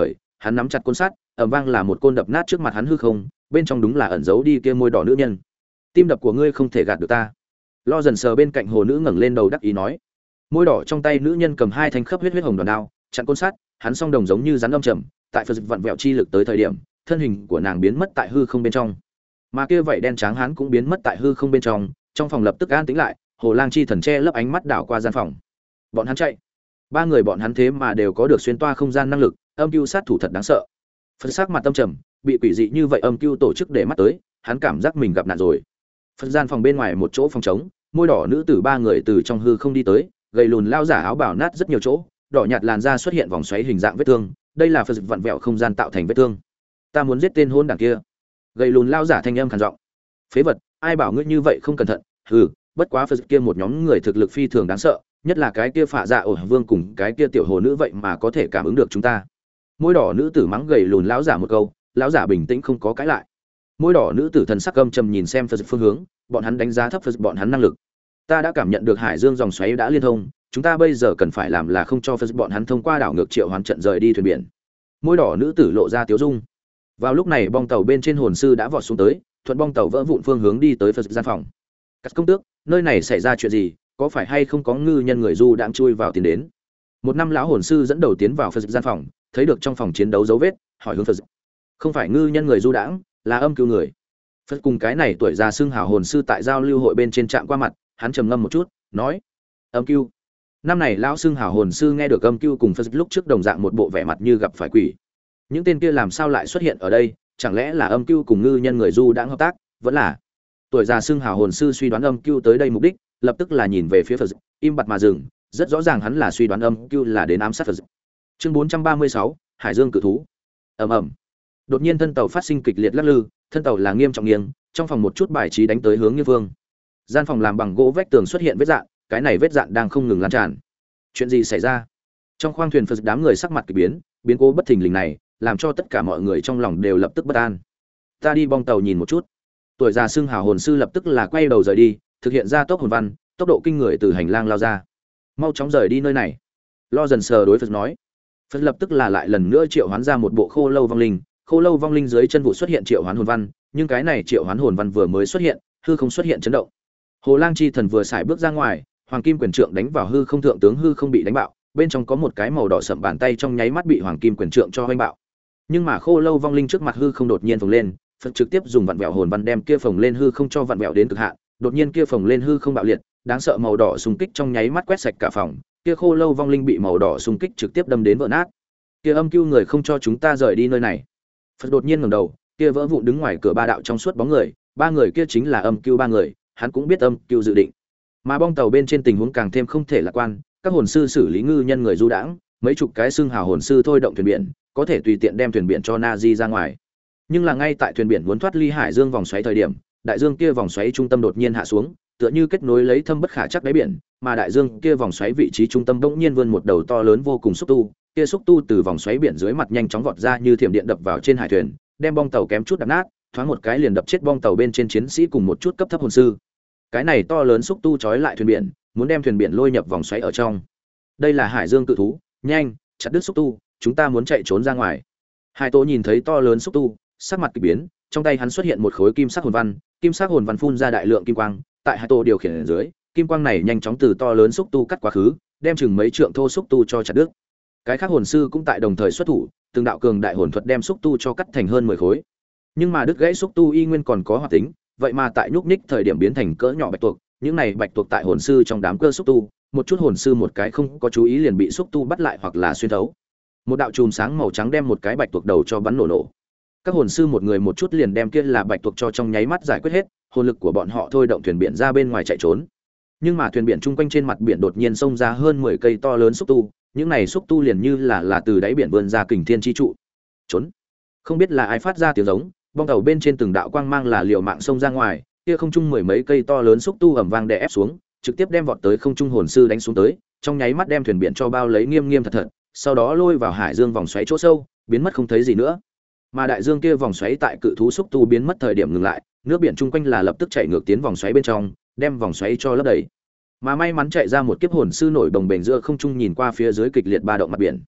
hắn nắm chặt côn sắt, ầm vang là một côn đập nát trước mặt hắn hư không, bên trong đúng là ẩn giấu đi kia môi đỏ nữ nhân. Tim đập của ngươi không thể gạt được ta. Lo dần sờ bên cạnh hồ nữ ngẩng lên đầu đắc ý nói. Môi đỏ trong tay nữ nhân cầm hai thanh khớp huyết huyết hồng đoàn đao, chặn côn sắt, hắn song đồng giống như rắn âm trầm, tại phật vặn vẹo chi lực tới thời điểm, thân hình của nàng biến mất tại hư không bên trong. Mà kia vậy đen trắng hắn cũng biến mất tại hư không bên trong, trong phòng lập tức an tĩnh lại, Hồ Lang chi thần che lấp ánh mắt đảo qua gian phòng. Bọn hắn chạy. Ba người bọn hắn thế mà đều có được xuyên toa không gian năng lực, âm cưu sát thủ thật đáng sợ. Phật sắc mặt tâm trầm, bị quỷ dị như vậy âm cưu tổ chức để mắt tới, hắn cảm giác mình gặp nạn rồi. Phật gian phòng bên ngoài một chỗ phòng trống, môi đỏ nữ tử ba người từ trong hư không đi tới, gầy lùn lao giả áo bào nát rất nhiều chỗ, đỏ nhạt làn da xuất hiện vòng xoáy hình dạng vết thương, đây là Phật vặn vẹo không gian tạo thành vết thương. Ta muốn giết tên hôn đảng kia. Gầy lùn lao giả thanh âm khàn giọng. Phế vật, ai bảo ngươi như vậy không cẩn thận? Hừ, bất quá Phật kia một nhóm người thực lực phi thường đáng sợ, nhất là cái kia phạ dạ ổ vương cùng cái kia tiểu hồ nữ vậy mà có thể cảm ứng được chúng ta. Môi đỏ nữ tử mắng gầy lùn lão giả một câu, lão giả bình tĩnh không có cãi lại. Môi đỏ nữ tử thần sắc âm trầm nhìn xem Phật phương hướng, bọn hắn đánh giá thấp Phật bọn hắn năng lực. Ta đã cảm nhận được hải dương dòng xoáy đã liên thông, chúng ta bây giờ cần phải làm là không cho Phật bọn hắn thông qua đảo ngược triệu hoán trận rời đi thuyền biển. Môi đỏ nữ tử lộ ra tiếu dung. Vào lúc này bong tàu bên trên hồn sư đã vọt xuống tới, thuận bong tàu vỡ vụn phương hướng đi tới Phật gian phòng. Cắt công tước, nơi này xảy ra chuyện gì, có phải hay không có ngư nhân người du đãng chui vào tiến đến? Một năm lão hồn sư dẫn đầu tiến vào Phật gian phòng, thấy được trong phòng chiến đấu dấu vết, hỏi hướng Phật. Không phải ngư nhân người du đãng, là âm cưu người. Phật cùng cái này tuổi già xưng hào hồn sư tại giao lưu hội bên trên trạm qua mặt, hắn trầm ngâm một chút, nói: âm cưu. Năm này lão xưng hào hồn sư nghe được âm cưu cùng Phật lúc trước đồng dạng một bộ vẻ mặt như gặp phải quỷ. Những tên kia làm sao lại xuất hiện ở đây, chẳng lẽ là âm cưu cùng ngư nhân người du đãng hợp tác, vẫn là tuổi già xưng hào hồn sư suy đoán âm cưu tới đây mục đích, lập tức là nhìn về phía Phật, im bặt mà dừng, rất rõ ràng hắn là suy đoán âm cưu là đến ám sát Phật. Chương bốn trăm ba mươi sáu, Hải Dương cự thú. Ầm ầm. Đột nhiên thân tàu phát sinh kịch liệt lắc lư, thân tàu là nghiêm trọng nghiêng, trong phòng một chút bài trí đánh tới hướng Như Vương. Gian phòng làm bằng gỗ vách tường xuất hiện vết rạn, cái này vết rạn đang không ngừng lan tràn. Chuyện gì xảy ra? Trong khoang thuyền Phật đám người sắc mặt kỳ biến, biến cố bất thình lình này, làm cho tất cả mọi người trong lòng đều lập tức bất an. Ta đi bong tàu nhìn một chút. Tuổi già xưng hào hồn sư lập tức là quay đầu rời đi, thực hiện ra tốc hồn văn, tốc độ kinh người từ hành lang lao ra. Mau chóng rời đi nơi này. Lo dần sờ đối Phật nói. Phật lập tức là lại lần nữa triệu hoán ra một bộ khô lâu vong linh, khô lâu vong linh dưới chân vụ xuất hiện triệu hoán hồn văn, nhưng cái này triệu hoán hồn văn vừa mới xuất hiện, hư không xuất hiện chấn động. Hồ Lang chi thần vừa xài bước ra ngoài, hoàng kim quyền trượng đánh vào hư không, thượng tướng hư không bị đánh bạo, bên trong có một cái màu đỏ sậm bàn tay trong nháy mắt bị hoàng kim quyền trượng cho hoành bạo. Nhưng mà khô lâu vong linh trước mặt hư không đột nhiên phồng lên, Phật trực tiếp dùng vặn vẹo hồn văn đem kia phồng lên hư không cho vặn vẹo đến cực hạn, đột nhiên kia phồng lên hư không bạo liệt, đáng sợ màu đỏ xung kích trong nháy mắt quét sạch cả phòng, kia khô lâu vong linh bị màu đỏ xung kích trực tiếp đâm đến vỡ nát. Kia âm cưu người không cho chúng ta rời đi nơi này. Phật đột nhiên ngẩng đầu, kia vỡ vụn đứng ngoài cửa ba đạo trong suốt bóng người, ba người kia chính là âm cưu ba người, hắn cũng biết âm cưu dự định. Mà bong tàu bên trên tình huống càng thêm không thể lạc quan, các hồn sư xử lý ngư nhân người du đãng, mấy chục cái xương hào hồn sư thôi động thuyền biển, có thể tùy tiện đem thuyền biển cho Nazi ra ngoài. Nhưng là ngay tại thuyền biển muốn thoát ly hải dương vòng xoáy thời điểm, đại dương kia vòng xoáy trung tâm đột nhiên hạ xuống, tựa như kết nối lấy thâm bất khả chắc đáy biển, mà đại dương kia vòng xoáy vị trí trung tâm bỗng nhiên vươn một đầu to lớn vô cùng xúc tu, kia xúc tu từ vòng xoáy biển dưới mặt nhanh chóng vọt ra như thiểm điện đập vào trên hải thuyền, đem bong tàu kém chút đập nát, thoáng một cái liền đập chết bong tàu bên trên chiến sĩ cùng một chút cấp thấp hồn sư. Cái này to lớn xúc tu trói lại thuyền biển, muốn đem thuyền biển lôi nhập vòng xoáy ở trong. Đây là hải dương cự thú, nhanh, chặt đứt xúc tu, chúng ta muốn chạy trốn ra ngoài. Hải Tô nhìn thấy to lớn xúc tu, sắc mặt kỳ biến, trong tay hắn xuất hiện một khối kim sắc hồn văn, kim sắc hồn văn phun ra đại lượng kim quang, tại Hải Tô điều khiển ở dưới, kim quang này nhanh chóng từ to lớn xúc tu cắt quá khứ, đem chừng mấy trượng thô xúc tu cho chặt đứt. Cái khác hồn sư cũng tại đồng thời xuất thủ, từng đạo cường đại hồn thuật đem xúc tu cho cắt thành hơn mười khối. Nhưng mà đứt gãy xúc tu y nguyên còn có hoạt tính, vậy mà tại nhúc nhích thời điểm biến thành cỡ nhỏ bạch tuộc, những này bạch tuộc tại hồn sư trong đám cơ xúc tu, một chút hồn sư một cái không có chú ý liền bị xúc tu bắt lại hoặc là xuyên thấu. Một đạo chùm sáng màu trắng đem một cái bạch tuộc đầu cho bắn nổ nổ. Các hồn sư một người một chút liền đem kia là bạch tuộc cho trong nháy mắt giải quyết hết, hồn lực của bọn họ thôi động thuyền biển ra bên ngoài chạy trốn. Nhưng mà thuyền biển chung quanh trên mặt biển đột nhiên xông ra hơn mười cây to lớn xúc tu, những này xúc tu liền như là là từ đáy biển vươn ra kình thiên chi trụ. Trốn. Không biết là ai phát ra tiếng giống, bong tàu bên trên từng đạo quang mang là liều mạng xông ra ngoài, kia không trung mười mấy cây to lớn xúc tu ầm vang đè ép xuống, trực tiếp đem vọt tới không trung hồn sư đánh xuống tới, trong nháy mắt đem thuyền biển cho bao lấy nghiêm nghiêm thật thật, sau đó lôi vào hải dương vòng xoáy chỗ sâu, biến mất không thấy gì nữa. Mà đại dương kia vòng xoáy tại cự thú xúc tu biến mất thời điểm ngừng lại, nước biển chung quanh là lập tức chạy ngược tiến vòng xoáy bên trong, đem vòng xoáy cho lấp đầy. Mà may mắn chạy ra một kiếp hồn sư nổi đồng bền giữa không trung nhìn qua phía dưới kịch liệt ba động mặt biển.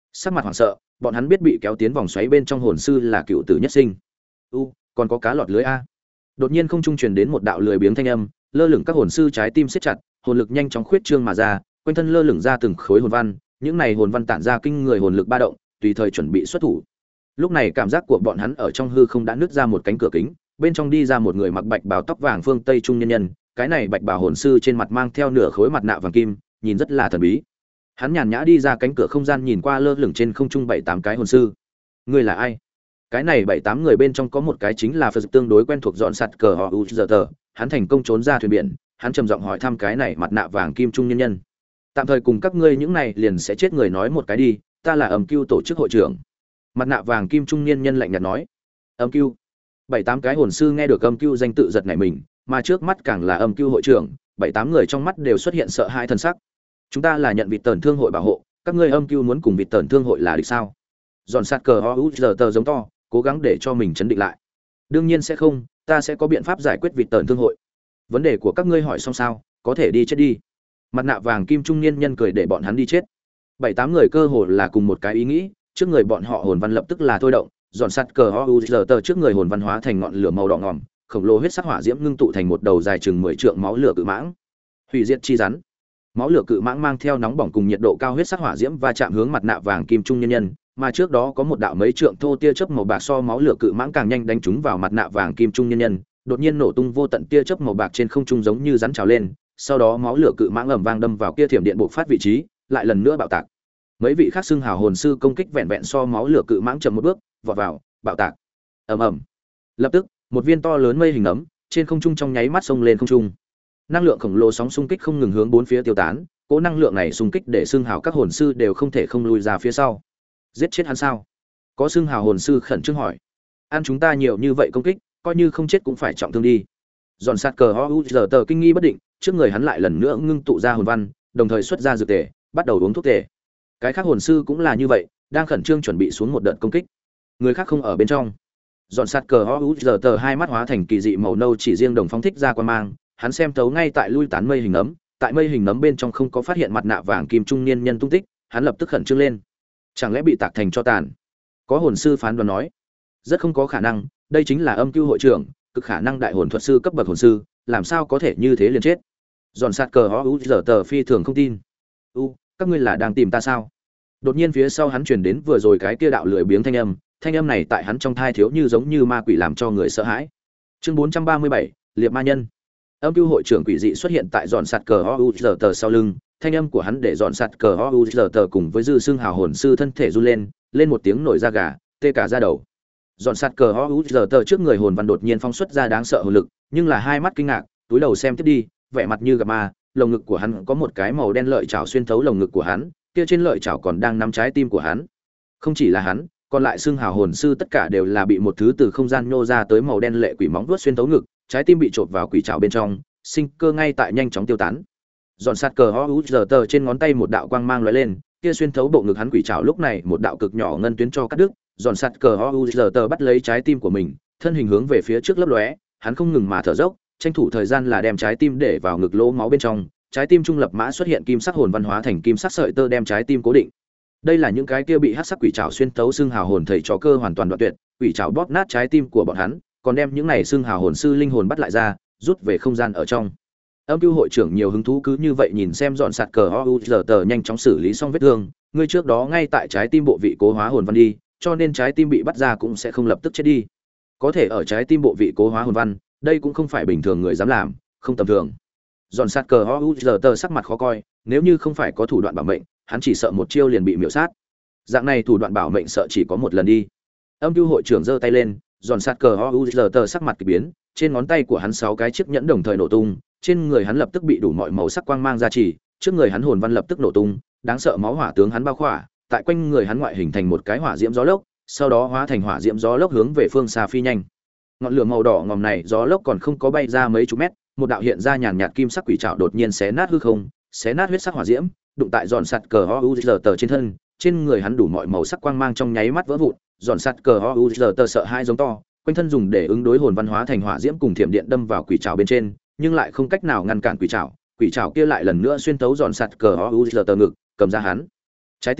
Sắc mặt hoảng sợ, bọn hắn biết bị kéo tiến vòng xoáy bên trong hồn sư là cựu tử nhất sinh. U, còn có cá lọt lưới a. Đột nhiên không trung truyền đến một đạo lười biếng thanh âm, lơ lửng các hồn sư trái tim siết chặt, hồn lực nhanh chóng khuyết trương mà ra, quanh thân lơ lửng ra từng khối hồn văn, những này hồn văn tản ra kinh người hồn lực ba động, tùy thời chuẩn bị xuất thủ. Lúc này cảm giác của bọn hắn ở trong hư không đã nứt ra một cánh cửa kính, bên trong đi ra một người mặc bạch bào tóc vàng phương Tây trung nhân nhân, cái này bạch bào hồn sư trên mặt mang theo nửa khối mặt nạ vàng kim, nhìn rất là thần bí. Hắn nhàn nhã đi ra cánh cửa không gian nhìn qua lơ lửng trên không trung bảy tám cái hồn sư. Ngươi là ai? Cái này bảy tám người bên trong có một cái chính là Phật tương đối quen thuộc dọn sạt cờ họ Uzzer, hắn thành công trốn ra thuyền biển, hắn trầm giọng hỏi thăm cái này mặt nạ vàng kim trung nhân nhân. Tạm thời cùng các ngươi những này liền sẽ chết người nói một cái đi, ta là Âm Cưu tổ chức hội trưởng. Mặt nạ vàng kim trung niên nhân lạnh nhạt nói. Âm Cưu. Bảy tám cái hồn sư nghe được Âm Cưu danh tự giật nảy mình, mà trước mắt càng là Âm Cưu hội trưởng, bảy tám người trong mắt đều xuất hiện sợ hãi thần sắc. Chúng ta là nhận Vịt Tần Thương hội bảo hộ, các ngươi Âm Cưu muốn cùng Vịt Tần Thương hội là địch sao? Dọn sạt cờ họ Uzzer giống to, cố gắng để cho mình chấn định lại. Đương nhiên sẽ không, ta sẽ có biện pháp giải quyết Vịt Tần Thương hội. Vấn đề của các ngươi hỏi xong sao, có thể đi chết đi. Mặt nạ vàng kim trung niên nhân cười để bọn hắn đi chết. Bảy tám người cơ hồ là cùng một cái ý nghĩ, trước người bọn họ hồn văn lập tức là thôi động, dọn sắt cờ Uzzer trước người hồn văn hóa thành ngọn lửa màu đỏ ngòm, khổng lồ huyết sắc hỏa diễm ngưng tụ thành một đầu dài chừng mười trượng máu lửa cự mãng. Hủy diệt chi rắn. Máu lửa cự mãng mang theo nóng bỏng cùng nhiệt độ cao huyết sắc hỏa diễm va chạm hướng mặt nạ vàng kim trung nhân nhân, mà trước đó có một đạo mấy trượng thô tia chớp màu bạc so máu lửa cự mãng càng nhanh đánh trúng vào mặt nạ vàng kim trung nhân nhân, đột nhiên nổ tung vô tận tia chớp màu bạc trên không trung giống như rắn trào lên, sau đó máu lửa cự mãng ầm vang đâm vào kia thiểm điện bộc phát vị trí, lại lần nữa bạo tạc. Mấy vị khác xưng hào hồn sư công kích vẹn vẹn so máu lửa cự mãng chậm một bước, vọt vào, bạo tạc. Ầm ầm. Lập tức, một viên to lớn mây hình nấm trên không trung trong nháy mắt xông lên không trung. Năng lượng khổng lồ sóng xung kích không ngừng hướng bốn phía tiêu tán, cỗ năng lượng này xung kích để xưng hào các hồn sư đều không thể không lùi ra phía sau. Giết chết hắn sao? Có xưng hào hồn sư khẩn trương hỏi. Ăn chúng ta nhiều như vậy công kích, coi như không chết cũng phải trọng thương đi. Dọn sát cờ Uzzer kinh nghi bất định, trước người hắn lại lần nữa ngưng tụ ra hồn văn, đồng thời xuất ra dược tề, bắt đầu uống thuốc tề. Cái khác hồn sư cũng là như vậy, đang khẩn trương chuẩn bị xuống một đợt công kích. Người khác không ở bên trong. Dọn sát cờ Uzzer hai mắt hóa thành kỳ dị màu nâu chỉ riêng đồng phóng thích ra quan mang, hắn xem thấu ngay tại lui tán mây hình nấm, tại mây hình nấm bên trong không có phát hiện mặt nạ vàng kim trung niên nhân tung tích, hắn lập tức khẩn trương lên. Chẳng lẽ bị tạc thành cho tàn? Có hồn sư phán đoán nói, rất không có khả năng, đây chính là Âm Cưu hội trưởng, cực khả năng đại hồn thuật sư cấp bậc hồn sư, làm sao có thể như thế liền chết? Dọn sát cờ Uzzer phi thường không tin. U, các ngươi là đang tìm ta sao? Đột nhiên phía sau hắn truyền đến vừa rồi cái kia đạo lười biếng thanh âm, thanh âm này tại hắn trong thai thiếu như giống như ma quỷ làm cho người sợ hãi. Chương bốn trăm ba mươi bảy, Liệp Ma Nhân. Âm Cưu hội trưởng quỷ dị xuất hiện tại dọn sạt cờ Uzzer sau lưng, thanh âm của hắn để dọn sạt cờ Uzzer cùng với dư xương hào hồn sư thân thể run lên, lên một tiếng nổi da gà, tê cả da đầu. Dọn sạt cờ Uzzer trước người hồn văn đột nhiên phóng xuất ra đáng sợ hồn lực, nhưng là hai mắt kinh ngạc, túi đầu xem tiếp đi, vẻ mặt như gặp ma, lồng ngực của hắn có một cái màu đen lợi chảo xuyên thấu lồng ngực của hắn, kia trên lợi chảo còn đang nắm trái tim của hắn. Không chỉ là hắn, còn lại xương hào hồn sư tất cả đều là bị một thứ từ không gian nhô ra tới màu đen lệ quỷ móng vuốt xuyên thấu ngực, trái tim bị chộp vào quỷ trảo bên trong, sinh cơ ngay tại nhanh chóng tiêu tán. Dọn sát cờ Uzzer trên ngón tay một đạo quang mang lóe lên, kia xuyên thấu bộ ngực hắn quỷ trảo lúc này một đạo cực nhỏ ngân tuyến cho cắt đứt, dọn sát cờ Uzzer bắt lấy trái tim của mình, thân hình hướng về phía trước lấp lóe, hắn không ngừng mà thở dốc, tranh thủ thời gian là đem trái tim để vào ngực lỗ máu bên trong, trái tim trung lập mã xuất hiện kim sắc hồn văn hóa thành kim sắc sợi tơ đem trái tim cố định. Đây là những cái kia bị hắc sắc quỷ trảo xuyên thấu xương hào hồn thầy trò cơ hoàn toàn đoạn tuyệt, quỷ trảo bóp nát trái tim của bọn hắn, còn đem những này xương hào hồn sư linh hồn bắt lại ra, rút về không gian ở trong. Âm Cưu hội trưởng nhiều hứng thú cứ như vậy nhìn xem dọn sạt cờ Uzzer nhanh chóng xử lý xong vết thương, ngươi trước đó ngay tại trái tim bộ vị cố hóa hồn văn đi, cho nên trái tim bị bắt ra cũng sẽ không lập tức chết đi. Có thể ở trái tim bộ vị cố hóa hồn văn, đây cũng không phải bình thường người dám làm, không tầm thường. Dọn sạt cờ Uzzer sắc mặt khó coi, nếu như không phải có thủ đoạn bảo mệnh, hắn chỉ sợ một chiêu liền bị miểu sát. Dạng này thủ đoạn bảo mệnh sợ chỉ có một lần đi. Âm Cưu hội trưởng giơ tay lên, dọn sạt cờ Uzzer sắc mặt kỳ biến, trên ngón tay của hắn sáu cái chiếc nhẫn đồng thời nổ tung, trên người hắn lập tức bị đủ mọi màu sắc quang mang ra chỉ, trước người hắn hồn văn lập tức nổ tung, đáng sợ máu hỏa tướng hắn bao khỏa, tại quanh người hắn ngoại hình thành một cái hỏa diễm gió lốc, sau đó hóa thành hỏa diễm gió lốc hướng về phương xa phi nhanh. Ngọn lửa màu đỏ ngòm này gió lốc còn không có bay ra mấy chục mét, một đạo hiện ra nhàn nhạt kim sắc quỷ trảo đột nhiên xé nát hư không, xé nát huyết sắc hỏa diễm, đụng tại giòn sạt cờ Uzzer trên thân, trên người hắn đủ mọi màu sắc quang mang trong nháy mắt vỡ vụn, giòn sạt cờ Uzzer sợ hãi giống to, quanh thân dùng để ứng đối hồn văn hóa thành hỏa diễm cùng thiểm điện đâm vào quỷ trảo bên trên, nhưng lại không cách nào ngăn cản quỷ trảo, quỷ trảo kia lại lần nữa xuyên thấu giòn sạt cờ Uzzer ngực, cầm ra hắn trái tim,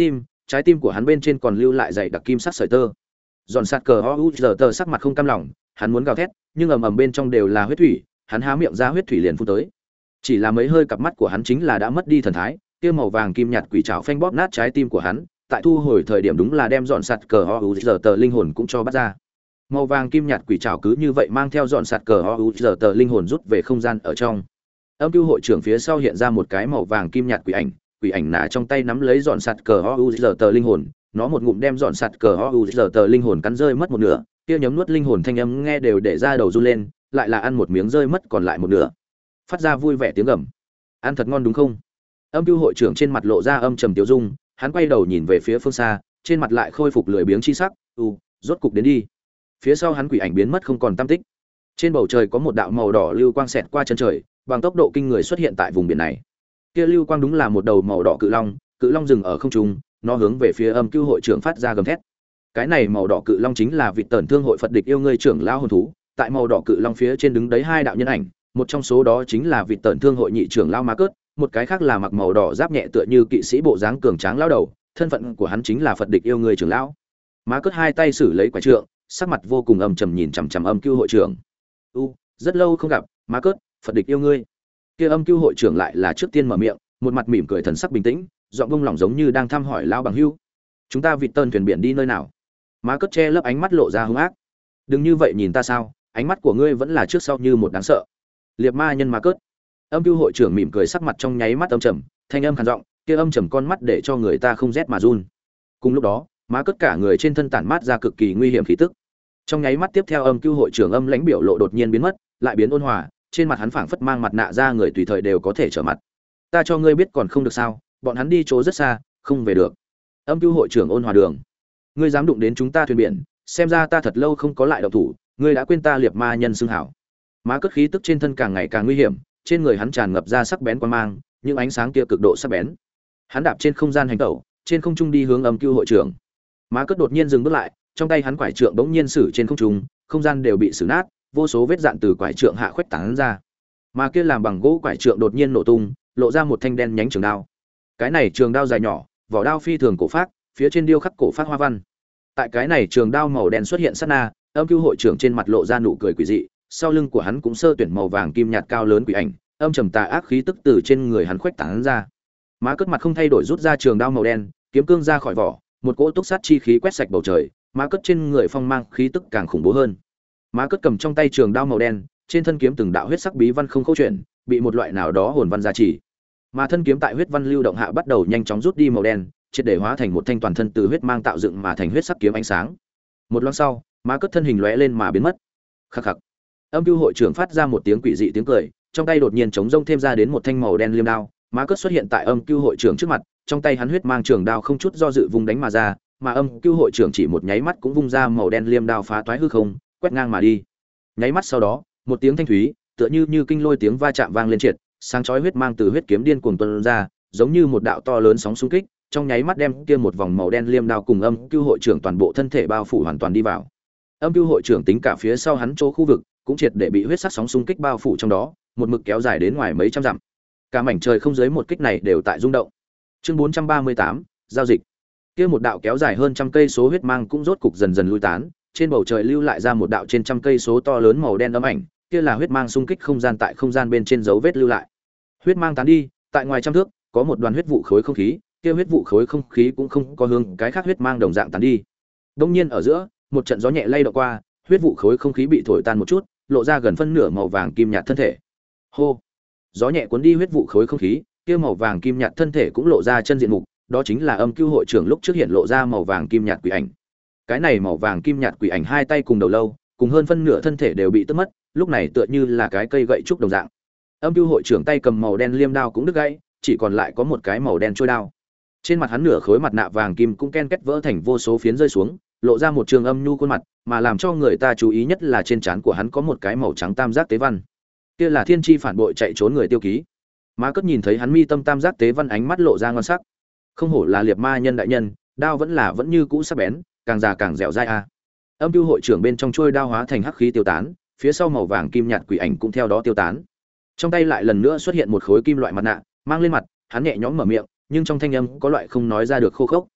trái tim của hắn bên trên còn lưu lại dày đặc kim sắc sợi tơ. Dọn sạt cờ o giờ tờ sắc mặt không cam lòng, hắn muốn gào thét, nhưng ầm ầm bên trong đều là huyết thủy, hắn há miệng ra huyết thủy liền phun tới. Chỉ là mấy hơi cặp mắt của hắn chính là đã mất đi thần thái, kia màu vàng kim nhạt quỷ trảo phanh bóp nát trái tim của hắn, tại thu hồi thời điểm đúng là đem dọn sạt cờ o giờ tờ linh hồn cũng cho bắt ra. Màu vàng kim nhạt quỷ trảo cứ như vậy mang theo dọn sạt cờ o giờ tờ linh hồn rút về không gian ở trong. Âm Cưu hội trưởng phía sau hiện ra một cái màu vàng kim nhạt quỷ ảnh, quỷ ảnh nã trong tay nắm lấy dọn sạt cờ o giờ tờ linh hồn, nó một ngụm đem dọn sạt cờ o giờ tờ linh hồn cắn rơi mất một nửa, kia nhấm nuốt linh hồn thanh âm nghe đều để ra đầu run lên, lại là ăn một miếng rơi mất còn lại một nửa, phát ra vui vẻ tiếng gầm. Ăn thật ngon đúng không? Âm Cưu hội trưởng trên mặt lộ ra âm trầm tiêu dung, hắn quay đầu nhìn về phía phương xa, trên mặt lại khôi phục lười biếng chi sắc, "U, rốt cục đến đi." Phía sau hắn quỷ ảnh biến mất không còn tăm tích. Trên bầu trời có một đạo màu đỏ lưu quang xẹt qua chân trời, bằng tốc độ kinh người xuất hiện tại vùng biển này. Kia lưu quang đúng là một đầu màu đỏ cự long, cự long dừng ở không trung, nó hướng về phía Âm Cưu hội trưởng phát ra gầm thét. Cái này màu đỏ cự long chính là vị tẩn thương hội Phật địch yêu ngươi trưởng lão hồn thú, tại màu đỏ cự long phía trên đứng đấy hai đạo nhân ảnh, một trong số đó chính là vị tẩn thương hội nhị trưởng lão Ma Cớt, một cái khác là mặc màu đỏ giáp nhẹ tựa như kỵ sĩ bộ dáng cường tráng lão đầu, thân phận của hắn chính là Phật địch yêu ngươi trưởng lão. Ma Cớt hai tay xử lấy quả trượng, sắc mặt vô cùng âm trầm nhìn chằm chằm Âm Cưu hội trưởng. "U, rất lâu không gặp, Ma Cớt, Phật địch yêu ngươi." Kia Âm Cưu hội trưởng lại là trước tiên mở miệng, một mặt mỉm cười thần sắc bình tĩnh, giọng bông lỏng giống như đang thăm hỏi lão bằng hữu. "Chúng ta vịt tơn thuyền biển đi nơi nào?" Ma Cớt che lấp ánh mắt lộ ra hung ác. "Đừng như vậy nhìn ta sao, ánh mắt của ngươi vẫn là trước sau như một đáng sợ." Liệp ma nhân Ma Cớt. Âm Cưu hội trưởng mỉm cười sắc mặt trong nháy mắt âm trầm, thanh âm khàn giọng, kia âm trầm con mắt để cho người ta không rét mà run. Cùng lúc đó, Ma Cớt cả người trên thân tản mát ra cực kỳ nguy hiểm khí tức. Trong nháy mắt tiếp theo Âm Cưu hội trưởng âm lãnh biểu lộ đột nhiên biến mất, lại biến ôn hòa, trên mặt hắn phảng phất mang mặt nạ ra người tùy thời đều có thể trở mặt. "Ta cho ngươi biết còn không được sao, bọn hắn đi chỗ rất xa, không về được." Âm Cưu hội trưởng ôn hòa đường. "Ngươi dám đụng đến chúng ta thuyền biển, xem ra ta thật lâu không có lại động thủ, ngươi đã quên ta liệp ma nhân xưng hảo." Ma Cớt khí tức trên thân càng ngày càng nguy hiểm, trên người hắn tràn ngập ra sắc bén quang mang, những ánh sáng kia cực độ sắc bén. Hắn đạp trên không gian hành tẩu, trên không trung đi hướng Âm Cưu hội trưởng. Ma Cớt đột nhiên dừng bước lại, trong tay hắn quải trượng bỗng nhiên sử trên không trung, không gian đều bị sử nát, vô số vết dạn từ quải trượng hạ khuếch tán ra. Mà kia làm bằng gỗ quải trượng đột nhiên nổ tung, lộ ra một thanh đen nhánh trường đao. Cái này trường đao dài nhỏ, vỏ đao phi thường cổ phác, phía trên điêu khắc cổ phác hoa văn. Tại cái này trường đao màu đen xuất hiện sát na, Âm Cưu hội trưởng trên mặt lộ ra nụ cười quỷ dị, sau lưng của hắn cũng sơ tuyển màu vàng kim nhạt cao lớn quỷ ảnh, âm trầm tà ác khí tức từ trên người hắn khuếch tán ra. Ma Cớt mặt không thay đổi rút ra trường đao màu đen, kiếm cương ra khỏi vỏ, một cỗ túc sát chi khí quét sạch bầu trời, Ma Cớt trên người phong mang khí tức càng khủng bố hơn. Ma Cớt cầm trong tay trường đao màu đen, trên thân kiếm từng đạo huyết sắc bí văn không câu chuyện, bị một loại nào đó hồn văn gia trì. Mà thân kiếm tại huyết văn lưu động hạ bắt đầu nhanh chóng rút đi màu đen, triệt để hóa thành một thanh toàn thân từ huyết mang tạo dựng mà thành huyết sắc kiếm ánh sáng. Một lát sau, Ma Cớt thân hình lóe lên mà biến mất. Khắc khắc. Âm Cưu hội trưởng phát ra một tiếng quỷ dị tiếng cười, trong tay đột nhiên chống rông thêm ra đến một thanh màu đen liêm đao. Ma Cớt xuất hiện tại Âm Cưu hội trưởng trước mặt, trong tay hắn huyết mang trường đao không chút do dự vung đánh mà ra, mà Âm Cưu hội trưởng chỉ một nháy mắt cũng vung ra màu đen liêm đao phá toái hư không, quét ngang mà đi. Nháy mắt sau đó, một tiếng thanh thúy, tựa như như kinh lôi tiếng va chạm vang lên triệt, sáng chói huyết mang từ huyết kiếm điên cuồng tuôn ra, giống như một đạo to lớn sóng xung kích, trong nháy mắt đem kia một vòng màu đen liêm đao cùng Âm Cưu hội trưởng toàn bộ thân thể bao phủ hoàn toàn đi vào. Âm Cưu hội trưởng tính cả phía sau hắn chỗ khu vực cũng triệt để bị huyết sắc sóng xung kích bao phủ trong đó, một mực kéo dài đến ngoài mấy trăm dặm. Cả mảnh trời không dưới một kích này đều tại rung động. Chương bốn trăm ba mươi tám, giao dịch. Kia một đạo kéo dài hơn trăm cây số huyết mang cũng rốt cục dần dần lui tán, trên bầu trời lưu lại ra một đạo trên trăm cây số to lớn màu đen ấm ảnh, kia là huyết mang xung kích không gian tại không gian bên trên dấu vết lưu lại. Huyết mang tán đi, tại ngoài trăm thước, có một đoàn huyết vụ khối không khí, kia huyết vụ khối không khí cũng không có hướng cái khác huyết mang đồng dạng tán đi. Đương nhiên ở giữa, một trận gió nhẹ lay động qua, huyết vụ khối không khí bị thổi tan một chút, lộ ra gần phân nửa màu vàng kim nhạt thân thể. Hô. Gió nhẹ cuốn đi huyết vụ khối không khí, kia màu vàng kim nhạt thân thể cũng lộ ra chân diện mục, đó chính là Âm Cưu hội trưởng lúc trước hiện lộ ra màu vàng kim nhạt quỷ ảnh. Cái này màu vàng kim nhạt quỷ ảnh hai tay cùng đầu lâu, cùng hơn phân nửa thân thể đều bị tước mất, lúc này tựa như là cái cây gậy trúc đồng dạng. Âm Cưu hội trưởng tay cầm màu đen liêm đao cũng đứt gãy, chỉ còn lại có một cái màu đen trôi đao. Trên mặt hắn nửa khối mặt nạ vàng kim cũng ken két vỡ thành vô số phiến rơi xuống, lộ ra một trường âm nhu khuôn mặt, mà làm cho người ta chú ý nhất là trên trán của hắn có một cái màu trắng tam giác tế văn. Kia là thiên chi phản bội chạy trốn người tiêu ký. Ma Cớt nhìn thấy hắn mi tâm tam giác tế văn ánh mắt lộ ra ngon sắc. Không hổ là liệp ma nhân đại nhân, đao vẫn là vẫn như cũ sắc bén, càng già càng dẻo dai a. À. Âm Cưu hội trưởng bên trong trôi đao hóa thành hắc khí tiêu tán, phía sau màu vàng kim nhạt quỷ ảnh cũng theo đó tiêu tán. Trong tay lại lần nữa xuất hiện một khối kim loại mặt nạ, mang lên mặt, hắn nhẹ nhõm mở miệng, nhưng trong thanh âm có loại không nói ra được khô khốc.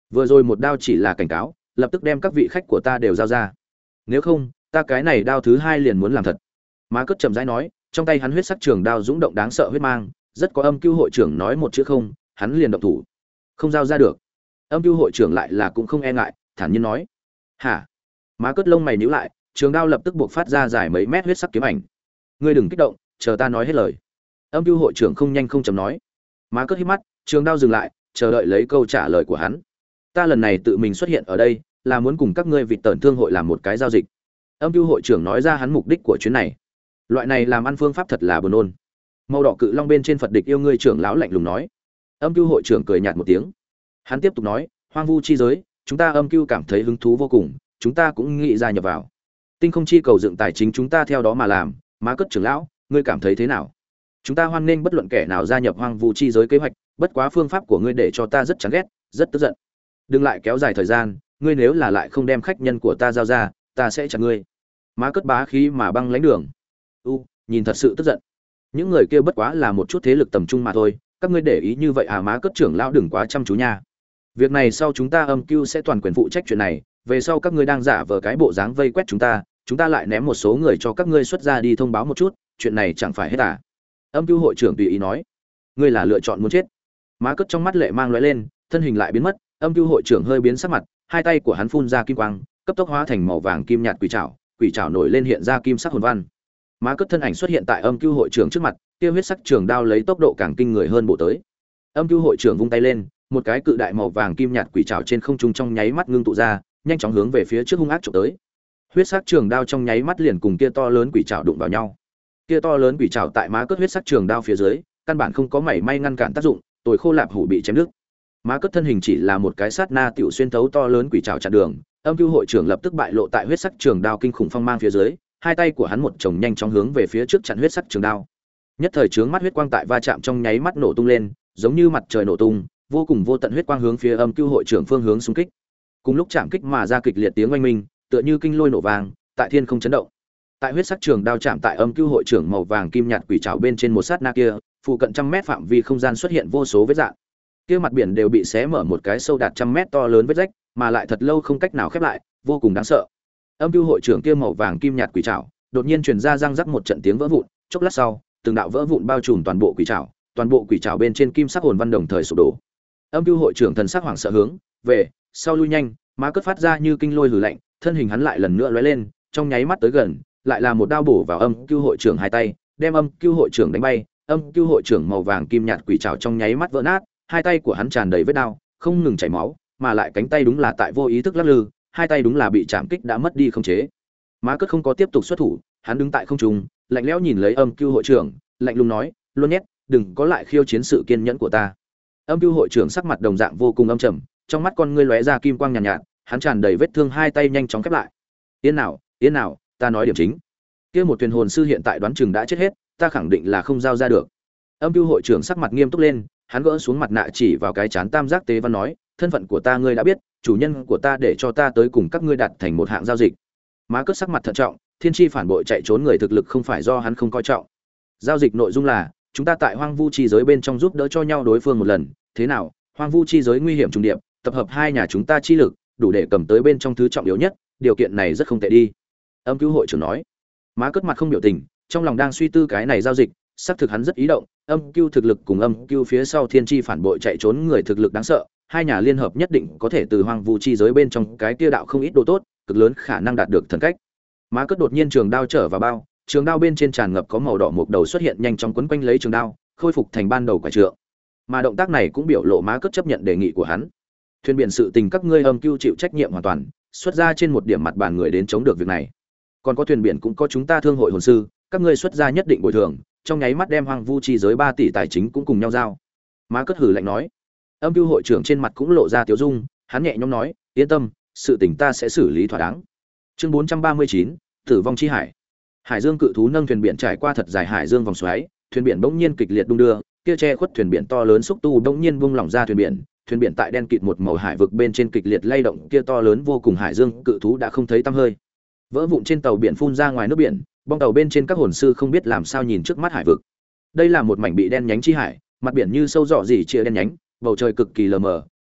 Vừa rồi một đao chỉ là cảnh cáo, lập tức đem các vị khách của ta đều giao ra. Nếu không, ta cái này đao thứ hai liền muốn làm thật. Má Cất chậm rãi nói, trong tay hắn huyết sắc trường đao dũng động đáng sợ huyết mang, rất có Âm Cưu hội trưởng nói một chữ không, hắn liền động thủ. Không giao ra được. Âm Cưu hội trưởng lại là cũng không e ngại, thản nhiên nói: "Hả?" Má Cất lông mày nhíu lại, trường đao lập tức buộc phát ra dài mấy mét huyết sắc kiếm ảnh. "Ngươi đừng kích động, chờ ta nói hết lời." Âm Cưu hội trưởng không nhanh không chậm nói. Má Cất hít mắt, trường đao dừng lại, chờ đợi lấy câu trả lời của hắn. "Ta lần này tự mình xuất hiện ở đây, là muốn cùng các ngươi vịt tởn thương hội làm một cái giao dịch." Âm Cưu hội trưởng nói ra hắn mục đích của chuyến này. Loại này làm ăn phương pháp thật là buồn nôn. Màu đỏ cự long bên trên Phật địch yêu ngươi trưởng lão lạnh lùng nói. Âm Cưu hội trưởng cười nhạt một tiếng. Hắn tiếp tục nói, hoang vu chi giới, chúng ta Âm Cưu cảm thấy hứng thú vô cùng, chúng ta cũng nghĩ gia nhập vào. Tinh không chi cầu dựng tài chính chúng ta theo đó mà làm, Má Cất trưởng lão, ngươi cảm thấy thế nào? Chúng ta hoan nghênh bất luận kẻ nào gia nhập hoang vu chi giới kế hoạch, bất quá phương pháp của ngươi để cho ta rất chán ghét, rất tức giận. Đừng lại kéo dài thời gian, ngươi nếu là lại không đem khách nhân của ta giao ra, ta sẽ chặt ngươi. Má Cất bá khí mà băng lãnh đường. U, nhìn thật sự tức giận. Những người kia bất quá là một chút thế lực tầm trung mà thôi, các ngươi để ý như vậy à? Má Cất trưởng lão đừng quá chăm chú nha. Việc này sau chúng ta Âm Cưu sẽ toàn quyền phụ trách chuyện này, về sau các ngươi đang giả vờ cái bộ dáng vây quét chúng ta, chúng ta lại ném một số người cho các ngươi xuất ra đi thông báo một chút, chuyện này chẳng phải hết à? Âm Cưu hội trưởng tùy ý nói. Ngươi là lựa chọn muốn chết. Má Cất trong mắt lệ mang lóe lên, thân hình lại biến mất, Âm Cưu hội trưởng hơi biến sắc mặt, hai tay của hắn phun ra kim quang, cấp tốc hóa thành màu vàng kim nhạt quỷ trảo, quỷ trảo nổi lên hiện ra kim sắc hồn văn. Má Cất thân ảnh xuất hiện tại Âm Cưu hội trưởng trước mặt, kia huyết sắc trường đao lấy tốc độ càng kinh người hơn bộ tới. Âm Cưu hội trưởng vung tay lên, một cái cự đại màu vàng kim nhạt quỷ trảo trên không trung trong nháy mắt ngưng tụ ra, nhanh chóng hướng về phía trước hung ác chụp tới. Huyết sắc trường đao trong nháy mắt liền cùng kia to lớn quỷ trảo đụng vào nhau. Kia to lớn quỷ trảo tại Má Cất huyết sắc trường đao phía dưới, căn bản không có mảy may ngăn cản tác dụng, tồi khô lạp hủ bị chém đứt. Má Cất thân hình chỉ là một cái sát na tiểu xuyên thấu to lớn quỷ trảo chặn đường, Âm Cưu hội trưởng lập tức bại lộ tại huyết sắc trường đao kinh khủng phong mang phía dưới, hai tay của hắn một chồng nhanh chóng hướng về phía trước chặn huyết sắc trường đao. Nhất thời chướng mắt huyết quang tại va chạm trong nháy mắt nổ tung lên, giống như mặt trời nổ tung, vô cùng vô tận huyết quang hướng phía Âm Cưu hội trưởng phương hướng xung kích. Cùng lúc chạm kích mà ra kịch liệt tiếng oanh minh, tựa như kinh lôi nổ vàng, tại thiên không chấn động. Tại huyết sắc trường đao chạm tại Âm Cưu hội trưởng màu vàng kim nhạt quỷ trảo bên trên một sát na kia, phụ cận trăm mét phạm vi không gian xuất hiện vô số vết rạn. Kia mặt biển đều bị xé mở một cái sâu đạt trăm mét to lớn vết rách, mà lại thật lâu không cách nào khép lại, vô cùng đáng sợ. Âm Cưu hội trưởng kia màu vàng kim nhạt quỷ trảo, đột nhiên truyền ra răng rắc một trận tiếng vỡ vụn, chốc lát sau, từng đạo vỡ vụn bao trùm toàn bộ quỷ trảo, toàn bộ quỷ trảo bên trên kim sắc hồn văn đồng thời sụp đổ. Âm Cưu hội trưởng thần sắc hoảng sợ hướng về sau lui nhanh, Má Cất phát ra như kinh lôi hừ lạnh, thân hình hắn lại lần nữa lóe lên, trong nháy mắt tới gần, lại là một đao bổ vào Âm Cưu hội trưởng hai tay, đem Âm Cưu hội trưởng đánh bay. Âm Cưu hội trưởng màu vàng kim nhạt quỷ trảo trong nháy mắt vỡ nát, hai tay của hắn tràn đầy vết đao, không ngừng chảy máu, mà lại cánh tay đúng là tại vô ý thức lắc lư, hai tay đúng là bị chạm kích đã mất đi khống chế. Má Cất không có tiếp tục xuất thủ, hắn đứng tại không trung, lạnh lẽo nhìn lấy Âm Cưu hội trưởng, lạnh lùng nói, "Luôn nhét, đừng có lại khiêu chiến sự kiên nhẫn của ta." Âm Cưu hội trưởng sắc mặt đồng dạng vô cùng âm trầm, trong mắt con ngươi lóe ra kim quang nhàn nhạt, nhạt, hắn tràn đầy vết thương, hai tay nhanh chóng khép lại. "Yên nào, yên nào, ta nói điểm chính. Kia một thuyền hồn sư hiện tại đoán chừng đã chết hết, ta khẳng định là không giao ra được." Âm Cưu hội trưởng sắc mặt nghiêm túc lên, hắn gỡ xuống mặt nạ chỉ vào cái chán tam giác tế văn nói, "Thân phận của ta ngươi đã biết, chủ nhân của ta để cho ta tới cùng các ngươi đạt thành một hạng giao dịch." Má Cất sắc mặt thận trọng, thiên chi phản bội chạy trốn người thực lực không phải do hắn không coi trọng. Giao dịch nội dung là, chúng ta tại hoang vu chi giới bên trong giúp đỡ cho nhau đối phương một lần, thế nào? Hoang vu chi giới nguy hiểm trùng điệp, tập hợp hai nhà chúng ta chi lực, đủ để cầm tới bên trong thứ trọng yếu nhất, điều kiện này rất không tệ đi. Âm Cưu hội trưởng nói. Má Cất mặt không biểu tình, trong lòng đang suy tư cái này giao dịch, xác thực hắn rất ý động, Âm Cưu thực lực cùng Âm Cưu phía sau thiên chi phản bội chạy trốn người thực lực đáng sợ, hai nhà liên hợp nhất định có thể từ hoang vu chi giới bên trong cái kia đạo không ít đồ tốt, cực lớn khả năng đạt được thần cách. Má Cất đột nhiên trường đao trở vào bao, trường đao bên trên tràn ngập có màu đỏ một đầu xuất hiện nhanh chóng quấn quanh lấy trường đao, khôi phục thành ban đầu quả trượng. Mà động tác này cũng biểu lộ Má Cất chấp nhận đề nghị của hắn. Thuyền biển sự tình các ngươi Âm Cưu chịu trách nhiệm hoàn toàn, xuất ra trên một điểm mặt bàn người đến chống được việc này. Còn có thuyền biển cũng có chúng ta thương hội hồn sư, các ngươi xuất ra nhất định bồi thường, trong nháy mắt đem hoang vu chi giới ba tỷ tài chính cũng cùng nhau giao. Má Cất hừ lạnh nói. Âm Cưu hội trưởng trên mặt cũng lộ ra tiếu dung, hắn nhẹ nhõm nói, yên tâm, sự tình ta sẽ xử lý thỏa đáng. Chương bốn trăm ba mươi chín, Tử vong chi hải. Hải Dương cự thú nâng thuyền biển trải qua thật dài hải dương vòng xoáy, thuyền biển bỗng nhiên kịch liệt đung đưa, kia che khuất thuyền biển to lớn xúc tu bỗng nhiên bung lỏng ra thuyền biển, thuyền biển tại đen kịt một màu hải vực bên trên kịch liệt lay động, kia to lớn vô cùng hải dương cự thú đã không thấy tăm hơi. Vỡ vụn trên tàu biển phun ra ngoài nước biển, bong tàu bên trên các hồn sư không biết làm sao nhìn trước mắt hải vực. Đây là một mảnh bị đen nhánh chi hải, mặt biển như sâu rõ gì chia đen nhánh, bầu trời cực kỳ lờ mờ,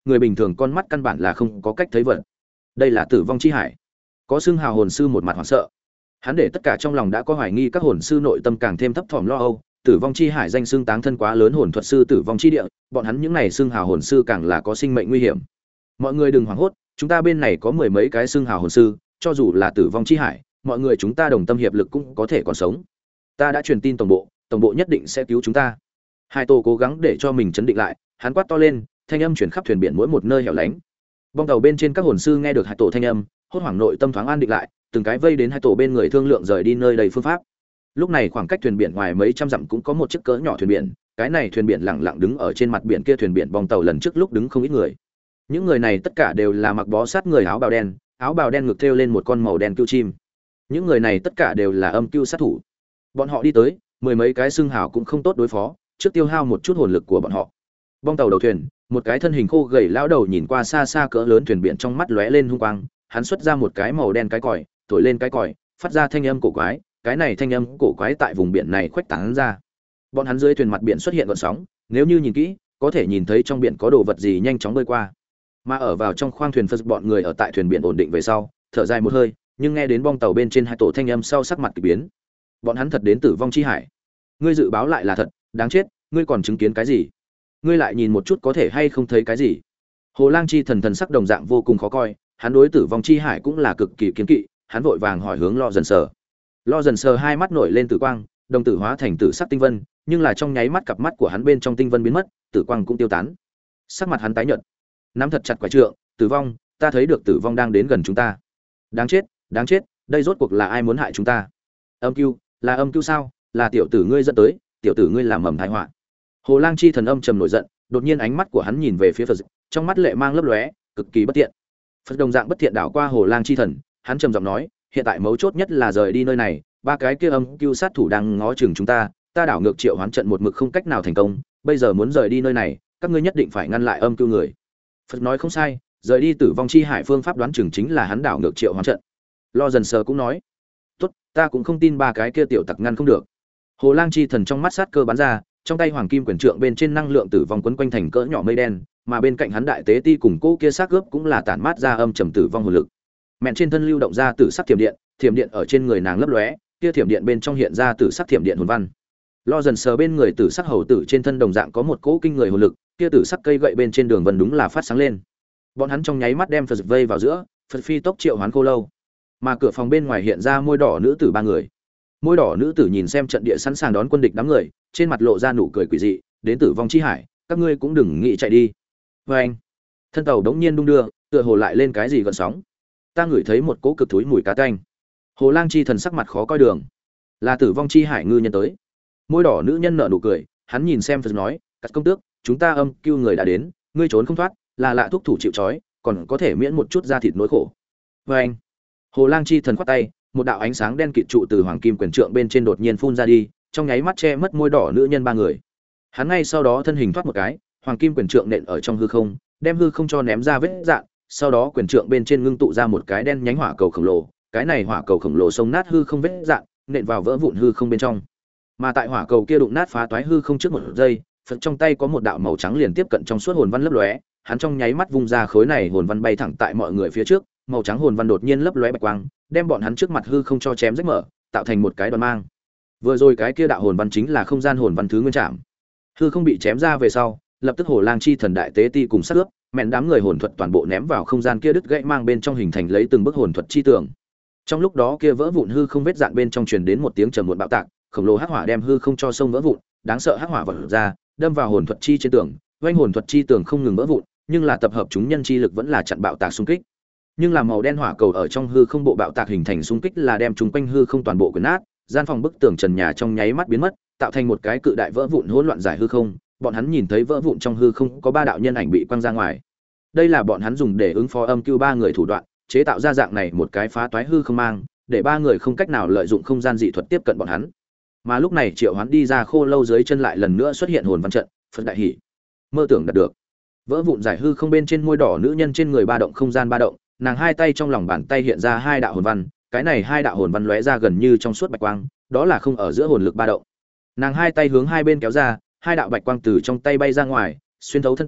người bình thường con mắt căn bản là không có cách thấy vật. Đây là tử vong chi hải. Có xưng hào hồn sư một mặt hoảng sợ. Hắn để tất cả trong lòng đã có hoài nghi, các hồn sư nội tâm càng thêm thấp thỏm lo âu. Tử vong chi hải danh xưng táng thân quá lớn hồn thuật sư tử vong chi địa, bọn hắn những này xưng hào hồn sư càng là có sinh mệnh nguy hiểm. Mọi người đừng hoảng hốt, chúng ta bên này có mười mấy cái xưng hào hồn sư, cho dù là tử vong chi hải, mọi người chúng ta đồng tâm hiệp lực cũng có thể còn sống. Ta đã truyền tin tổng bộ, tổng bộ nhất định sẽ cứu chúng ta. Hai Tô cố gắng để cho mình chấn định lại, hắn quát to lên, thanh âm truyền khắp thuyền biển mỗi một nơi hẻo lánh. Bong tàu bên trên các hồn sư nghe được Hai Tổ thanh âm, hốt hoảng nội tâm thoáng an định lại, từng cái vây đến Hai Tổ bên người thương lượng rời đi nơi đầy phương pháp. Lúc này khoảng cách thuyền biển ngoài mấy trăm dặm cũng có một chiếc cỡ nhỏ thuyền biển, cái này thuyền biển lặng lặng đứng ở trên mặt biển, kia thuyền biển bong tàu lần trước lúc đứng không ít người. Những người này tất cả đều là mặc bó sát người áo bào đen, áo bào đen ngực thêu lên một con màu đen cưu chim. Những người này tất cả đều là âm cưu sát thủ. Bọn họ đi tới, mười mấy cái xương hào cũng không tốt đối phó, trước tiêu hao một chút hồn lực của bọn họ. Bong tàu đầu thuyền, một cái thân hình khô gầy lão đầu nhìn qua xa xa cỡ lớn thuyền biển, trong mắt lóe lên hung quang, hắn xuất ra một cái màu đen cái còi, thổi lên cái còi, phát ra thanh âm cổ quái, cái này thanh âm cổ quái tại vùng biển này khuếch tán ra. Bọn hắn dưới thuyền mặt biển xuất hiện gợn sóng, nếu như nhìn kỹ, có thể nhìn thấy trong biển có đồ vật gì nhanh chóng bơi qua. Mà ở vào trong khoang thuyền, Phật bọn người ở tại thuyền biển ổn định về sau, thở dài một hơi, nhưng nghe đến bong tàu bên trên Hai Tổ thanh âm sau, sắc mặt kỳ biến. Bọn hắn thật đến tử vong chi hải. Ngươi dự báo lại là thật, đáng chết, ngươi còn chứng kiến cái gì? Ngươi lại nhìn một chút có thể hay không thấy cái gì? Hồ Lang chi thần thần sắc đồng dạng vô cùng khó coi, hắn đối tử vong chi hải cũng là cực kỳ kiêng kỵ, hắn vội vàng hỏi hướng Lo Dần Sờ. Lo Dần Sờ hai mắt nổi lên tử quang, đồng tử hóa thành tử sắc tinh vân, nhưng là trong nháy mắt cặp mắt của hắn bên trong tinh vân biến mất, tử quang cũng tiêu tán. Sắc mặt hắn tái nhợt, nắm thật chặt quả trượng, tử vong, ta thấy được tử vong đang đến gần chúng ta. Đáng chết, đáng chết, đây rốt cuộc là ai muốn hại chúng ta? Âm Cưu, là Âm Cưu sao? Là tiểu tử ngươi dẫn tới, tiểu tử ngươi làm mầm tai họa. Hồ Lang chi thần âm trầm nổi giận, đột nhiên ánh mắt của hắn nhìn về phía Phật, trong mắt lệ mang lấp lóe, cực kỳ bất tiện. Phật đồng dạng bất thiện đảo qua Hồ Lang chi thần, hắn trầm giọng nói, hiện tại mấu chốt nhất là rời đi nơi này, ba cái kia Âm Cưu sát thủ đang ngó chừng chúng ta, ta đảo ngược triệu hoán trận một mực không cách nào thành công, bây giờ muốn rời đi nơi này, các ngươi nhất định phải ngăn lại Âm Cưu người. Phật nói không sai, rời đi tử vong chi hải phương pháp đoán chừng chính là hắn đảo ngược triệu hoán trận. Lo Dần Sờ cũng nói, tốt, ta cũng không tin ba cái kia tiểu tặc ngăn không được. Hồ Lang chi thần trong mắt sát cơ bắn ra, trong tay hoàng kim quyền trượng bên trên năng lượng tử vong quấn quanh thành cỡ nhỏ mây đen, mà bên cạnh hắn đại tế ti cùng cô kia xác cướp cũng là tản mát ra âm trầm tử vong hồn lực. Mẹn trên thân lưu động ra tử sắc thiểm điện, thiểm điện ở trên người nàng lấp lóe, kia thiểm điện bên trong hiện ra tử sắc thiểm điện hồn văn. Lo Dần Sờ bên người tử sắc hầu tử trên thân đồng dạng có một cỗ kinh người hồn lực, kia tử sắc cây gậy bên trên đường vân đúng là phát sáng lên. Bọn hắn trong nháy mắt đem Phật vây vào giữa, Phật phi tốc triệu hoán khô lâu. Mà cửa phòng bên ngoài hiện ra môi đỏ nữ tử ba người. Môi đỏ nữ tử nhìn xem trận địa sẵn sàng đón quân địch đám người, trên mặt lộ ra nụ cười quỷ dị, đến tử vong chi hải, các ngươi cũng đừng nghĩ chạy đi. Và anh, thân tàu đống nhiên đung đưa, tựa hồ lại lên cái gì gần sóng. Ta ngửi thấy một cỗ cực thúi mùi cá tanh. Hồ Lang chi thần sắc mặt khó coi đường, là tử vong chi hải ngư nhân tới. Môi đỏ nữ nhân nở nụ cười, hắn nhìn xem Phật nói, cắt công tước, chúng ta Âm Cưu người đã đến, ngươi trốn không thoát, là lạ thúc thủ chịu trói, còn có thể miễn một chút da thịt nỗi khổ. Và anh, Hồ Lang chi thần khoát tay, một đạo ánh sáng đen kịt trụ từ hoàng kim quyền trượng bên trên đột nhiên phun ra đi, trong nháy mắt che mất môi đỏ nữ nhân ba người. Hắn ngay sau đó thân hình thoát một cái, hoàng kim quyền trượng nện ở trong hư không, đem hư không cho ném ra vết dạn, sau đó quyền trượng bên trên ngưng tụ ra một cái đen nhánh hỏa cầu khổng lồ, cái này hỏa cầu khổng lồ xông nát hư không vết dạn, nện vào vỡ vụn hư không bên trong. Mà tại hỏa cầu kia đụng nát phá toái hư không trước một giây, Phật trong tay có một đạo màu trắng liền tiếp cận trong suốt hồn văn lấp lóe, hắn trong nháy mắt vung ra khối này hồn văn bay thẳng tại mọi người phía trước, màu trắng hồn văn đột nhiên lấp lóe bạch quang, đem bọn hắn trước mặt hư không cho chém rách mở, tạo thành một cái đòn mang. Vừa rồi cái kia đạo hồn văn chính là không gian hồn văn thứ nguyên trảm. Hư không bị chém ra về sau, lập tức Hồ Lang chi thần đại tế ti cùng sát ướp, mẹn đám người hồn thuật toàn bộ ném vào không gian kia đứt gãy mang bên trong, hình thành lấy từng bức hồn thuật chi tường. Trong lúc đó kia vỡ vụn hư không vết dạn bên trong truyền đến một tiếng trầm muộn bạo tạc, khổng lồ hắc hỏa đem hư không cho sông vỡ vụn, đáng sợ hắc hỏa vọt ra, đâm vào hồn thuật chi trên tường, vành hồn thuật chi tường không ngừng vỡ vụn, nhưng là tập hợp chúng nhân chi lực vẫn là chặn bạo tạc xung kích. Nhưng là màu đen hỏa cầu ở trong hư không bộ bạo tạc hình thành xung kích là đem chúng quanh hư không toàn bộ quyển nát, gian phòng bức tường trần nhà trong nháy mắt biến mất, tạo thành một cái cự đại vỡ vụn hỗn loạn giải hư không. Bọn hắn nhìn thấy vỡ vụn trong hư không có ba đạo nhân ảnh bị quăng ra ngoài. Đây là bọn hắn dùng để ứng phó Âm Cưu ba người thủ đoạn, chế tạo ra dạng này một cái phá toái hư không mang, để ba người không cách nào lợi dụng không gian dị thuật tiếp cận bọn hắn. Mà lúc này triệu hoán đi ra khô lâu dưới chân lại lần nữa xuất hiện hồn văn trận, Phật đại hỉ, mơ tưởng đạt được. Vỡ vụn giải hư không bên trên môi đỏ nữ nhân trên người ba động không gian ba động, nàng hai tay trong lòng bàn tay hiện ra hai đạo hồn văn, cái này hai đạo hồn văn lóe ra gần như trong suốt bạch quang, đó là không ở giữa hồn lực ba động. Nàng hai tay hướng hai bên kéo ra, hai đạo bạch quang từ trong tay bay ra ngoài, xuyên thấu thân tàu,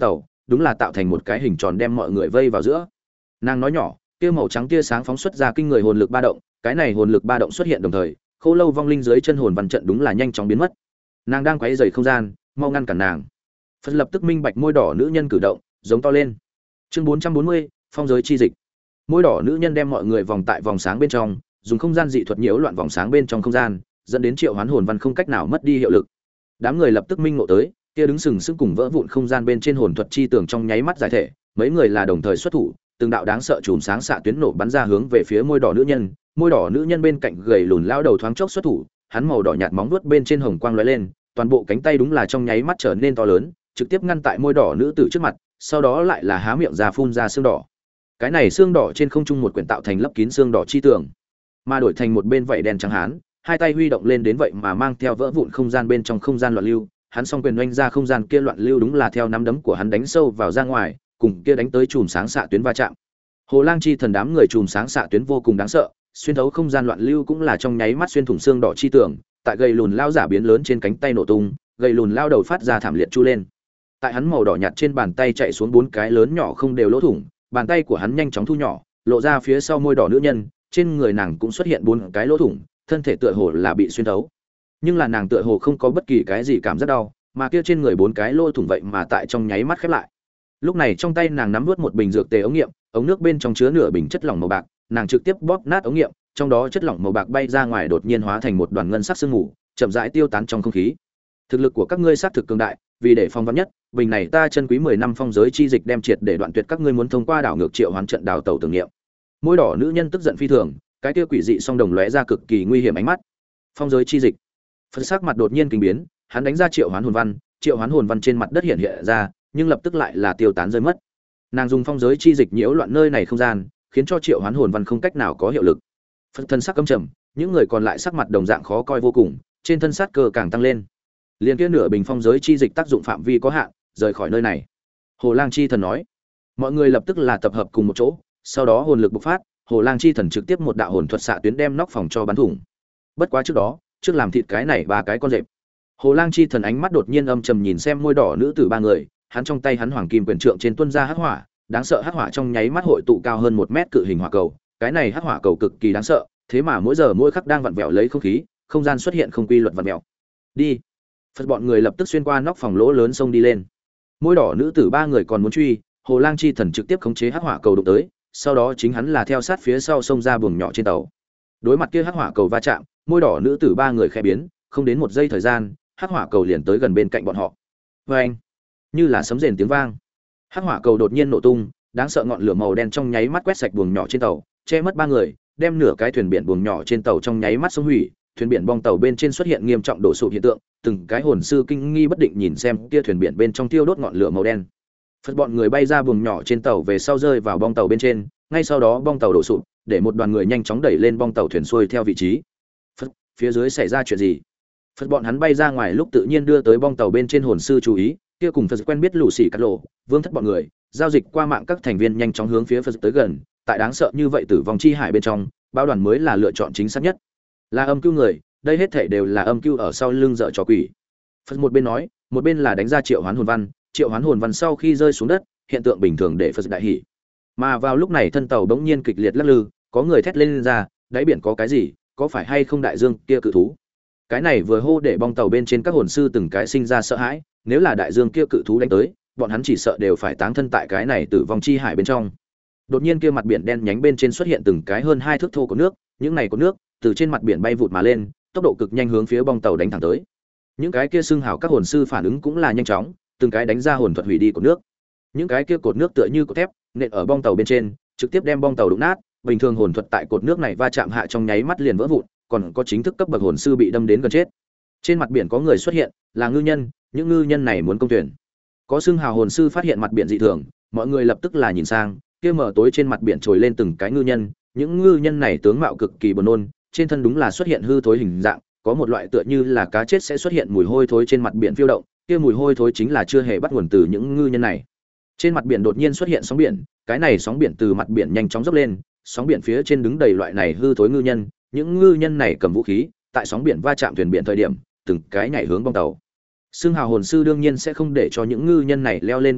đúng là tạo thành một cái hình tròn đem mọi người vây vào giữa. Nàng nói nhỏ, kia màu trắng tia sáng phóng xuất ra kinh người hồn lực ba động, cái này hồn lực ba động xuất hiện đồng thời, Khô Lâu vong linh dưới chân hồn văn trận đúng là nhanh chóng biến mất. Nàng đang quấy rầy không gian, mau ngăn cản nàng. Phật lập tức minh bạch môi đỏ nữ nhân cử động, giống to lên. Chương bốn trăm bốn mươi, phong giới chi dịch. Môi đỏ nữ nhân đem mọi người vòng tại vòng sáng bên trong, dùng không gian dị thuật nhiễu loạn vòng sáng bên trong không gian, dẫn đến triệu hoán hồn văn không cách nào mất đi hiệu lực. Đám người lập tức minh ngộ tới, kia đứng sừng sững cùng vỡ vụn không gian bên trên hồn thuật chi tường trong nháy mắt giải thể, mấy người là đồng thời xuất thủ, từng đạo đáng sợ chùm sáng xạ tuyến nổ bắn ra hướng về phía môi đỏ nữ nhân. Môi đỏ nữ nhân bên cạnh gầy lùn lao đầu thoáng chốc xuất thủ, hắn màu đỏ nhạt móng vuốt bên trên hồng quang lóe lên, toàn bộ cánh tay đúng là trong nháy mắt trở nên to lớn, trực tiếp ngăn tại môi đỏ nữ tử trước mặt, sau đó lại là há miệng ra phun ra xương đỏ. Cái này xương đỏ trên không trung một quyển tạo thành lấp kín xương đỏ chi tường, mà đổi thành một bên vảy đen trắng hán, hai tay huy động lên đến vậy mà mang theo vỡ vụn không gian bên trong không gian loạn lưu, hắn song quyền oanh ra không gian kia loạn lưu đúng là theo nắm đấm của hắn đánh sâu vào ra ngoài, cùng kia đánh tới chùm sáng xạ tuyến va chạm. Hồ Lang chi thần đám người chùm sáng xạ tuyến vô cùng đáng sợ, xuyên thấu không gian loạn lưu cũng là trong nháy mắt xuyên thủng xương đỏ chi tường, tại gầy lùn lao giả biến lớn trên cánh tay nổ tung, gầy lùn lao đầu phát ra thảm liệt chu lên. Tại hắn màu đỏ nhạt trên bàn tay chạy xuống bốn cái lớn nhỏ không đều lỗ thủng, bàn tay của hắn nhanh chóng thu nhỏ, lộ ra phía sau môi đỏ nữ nhân, trên người nàng cũng xuất hiện bốn cái lỗ thủng, thân thể tựa hồ là bị xuyên thấu. Nhưng là nàng tựa hồ không có bất kỳ cái gì cảm giác đau, mà kia trên người bốn cái lỗ thủng vậy mà tại trong nháy mắt khép lại. Lúc này trong tay nàng nắm nuốt một bình dược tề ống nghiệm, ống nước bên trong chứa nửa bình chất lỏng màu bạc, nàng trực tiếp bóp nát ống nghiệm, trong đó chất lỏng màu bạc bay ra ngoài đột nhiên hóa thành một đoàn ngân sắc sương mù, chậm rãi tiêu tán trong không khí. Thực lực của các ngươi xác thực cường đại, vì để phòng vắn nhất, bình này ta chân quý mười năm phong giới chi dịch đem triệt để đoạn tuyệt các ngươi muốn thông qua đảo ngược triệu hoán trận đào tẩu tưởng niệm. Môi đỏ nữ nhân tức giận phi thường, cái kia quỷ dị song đồng lóe ra cực kỳ nguy hiểm ánh mắt. Phong giới chi dịch. Phật sắc mặt đột nhiên kinh biến, hắn đánh ra triệu hoán hồn văn, triệu hoán hồn văn trên mặt đất hiện hiện ra, nhưng lập tức lại là tiêu tán rơi mất. Nàng dùng phong giới chi dịch nhiễu loạn nơi này không gian, khiến cho triệu hoán hồn văn không cách nào có hiệu lực. Phật thân sắc căm trầm, những người còn lại sắc mặt đồng dạng khó coi vô cùng, trên thân sát cơ càng tăng lên. Liên kia nửa bình phong giới chi dịch tác dụng phạm vi có hạn, rời khỏi nơi này. Hồ Lang chi thần nói. Mọi người lập tức là tập hợp cùng một chỗ, sau đó hồn lực bộc phát, Hồ Lang chi thần trực tiếp một đạo hồn thuật xạ tuyến đem nóc phòng cho bắn thủng. Bất quá trước đó, trước làm thịt cái này ba cái con rệp. Hồ Lang chi thần ánh mắt đột nhiên âm trầm nhìn xem môi đỏ nữ tử ba người, hắn trong tay hắn hoàng kim quyền trượng trên tuôn ra hắc hỏa, đáng sợ hắc hỏa trong nháy mắt hội tụ cao hơn một mét cự hình hỏa cầu, cái này hắc hỏa cầu cực kỳ đáng sợ, thế mà mỗi giờ mỗi khắc đang vặn vẹo lấy không khí, không gian xuất hiện không quy luật vặn vẹo. Đi. Phật bọn người lập tức xuyên qua nóc phòng lỗ lớn xông đi lên. Môi đỏ nữ tử ba người còn muốn truy, Hồ Lang chi thần trực tiếp khống chế hắc hỏa cầu đụng tới, sau đó chính hắn là theo sát phía sau xông ra buồng nhỏ trên tàu. Đối mặt kia hắc hỏa cầu va chạm, môi đỏ nữ tử ba người khẽ biến, không đến một giây thời gian, hắc hỏa cầu liền tới gần bên cạnh bọn họ. Oeng! Như là sấm rền tiếng vang. Hắc hỏa cầu đột nhiên nổ tung, đáng sợ ngọn lửa màu đen trong nháy mắt quét sạch buồng nhỏ trên tàu, che mất ba người, đem nửa cái thuyền biển buồng nhỏ trên tàu trong nháy mắt xông hủy, thuyền biển bong tàu bên trên xuất hiện nghiêm trọng đổ sụp hiện tượng, từng cái hồn sư kinh nghi bất định nhìn xem kia thuyền biển bên trong tiêu đốt ngọn lửa màu đen. Phật bọn người bay ra buồng nhỏ trên tàu về sau rơi vào bong tàu bên trên, ngay sau đó bong tàu đổ sụp, để một đoàn người nhanh chóng đẩy lên bong tàu thuyền xuôi theo vị trí. Phật, phía dưới xảy ra chuyện gì? Phật bọn hắn bay ra ngoài lúc tự nhiên đưa tới bong tàu bên trên hồn sư chú ý, kia cùng Phật quen biết lũ xỉ cắt lộ, Vương Thất bọn người, giao dịch qua mạng các thành viên nhanh chóng hướng phía Phật tới gần, tại đáng sợ như vậy tử vong chi hải bên trong, bao đoàn mới là lựa chọn chính xác nhất. Là âm cưu người, đây hết thảy đều là âm cưu ở sau lưng dở trò quỷ. Phật một bên nói, một bên là đánh ra triệu hoán hồn văn, triệu hoán hồn văn sau khi rơi xuống đất, hiện tượng bình thường để Phật đại hỉ. Mà vào lúc này thân tàu bỗng nhiên kịch liệt lắc lư, có người thét lên, lên ra, đáy biển có cái gì, có phải hay không đại dương kia cự thú? Cái này vừa hô để bong tàu bên trên các hồn sư từng cái sinh ra sợ hãi, nếu là đại dương kia cự thú đánh tới, bọn hắn chỉ sợ đều phải táng thân tại cái này tử vong chi hải bên trong. Đột nhiên kia mặt biển đen nhánh bên trên xuất hiện từng cái hơn hai thước thô của nước, những này của nước từ trên mặt biển bay vụt mà lên, tốc độ cực nhanh hướng phía bong tàu đánh thẳng tới. Những cái kia xương hào các hồn sư phản ứng cũng là nhanh chóng, từng cái đánh ra hồn thuật hủy đi của nước. Những cái kia cột nước tựa như cột thép, nện ở bong tàu bên trên, trực tiếp đem bong tàu đụng nát, bình thường hồn thuật tại cột nước này va chạm hạ trong nháy mắt liền vỡ vụn, còn có chính thức cấp bậc hồn sư bị đâm đến gần chết. Trên mặt biển có người xuất hiện, là ngư nhân, những ngư nhân này muốn công tuyển. Có xương hào hồn sư phát hiện mặt biển dị thường, mọi người lập tức là nhìn sang, kia mở tối trên mặt biển trồi lên từng cái ngư nhân, những ngư nhân này tướng mạo cực kỳ buồn nôn, trên thân đúng là xuất hiện hư thối hình dạng, có một loại tựa như là cá chết sẽ xuất hiện mùi hôi thối trên mặt biển phiêu động, kia mùi hôi thối chính là chưa hề bắt nguồn từ những ngư nhân này. Trên mặt biển đột nhiên xuất hiện sóng biển, cái này sóng biển từ mặt biển nhanh chóng dốc lên, sóng biển phía trên đứng đầy loại này hư thối ngư nhân, những ngư nhân này cầm vũ khí, tại sóng biển va chạm thuyền biển thời điểm, từng cái nhảy hướng bong tàu. Xương hào hồn sư đương nhiên sẽ không để cho những ngư nhân này leo lên bong tàu,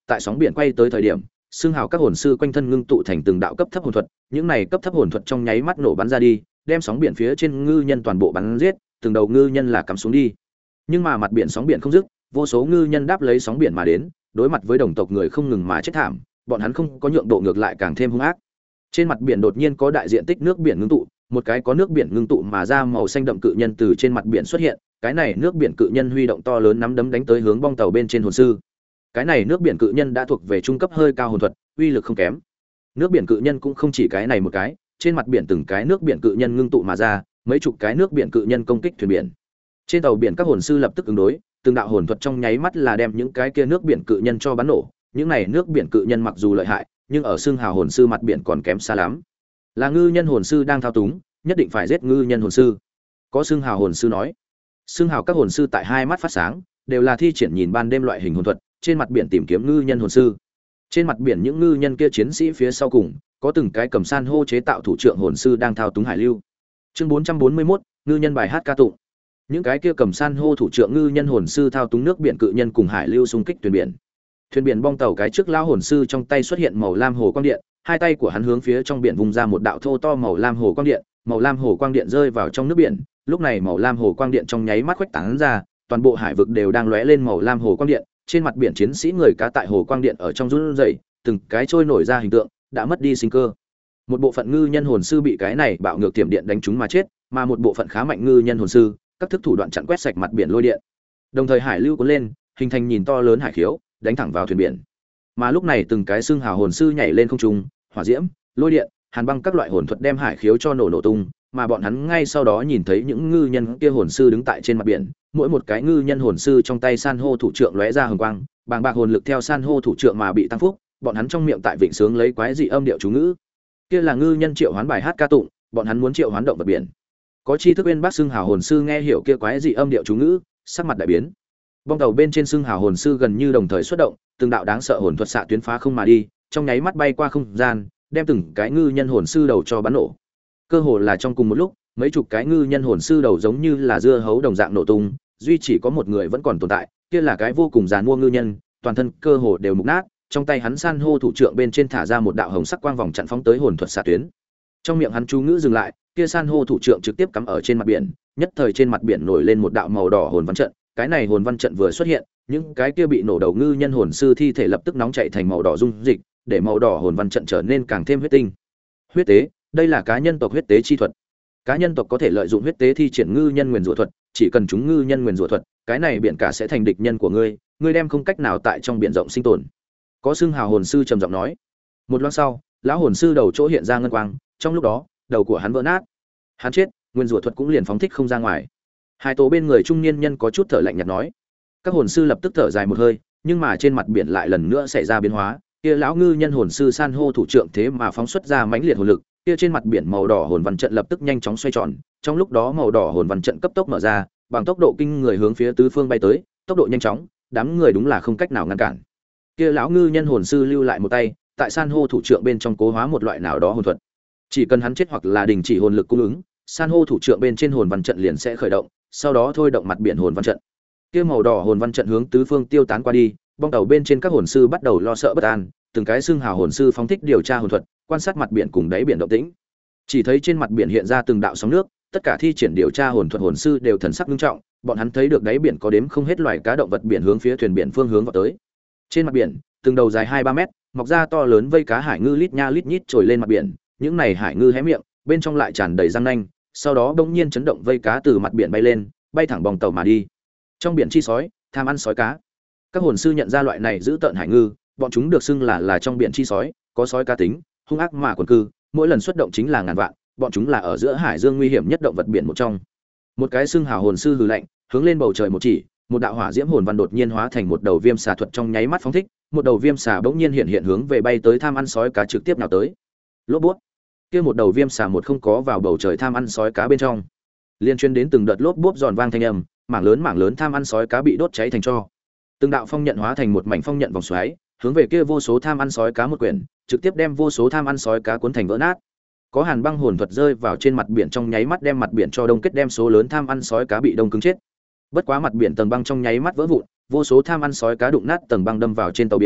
tại sóng biển quay tới thời điểm, xương hào các hồn sư quanh thân ngưng tụ thành từng đạo cấp thấp hồn thuật, những này cấp thấp hồn thuật trong nháy mắt nổ bắn ra đi, đem sóng biển phía trên ngư nhân toàn bộ bắn giết, từng đầu ngư nhân là cắm xuống đi. Nhưng mà mặt biển sóng biển không dứt, vô số ngư nhân đáp lấy sóng biển mà đến, đối mặt với đồng tộc người không ngừng mà chết thảm, bọn hắn không có nhượng bộ, ngược lại càng thêm hung ác. Trên mặt biển đột nhiên có đại diện tích nước biển ngưng tụ, một cái có nước biển ngưng tụ mà ra màu xanh đậm cự nhân từ trên mặt biển xuất hiện, cái này nước biển cự nhân huy động to lớn nắm đấm đánh tới hướng bong tàu bên trên hồn sư. Cái này nước biển cự nhân đã thuộc về trung cấp hơi cao hồn thuật, uy lực không kém. Nước biển cự nhân cũng không chỉ cái này một cái, trên mặt biển từng cái nước biển cự nhân ngưng tụ mà ra, mấy chục cái nước biển cự nhân công kích thuyền biển. Trên tàu biển các hồn sư lập tức ứng đối, từng đạo hồn thuật trong nháy mắt là đem những cái kia nước biển cự nhân cho bắn nổ. Những này nước biển cự nhân mặc dù lợi hại, nhưng ở xương hào hồn sư mặt biển còn kém xa lắm. Là ngư nhân hồn sư đang thao túng, nhất định phải giết ngư nhân hồn sư. Có xương hào hồn sư nói. Xương hào các hồn sư tại hai mắt phát sáng, đều là thi triển nhìn ban đêm loại hình hồn thuật, trên mặt biển tìm kiếm ngư nhân hồn sư. Trên mặt biển những ngư nhân kia chiến sĩ phía sau cùng, có từng cái cầm san hô chế tạo thủ trưởng hồn sư đang thao túng hải lưu. Chương bốn trăm bốn mươi mốt, ngư nhân bài hát ca tụng. Những cái kia cầm san hô thủ trưởng ngư nhân hồn sư thao túng nước biển cự nhân cùng hải lưu xung kích thuyền biển. Thuyền biển bong tàu cái trước lão hồn sư trong tay xuất hiện màu lam hồ quang điện, hai tay của hắn hướng phía trong biển vung ra một đạo thô to màu lam hồ quang điện, màu lam hồ quang điện rơi vào trong nước biển, lúc này màu lam hồ quang điện trong nháy mắt khuếch tán ra, toàn bộ hải vực đều đang lóe lên màu lam hồ quang điện, trên mặt biển chiến sĩ người cá tại hồ quang điện ở trong run rẩy, từng cái trôi nổi ra hình tượng, đã mất đi sinh cơ. Một bộ phận ngư nhân hồn sư bị cái này bạo ngược tiềm điện đánh trúng mà chết, mà một bộ phận khá mạnh ngư nhân hồn sư, các thức thủ đoạn chặn quét sạch mặt biển lôi điện. Đồng thời hải lưu cuốn lên, hình thành nhìn to lớn hải khiếu, đánh thẳng vào thuyền biển. Mà lúc này từng cái xương hào hồn sư nhảy lên không trung, hỏa diễm, lôi điện, hàn băng các loại hồn thuật đem hải khiếu cho nổ nổ tung, mà bọn hắn ngay sau đó nhìn thấy những ngư nhân kia hồn sư đứng tại trên mặt biển, mỗi một cái ngư nhân hồn sư trong tay san hô thủ trượng lóe ra hừng quang, bàng bạc hồn lực theo san hô thủ trượng mà bị tăng phúc, bọn hắn trong miệng tại vịnh sướng lấy quái dị âm điệu chú ngữ. Kia là ngư nhân triệu hoán bài hát ca tụng, bọn hắn muốn triệu hoán động vật biển. Có tri thức bên bác xương hào hồn sư nghe hiểu kia quái dị âm điệu chú ngữ, sắc mặt đại biến. Bong tàu bên trên xương hào hồn sư gần như đồng thời xuất động, từng đạo đáng sợ hồn thuật xạ tuyến phá không mà đi, trong nháy mắt bay qua không gian, đem từng cái ngư nhân hồn sư đầu cho bắn nổ. Cơ hồ là trong cùng một lúc, mấy chục cái ngư nhân hồn sư đầu giống như là dưa hấu đồng dạng nổ tung, duy chỉ có một người vẫn còn tồn tại, kia là cái vô cùng giàn mua ngư nhân, toàn thân cơ hồ đều mục nát, trong tay hắn san hô thủ trượng bên trên thả ra một đạo hồng sắc quang vòng chặn phóng tới hồn thuật xạ tuyến. Trong miệng hắn chú ngữ dừng lại, kia san hô thủ trượng trực tiếp cắm ở trên mặt biển, nhất thời trên mặt biển nổi lên một đạo màu đỏ hồn văn trận, cái này hồn văn trận vừa xuất hiện, những cái kia bị nổ đầu ngư nhân hồn sư thi thể lập tức nóng chảy thành màu đỏ dung dịch, để màu đỏ hồn văn trận trở nên càng thêm huyết tinh. Huyết tế, đây là cá nhân tộc huyết tế chi thuật. Cá nhân tộc có thể lợi dụng huyết tế thi triển ngư nhân nguyền rủa thuật, chỉ cần chúng ngư nhân nguyền rủa thuật, cái này biển cả sẽ thành địch nhân của ngươi, ngươi đem không cách nào tại trong biển rộng sinh tồn. Có xương hào hồn sư trầm giọng nói. Một lát sau, lão hồn sư đầu chỗ hiện ra ngân quang, trong lúc đó, đầu của hắn vỡ nát. Hắn chết, nguyên rủa thuật cũng liền phóng thích không ra ngoài. Hai tổ bên người trung niên nhân có chút thở lạnh nhạt nói. Các hồn sư lập tức thở dài một hơi, nhưng mà trên mặt biển lại lần nữa xảy ra biến hóa, kia lão ngư nhân hồn sư san hô thủ trượng thế mà phóng xuất ra mãnh liệt hồn lực, kia trên mặt biển màu đỏ hồn văn trận lập tức nhanh chóng xoay tròn, trong lúc đó màu đỏ hồn văn trận cấp tốc mở ra, bằng tốc độ kinh người hướng phía tứ phương bay tới, tốc độ nhanh chóng, đám người đúng là không cách nào ngăn cản. Kia lão ngư nhân hồn sư lưu lại một tay, tại san hô thủ trượng bên trong cố hóa một loại nào đó hồn thuật. Chỉ cần hắn chết hoặc là đình chỉ hồn lực cung ứng, san hô thủ trượng bên trên hồn văn trận liền sẽ khởi động, sau đó thôi động mặt biển hồn văn trận. Kia màu đỏ hồn văn trận hướng tứ phương tiêu tán qua đi, bong tàu bên trên các hồn sư bắt đầu lo sợ bất an, từng cái xương hào hồn sư phóng thích điều tra hồn thuật, quan sát mặt biển cùng đáy biển động tĩnh. Chỉ thấy trên mặt biển hiện ra từng đạo sóng nước, tất cả thi triển điều tra hồn thuật hồn sư đều thần sắc nghiêm trọng, bọn hắn thấy được đáy biển có đếm không hết loài cá động vật biển hướng phía thuyền biển phương hướng vào tới. Trên mặt biển, từng đầu dài hai ba mét, mọc ra to lớn vây cá hải ngư lít nha lít nhít trồi lên mặt biển, những này hải ngư hé miệng, bên trong lại tràn đầy răng nanh, sau đó bỗng nhiên chấn động vây cá từ mặt biển bay lên, bay thẳng bong tàu mà đi. Trong biển chi sói, tham ăn sói cá. Các hồn sư nhận ra loại này giữ tợn hải ngư, bọn chúng được xưng là là trong biển chi sói, có sói cá tính, hung ác mà quần cư, mỗi lần xuất động chính là ngàn vạn, bọn chúng là ở giữa hải dương nguy hiểm nhất động vật biển một trong. Một cái xưng hào hồn sư hừ lạnh, hướng lên bầu trời một chỉ, một đạo hỏa diễm hồn văn đột nhiên hóa thành một đầu viêm xà thuật trong nháy mắt phóng thích, một đầu viêm xà bỗng nhiên hiện hiện hướng về bay tới tham ăn sói cá trực tiếp nào tới. Lốp bút. Kia một đầu viêm xà một không có vào bầu trời tham ăn sói cá bên trong. Liên chuyên đến từng đợt lốp bốp giòn vang thanh âm, mảng lớn mảng lớn tham ăn sói cá bị đốt cháy thành tro. Từng đạo phong nhận hóa thành một mảnh phong nhận vòng xoáy, hướng về kia vô số tham ăn sói cá một quyển, trực tiếp đem vô số tham ăn sói cá cuốn thành vỡ nát. Có hàn băng hồn thuật rơi vào trên mặt biển trong nháy mắt đem mặt biển cho đông kết, đem số lớn tham ăn sói cá bị đông cứng chết. Bất quá mặt biển tầng băng trong nháy mắt vỡ vụn, vô số tham ăn sói cá đụng nát tầng băng đâm vào trên tàu biển,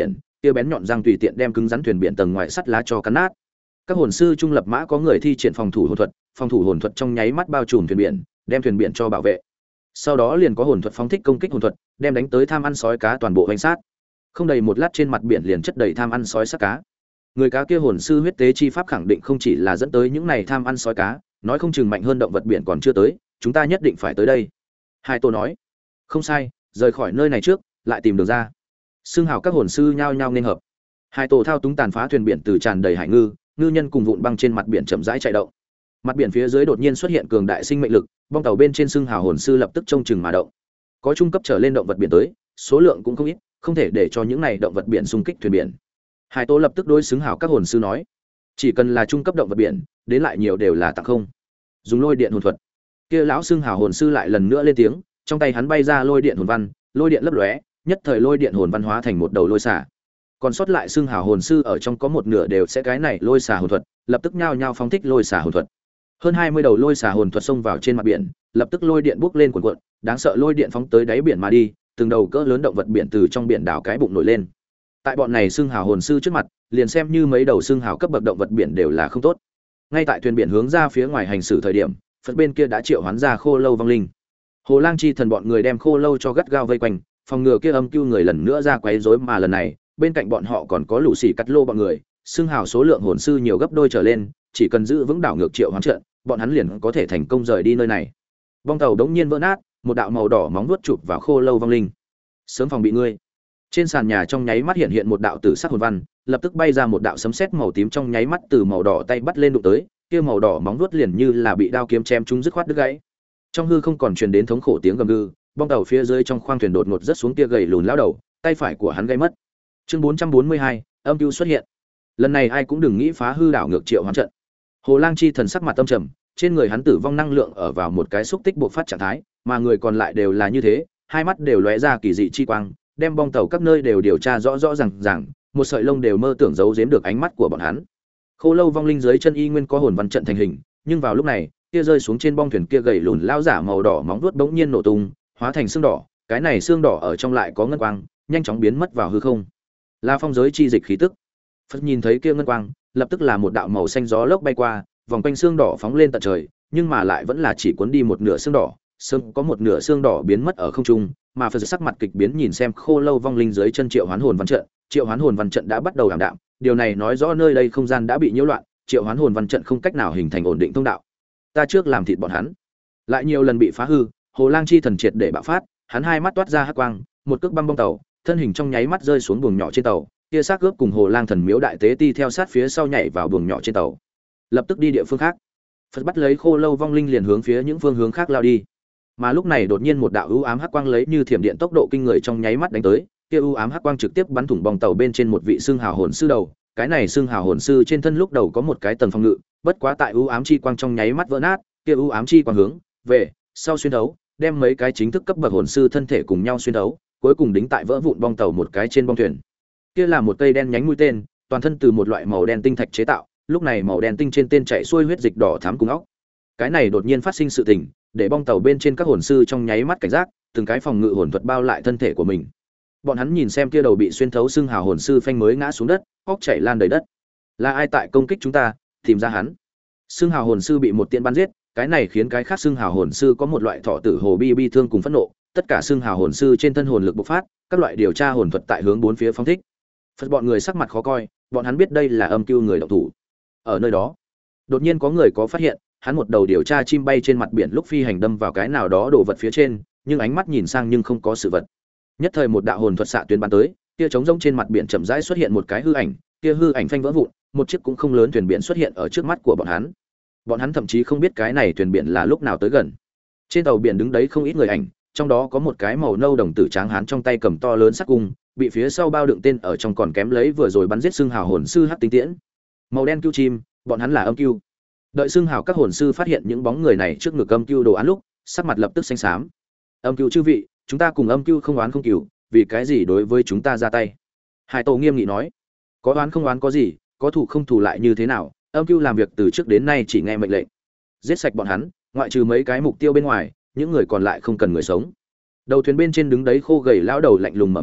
kia bén nhọn răng tùy tiện đem cứng rắn thuyền biển tầng ngoài sắt lá cho cắn nát. Các hồn sư trung lập mã có người thi triển phòng thủ hồn thuật, phòng thủ hồn thuật trong nháy mắt bao trùm thuyền biển, đem thuyền biển cho bảo vệ. Sau đó liền có hồn thuật phóng thích công kích hồn thuật, đem đánh tới tham ăn sói cá toàn bộ hoành sát. Không đầy một lát trên mặt biển liền chất đầy tham ăn sói xác cá. Người cá kia hồn sư huyết tế chi pháp khẳng định không chỉ là dẫn tới những này tham ăn sói cá, nói không chừng mạnh hơn động vật biển còn chưa tới, chúng ta nhất định phải tới đây. Hai Tô nói, không sai, rời khỏi nơi này trước, lại tìm đường ra. Xương hào các hồn sư nhao nhao nên hợp. Hai Tô thao túng tàn phá thuyền biển từ tràn đầy hải ngư, ngư nhân cùng vụn băng trên mặt biển chậm rãi chạy động. Mặt biển phía dưới đột nhiên xuất hiện cường đại sinh mệnh lực, bong tàu bên trên xương hào hồn sư lập tức trông chừng mà động. Có trung cấp trở lên động vật biển tới, số lượng cũng không ít, không thể để cho những này động vật biển xung kích thuyền biển. Hải Tô lập tức đối xứng hào các hồn sư nói, chỉ cần là trung cấp động vật biển, đến lại nhiều đều là tặng không. Dùng lôi điện hồn thuật. Kia lão xương hào hồn sư lại lần nữa lên tiếng, trong tay hắn bay ra lôi điện hồn văn, lôi điện lấp lóe, nhất thời lôi điện hồn văn hóa thành một đầu lôi xả. Còn sót lại xương hào hồn sư ở trong có một nửa đều sẽ cái này lôi xả hồn thuật, lập tức nhao nhao phóng thích lôi xả hồn thuật. Hơn hai mươi đầu lôi xả hồn thuật xông vào trên mặt biển, lập tức lôi điện bốc lên cuồn cuộn, đáng sợ lôi điện phóng tới đáy biển mà đi, từng đầu cỡ lớn động vật biển từ trong biển đảo cái bụng nổi lên. Tại bọn này xương hào hồn sư trước mặt, liền xem như mấy đầu xương hào cấp bậc động vật biển đều là không tốt. Ngay tại thuyền biển hướng ra phía ngoài hành xử thời điểm, Phật bên kia đã triệu hoán ra Khô Lâu vong linh. Hồ Lang chi thần bọn người đem Khô Lâu cho gắt gao vây quanh, phòng ngừa kia âm cưu người lần nữa ra quấy rối, mà lần này, bên cạnh bọn họ còn có lũ xì cắt lô bọn người, xương hào số lượng hồn sư nhiều gấp đôi trở lên, chỉ cần giữ vững đảo ngược triệu hoán trận, bọn hắn liền có thể thành công rời đi nơi này. Bong tàu đống nhiên vỡ nát, một đạo màu đỏ móng vuốt chụp vào Khô Lâu vong linh. Sớm phòng bị ngươi. Trên sàn nhà trong nháy mắt hiện hiện một đạo tử sắc hồn văn, lập tức bay ra một đạo sấm sét màu tím trong nháy mắt từ màu đỏ tay bắt lên đụng tới, kia màu đỏ móng vuốt liền như là bị đao kiếm chém trúng dứt khoát đứt gãy. Trong hư không còn truyền đến thống khổ tiếng gầm gừ, bong tàu phía dưới trong khoang thuyền đột ngột rớt xuống kia gầy lùn lão đầu, tay phải của hắn gãy mất. Chương bốn trăm bốn mươi hai, âm cưu xuất hiện. Lần này ai cũng đừng nghĩ phá hư đảo ngược triệu hoán trận. Hồ Lang chi thần sắc mặt âm trầm, trên người hắn tử vong năng lượng ở vào một cái xúc tích bộc phát trạng thái, mà người còn lại đều là như thế, hai mắt đều lóe ra kỳ dị chi quang, đem bong tàu các nơi đều điều tra rõ rõ ràng ràng, một sợi lông đều mơ tưởng giấu giếm được ánh mắt của bọn hắn. Khô Lâu vong linh dưới chân y nguyên có hồn văn trận thành hình, nhưng vào lúc này, kia rơi xuống trên bong thuyền kia gầy lùn lão giả màu đỏ móng vuốt bỗng nhiên nổ tung, hóa thành xương đỏ, cái này xương đỏ ở trong lại có ngân quang, nhanh chóng biến mất vào hư không. Là phong giới chi dịch khí tức. Phật nhìn thấy kia ngân quang, lập tức là một đạo màu xanh gió lốc bay qua, vòng quanh xương đỏ phóng lên tận trời, nhưng mà lại vẫn là chỉ cuốn đi một nửa xương đỏ, xương có một nửa xương đỏ biến mất ở không trung, mà Phật sắc mặt kịch biến nhìn xem Khô Lâu vong linh dưới chân triệu hoán hồn văn trận, triệu hoán hồn văn trận đã bắt đầu ảm đạm, điều này nói rõ nơi đây không gian đã bị nhiễu loạn, triệu hoán hồn văn trận không cách nào hình thành ổn định thông đạo. Ta trước làm thịt bọn hắn, lại nhiều lần bị phá hư, Hồ Lang chi thần triệt để bạo phát, hắn hai mắt toát ra hắc quang, một cước băm bong tàu, thân hình trong nháy mắt rơi xuống buồng nhỏ trên tàu, kia xác cướp cùng Hồ Lang thần miếu đại tế ti theo sát phía sau nhảy vào buồng nhỏ trên tàu, lập tức đi địa phương khác. Phật bắt lấy Khô Lâu vong linh liền hướng phía những phương hướng khác lao đi. Mà lúc này đột nhiên một đạo ưu ám hắc quang lấy như thiểm điện tốc độ kinh người trong nháy mắt đánh tới, kia ưu ám hắc quang trực tiếp bắn thủng bong tàu bên trên một vị xương hào hồn sư đầu, cái này xương hào hồn sư trên thân lúc đầu có một cái tầng phòng ngự, bất quá tại ưu ám chi quang trong nháy mắt vỡ nát, kia ưu ám chi quang hướng về sau xuyên thấu, đem mấy cái chính thức cấp bậc hồn sư thân thể cùng nhau xuyên thấu, cuối cùng đính tại vỡ vụn bong tàu một cái trên bong thuyền. Kia là một cây đen nhánh mũi tên, toàn thân từ một loại màu đen tinh thạch chế tạo, lúc này màu đen tinh trên tên chạy xuôi huyết dịch đỏ thắm cùng óc. Cái này đột nhiên phát sinh sự tình, để bong tàu bên trên các hồn sư trong nháy mắt cảnh giác, từng cái phòng ngự hồn thuật bao lại thân thể của mình. Bọn hắn nhìn xem kia đầu bị xuyên thấu xương hào hồn sư phanh mới ngã xuống đất, óc chảy lan đầy đất. Là ai tại công kích chúng ta? Tìm ra hắn. Xương hào hồn sư bị một tiện bắn giết, cái này khiến cái khác xương hào hồn sư có một loại thọ tử hồ bi bi thương cùng phẫn nộ, tất cả xương hào hồn sư trên thân hồn lực bộc phát, các loại điều tra hồn thuật tại hướng bốn phía phóng thích. Phật bọn người sắc mặt khó coi, bọn hắn biết đây là âm cưu người động thủ. Ở nơi đó, đột nhiên có người có phát hiện, hắn một đầu điều tra chim bay trên mặt biển lúc phi hành đâm vào cái nào đó đồ vật phía trên, nhưng ánh mắt nhìn sang nhưng không có sự vật. Nhất thời một đạo hồn thuật xạ tuyến bắn tới, kia trống rỗng trên mặt biển chậm rãi xuất hiện một cái hư ảnh, kia hư ảnh phanh vỡ vụn, một chiếc cũng không lớn thuyền biển xuất hiện ở trước mắt của bọn hắn. Bọn hắn thậm chí không biết cái này thuyền biển là lúc nào tới gần. Trên tàu biển đứng đấy không ít người ảnh, trong đó có một cái màu nâu đồng tử tráng hán trong tay cầm to lớn sắt cung, bị phía sau bao đựng tên ở trong còn kém lấy vừa rồi bắn giết xương hào hồn sư hắc tinh tiễn. Màu đen cưu chim, bọn hắn là âm cưu. Đợi xương hào các hồn sư phát hiện những bóng người này trước ngực âm cưu đồ án lúc, sắc mặt lập tức xanh xám. Âm cưu chư vị, chúng ta cùng âm cưu không oán không cừu, vì cái gì đối với chúng ta ra tay? Hải Tổ nghiêm nghị nói, có oán không oán có gì, có thù không thù lại như thế nào? Âm cưu làm việc từ trước đến nay chỉ nghe mệnh lệnh, giết sạch bọn hắn, ngoại trừ mấy cái mục tiêu bên ngoài, những người còn lại không cần người sống. Đầu thuyền bên trên đứng đấy khô gầy lão đầu lạnh lùng mở miệng,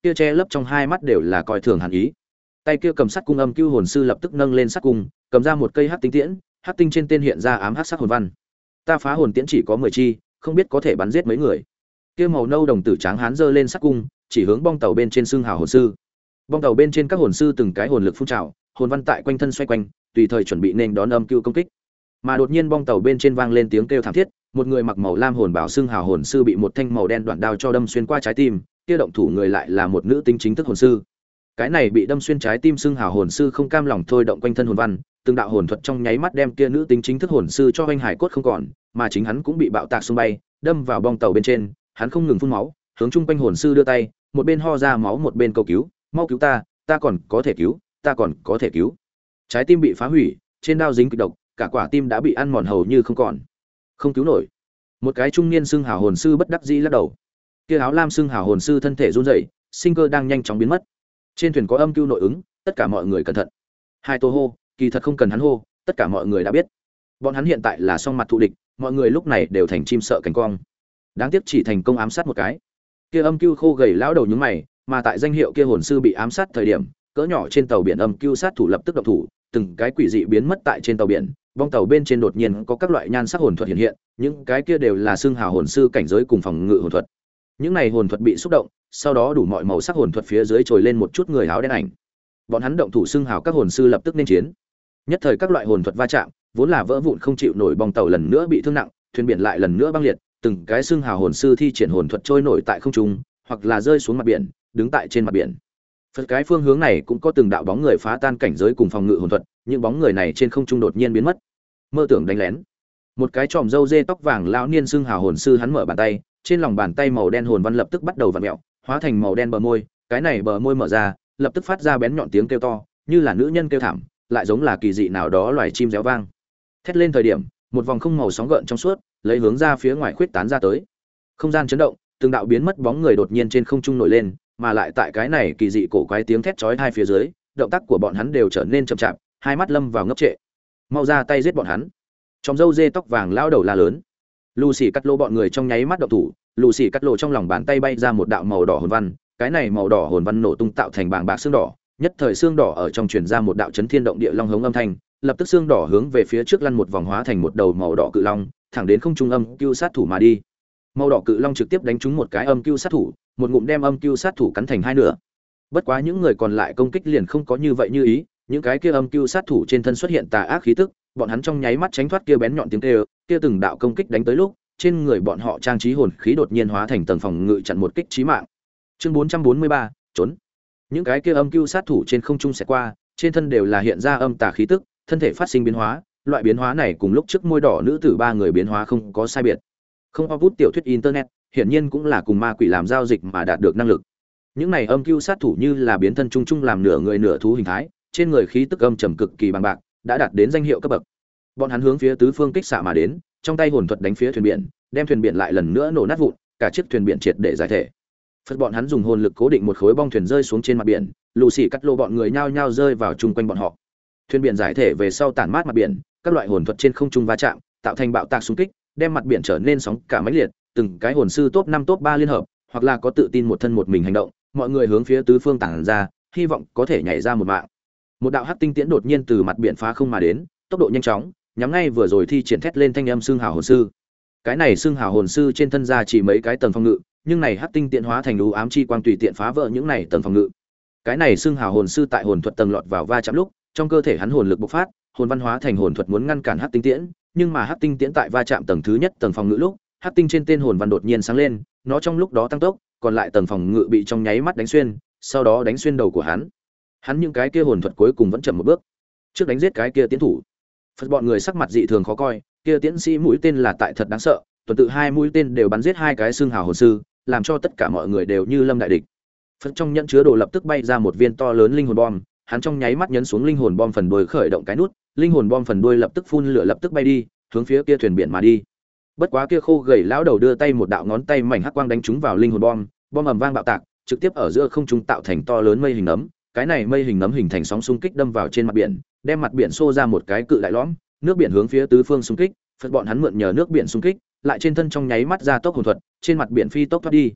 kia che lấp trong hai mắt đều là coi thường hàn ý. Tay kia cầm sắt cung âm cưu hồn sư lập tức nâng lên sắt cung, cầm ra một cây hắc tinh tiễn, hắc tinh trên tên hiện ra ám hắc sắc hồn văn. Ta phá hồn tiễn chỉ có mười chi, không biết có thể bắn giết mấy người. Kia màu nâu đồng tử tráng hán giơ lên sắt cung, chỉ hướng bong tàu bên trên xương hào hồn sư. Bong tàu bên trên các hồn sư từng cái hồn lực phun trào, hồn văn tại quanh thân xoay quanh, tùy thời chuẩn bị nên đón âm cưu công kích. Mà đột nhiên bong tàu bên trên vang lên tiếng kêu thảm thiết, một người mặc màu lam hồn bảo xương hào hồn sư bị một thanh màu đen đoạn đao cho đâm xuyên qua trái tim, kia động thủ người lại là một nữ tính chính thức hồn sư. Cái này bị đâm xuyên trái tim xương hào hồn sư không cam lòng thôi động quanh thân hồn văn, từng đạo hồn thuật trong nháy mắt đem kia nữ tính chính thức hồn sư cho hoành hải cốt không còn, mà chính hắn cũng bị bạo tạc xung bay, đâm vào bong tàu bên trên, hắn không ngừng phun máu, hướng chung quanh hồn sư đưa tay, một bên ho ra máu một bên cầu cứu, mau cứu ta, ta còn có thể cứu, ta còn có thể cứu. Trái tim bị phá hủy, trên đao dính kịch độc, cả quả tim đã bị ăn mòn hầu như không còn, không cứu nổi. Một cái trung niên xương hào hồn sư bất đắc dĩ lắc đầu. Kia áo lam xương hào hồn sư thân thể run rẩy, sinh cơ đang nhanh chóng biến mất. Trên thuyền có âm cưu nội ứng, tất cả mọi người cẩn thận. Hai tô hô, kỳ thật không cần hắn hô, tất cả mọi người đã biết. Bọn hắn hiện tại là song mặt thù địch, mọi người lúc này đều thành chim sợ cánh cong. Đáng tiếc chỉ thành công ám sát một cái. Kia âm cưu khô gầy lão đầu nhướng mày, mà tại danh hiệu kia hồn sư bị ám sát thời điểm, cỡ nhỏ trên tàu biển âm cưu sát thủ lập tức động thủ, từng cái quỷ dị biến mất tại trên tàu biển. Bong tàu bên trên đột nhiên có các loại nhan sắc hồn thuật hiện hiện, những cái kia đều là xương hào hồn sư cảnh giới cùng phòng ngự hồn thuật. Những này hồn thuật bị xúc động, sau đó đủ mọi màu sắc hồn thuật phía dưới trồi lên một chút người áo đen ảnh. Bọn hắn động thủ xương hào các hồn sư lập tức nên chiến. Nhất thời các loại hồn thuật va chạm, vốn là vỡ vụn không chịu nổi bong tàu lần nữa bị thương nặng, thuyền biển lại lần nữa băng liệt, từng cái xương hào hồn sư thi triển hồn thuật trôi nổi tại không trung, hoặc là rơi xuống mặt biển, đứng tại trên mặt biển. Phần cái phương hướng này cũng có từng đạo bóng người phá tan cảnh giới cùng phòng ngự hồn thuật, những bóng người này trên không trung đột nhiên biến mất. Mơ tưởng đánh lén. Một cái tròm râu dê tóc vàng lão niên xương hào hồn sư hắn mở bàn tay, trên lòng bàn tay màu đen hồn văn lập tức bắt đầu vặn mèo, hóa thành màu đen bờ môi, cái này bờ môi mở ra, lập tức phát ra bén nhọn tiếng kêu to, như là nữ nhân kêu thảm, lại giống là kỳ dị nào đó loài chim réo vang. Thét lên thời điểm, một vòng không màu sóng gợn trong suốt, lấy hướng ra phía ngoài khuyết tán ra tới. Không gian chấn động, từng đạo biến mất bóng người đột nhiên trên không trung nổi lên, mà lại tại cái này kỳ dị cổ quái tiếng thét chói tai phía dưới, động tác của bọn hắn đều trở nên chậm chạp, hai mắt lâm vào ngốc trệ. Mau ra tay giết bọn hắn. Trong râu dê tóc vàng lao đầu la lớn. Lucy cắt lô bọn người trong nháy mắt động thủ, Lucy cắt lô trong lòng bàn tay bay ra một đạo màu đỏ hồn văn, cái này màu đỏ hồn văn nổ tung tạo thành bảng bạc xương đỏ, nhất thời xương đỏ ở trong truyền ra một đạo chấn thiên động địa long hống âm thanh, lập tức xương đỏ hướng về phía trước lăn một vòng hóa thành một đầu màu đỏ cự long, thẳng đến không trung âm cưu sát thủ mà đi. Màu đỏ cự long trực tiếp đánh trúng một cái âm cưu sát thủ, một ngụm đem âm cưu sát thủ cắn thành hai nửa. Bất quá những người còn lại công kích liền không có như vậy như ý, những cái kia âm cưu sát thủ trên thân xuất hiện tà ác khí tức, bọn hắn trong nháy mắt tránh thoát kia bén nhọn tiếng kêu, kia từng đạo công kích đánh tới lúc, trên người bọn họ trang trí hồn khí đột nhiên hóa thành tầng phòng ngự chặn một kích chí mạng. Chương bốn trăm bốn mươi ba, trốn. Những cái kia âm cưu sát thủ trên không trung sẽ qua, trên thân đều là hiện ra âm tà khí tức, thân thể phát sinh biến hóa, loại biến hóa này cùng lúc trước môi đỏ nữ tử ba người biến hóa không có sai biệt. Không có bút tiểu thuyết internet, hiển nhiên cũng là cùng ma quỷ làm giao dịch mà đạt được năng lực. Những này âm cưu sát thủ như là biến thân chung chung làm nửa người nửa thú hình thái, trên người khí tức âm trầm cực kỳ bằng bạc, đã đạt đến danh hiệu cấp bậc. Bọn hắn hướng phía tứ phương kích xạ mà đến, trong tay hồn thuật đánh phía thuyền biển, đem thuyền biển lại lần nữa nổ nát vụn, cả chiếc thuyền biển triệt để giải thể. Phật bọn hắn dùng hồn lực cố định một khối bong thuyền rơi xuống trên mặt biển, Lucy cắt lô bọn người nhao nhao rơi vào chung quanh bọn họ. Thuyền biển giải thể về sau tản mát mặt biển, các loại hồn thuật trên không trung va chạm, tạo thành bạo tạc xung kích, đem mặt biển trở nên sóng cả mãnh liệt, từng cái hồn sư top năm top ba liên hợp, hoặc là có tự tin một thân một mình hành động, mọi người hướng phía tứ phương tản ra, hy vọng có thể nhảy ra một mạng. Một đạo hắc tinh tiễn đột nhiên từ mặt biển phá không mà đến, tốc độ nhanh chóng, nhắm ngay vừa rồi thi triển thét lên thanh âm xương hào hồn sư. Cái này xương hào hồn sư trên thân ra chỉ mấy cái tầng phòng ngự, nhưng này hắc tinh tiễn hóa thành đủ ám chi quang tùy tiện phá vỡ những này tầng phòng ngự. Cái này xương hào hồn sư tại hồn thuật tầng lọt vào va chạm lúc, trong cơ thể hắn hồn lực bộc phát, hồn văn hóa thành hồn thuật muốn ngăn cản hắc tinh tiễn, nhưng mà hắc tinh tiễn tại va chạm tầng thứ nhất tầng phòng ngự lúc, hắc tinh trên tên hồn văn đột nhiên sáng lên, nó trong lúc đó tăng tốc, còn lại tầng phòng ngự bị trong nháy mắt đánh xuyên, sau đó đánh xuyên đầu của hắn. Hắn những cái kia hồn thuật cuối cùng vẫn chậm một bước. Trước đánh giết cái kia tiến thủ. Phật bọn người sắc mặt dị thường khó coi, kia tiến sĩ mũi tên là tại thật đáng sợ, tuần tự hai mũi tên đều bắn giết hai cái xương hào hồn sư, làm cho tất cả mọi người đều như lâm đại địch. Phật trong nhẫn chứa đồ lập tức bay ra một viên to lớn linh hồn bom, hắn trong nháy mắt nhấn xuống linh hồn bom phần đuôi khởi động cái nút, linh hồn bom phần đuôi lập tức phun lửa lập tức bay đi, hướng phía kia thuyền biển mà đi. Bất quá kia khô gầy lão đầu đưa tay một đạo ngón tay mảnh hắc quang đánh trúng vào linh hồn bom, bom ầm vang bạo tạc, trực tiếp ở giữa không trung tạo thành to lớn mây hình nấm, cái này mây hình nấm hình thành sóng xung kích đâm vào trên mặt biển, đem mặt biển xô ra một cái cự đại lõm, nước biển hướng phía tứ phương xung kích, Phật bọn hắn mượn nhờ nước biển xung kích, lại trên thân trong nháy mắt ra tốc hồn thuật, trên mặt biển phi tốc thoát đi.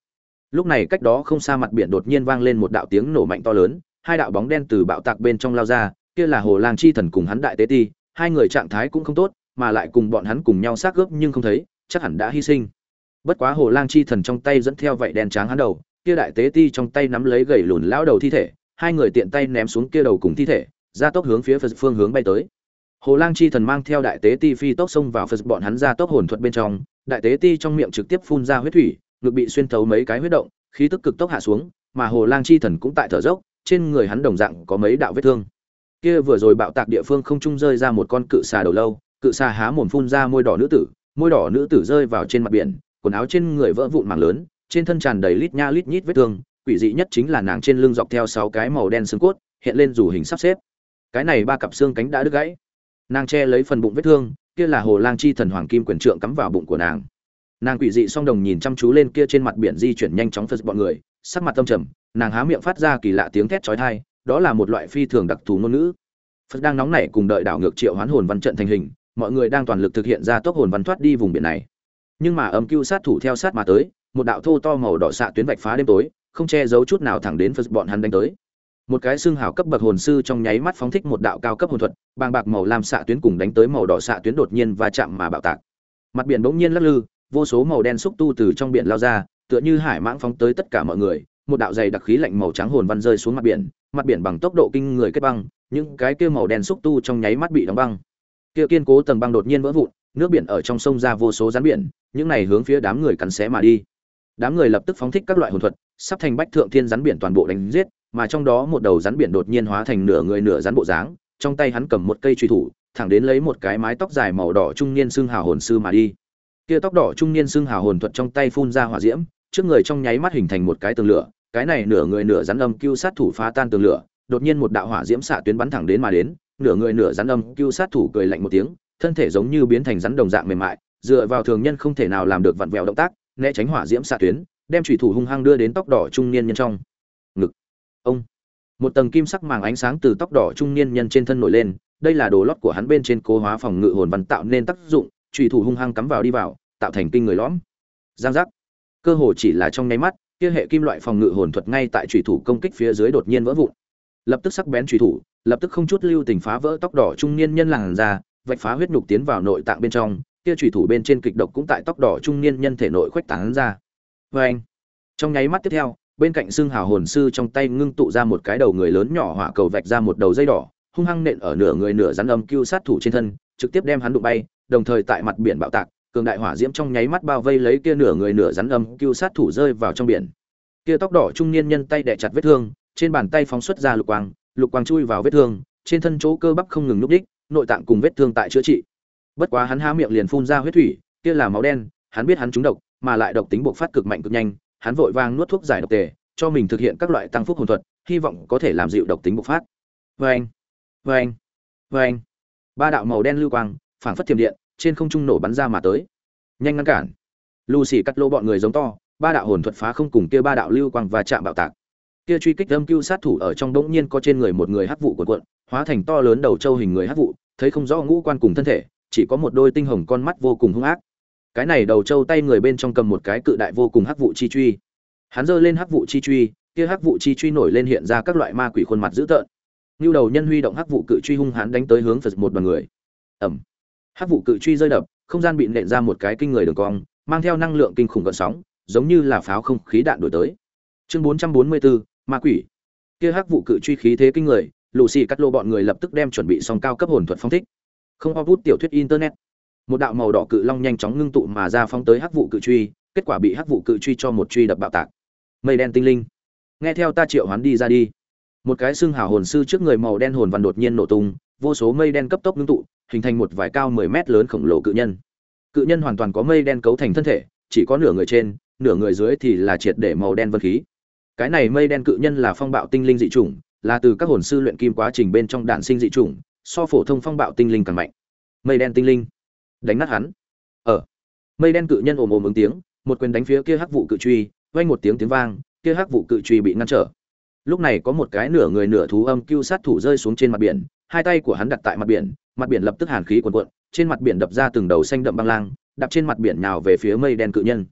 Lúc này cách đó không xa mặt biển đột nhiên vang lên một đạo tiếng nổ mạnh to lớn, hai đạo bóng đen từ bạo tạc bên trong lao ra, kia là Hồ Lang chi thần cùng hắn đại tế ti, hai người trạng thái cũng không tốt, mà lại cùng bọn hắn cùng nhau xác gớp nhưng không thấy, chắc hẳn đã hy sinh. Bất quá Hồ Lang chi thần trong tay dẫn theo vậy đen trắng hắn đầu, kia đại tế ti trong tay nắm lấy gầy lùn lão đầu thi thể, hai người tiện tay ném xuống kia đầu cùng thi thể, ra tốc hướng phía Phật phương hướng bay tới. Hồ Lang chi thần mang theo đại tế ti phi tốc xông vào Phật bọn hắn ra tốc hồn thuật bên trong, đại tế ti trong miệng trực tiếp phun ra huyết thủy, ngực bị xuyên thấu mấy cái huyết động, khí tức cực tốc hạ xuống, mà Hồ Lang chi thần cũng tại thở dốc, trên người hắn đồng dạng có mấy đạo vết thương. Kia vừa rồi bạo tạc địa phương không trung rơi ra một con cự xà đầu lâu, cự xà há mồm phun ra môi đỏ nữ tử, môi đỏ nữ tử rơi vào trên mặt biển, quần áo trên người vỡ vụn mảng lớn, trên thân tràn đầy lít nha lít nhít vết thương, quỷ dị nhất chính là nàng trên lưng dọc theo sáu cái màu đen xương cốt, hiện lên rủ hình sắp xếp. Cái này ba cặp xương cánh đã đứt gãy. Nàng che lấy phần bụng vết thương, kia là Hồ Lang chi thần hoàng kim quyền trượng cắm vào bụng của nàng. Nàng quỷ dị song đồng nhìn chăm chú lên kia trên mặt biển di chuyển nhanh chóng Phật bọn người, sắc mặt tâm trầm, nàng há miệng phát ra kỳ lạ tiếng thét chói tai, đó là một loại phi thường đặc thù ngôn ngữ. Phật đang nóng nảy cùng đợi đảo ngược triệu hoán hồn văn trận thành hình, mọi người đang toàn lực thực hiện ra tốc hồn văn thoát đi vùng biển này. Nhưng mà âm cưu sát thủ theo sát mà tới, một đạo thô to màu đỏ xạ tuyến vạch phá đêm tối, không che giấu chút nào thẳng đến Phật bọn hắn đánh tới. Một cái xương hào cấp bậc hồn sư trong nháy mắt phóng thích một đạo cao cấp hồn thuật, bàng bạc màu lam xạ tuyến cùng đánh tới màu đỏ xạ tuyến đột nhiên va chạm mà bạo tạc. Mặt biển bỗng nhiên lắc lư, vô số màu đen xúc tu từ trong biển lao ra, tựa như hải mãng phóng tới tất cả mọi người, một đạo dày đặc khí lạnh màu trắng hồn văn rơi xuống mặt biển, mặt biển bằng tốc độ kinh người kết băng, những cái kia màu đen xúc tu trong nháy mắt bị đóng băng. Kia kiên cố tầng băng đột nhiên vỡ vụn, nước biển ở trong sông ra vô số rắn biển, những này hướng phía đám người cắn xé mà đi. Đám người lập tức phóng thích các loại hồn thuật, sắp thành bách thượng thiên rắn biển toàn bộ đánh giết, mà trong đó một đầu rắn biển đột nhiên hóa thành nửa người nửa rắn bộ dáng, trong tay hắn cầm một cây truy thủ, thẳng đến lấy một cái mái tóc dài màu đỏ trung niên xương hào hồn sư mà đi. Kia tóc đỏ trung niên xương hào hồn thuật trong tay phun ra hỏa diễm, trước người trong nháy mắt hình thành một cái tường lửa, cái này nửa người nửa rắn âm cưu sát thủ phá tan tường lửa, đột nhiên một đạo hỏa diễm xạ tuyến bắn thẳng đến mà đến, nửa người nửa rắn âm cưu sát thủ cười lạnh một tiếng, thân thể giống như biến thành rắn đồng dạng mềm mại, dựa vào thường nhân không thể nào làm được vặn vẹo động tác, né tránh hỏa diễm xạ tuyến, đem chủy thủ hung hăng đưa đến tóc đỏ trung niên nhân trong ngực. Ông, một tầng kim sắc màng ánh sáng từ tóc đỏ trung niên nhân trên thân nổi lên, đây là đồ lót của hắn bên trên cố hóa phòng ngự hồn văn tạo nên tác dụng, chủy thủ hung hăng cắm vào đi vào, tạo thành kinh người lõm. Giang giác. Cơ hồ chỉ là trong nháy mắt, kia hệ kim loại phòng ngự hồn thuật ngay tại chủy thủ công kích phía dưới đột nhiên vỡ vụn. Lập tức sắc bén chủy thủ, lập tức không chút lưu tình phá vỡ tóc đỏ trung niên nhân làn da, vạch phá huyết nhục tiến vào nội tạng bên trong, kia chủy thủ bên trên kịch độc cũng tại tóc đỏ trung niên nhân thể nội khuếch tán ra. Oeng. Trong nháy mắt tiếp theo, bên cạnh xương hào hồn sư trong tay ngưng tụ ra một cái đầu người lớn nhỏ hỏa cầu vạch ra một đầu dây đỏ, hung hăng nện ở nửa người nửa rắn âm cưu sát thủ trên thân, trực tiếp đem hắn đụng bay, đồng thời tại mặt biển bạo tạc, cường đại hỏa diễm trong nháy mắt bao vây lấy kia nửa người nửa rắn âm cưu sát thủ rơi vào trong biển. Kia tóc đỏ trung niên nhân tay đè chặt vết thương, trên bàn tay phóng xuất ra lục quang, lục quang chui vào vết thương, trên thân chỗ cơ bắp không ngừng nhúc nhích, nội tạng cùng vết thương tại chữa trị. Bất quá hắn há miệng liền phun ra huyết thủy, kia là máu đen, hắn biết hắn trúng độc, mà lại độc tính bộc phát cực mạnh cực nhanh, hắn vội vàng nuốt thuốc giải độc tề, cho mình thực hiện các loại tăng phúc hồn thuật, hy vọng có thể làm dịu độc tính bộc phát. Oeng, oeng, oeng. Ba đạo màu đen lưu quang, phảng phất thiểm điện, trên không trung nổ bắn ra mà tới. Nhanh ngăn cản. Lucy cắt lô bọn người giống to, ba đạo hồn thuật phá không cùng kia ba đạo lưu quang và chạm bạo tạc. Kia truy kích âm cưu sát thủ ở trong đống nhiên có trên người một người hắc vụ cuộn cuộn, hóa thành to lớn đầu trâu hình người hắc vụ, thấy không rõ ngũ quan cùng thân thể, chỉ có một đôi tinh hồng con mắt vô cùng hung ác. Cái này đầu trâu tay người bên trong cầm một cái cự đại vô cùng hắc vụ chi truy. Hắn giơ lên hắc vụ chi truy, kia hắc vụ chi truy nổi lên hiện ra các loại ma quỷ khuôn mặt dữ tợn. Nưu đầu nhân huy động hắc vụ cự truy hung hãn đánh tới hướng Phật một đoàn người. Ầm. Hắc vụ cự truy rơi đập, không gian bị nện ra một cái kinh người đường cong, mang theo năng lượng kinh khủng gợn sóng, giống như là pháo không khí đạn đuổi tới. Chương bốn trăm bốn mươi bốn, ma quỷ. Kia hắc vụ cự truy khí thế kinh người, Lucy cắt lô bọn người lập tức đem chuẩn bị xong cao cấp hồn thuật phong thích. Không ho bút tiểu thuyết internet. Một đạo màu đỏ cự long nhanh chóng ngưng tụ mà ra phóng tới hắc vụ cự truy, kết quả bị hắc vụ cự truy cho một truy đập bạo tạc. Mây đen tinh linh, nghe theo ta triệu hoán đi ra đi. Một cái xương hào hồn sư trước người màu đen hồn văn đột nhiên nổ tung, vô số mây đen cấp tốc ngưng tụ, hình thành một vài cao mười mét lớn khổng lồ cự nhân. Cự nhân hoàn toàn có mây đen cấu thành thân thể, chỉ có nửa người trên, nửa người dưới thì là triệt để màu đen vân khí. Cái này mây đen cự nhân là phong bạo tinh linh dị chủng, là từ các hồn sư luyện kim quá trình bên trong đản sinh dị chủng, so phổ thông phong bạo tinh linh càng mạnh. Mây đen tinh linh, đánh nát hắn. Ở mây đen cự nhân ồm ồm ứng tiếng, một quyền đánh phía kia hắc vụ cự truy, vang một tiếng tiếng vang, kia hắc vụ cự truy bị ngăn trở. Lúc này có một cái nửa người nửa thú âm cưu sát thủ rơi xuống trên mặt biển, hai tay của hắn đặt tại mặt biển, mặt biển lập tức hàn khí cuồn cuộn, trên mặt biển đập ra từng đầu xanh đậm băng lang, đạp trên mặt biển nào về phía mây đen cự nhân.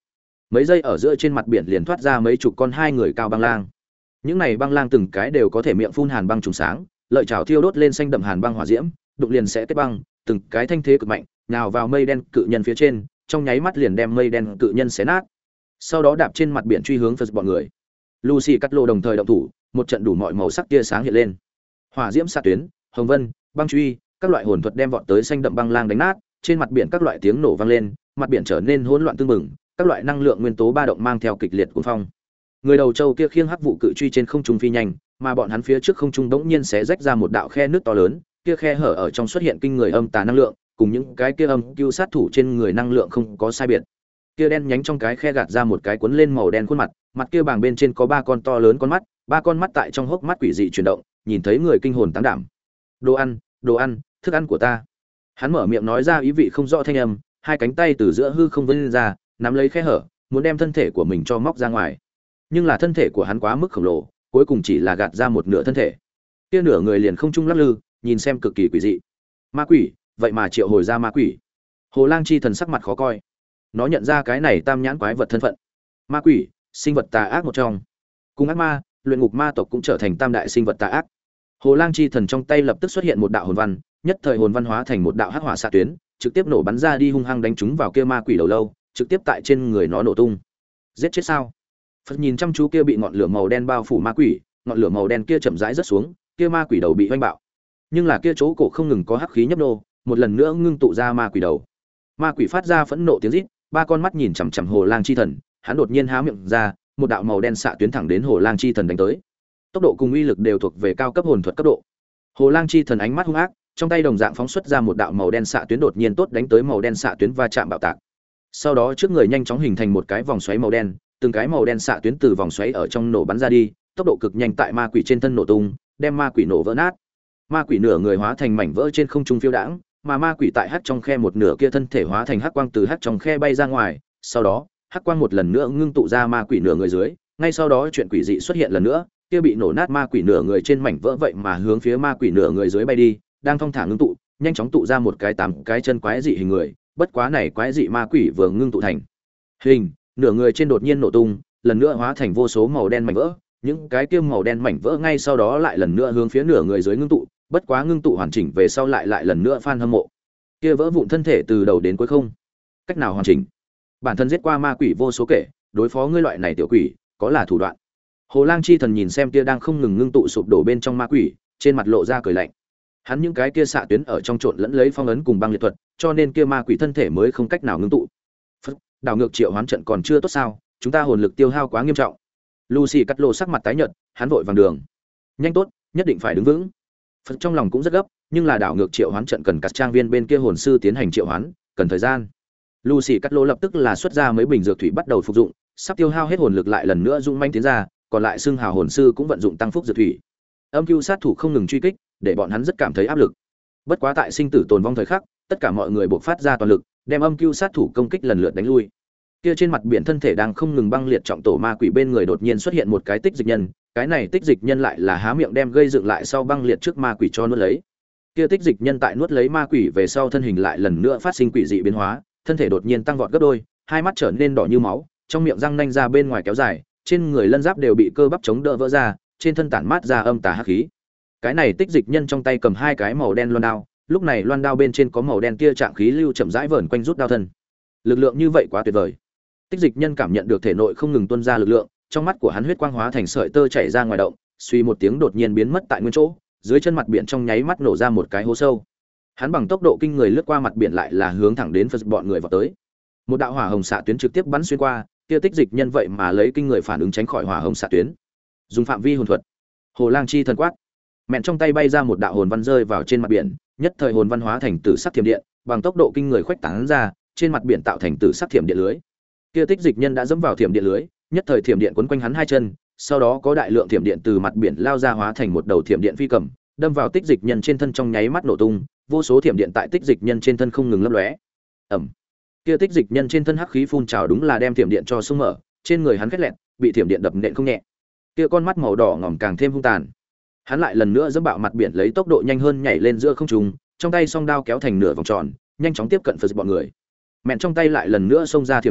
mấy giây ở giữa trên mặt biển liền thoát ra mấy chục con hai người cao băng lang. Những này băng lang từng cái đều có thể miệng phun hàn băng trùng sáng, lợi chảo thiêu đốt lên xanh đậm hàn băng hỏa diễm, đụng liền sẽ kết băng, từng cái thanh thế cực mạnh, nào vào mây đen cự nhân phía trên, trong nháy mắt liền đem mây đen cự nhân xé nát. Sau đó đạp trên mặt biển truy hướng Phật bọn người. Lucy cắt lô đồng thời động thủ, một trận đủ mọi màu sắc tia sáng hiện lên. Hỏa diễm xạ tuyến, hồng vân, băng truy, các loại hồn thuật đem vọt tới xanh đậm băng lang đánh nát, trên mặt biển các loại tiếng nổ vang lên, mặt biển trở nên hỗn loạn tương mừng, các loại năng lượng nguyên tố ba động mang theo kịch liệt cuồng phong. Người đầu châu kia khiêng hắc vụ cự truy trên không trung phi nhanh, mà bọn hắn phía trước không trung bỗng nhiên xé rách ra một đạo khe nước to lớn, kia khe hở ở trong xuất hiện kinh người âm tà năng lượng, cùng những cái kia âm cưu sát thủ trên người năng lượng không có sai biệt. Kia đen nhánh trong cái khe gạt ra một cái cuốn lên màu đen khuôn mặt, mặt kia bảng bên trên có ba con to lớn con mắt, ba con mắt tại trong hốc mắt quỷ dị chuyển động, nhìn thấy người kinh hồn táng đảm. Đồ ăn, đồ ăn, thức ăn của ta. Hắn mở miệng nói ra ý vị không rõ thanh âm, hai cánh tay từ giữa hư không vươn ra, nắm lấy khe hở, muốn đem thân thể của mình cho móc ra ngoài. Nhưng là thân thể của hắn quá mức khổng lồ, cuối cùng chỉ là gạt ra một nửa thân thể. Kia nửa người liền không trung lắc lư, nhìn xem cực kỳ quỷ dị. Ma quỷ, vậy mà triệu hồi ra ma quỷ. Hồ Lang chi thần sắc mặt khó coi. Nó nhận ra cái này tam nhãn quái vật thân phận. Ma quỷ, sinh vật tà ác một trong. Cùng ác ma, luyện ngục ma tộc cũng trở thành tam đại sinh vật tà ác. Hồ Lang chi thần trong tay lập tức xuất hiện một đạo hồn văn, nhất thời hồn văn hóa thành một đạo hắc hỏa xạ tuyến, trực tiếp nổ bắn ra đi hung hăng đánh trúng vào kia ma quỷ đầu lâu, trực tiếp tại trên người nó nổ tung. Giết chết sao? Phật nhìn chăm chú kia bị ngọn lửa màu đen bao phủ ma quỷ, ngọn lửa màu đen kia chậm rãi rớt xuống, kia ma quỷ đầu bị hoanh bạo. Nhưng là kia chỗ cổ không ngừng có hắc khí nhấp nô, một lần nữa ngưng tụ ra ma quỷ đầu. Ma quỷ phát ra phẫn nộ tiếng rít, ba con mắt nhìn chằm chằm Hồ Lang chi thần, hắn đột nhiên há miệng ra, một đạo màu đen xạ tuyến thẳng đến Hồ Lang chi thần đánh tới. Tốc độ cùng uy lực đều thuộc về cao cấp hồn thuật cấp độ. Hồ Lang chi thần ánh mắt hung ác, trong tay đồng dạng phóng xuất ra một đạo màu đen xạ tuyến đột nhiên tốt đánh tới màu đen xạ tuyến va chạm bạo tạc. Sau đó trước người nhanh chóng hình thành một cái vòng xoáy màu đen, từng cái màu đen xạ tuyến từ vòng xoáy ở trong nổ bắn ra đi, tốc độ cực nhanh tại ma quỷ trên thân nổ tung, đem ma quỷ nổ vỡ nát. Ma quỷ nửa người hóa thành mảnh vỡ trên không trung phiêu đãng, mà ma quỷ tại hắc trong khe một nửa kia thân thể hóa thành hắc quang từ hắc trong khe bay ra ngoài, sau đó, hắc quang một lần nữa ngưng tụ ra ma quỷ nửa người dưới, ngay sau đó chuyện quỷ dị xuất hiện lần nữa, kia bị nổ nát ma quỷ nửa người trên mảnh vỡ vậy mà hướng phía ma quỷ nửa người dưới bay đi, đang thong thả ngưng tụ, nhanh chóng tụ ra một cái tám cái chân quái dị hình người, bất quá này quái dị ma quỷ vừa ngưng tụ thành hình, nửa người trên đột nhiên nổ tung, lần nữa hóa thành vô số màu đen mảnh vỡ, những cái kia màu đen mảnh vỡ ngay sau đó lại lần nữa hướng phía nửa người dưới ngưng tụ, bất quá ngưng tụ hoàn chỉnh về sau lại lại lần nữa fan hâm mộ. Kia vỡ vụn thân thể từ đầu đến cuối không cách nào hoàn chỉnh. Bản thân giết qua ma quỷ vô số kể, đối phó ngươi loại này tiểu quỷ, có là thủ đoạn. Hồ Lang chi thần nhìn xem kia đang không ngừng ngưng tụ sụp đổ bên trong ma quỷ, trên mặt lộ ra cười lạnh. Hắn những cái kia xạ tuyến ở trong trộn lẫn lấy phong ấn cùng băng liệt thuật, cho nên kia ma quỷ thân thể mới không cách nào ngưng tụ. Phất, đảo ngược triệu hoán trận còn chưa tốt sao? Chúng ta hồn lực tiêu hao quá nghiêm trọng. Lucy cắt lộ sắc mặt tái nhợt, hắn vội vàng đường. Nhanh tốt, nhất định phải đứng vững. Phật trong lòng cũng rất gấp, nhưng là đảo ngược triệu hoán trận cần các trang viên bên kia hồn sư tiến hành triệu hoán, cần thời gian. Lucy cắt lộ lập tức là xuất ra mấy bình dược thủy bắt đầu phục dụng, sắp tiêu hao hết hồn lực lại lần nữa dung manh tiến ra, còn lại xương hào hồn sư cũng vận dụng tăng phúc dược thủy. Âm cưu sát thủ không ngừng truy kích, để bọn hắn rất cảm thấy áp lực. Bất quá tại sinh tử tồn vong thời khắc, tất cả mọi người buộc phát ra toàn lực, đem âm cưu sát thủ công kích lần lượt đánh lui. Kia trên mặt biển thân thể đang không ngừng băng liệt trọng tổ ma quỷ bên người đột nhiên xuất hiện một cái tích dịch nhân, cái này tích dịch nhân lại là há miệng đem gây dựng lại sau băng liệt trước ma quỷ cho nuốt lấy. Kia tích dịch nhân tại nuốt lấy ma quỷ về sau thân hình lại lần nữa phát sinh quỷ dị biến hóa, thân thể đột nhiên tăng vọt gấp đôi, hai mắt trở nên đỏ như máu, trong miệng răng nanh ra bên ngoài kéo dài, trên người lân giáp đều bị cơ bắp chống đỡ vỡ ra, trên thân tản mát ra âm tà hắc khí. Cái này tích dịch nhân trong tay cầm hai cái màu đen loan đao, lúc này loan đao bên trên có màu đen kia trạng khí lưu chậm rãi vờn quanh rút đao thân. Lực lượng như vậy quá tuyệt vời. Tích dịch nhân cảm nhận được thể nội không ngừng tuôn ra lực lượng, trong mắt của hắn huyết quang hóa thành sợi tơ chảy ra ngoài động, suy một tiếng đột nhiên biến mất tại nguyên chỗ, dưới chân mặt biển trong nháy mắt nổ ra một cái hố sâu. Hắn bằng tốc độ kinh người lướt qua mặt biển lại là hướng thẳng đến Phật bọn người vào tới. Một đạo hỏa hồng xạ tuyến trực tiếp bắn xuyên qua, kia tích dịch nhân vậy mà lấy kinh người phản ứng tránh khỏi hỏa hồng xạ tuyến. Dùng phạm vi hồn thuật. Hồ Lang chi thần quát. Mẹn trong tay bay ra một đạo hồn văn rơi vào trên mặt biển, nhất thời hồn văn hóa thành tử sắc thiểm điện, bằng tốc độ kinh người khuếch tán ra, trên mặt biển tạo thành tử sắc thiểm điện lưới. Kia tích dịch nhân đã dẫm vào thiểm điện lưới, nhất thời thiểm điện quấn quanh hắn hai chân, sau đó có đại lượng thiểm điện từ mặt biển lao ra hóa thành một đầu thiểm điện phi cầm, đâm vào tích dịch nhân trên thân trong nháy mắt nổ tung, vô số thiểm điện tại tích dịch nhân trên thân không ngừng lấp lóe. Ầm. Kia tích dịch nhân trên thân hắc khí phun trào đúng là đem thiểm điện cho xung mở, trên người hắn khét lẹt, bị thiểm điện đập nện không nhẹ. Kia con mắt màu đỏ ngòm càng thêm hung tàn. Hắn lại lần nữa dẫm bạo mặt biển lấy tốc độ nhanh hơn nhảy lên giữa không trung, trong tay song đao kéo thành nửa vòng tròn, nhanh chóng tiếp cận Phật bọn người. Mẹn trong tay lại lần nữa xông ra thiểm điện,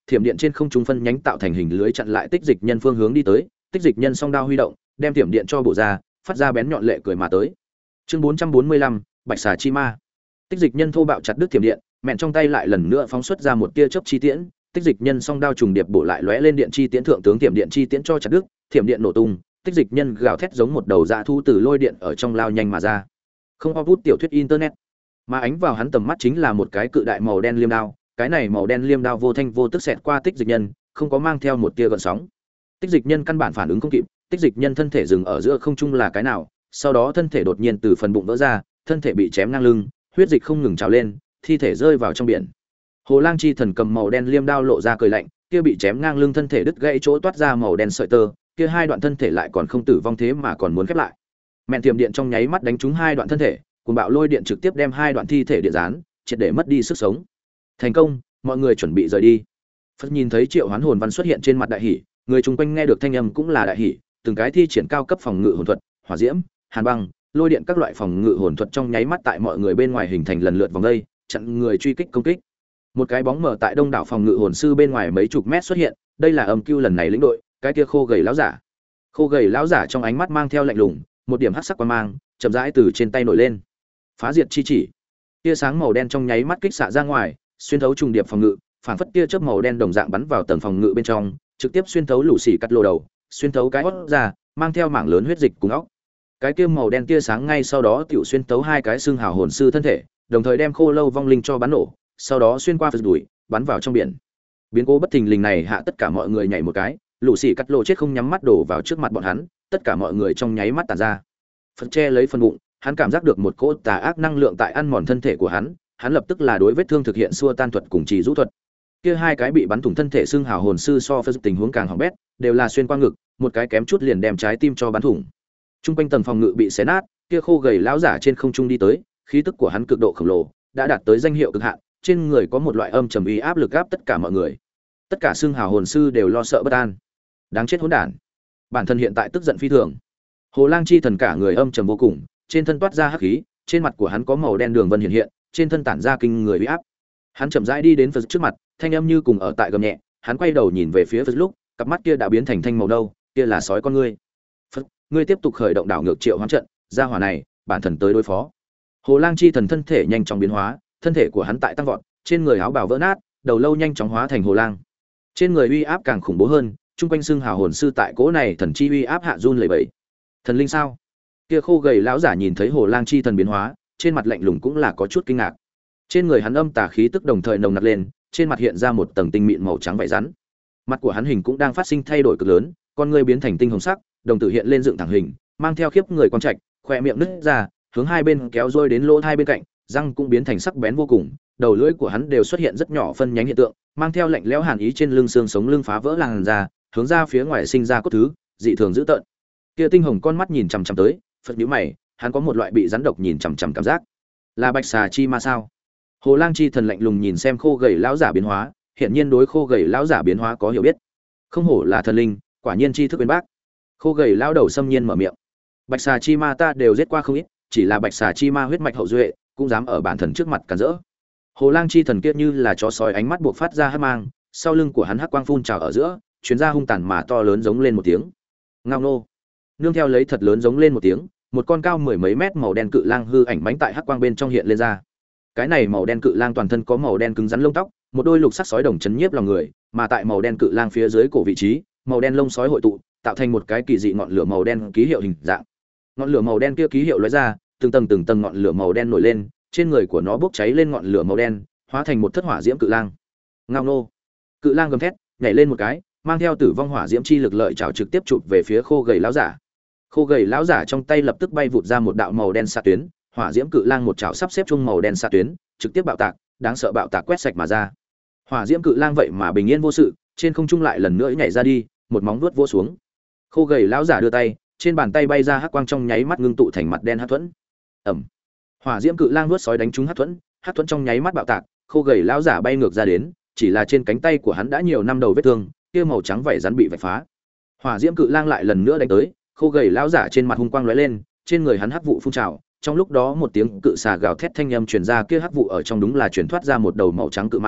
thiểm điện trên không trung phân nhánh tạo thành hình lưới chặn lại tích dịch nhân phương hướng đi tới, tích dịch nhân song đao huy động, đem thiểm điện cho bổ ra, phát ra bén nhọn lệ cười mà tới. Chương bốn trăm bốn mươi lăm, Bạch xà chi ma. Tích dịch nhân thô bạo chặt đứt thiểm điện, mẹn trong tay lại lần nữa phóng xuất ra một tia chớp chi tiễn, tích dịch nhân song đao trùng điệp bổ lại lóe lên điện chi tiễn thượng tướng thiểm điện chi tiễn cho chặt đứt, thiểm điện nổ tung, tích dịch nhân gào thét giống một đầu dã thu từ lôi điện ở trong lao nhanh mà ra. Không ho bút tiểu thuyết internet, mà ánh vào hắn tầm mắt chính là một cái cự đại màu đen liêm đao, cái này màu đen liêm đao vô thanh vô tức xẹt qua tích dịch nhân, không có mang theo một tia gợn sóng. Tích dịch nhân căn bản phản ứng không kịp, tích dịch nhân thân thể dừng ở giữa không trung là cái nào, sau đó thân thể đột nhiên từ phần bụng vỡ ra, thân thể bị chém ngang lưng, huyết dịch không ngừng trào lên, thi thể rơi vào trong biển. Hồ Lang chi thần cầm màu đen liêm đao lộ ra cười lạnh, kia bị chém ngang lưng thân thể đứt gãy chỗ toát ra màu đen sợi tơ, kia hai đoạn thân thể lại còn không tử vong thế mà còn muốn khép lại. Mẹn tiềm điện trong nháy mắt đánh trúng hai đoạn thân thể, cuồng bạo lôi điện trực tiếp đem hai đoạn thi thể điện gián, triệt để mất đi sức sống. Thành công, mọi người chuẩn bị rời đi. Phật nhìn thấy triệu hoán hồn văn xuất hiện trên mặt đại hỉ, người chung quanh nghe được thanh âm cũng là đại hỉ, từng cái thi triển cao cấp phòng ngự hồn thuật, hỏa diễm, hàn băng, lôi điện các loại phòng ngự hồn thuật trong nháy mắt tại mọi người bên ngoài hình thành lần lượt vòng dây, chặn người truy kích công kích. Một cái bóng mờ tại đông đảo phòng ngự hồn sư bên ngoài mấy chục mét xuất hiện, đây là âm cưu lần này lĩnh đội, cái kia khô gầy lão giả. Khô gầy lão giả trong ánh mắt mang theo lạnh lùng, một điểm hắc sắc quang mang, chậm rãi từ trên tay nổi lên. Phá diệt chi chỉ. Tia sáng màu đen trong nháy mắt kích xạ ra ngoài, xuyên thấu trùng điệp phòng ngự, phản phất tia chớp màu đen đồng dạng bắn vào tầng phòng ngự bên trong, trực tiếp xuyên thấu lũ xỉ cắt lô đầu, xuyên thấu cái hót ra, mang theo mảng lớn huyết dịch cùng óc. Cái kia màu đen tia sáng ngay sau đó tiểu xuyên thấu hai cái xương hào hồn sư thân thể, đồng thời đem khô lâu vong linh cho bắn nổ, sau đó xuyên qua phật đùi, bắn vào trong biển. Biến cố bất thình lình này hạ tất cả mọi người nhảy một cái, lũ xỉ cắt lô chết không nhắm mắt đổ vào trước mặt bọn hắn, tất cả mọi người trong nháy mắt tản ra. Phật che lấy phần bụng, hắn cảm giác được một cỗ tà ác năng lượng tại ăn mòn thân thể của hắn, hắn lập tức là đối vết thương thực hiện xua tan thuật cùng trì rũ thuật. Kia hai cái bị bắn thủng thân thể xương hào hồn sư so với tình huống càng hỏng bét, đều là xuyên qua ngực, một cái kém chút liền đem trái tim cho bắn thủng. Trung quanh tầng phòng ngự bị xé nát, kia khô gầy lão giả trên không trung đi tới, khí tức của hắn cực độ khổng lồ, đã đạt tới danh hiệu cực hạn, trên người có một loại âm trầm uy áp lực áp tất cả mọi người. Tất cả xương hào hồn sư đều lo sợ bất an. Đáng chết hỗn đản. Bản thân hiện tại tức giận phi thường. Hồ Lang chi thần cả người âm trầm vô cùng, trên thân toát ra hắc khí, trên mặt của hắn có màu đen đường vân hiện hiện, trên thân tản ra kinh người uy áp. Hắn chậm rãi đi đến Phật trước mặt, thanh âm như cùng ở tại gầm nhẹ, hắn quay đầu nhìn về phía Phật lúc, cặp mắt kia đã biến thành thanh màu nâu, kia là sói con ngươi. Phật, ngươi tiếp tục khởi động đảo ngược triệu hoán trận, ra hỏa này, bản thần tới đối phó. Hồ Lang chi thần thân thể nhanh chóng biến hóa, thân thể của hắn tại tăng vọt, trên người áo bào vỡ nát, đầu lâu nhanh chóng hóa thành hồ lang. Trên người uy áp càng khủng bố hơn, trung quanh xương hào hồn sư tại cỗ này thần chi uy áp hạ run lẩy bẩy. Thần linh sao? Kia khô gầy lão giả nhìn thấy Hồ Lang chi thần biến hóa, trên mặt lạnh lùng cũng là có chút kinh ngạc. Trên người hắn âm tà khí tức đồng thời nồng nặc lên, trên mặt hiện ra một tầng tinh mịn màu trắng vảy rắn. Mặt của hắn hình cũng đang phát sinh thay đổi cực lớn, con ngươi biến thành tinh hồng sắc, đồng tử hiện lên dựng thẳng hình, mang theo khiếp người quan trạch, khóe miệng nứt ra, hướng hai bên kéo rôi đến lỗ hai bên cạnh, răng cũng biến thành sắc bén vô cùng, đầu lưỡi của hắn đều xuất hiện rất nhỏ phân nhánh hiện tượng, mang theo lạnh lẽo hàn ý trên lưng xương sống lưng phá vỡ làn ra, hướng ra phía ngoài sinh ra cốt thứ, dị thường dữ tợn. Kia tinh hồng con mắt nhìn chằm chằm tới, Phật nhíu mày, hắn có một loại bị rắn độc nhìn chằm chằm cảm giác. Là bạch xà chi ma sao? Hồ Lang chi thần lạnh lùng nhìn xem khô gầy lão giả biến hóa, hiện nhiên đối khô gầy lão giả biến hóa có hiểu biết. Không hổ là thần linh, quả nhiên tri thức uyên bác. Khô gầy lão đầu xâm nhiên mở miệng. Bạch xà chi ma ta đều giết qua không ít, chỉ là bạch xà chi ma huyết mạch hậu duệ, cũng dám ở bản thần trước mặt cản rỡ. Hồ Lang chi thần kia như là chó sói ánh mắt buộc phát ra hắc mang, sau lưng của hắn hắc quang phun trào ở giữa, chuyến ra hung tàn mà to lớn giống lên một tiếng. Ngao nô. Nương theo lấy thật lớn giống lên một tiếng, một con cao mười mấy mét màu đen cự lang hư ảnh bánh tại hắc quang bên trong hiện lên ra. Cái này màu đen cự lang toàn thân có màu đen cứng rắn lông tóc, một đôi lục sắc sói đồng chấn nhiếp lòng người, mà tại màu đen cự lang phía dưới cổ vị trí, màu đen lông sói hội tụ, tạo thành một cái kỳ dị ngọn lửa màu đen ký hiệu hình dạng. Ngọn lửa màu đen kia ký hiệu lóe ra, từng tầng từng tầng ngọn lửa màu đen nổi lên, trên người của nó bốc cháy lên ngọn lửa màu đen, hóa thành một thất hỏa diễm cự lang. Ngao nô. Cự lang gầm thét, nhảy lên một cái, mang theo tử vong hỏa diễm chi lực lợi chảo trực tiếp chụp về phía khô gầy lão giả. Khô gầy lão giả trong tay lập tức bay vụt ra một đạo màu đen xạ tuyến, hỏa diễm cự lang một chảo sắp xếp chung màu đen xạ tuyến, trực tiếp bạo tạc, đáng sợ bạo tạc quét sạch mà ra. Hỏa diễm cự lang vậy mà bình yên vô sự, trên không trung lại lần nữa nhảy ra đi, một móng vuốt vỗ xuống. Khô gầy lão giả đưa tay, trên bàn tay bay ra hắc quang trong nháy mắt ngưng tụ thành mặt đen hắc thuẫn. Ầm. Hỏa diễm cự lang vuốt sói đánh trúng hắc thuẫn, hắc thuẫn trong nháy mắt bạo tạc, khô gầy lão giả bay ngược ra đến, chỉ là trên cánh tay của hắn đã nhiều năm đầu vết thương, kia màu trắng vảy rắn bị vạch phá. Hỏa diễm cự lang lại lần nữa đánh tới, khô gầy lão giả trên mặt hung quang lóe lên, trên người hắn hắc vụ phun trào, trong lúc đó một tiếng cự xà gào thét thanh âm truyền ra, kia hắc vụ ở trong đúng là truyền thoát ra một đầu màu trắng cự mãng,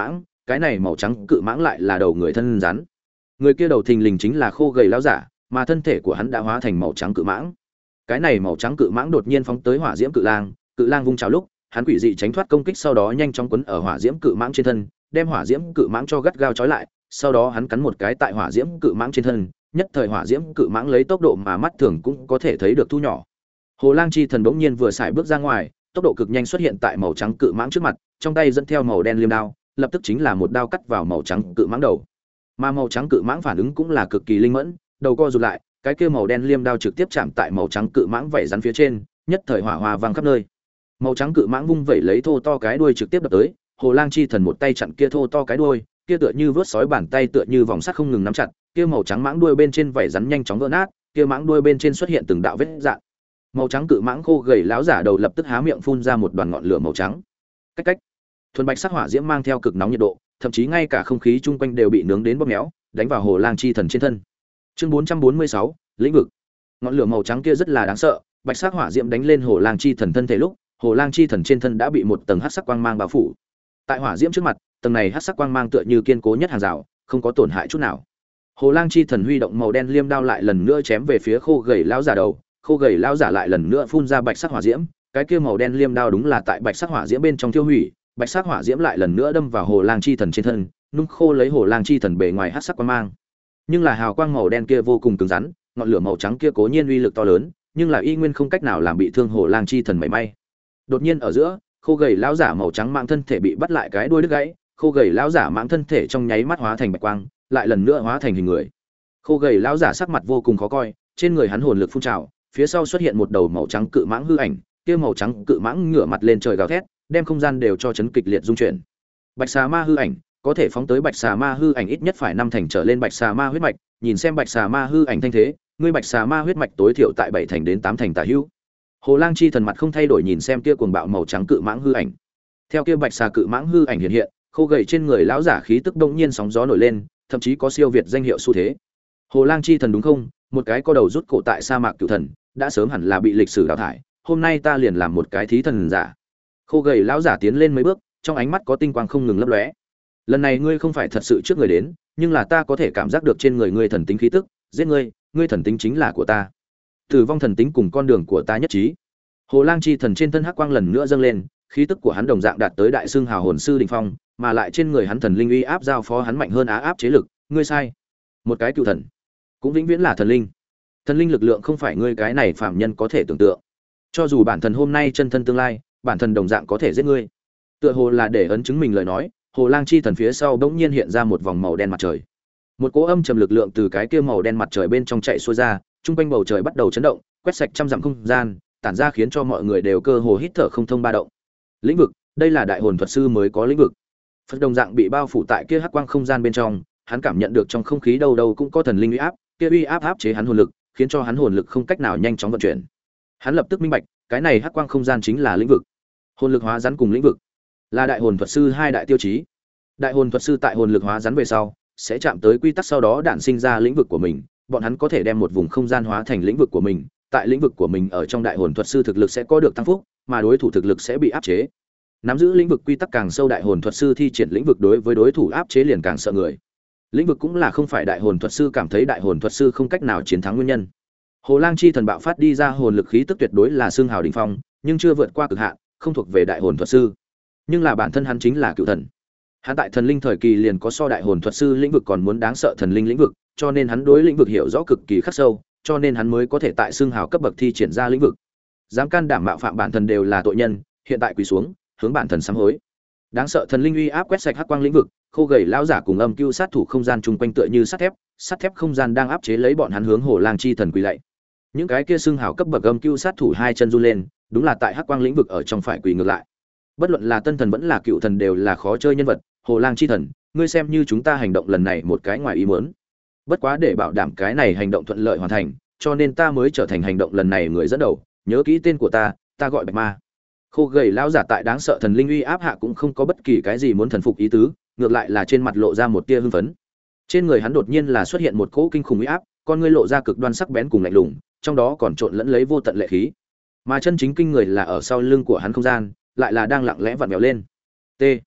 cái này màu trắng cự mãng lại là đầu người thân rắn. Người kia đầu thình lình chính là khô gầy lão giả, mà thân thể của hắn đã hóa thành màu trắng cự mãng. Cái này màu trắng cự mãng đột nhiên phóng tới hỏa diễm cự lang, cự lang vung chảo lúc, hắn quỷ dị tránh thoát công kích, sau đó nhanh chóng quấn ở hỏa diễm cự mãng trên thân, đem hỏa diễm cự mãng cho gắt gao trói lại, sau đó hắn cắn một cái tại hỏa diễm cự mãng trên thân, nhất thời hỏa diễm cự mãng lấy tốc độ mà mắt thường cũng có thể thấy được thu nhỏ. Hồ Lang chi thần bỗng nhiên vừa xài bước ra ngoài, tốc độ cực nhanh xuất hiện tại màu trắng cự mãng trước mặt, trong tay dẫn theo màu đen liêm đao, lập tức chính là một đao cắt vào màu trắng cự mãng đầu. Mà màu trắng cự mãng phản ứng cũng là cực kỳ linh mẫn, đầu co rụt lại, cái kia màu đen liêm đao trực tiếp chạm tại màu trắng cự mãng vảy rắn phía trên, nhất thời hỏa hoa vang khắp nơi. Màu trắng cự mãng vung vẩy lấy thô to cái đuôi trực tiếp đập tới, Hồ Lang chi thần một tay chặn kia thô to cái đuôi, kia tựa như vớt sói bàn tay tựa như vòng sắt không ngừng nắm chặt, kia màu trắng mãng đuôi bên trên vảy rắn nhanh chóng vỡ nát, kia mãng đuôi bên trên xuất hiện từng đạo vết rạn. Màu trắng cự mãng khô gầy lão giả đầu lập tức há miệng phun ra một đoàn ngọn lửa màu trắng. Cách cách. Thuần bạch sắc hỏa diễm mang theo cực nóng nhiệt độ, thậm chí ngay cả không khí chung quanh đều bị nướng đến bóp méo, đánh vào Hồ Lang chi thần trên thân. Chương bốn trăm bốn mươi sáu, lĩnh vực. Ngọn lửa màu trắng kia rất là đáng sợ, bạch sắc hỏa diễm đánh lên Hồ Lang chi thần thân thể lúc, Hồ Lang chi thần trên thân đã bị một tầng hắc sắc quang mang bao phủ. Tại hỏa diễm trước mặt, tầng này hắc sắc quang mang tựa như kiên cố nhất hàng rào, không có tổn hại chút nào. Hồ Lang chi thần huy động màu đen liêm đao lại lần nữa chém về phía khô gầy lão giả đầu, khô gầy lão giả lại lần nữa phun ra bạch sắc hỏa diễm, cái kia màu đen liêm đao đúng là tại bạch sắc hỏa diễm bên trong tiêu hủy, bạch sắc hỏa diễm lại lần nữa đâm vào Hồ Lang chi thần trên thân, nung khô lấy Hồ Lang chi thần bề ngoài hắc sắc quang mang. Nhưng là hào quang màu đen kia vô cùng cứng rắn, ngọn lửa màu trắng kia cố nhiên uy lực to lớn, nhưng là y nguyên không cách nào làm bị thương Hồ Lang chi thần mảy may. Đột nhiên ở giữa, khô gầy lão giả màu trắng mạng thân thể bị bắt lại cái đuôi đứt gãy, khô gầy lão giả mạng thân thể trong nháy mắt hóa thành bạch quang, lại lần nữa hóa thành hình người. Khô gầy lão giả sắc mặt vô cùng khó coi, trên người hắn hồn lực phun trào, phía sau xuất hiện một đầu màu trắng cự mãng hư ảnh, kia màu trắng cự mãng ngửa mặt lên trời gào thét, đem không gian đều cho chấn kịch liệt rung chuyển. Bạch xà ma hư ảnh, có thể phóng tới bạch xà ma hư ảnh ít nhất phải năm thành trở lên bạch xà ma huyết mạch, nhìn xem bạch xà ma hư ảnh thanh thế, ngươi bạch xà ma huyết mạch tối thiểu tại bảy thành đến tám thành tả hữu. Hồ Lang chi thần mặt không thay đổi nhìn xem kia cuồng bạo màu trắng cự mãng hư ảnh. Theo kia bạch xà cự mãng hư ảnh hiện hiện, khô gầy trên người lão giả khí tức đông nhiên sóng gió nổi lên, thậm chí có siêu việt danh hiệu xu thế. Hồ Lang chi thần đúng không? Một cái có đầu rút cổ tại sa mạc cửu thần, đã sớm hẳn là bị lịch sử đào thải, hôm nay ta liền làm một cái thí thần giả. Khô gầy lão giả tiến lên mấy bước, trong ánh mắt có tinh quang không ngừng lấp lóe. Lần này ngươi không phải thật sự trước người đến, nhưng là ta có thể cảm giác được trên người ngươi thần tính khí tức, giết ngươi, ngươi thần tính chính là của ta. Tử vong thần tính cùng con đường của ta nhất trí. Hồ Lang chi thần trên thân hắc quang lần nữa dâng lên, khí tức của hắn đồng dạng đạt tới đại xương hào hồn sư đỉnh phong, mà lại trên người hắn thần linh uy áp giao phó hắn mạnh hơn á áp chế lực, ngươi sai. Một cái cựu thần, cũng vĩnh viễn là thần linh. Thần linh lực lượng không phải ngươi cái này phàm nhân có thể tưởng tượng. Cho dù bản thần hôm nay chân thân tương lai, bản thần đồng dạng có thể giết ngươi. Tựa hồ là để ấn chứng mình lời nói, Hồ Lang chi thần phía sau bỗng nhiên hiện ra một vòng màu đen mặt trời. Một cỗ âm trầm lực lượng từ cái kia màu đen mặt trời bên trong chạy xuôi ra, trung quanh bầu trời bắt đầu chấn động, quét sạch trăm dặm không gian, tản ra khiến cho mọi người đều cơ hồ hít thở không thông ba động. Lĩnh vực, đây là đại hồn thuật sư mới có lĩnh vực. Phật đồng dạng bị bao phủ tại kia hắc quang không gian bên trong, hắn cảm nhận được trong không khí đâu đâu cũng có thần linh uy áp, kia uy áp áp chế hắn hồn lực, khiến cho hắn hồn lực không cách nào nhanh chóng vận chuyển. Hắn lập tức minh bạch, cái này hắc quang không gian chính là lĩnh vực. Hồn lực hóa rắn cùng lĩnh vực là đại hồn thuật sư hai đại tiêu chí. Đại hồn thuật sư tại hồn lực hóa rắn về sau, sẽ chạm tới quy tắc sau đó đản sinh ra lĩnh vực của mình, bọn hắn có thể đem một vùng không gian hóa thành lĩnh vực của mình, tại lĩnh vực của mình ở trong đại hồn thuật sư thực lực sẽ có được tăng phúc, mà đối thủ thực lực sẽ bị áp chế. Nắm giữ lĩnh vực quy tắc càng sâu, đại hồn thuật sư thi triển lĩnh vực đối với đối thủ áp chế liền càng sợ người. Lĩnh vực cũng là không phải đại hồn thuật sư cảm thấy đại hồn thuật sư không cách nào chiến thắng nguyên nhân. Hồ Lang chi thần bạo phát đi ra hồn lực khí tức tuyệt đối là xương hào đỉnh phong, nhưng chưa vượt qua cực hạn, không thuộc về đại hồn thuật sư. Nhưng là bản thân hắn chính là cựu thần. Hắn tại thần linh thời kỳ liền có so đại hồn thuật sư lĩnh vực còn muốn đáng sợ thần linh lĩnh vực, cho nên hắn đối lĩnh vực hiểu rõ cực kỳ khắc sâu, cho nên hắn mới có thể tại xương hào cấp bậc thi triển ra lĩnh vực. Dám can đảm mạo phạm bản thần đều là tội nhân, hiện tại quỳ xuống, hướng bản thần sám hối. Đáng sợ thần linh uy áp quét sạch hắc quang lĩnh vực, khô gầy lão giả cùng âm cưu sát thủ không gian chung quanh tựa như sắt thép, sắt thép không gian đang áp chế lấy bọn hắn hướng Hồ Lang chi thần quỳ lạy. Những cái kia xương hào cấp bậc âm cưu sát thủ hai chân run lên, đúng là tại hắc quang lĩnh vực ở trong phải quỳ ngược lại. Bất luận là tân thần vẫn là cựu thần đều là khó chơi nhân vật, Hồ Lang chi thần, ngươi xem như chúng ta hành động lần này một cái ngoài ý muốn. Bất quá để bảo đảm cái này hành động thuận lợi hoàn thành, cho nên ta mới trở thành hành động lần này người dẫn đầu, nhớ kỹ tên của ta, ta gọi Bạch Ma. Khô gầy lão giả tại đáng sợ thần linh uy áp hạ cũng không có bất kỳ cái gì muốn thần phục ý tứ, ngược lại là trên mặt lộ ra một tia hưng phấn. Trên người hắn đột nhiên là xuất hiện một cỗ kinh khủng uy áp, con ngươi lộ ra cực đoan sắc bén cùng lạnh lùng, trong đó còn trộn lẫn lấy vô tận lệ khí. Mà chân chính kinh người là ở sau lưng của hắn không gian, lại là đang lặng lẽ vặn vẹo lên. T.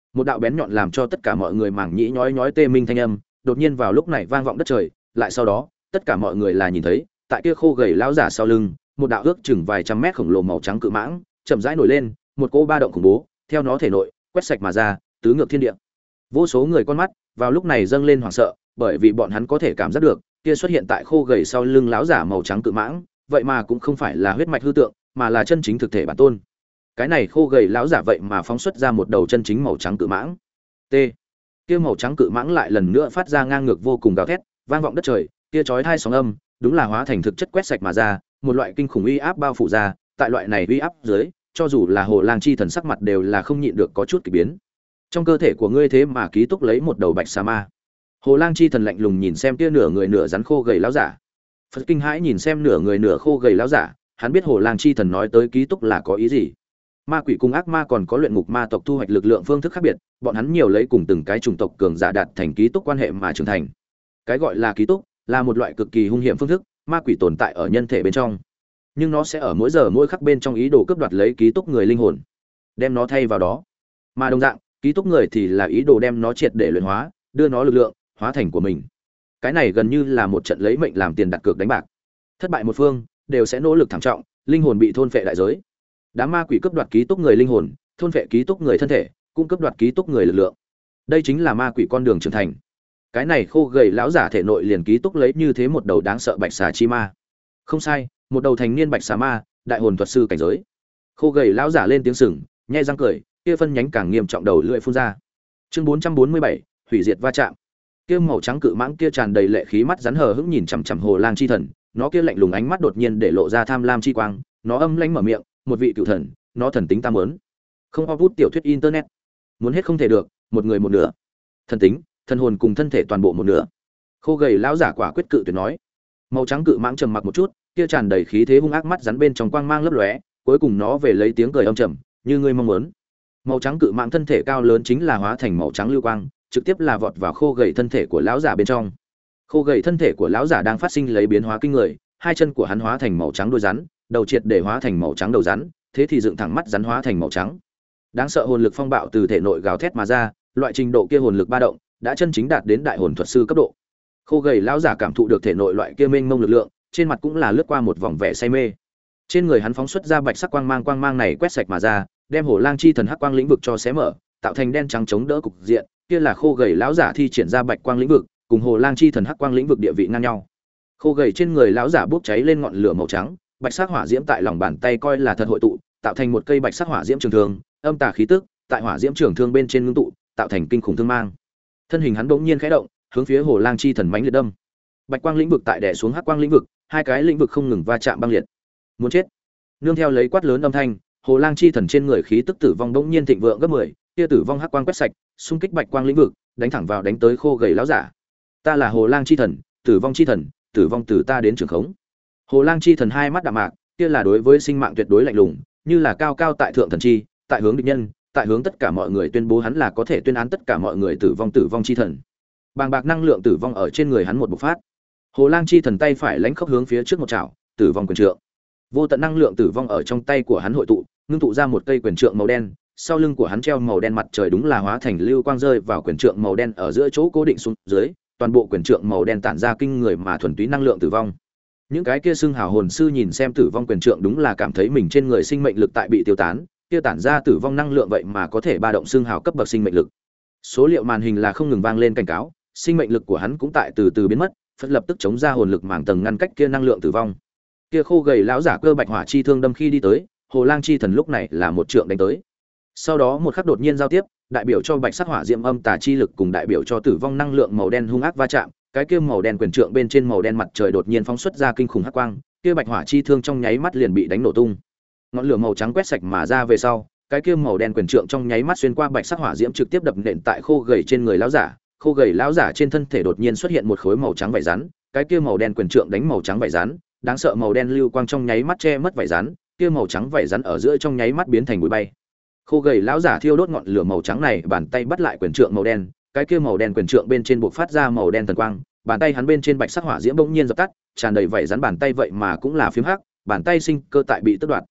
Một đạo bén nhọn làm cho tất cả mọi người màng nhĩ nhói nhói tê minh thanh âm, đột nhiên vào lúc này vang vọng đất trời, lại sau đó, tất cả mọi người là nhìn thấy, tại kia khô gầy lão giả sau lưng, một đạo ước chừng vài trăm mét khổng lồ màu trắng cự mãng, chậm rãi nổi lên, một cỗ ba động khủng bố, theo nó thể nội, quét sạch mà ra, tứ ngược thiên địa. Vô số người con mắt vào lúc này dâng lên hoảng sợ, bởi vì bọn hắn có thể cảm giác được, kia xuất hiện tại khô gầy sau lưng lão giả màu trắng cự mãng, vậy mà cũng không phải là huyết mạch hư tượng, mà là chân chính thực thể bản tôn. Cái này khô gầy lão giả vậy mà phóng xuất ra một đầu chân chính màu trắng cự mãng. T. Kia màu trắng cự mãng lại lần nữa phát ra ngang ngược vô cùng gào thét, vang vọng đất trời, kia chói tai sóng âm, đúng là hóa thành thực chất quét sạch mà ra, một loại kinh khủng uy áp bao phủ ra, tại loại này uy áp dưới, cho dù là Hồ Lang chi thần sắc mặt đều là không nhịn được có chút kỳ biến. Trong cơ thể của ngươi thế mà ký túc lấy một đầu bạch sa ma. Hồ Lang chi thần lạnh lùng nhìn xem kia nửa người nửa rắn khô gầy lão giả. Phật kinh hãi nhìn xem nửa người nửa khô gầy lão giả, hắn biết Hồ Lang chi thần nói tới ký túc là có ý gì. Ma quỷ cùng ác ma còn có luyện ngục ma tộc thu hoạch lực lượng phương thức khác biệt, bọn hắn nhiều lấy cùng từng cái chủng tộc cường giả đạt thành ký túc quan hệ mà trưởng thành. Cái gọi là ký túc là một loại cực kỳ hung hiểm phương thức, ma quỷ tồn tại ở nhân thể bên trong, nhưng nó sẽ ở mỗi giờ mỗi khắc bên trong ý đồ cướp đoạt lấy ký túc người linh hồn, đem nó thay vào đó. Mà đồng dạng, ký túc người thì là ý đồ đem nó triệt để luyện hóa, đưa nó lực lượng hóa thành của mình. Cái này gần như là một trận lấy mệnh làm tiền đặt cược đánh bạc. Thất bại một phương đều sẽ nỗ lực thảm trọng, linh hồn bị thôn phệ đại giới. Đám ma quỷ cướp đoạt ký túc người linh hồn, thôn phệ ký túc người thân thể, cũng cướp đoạt ký túc người lực lượng. Đây chính là ma quỷ con đường trưởng thành. Cái này khô gầy lão giả thể nội liền ký túc lấy như thế một đầu đáng sợ bạch xà chi ma. Không sai, một đầu thành niên bạch xà ma, đại hồn thuật sư cảnh giới. Khô gầy lão giả lên tiếng sừng, nhếch răng cười, kia phân nhánh càng nghiêm trọng đầu lưỡi phun ra. Chương bốn trăm bốn mươi bảy, hủy diệt va chạm. Kia màu trắng cự mãng kia tràn đầy lệ khí mắt rắn hờ hững nhìn chằm chằm Hồ Lang chi thần, nó kia lạnh lùng ánh mắt đột nhiên để lộ ra tham lam chi quang, nó âm lãnh mở miệng, một vị cựu thần, nó thần tính ta muốn. Không hot tiểu thuyết internet, muốn hết không thể được, một người một nửa. Thần tính, thần hồn cùng thân thể toàn bộ một nửa. Khô gầy lão giả quả quyết cự tuyệt nói. Màu trắng cự mãng trầm mặc một chút, kia tràn đầy khí thế hung ác mắt rắn bên trong quang mang lấp lóe, cuối cùng nó về lấy tiếng cười âm trầm, như ngươi mong muốn. Màu trắng cự mãng thân thể cao lớn chính là hóa thành màu trắng lưu quang, trực tiếp là vọt vào khô gầy thân thể của lão giả bên trong. Khô gầy thân thể của lão giả đang phát sinh lấy biến hóa kinh người, hai chân của hắn hóa thành màu trắng đuôi rắn, đầu triệt để hóa thành màu trắng đầu rắn, thế thì dựng thẳng mắt rắn hóa thành màu trắng. Đáng sợ hồn lực phong bạo từ thể nội gào thét mà ra, loại trình độ kia hồn lực ba động đã chân chính đạt đến đại hồn thuật sư cấp độ. Khô gầy lão giả cảm thụ được thể nội loại kia mênh mông lực lượng, trên mặt cũng là lướt qua một vòng vẻ say mê. Trên người hắn phóng xuất ra bạch sắc quang mang, quang mang này quét sạch mà ra, đem Hồ Lang chi thần hắc quang lĩnh vực cho xé mở, tạo thành đen trắng chống đỡ cục diện, kia là khô gầy lão giả thi triển ra bạch quang lĩnh vực, cùng Hồ Lang chi thần hắc quang lĩnh vực địa vị ngang nhau. Khô gầy trên người lão giả bốc cháy lên ngọn lửa màu trắng, bạch sắc hỏa diễm tại lòng bàn tay coi là thật hội tụ, tạo thành một cây bạch sắc hỏa diễm trường thương, âm tà khí tức tại hỏa diễm trường thương bên trên ngưng tụ, tạo thành kinh khủng thương mang. Thân hình hắn bỗng nhiên khẽ động, hướng phía Hồ Lang chi thần mãnh liệt đâm. Bạch quang lĩnh vực tại đè xuống hắc quang lĩnh vực, hai cái lĩnh vực không ngừng va chạm băng liệt. Muốn chết. Nương theo lấy quát lớn âm thanh, Hồ Lang chi thần trên người khí tức tử vong bỗng nhiên thịnh vượng gấp mười, kia tử vong hắc quang quét sạch, xung kích bạch quang lĩnh vực, đánh thẳng vào đánh tới khô gầy lão giả. Ta là Hồ Lang chi thần, tử vong chi thần, tử vong từ ta đến trường khống. Hồ Lang chi thần hai mắt đạm mạc, kia là đối với sinh mạng tuyệt đối lạnh lùng, như là cao cao tại thượng thần chi, tại hướng địch nhân, tại hướng tất cả mọi người tuyên bố hắn là có thể tuyên án tất cả mọi người tử vong tử vong chi thần. Bàng bạc năng lượng tử vong ở trên người hắn một bộc phát. Hồ Lang chi thần tay phải lãnh khốc hướng phía trước một chảo, tử vong quyền trượng. Vô tận năng lượng tử vong ở trong tay của hắn hội tụ, ngưng tụ ra một cây quyền trượng màu đen, sau lưng của hắn treo màu đen mặt trời đúng là hóa thành lưu quang rơi vào quyền trượng màu đen ở giữa chỗ cố định xuống dưới, toàn bộ quyền trượng màu đen tản ra kinh người mà thuần túy năng lượng tử vong. Những cái kia xưng hào hồn sư nhìn xem tử vong quyền trượng đúng là cảm thấy mình trên người sinh mệnh lực tại bị tiêu tán, kia tản ra tử vong năng lượng vậy mà có thể ba động xưng hào cấp bậc sinh mệnh lực. Số liệu màn hình là không ngừng vang lên cảnh cáo, sinh mệnh lực của hắn cũng tại từ từ biến mất, phật lập tức chống ra hồn lực màng tầng ngăn cách kia năng lượng tử vong. Kia khô gầy lão giả cơ bạch hỏa chi thương đâm khi đi tới, Hồ Lang chi thần lúc này là một trượng đánh tới. Sau đó một khắc đột nhiên giao tiếp, đại biểu cho bạch sắc hỏa diệm âm tà chi lực cùng đại biểu cho tử vong năng lượng màu đen hung ác va chạm, cái kia màu đen quyền trượng bên trên màu đen mặt trời đột nhiên phóng xuất ra kinh khủng hắc quang, kia bạch hỏa chi thương trong nháy mắt liền bị đánh nổ tung. Ngọn lửa màu trắng quét sạch mà ra về sau, cái kia màu đen quyền trượng trong nháy mắt xuyên qua bạch sắc hỏa diễm trực tiếp đập nện tại khô gầy trên người lão giả, khô gầy lão giả trên thân thể đột nhiên xuất hiện một khối màu trắng vảy rắn, cái kia màu đen quyền trượng đánh màu trắng vảy rắn, đáng sợ màu đen lưu quang trong nháy mắt che mất vảy rắn, kia màu trắng vảy rắn ở giữa trong nháy mắt biến thành bụi bay. Khô gầy lão giả thiêu đốt ngọn lửa màu trắng này, bàn tay bắt lại quyền trượng màu đen, cái kia màu đen quyền trượng bên trên bộc phát ra màu đen thần quang, bàn tay hắn bên trên bạch sắc hỏa diễm bỗng nhiên dập tắt, tràn đầy vảy rắn bàn tay vậy mà cũng là phiếm hắc, bàn tay sinh cơ tại bị tước đoạt.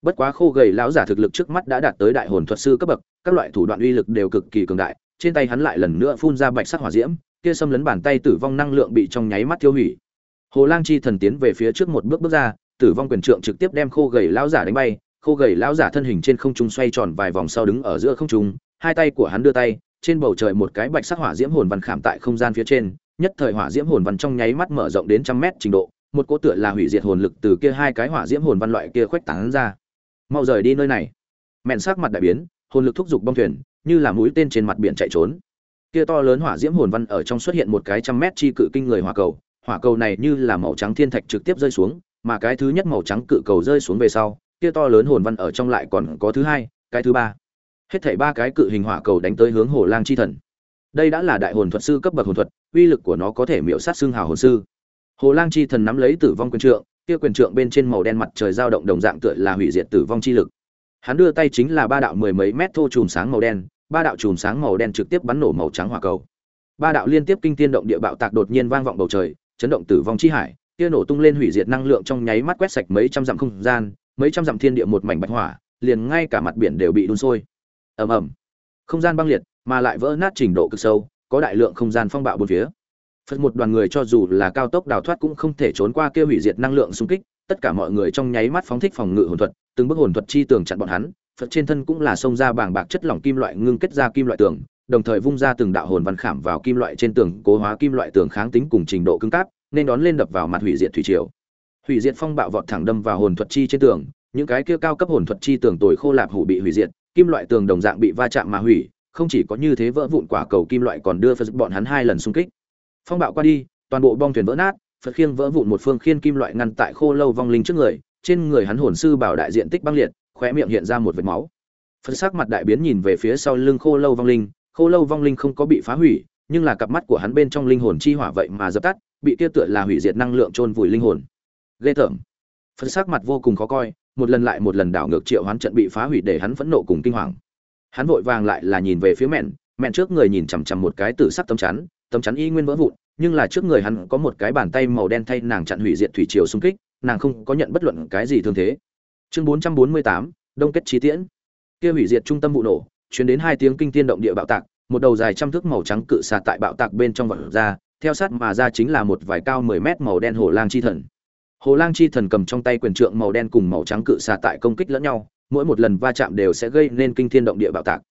Bất quá khô gầy lão giả thực lực trước mắt đã đạt tới đại hồn thuật sư cấp bậc, các loại thủ đoạn uy lực đều cực kỳ cường đại, trên tay hắn lại lần nữa phun ra bạch sắc hỏa diễm, kia xâm lấn bàn tay tử vong năng lượng bị trong nháy mắt tiêu hủy. Hồ Lang chi thần tiến về phía trước một bước bước ra, tử vong quyền trượng trực tiếp đem khô gầy lão giả đánh bay, khô gầy lão giả thân hình trên không trung xoay tròn vài vòng sau đứng ở giữa không trung, hai tay của hắn đưa tay, trên bầu trời một cái bạch sắc hỏa diễm hồn văn khảm tại không gian phía trên, nhất thời hỏa diễm hồn văn trong nháy mắt mở rộng đến trăm mét trình độ, một cỗ tựa là hủy diệt hồn lực từ kia hai cái hỏa diễm hồn văn loại kia khuếch tán ra. Mau rời đi nơi này. Mện sắc mặt đại biến, hồn lực thúc giục bong thuyền, như là mũi tên trên mặt biển chạy trốn. Kia to lớn hỏa diễm hồn văn ở trong xuất hiện một cái trăm mét chi cự kinh người hỏa cầu, hỏa cầu này như là màu trắng thiên thạch trực tiếp rơi xuống, mà cái thứ nhất màu trắng cự cầu rơi xuống về sau, kia to lớn hồn văn ở trong lại còn có thứ hai, cái thứ ba. Hết thảy ba cái cự hình hỏa cầu đánh tới hướng Hồ Lang chi thần. Đây đã là đại hồn thuật sư cấp bậc hồn thuật, uy lực của nó có thể miểu sát xương hào hồn sư. Hồ Lang chi thần nắm lấy tử vong quyền trượng, kia quyền trượng bên trên màu đen mặt trời dao động đồng dạng tựa là hủy diệt tử vong chi lực. Hắn đưa tay chính là ba đạo mười mấy mét thô chùm sáng màu đen, ba đạo chùm sáng màu đen trực tiếp bắn nổ màu trắng hỏa cầu. Ba đạo liên tiếp kinh thiên động địa bạo tạc đột nhiên vang vọng bầu trời, chấn động tử vong chi hải, kia nổ tung lên hủy diệt năng lượng trong nháy mắt quét sạch mấy trăm dặm không gian, mấy trăm dặm thiên địa một mảnh bạch hỏa, liền ngay cả mặt biển đều bị đun sôi. Ầm ầm. Không gian băng liệt, mà lại vỡ nát trình độ cực sâu, có đại lượng không gian phong bạo bốn phía. Phật một đoàn người cho dù là cao tốc đào thoát cũng không thể trốn qua kia hủy diệt năng lượng xung kích, tất cả mọi người trong nháy mắt phóng thích phòng ngự hồn thuật, từng bước hồn thuật chi tường chặn bọn hắn, Phật trên thân cũng là xông ra bàng bạc chất lỏng kim loại ngưng kết ra kim loại tường, đồng thời vung ra từng đạo hồn văn khảm vào kim loại trên tường, cố hóa kim loại tường kháng tính cùng trình độ cứng cáp, nên đón lên đập vào mặt hủy diệt thủy triều. Hủy diệt phong bạo vọt thẳng đâm vào hồn thuật chi trên tường, những cái kia cao cấp hồn thuật chi tường tồi khô lạp hủ bị hủy diệt, kim loại tường đồng dạng bị va chạm mà hủy, không chỉ có như thế vỡ vụn quả cầu kim loại còn đưa Phật bọn hắn hai lần xung kích. Phong bạo qua đi, toàn bộ bong thuyền vỡ nát, Phật khiêng vỡ vụn một phương khiên kim loại ngăn tại khô lâu vong linh trước người, trên người hắn hồn sư bảo đại diện tích băng liệt, khóe miệng hiện ra một vệt máu. Phật sắc mặt đại biến nhìn về phía sau lưng khô lâu vong linh, khô lâu vong linh không có bị phá hủy, nhưng là cặp mắt của hắn bên trong linh hồn chi hỏa vậy mà dập tắt, bị kia tựa là hủy diệt năng lượng chôn vùi linh hồn. Ghê tởm. Phật sắc mặt vô cùng khó coi, một lần lại một lần đảo ngược triệu hoán trận bị phá hủy để hắn phẫn nộ cùng kinh hoàng. Hắn vội vàng lại là nhìn về phía mẹn, mẹn trước người nhìn chằm chằm một cái tử sắc tấm chắn, tấm chắn y nguyên vỡ vụn, nhưng là trước người hắn có một cái bàn tay màu đen thay nàng chặn hủy diệt thủy triều xung kích, nàng không có nhận bất luận cái gì thương thế. Chương bốn trăm bốn mươi tám, Đông kết chí tiễn. Kia hủy diệt trung tâm vụ nổ, truyền đến hai tiếng kinh thiên động địa bạo tạc, một đầu dài trăm thước màu trắng cự xà tại bạo tạc bên trong vọt ra, theo sát mà ra chính là một vài cao mười mét màu đen Hồ Lang chi thần. Hồ Lang chi thần cầm trong tay quyền trượng màu đen cùng màu trắng cự xà tại công kích lẫn nhau, mỗi một lần va chạm đều sẽ gây nên kinh thiên động địa bạo tạc.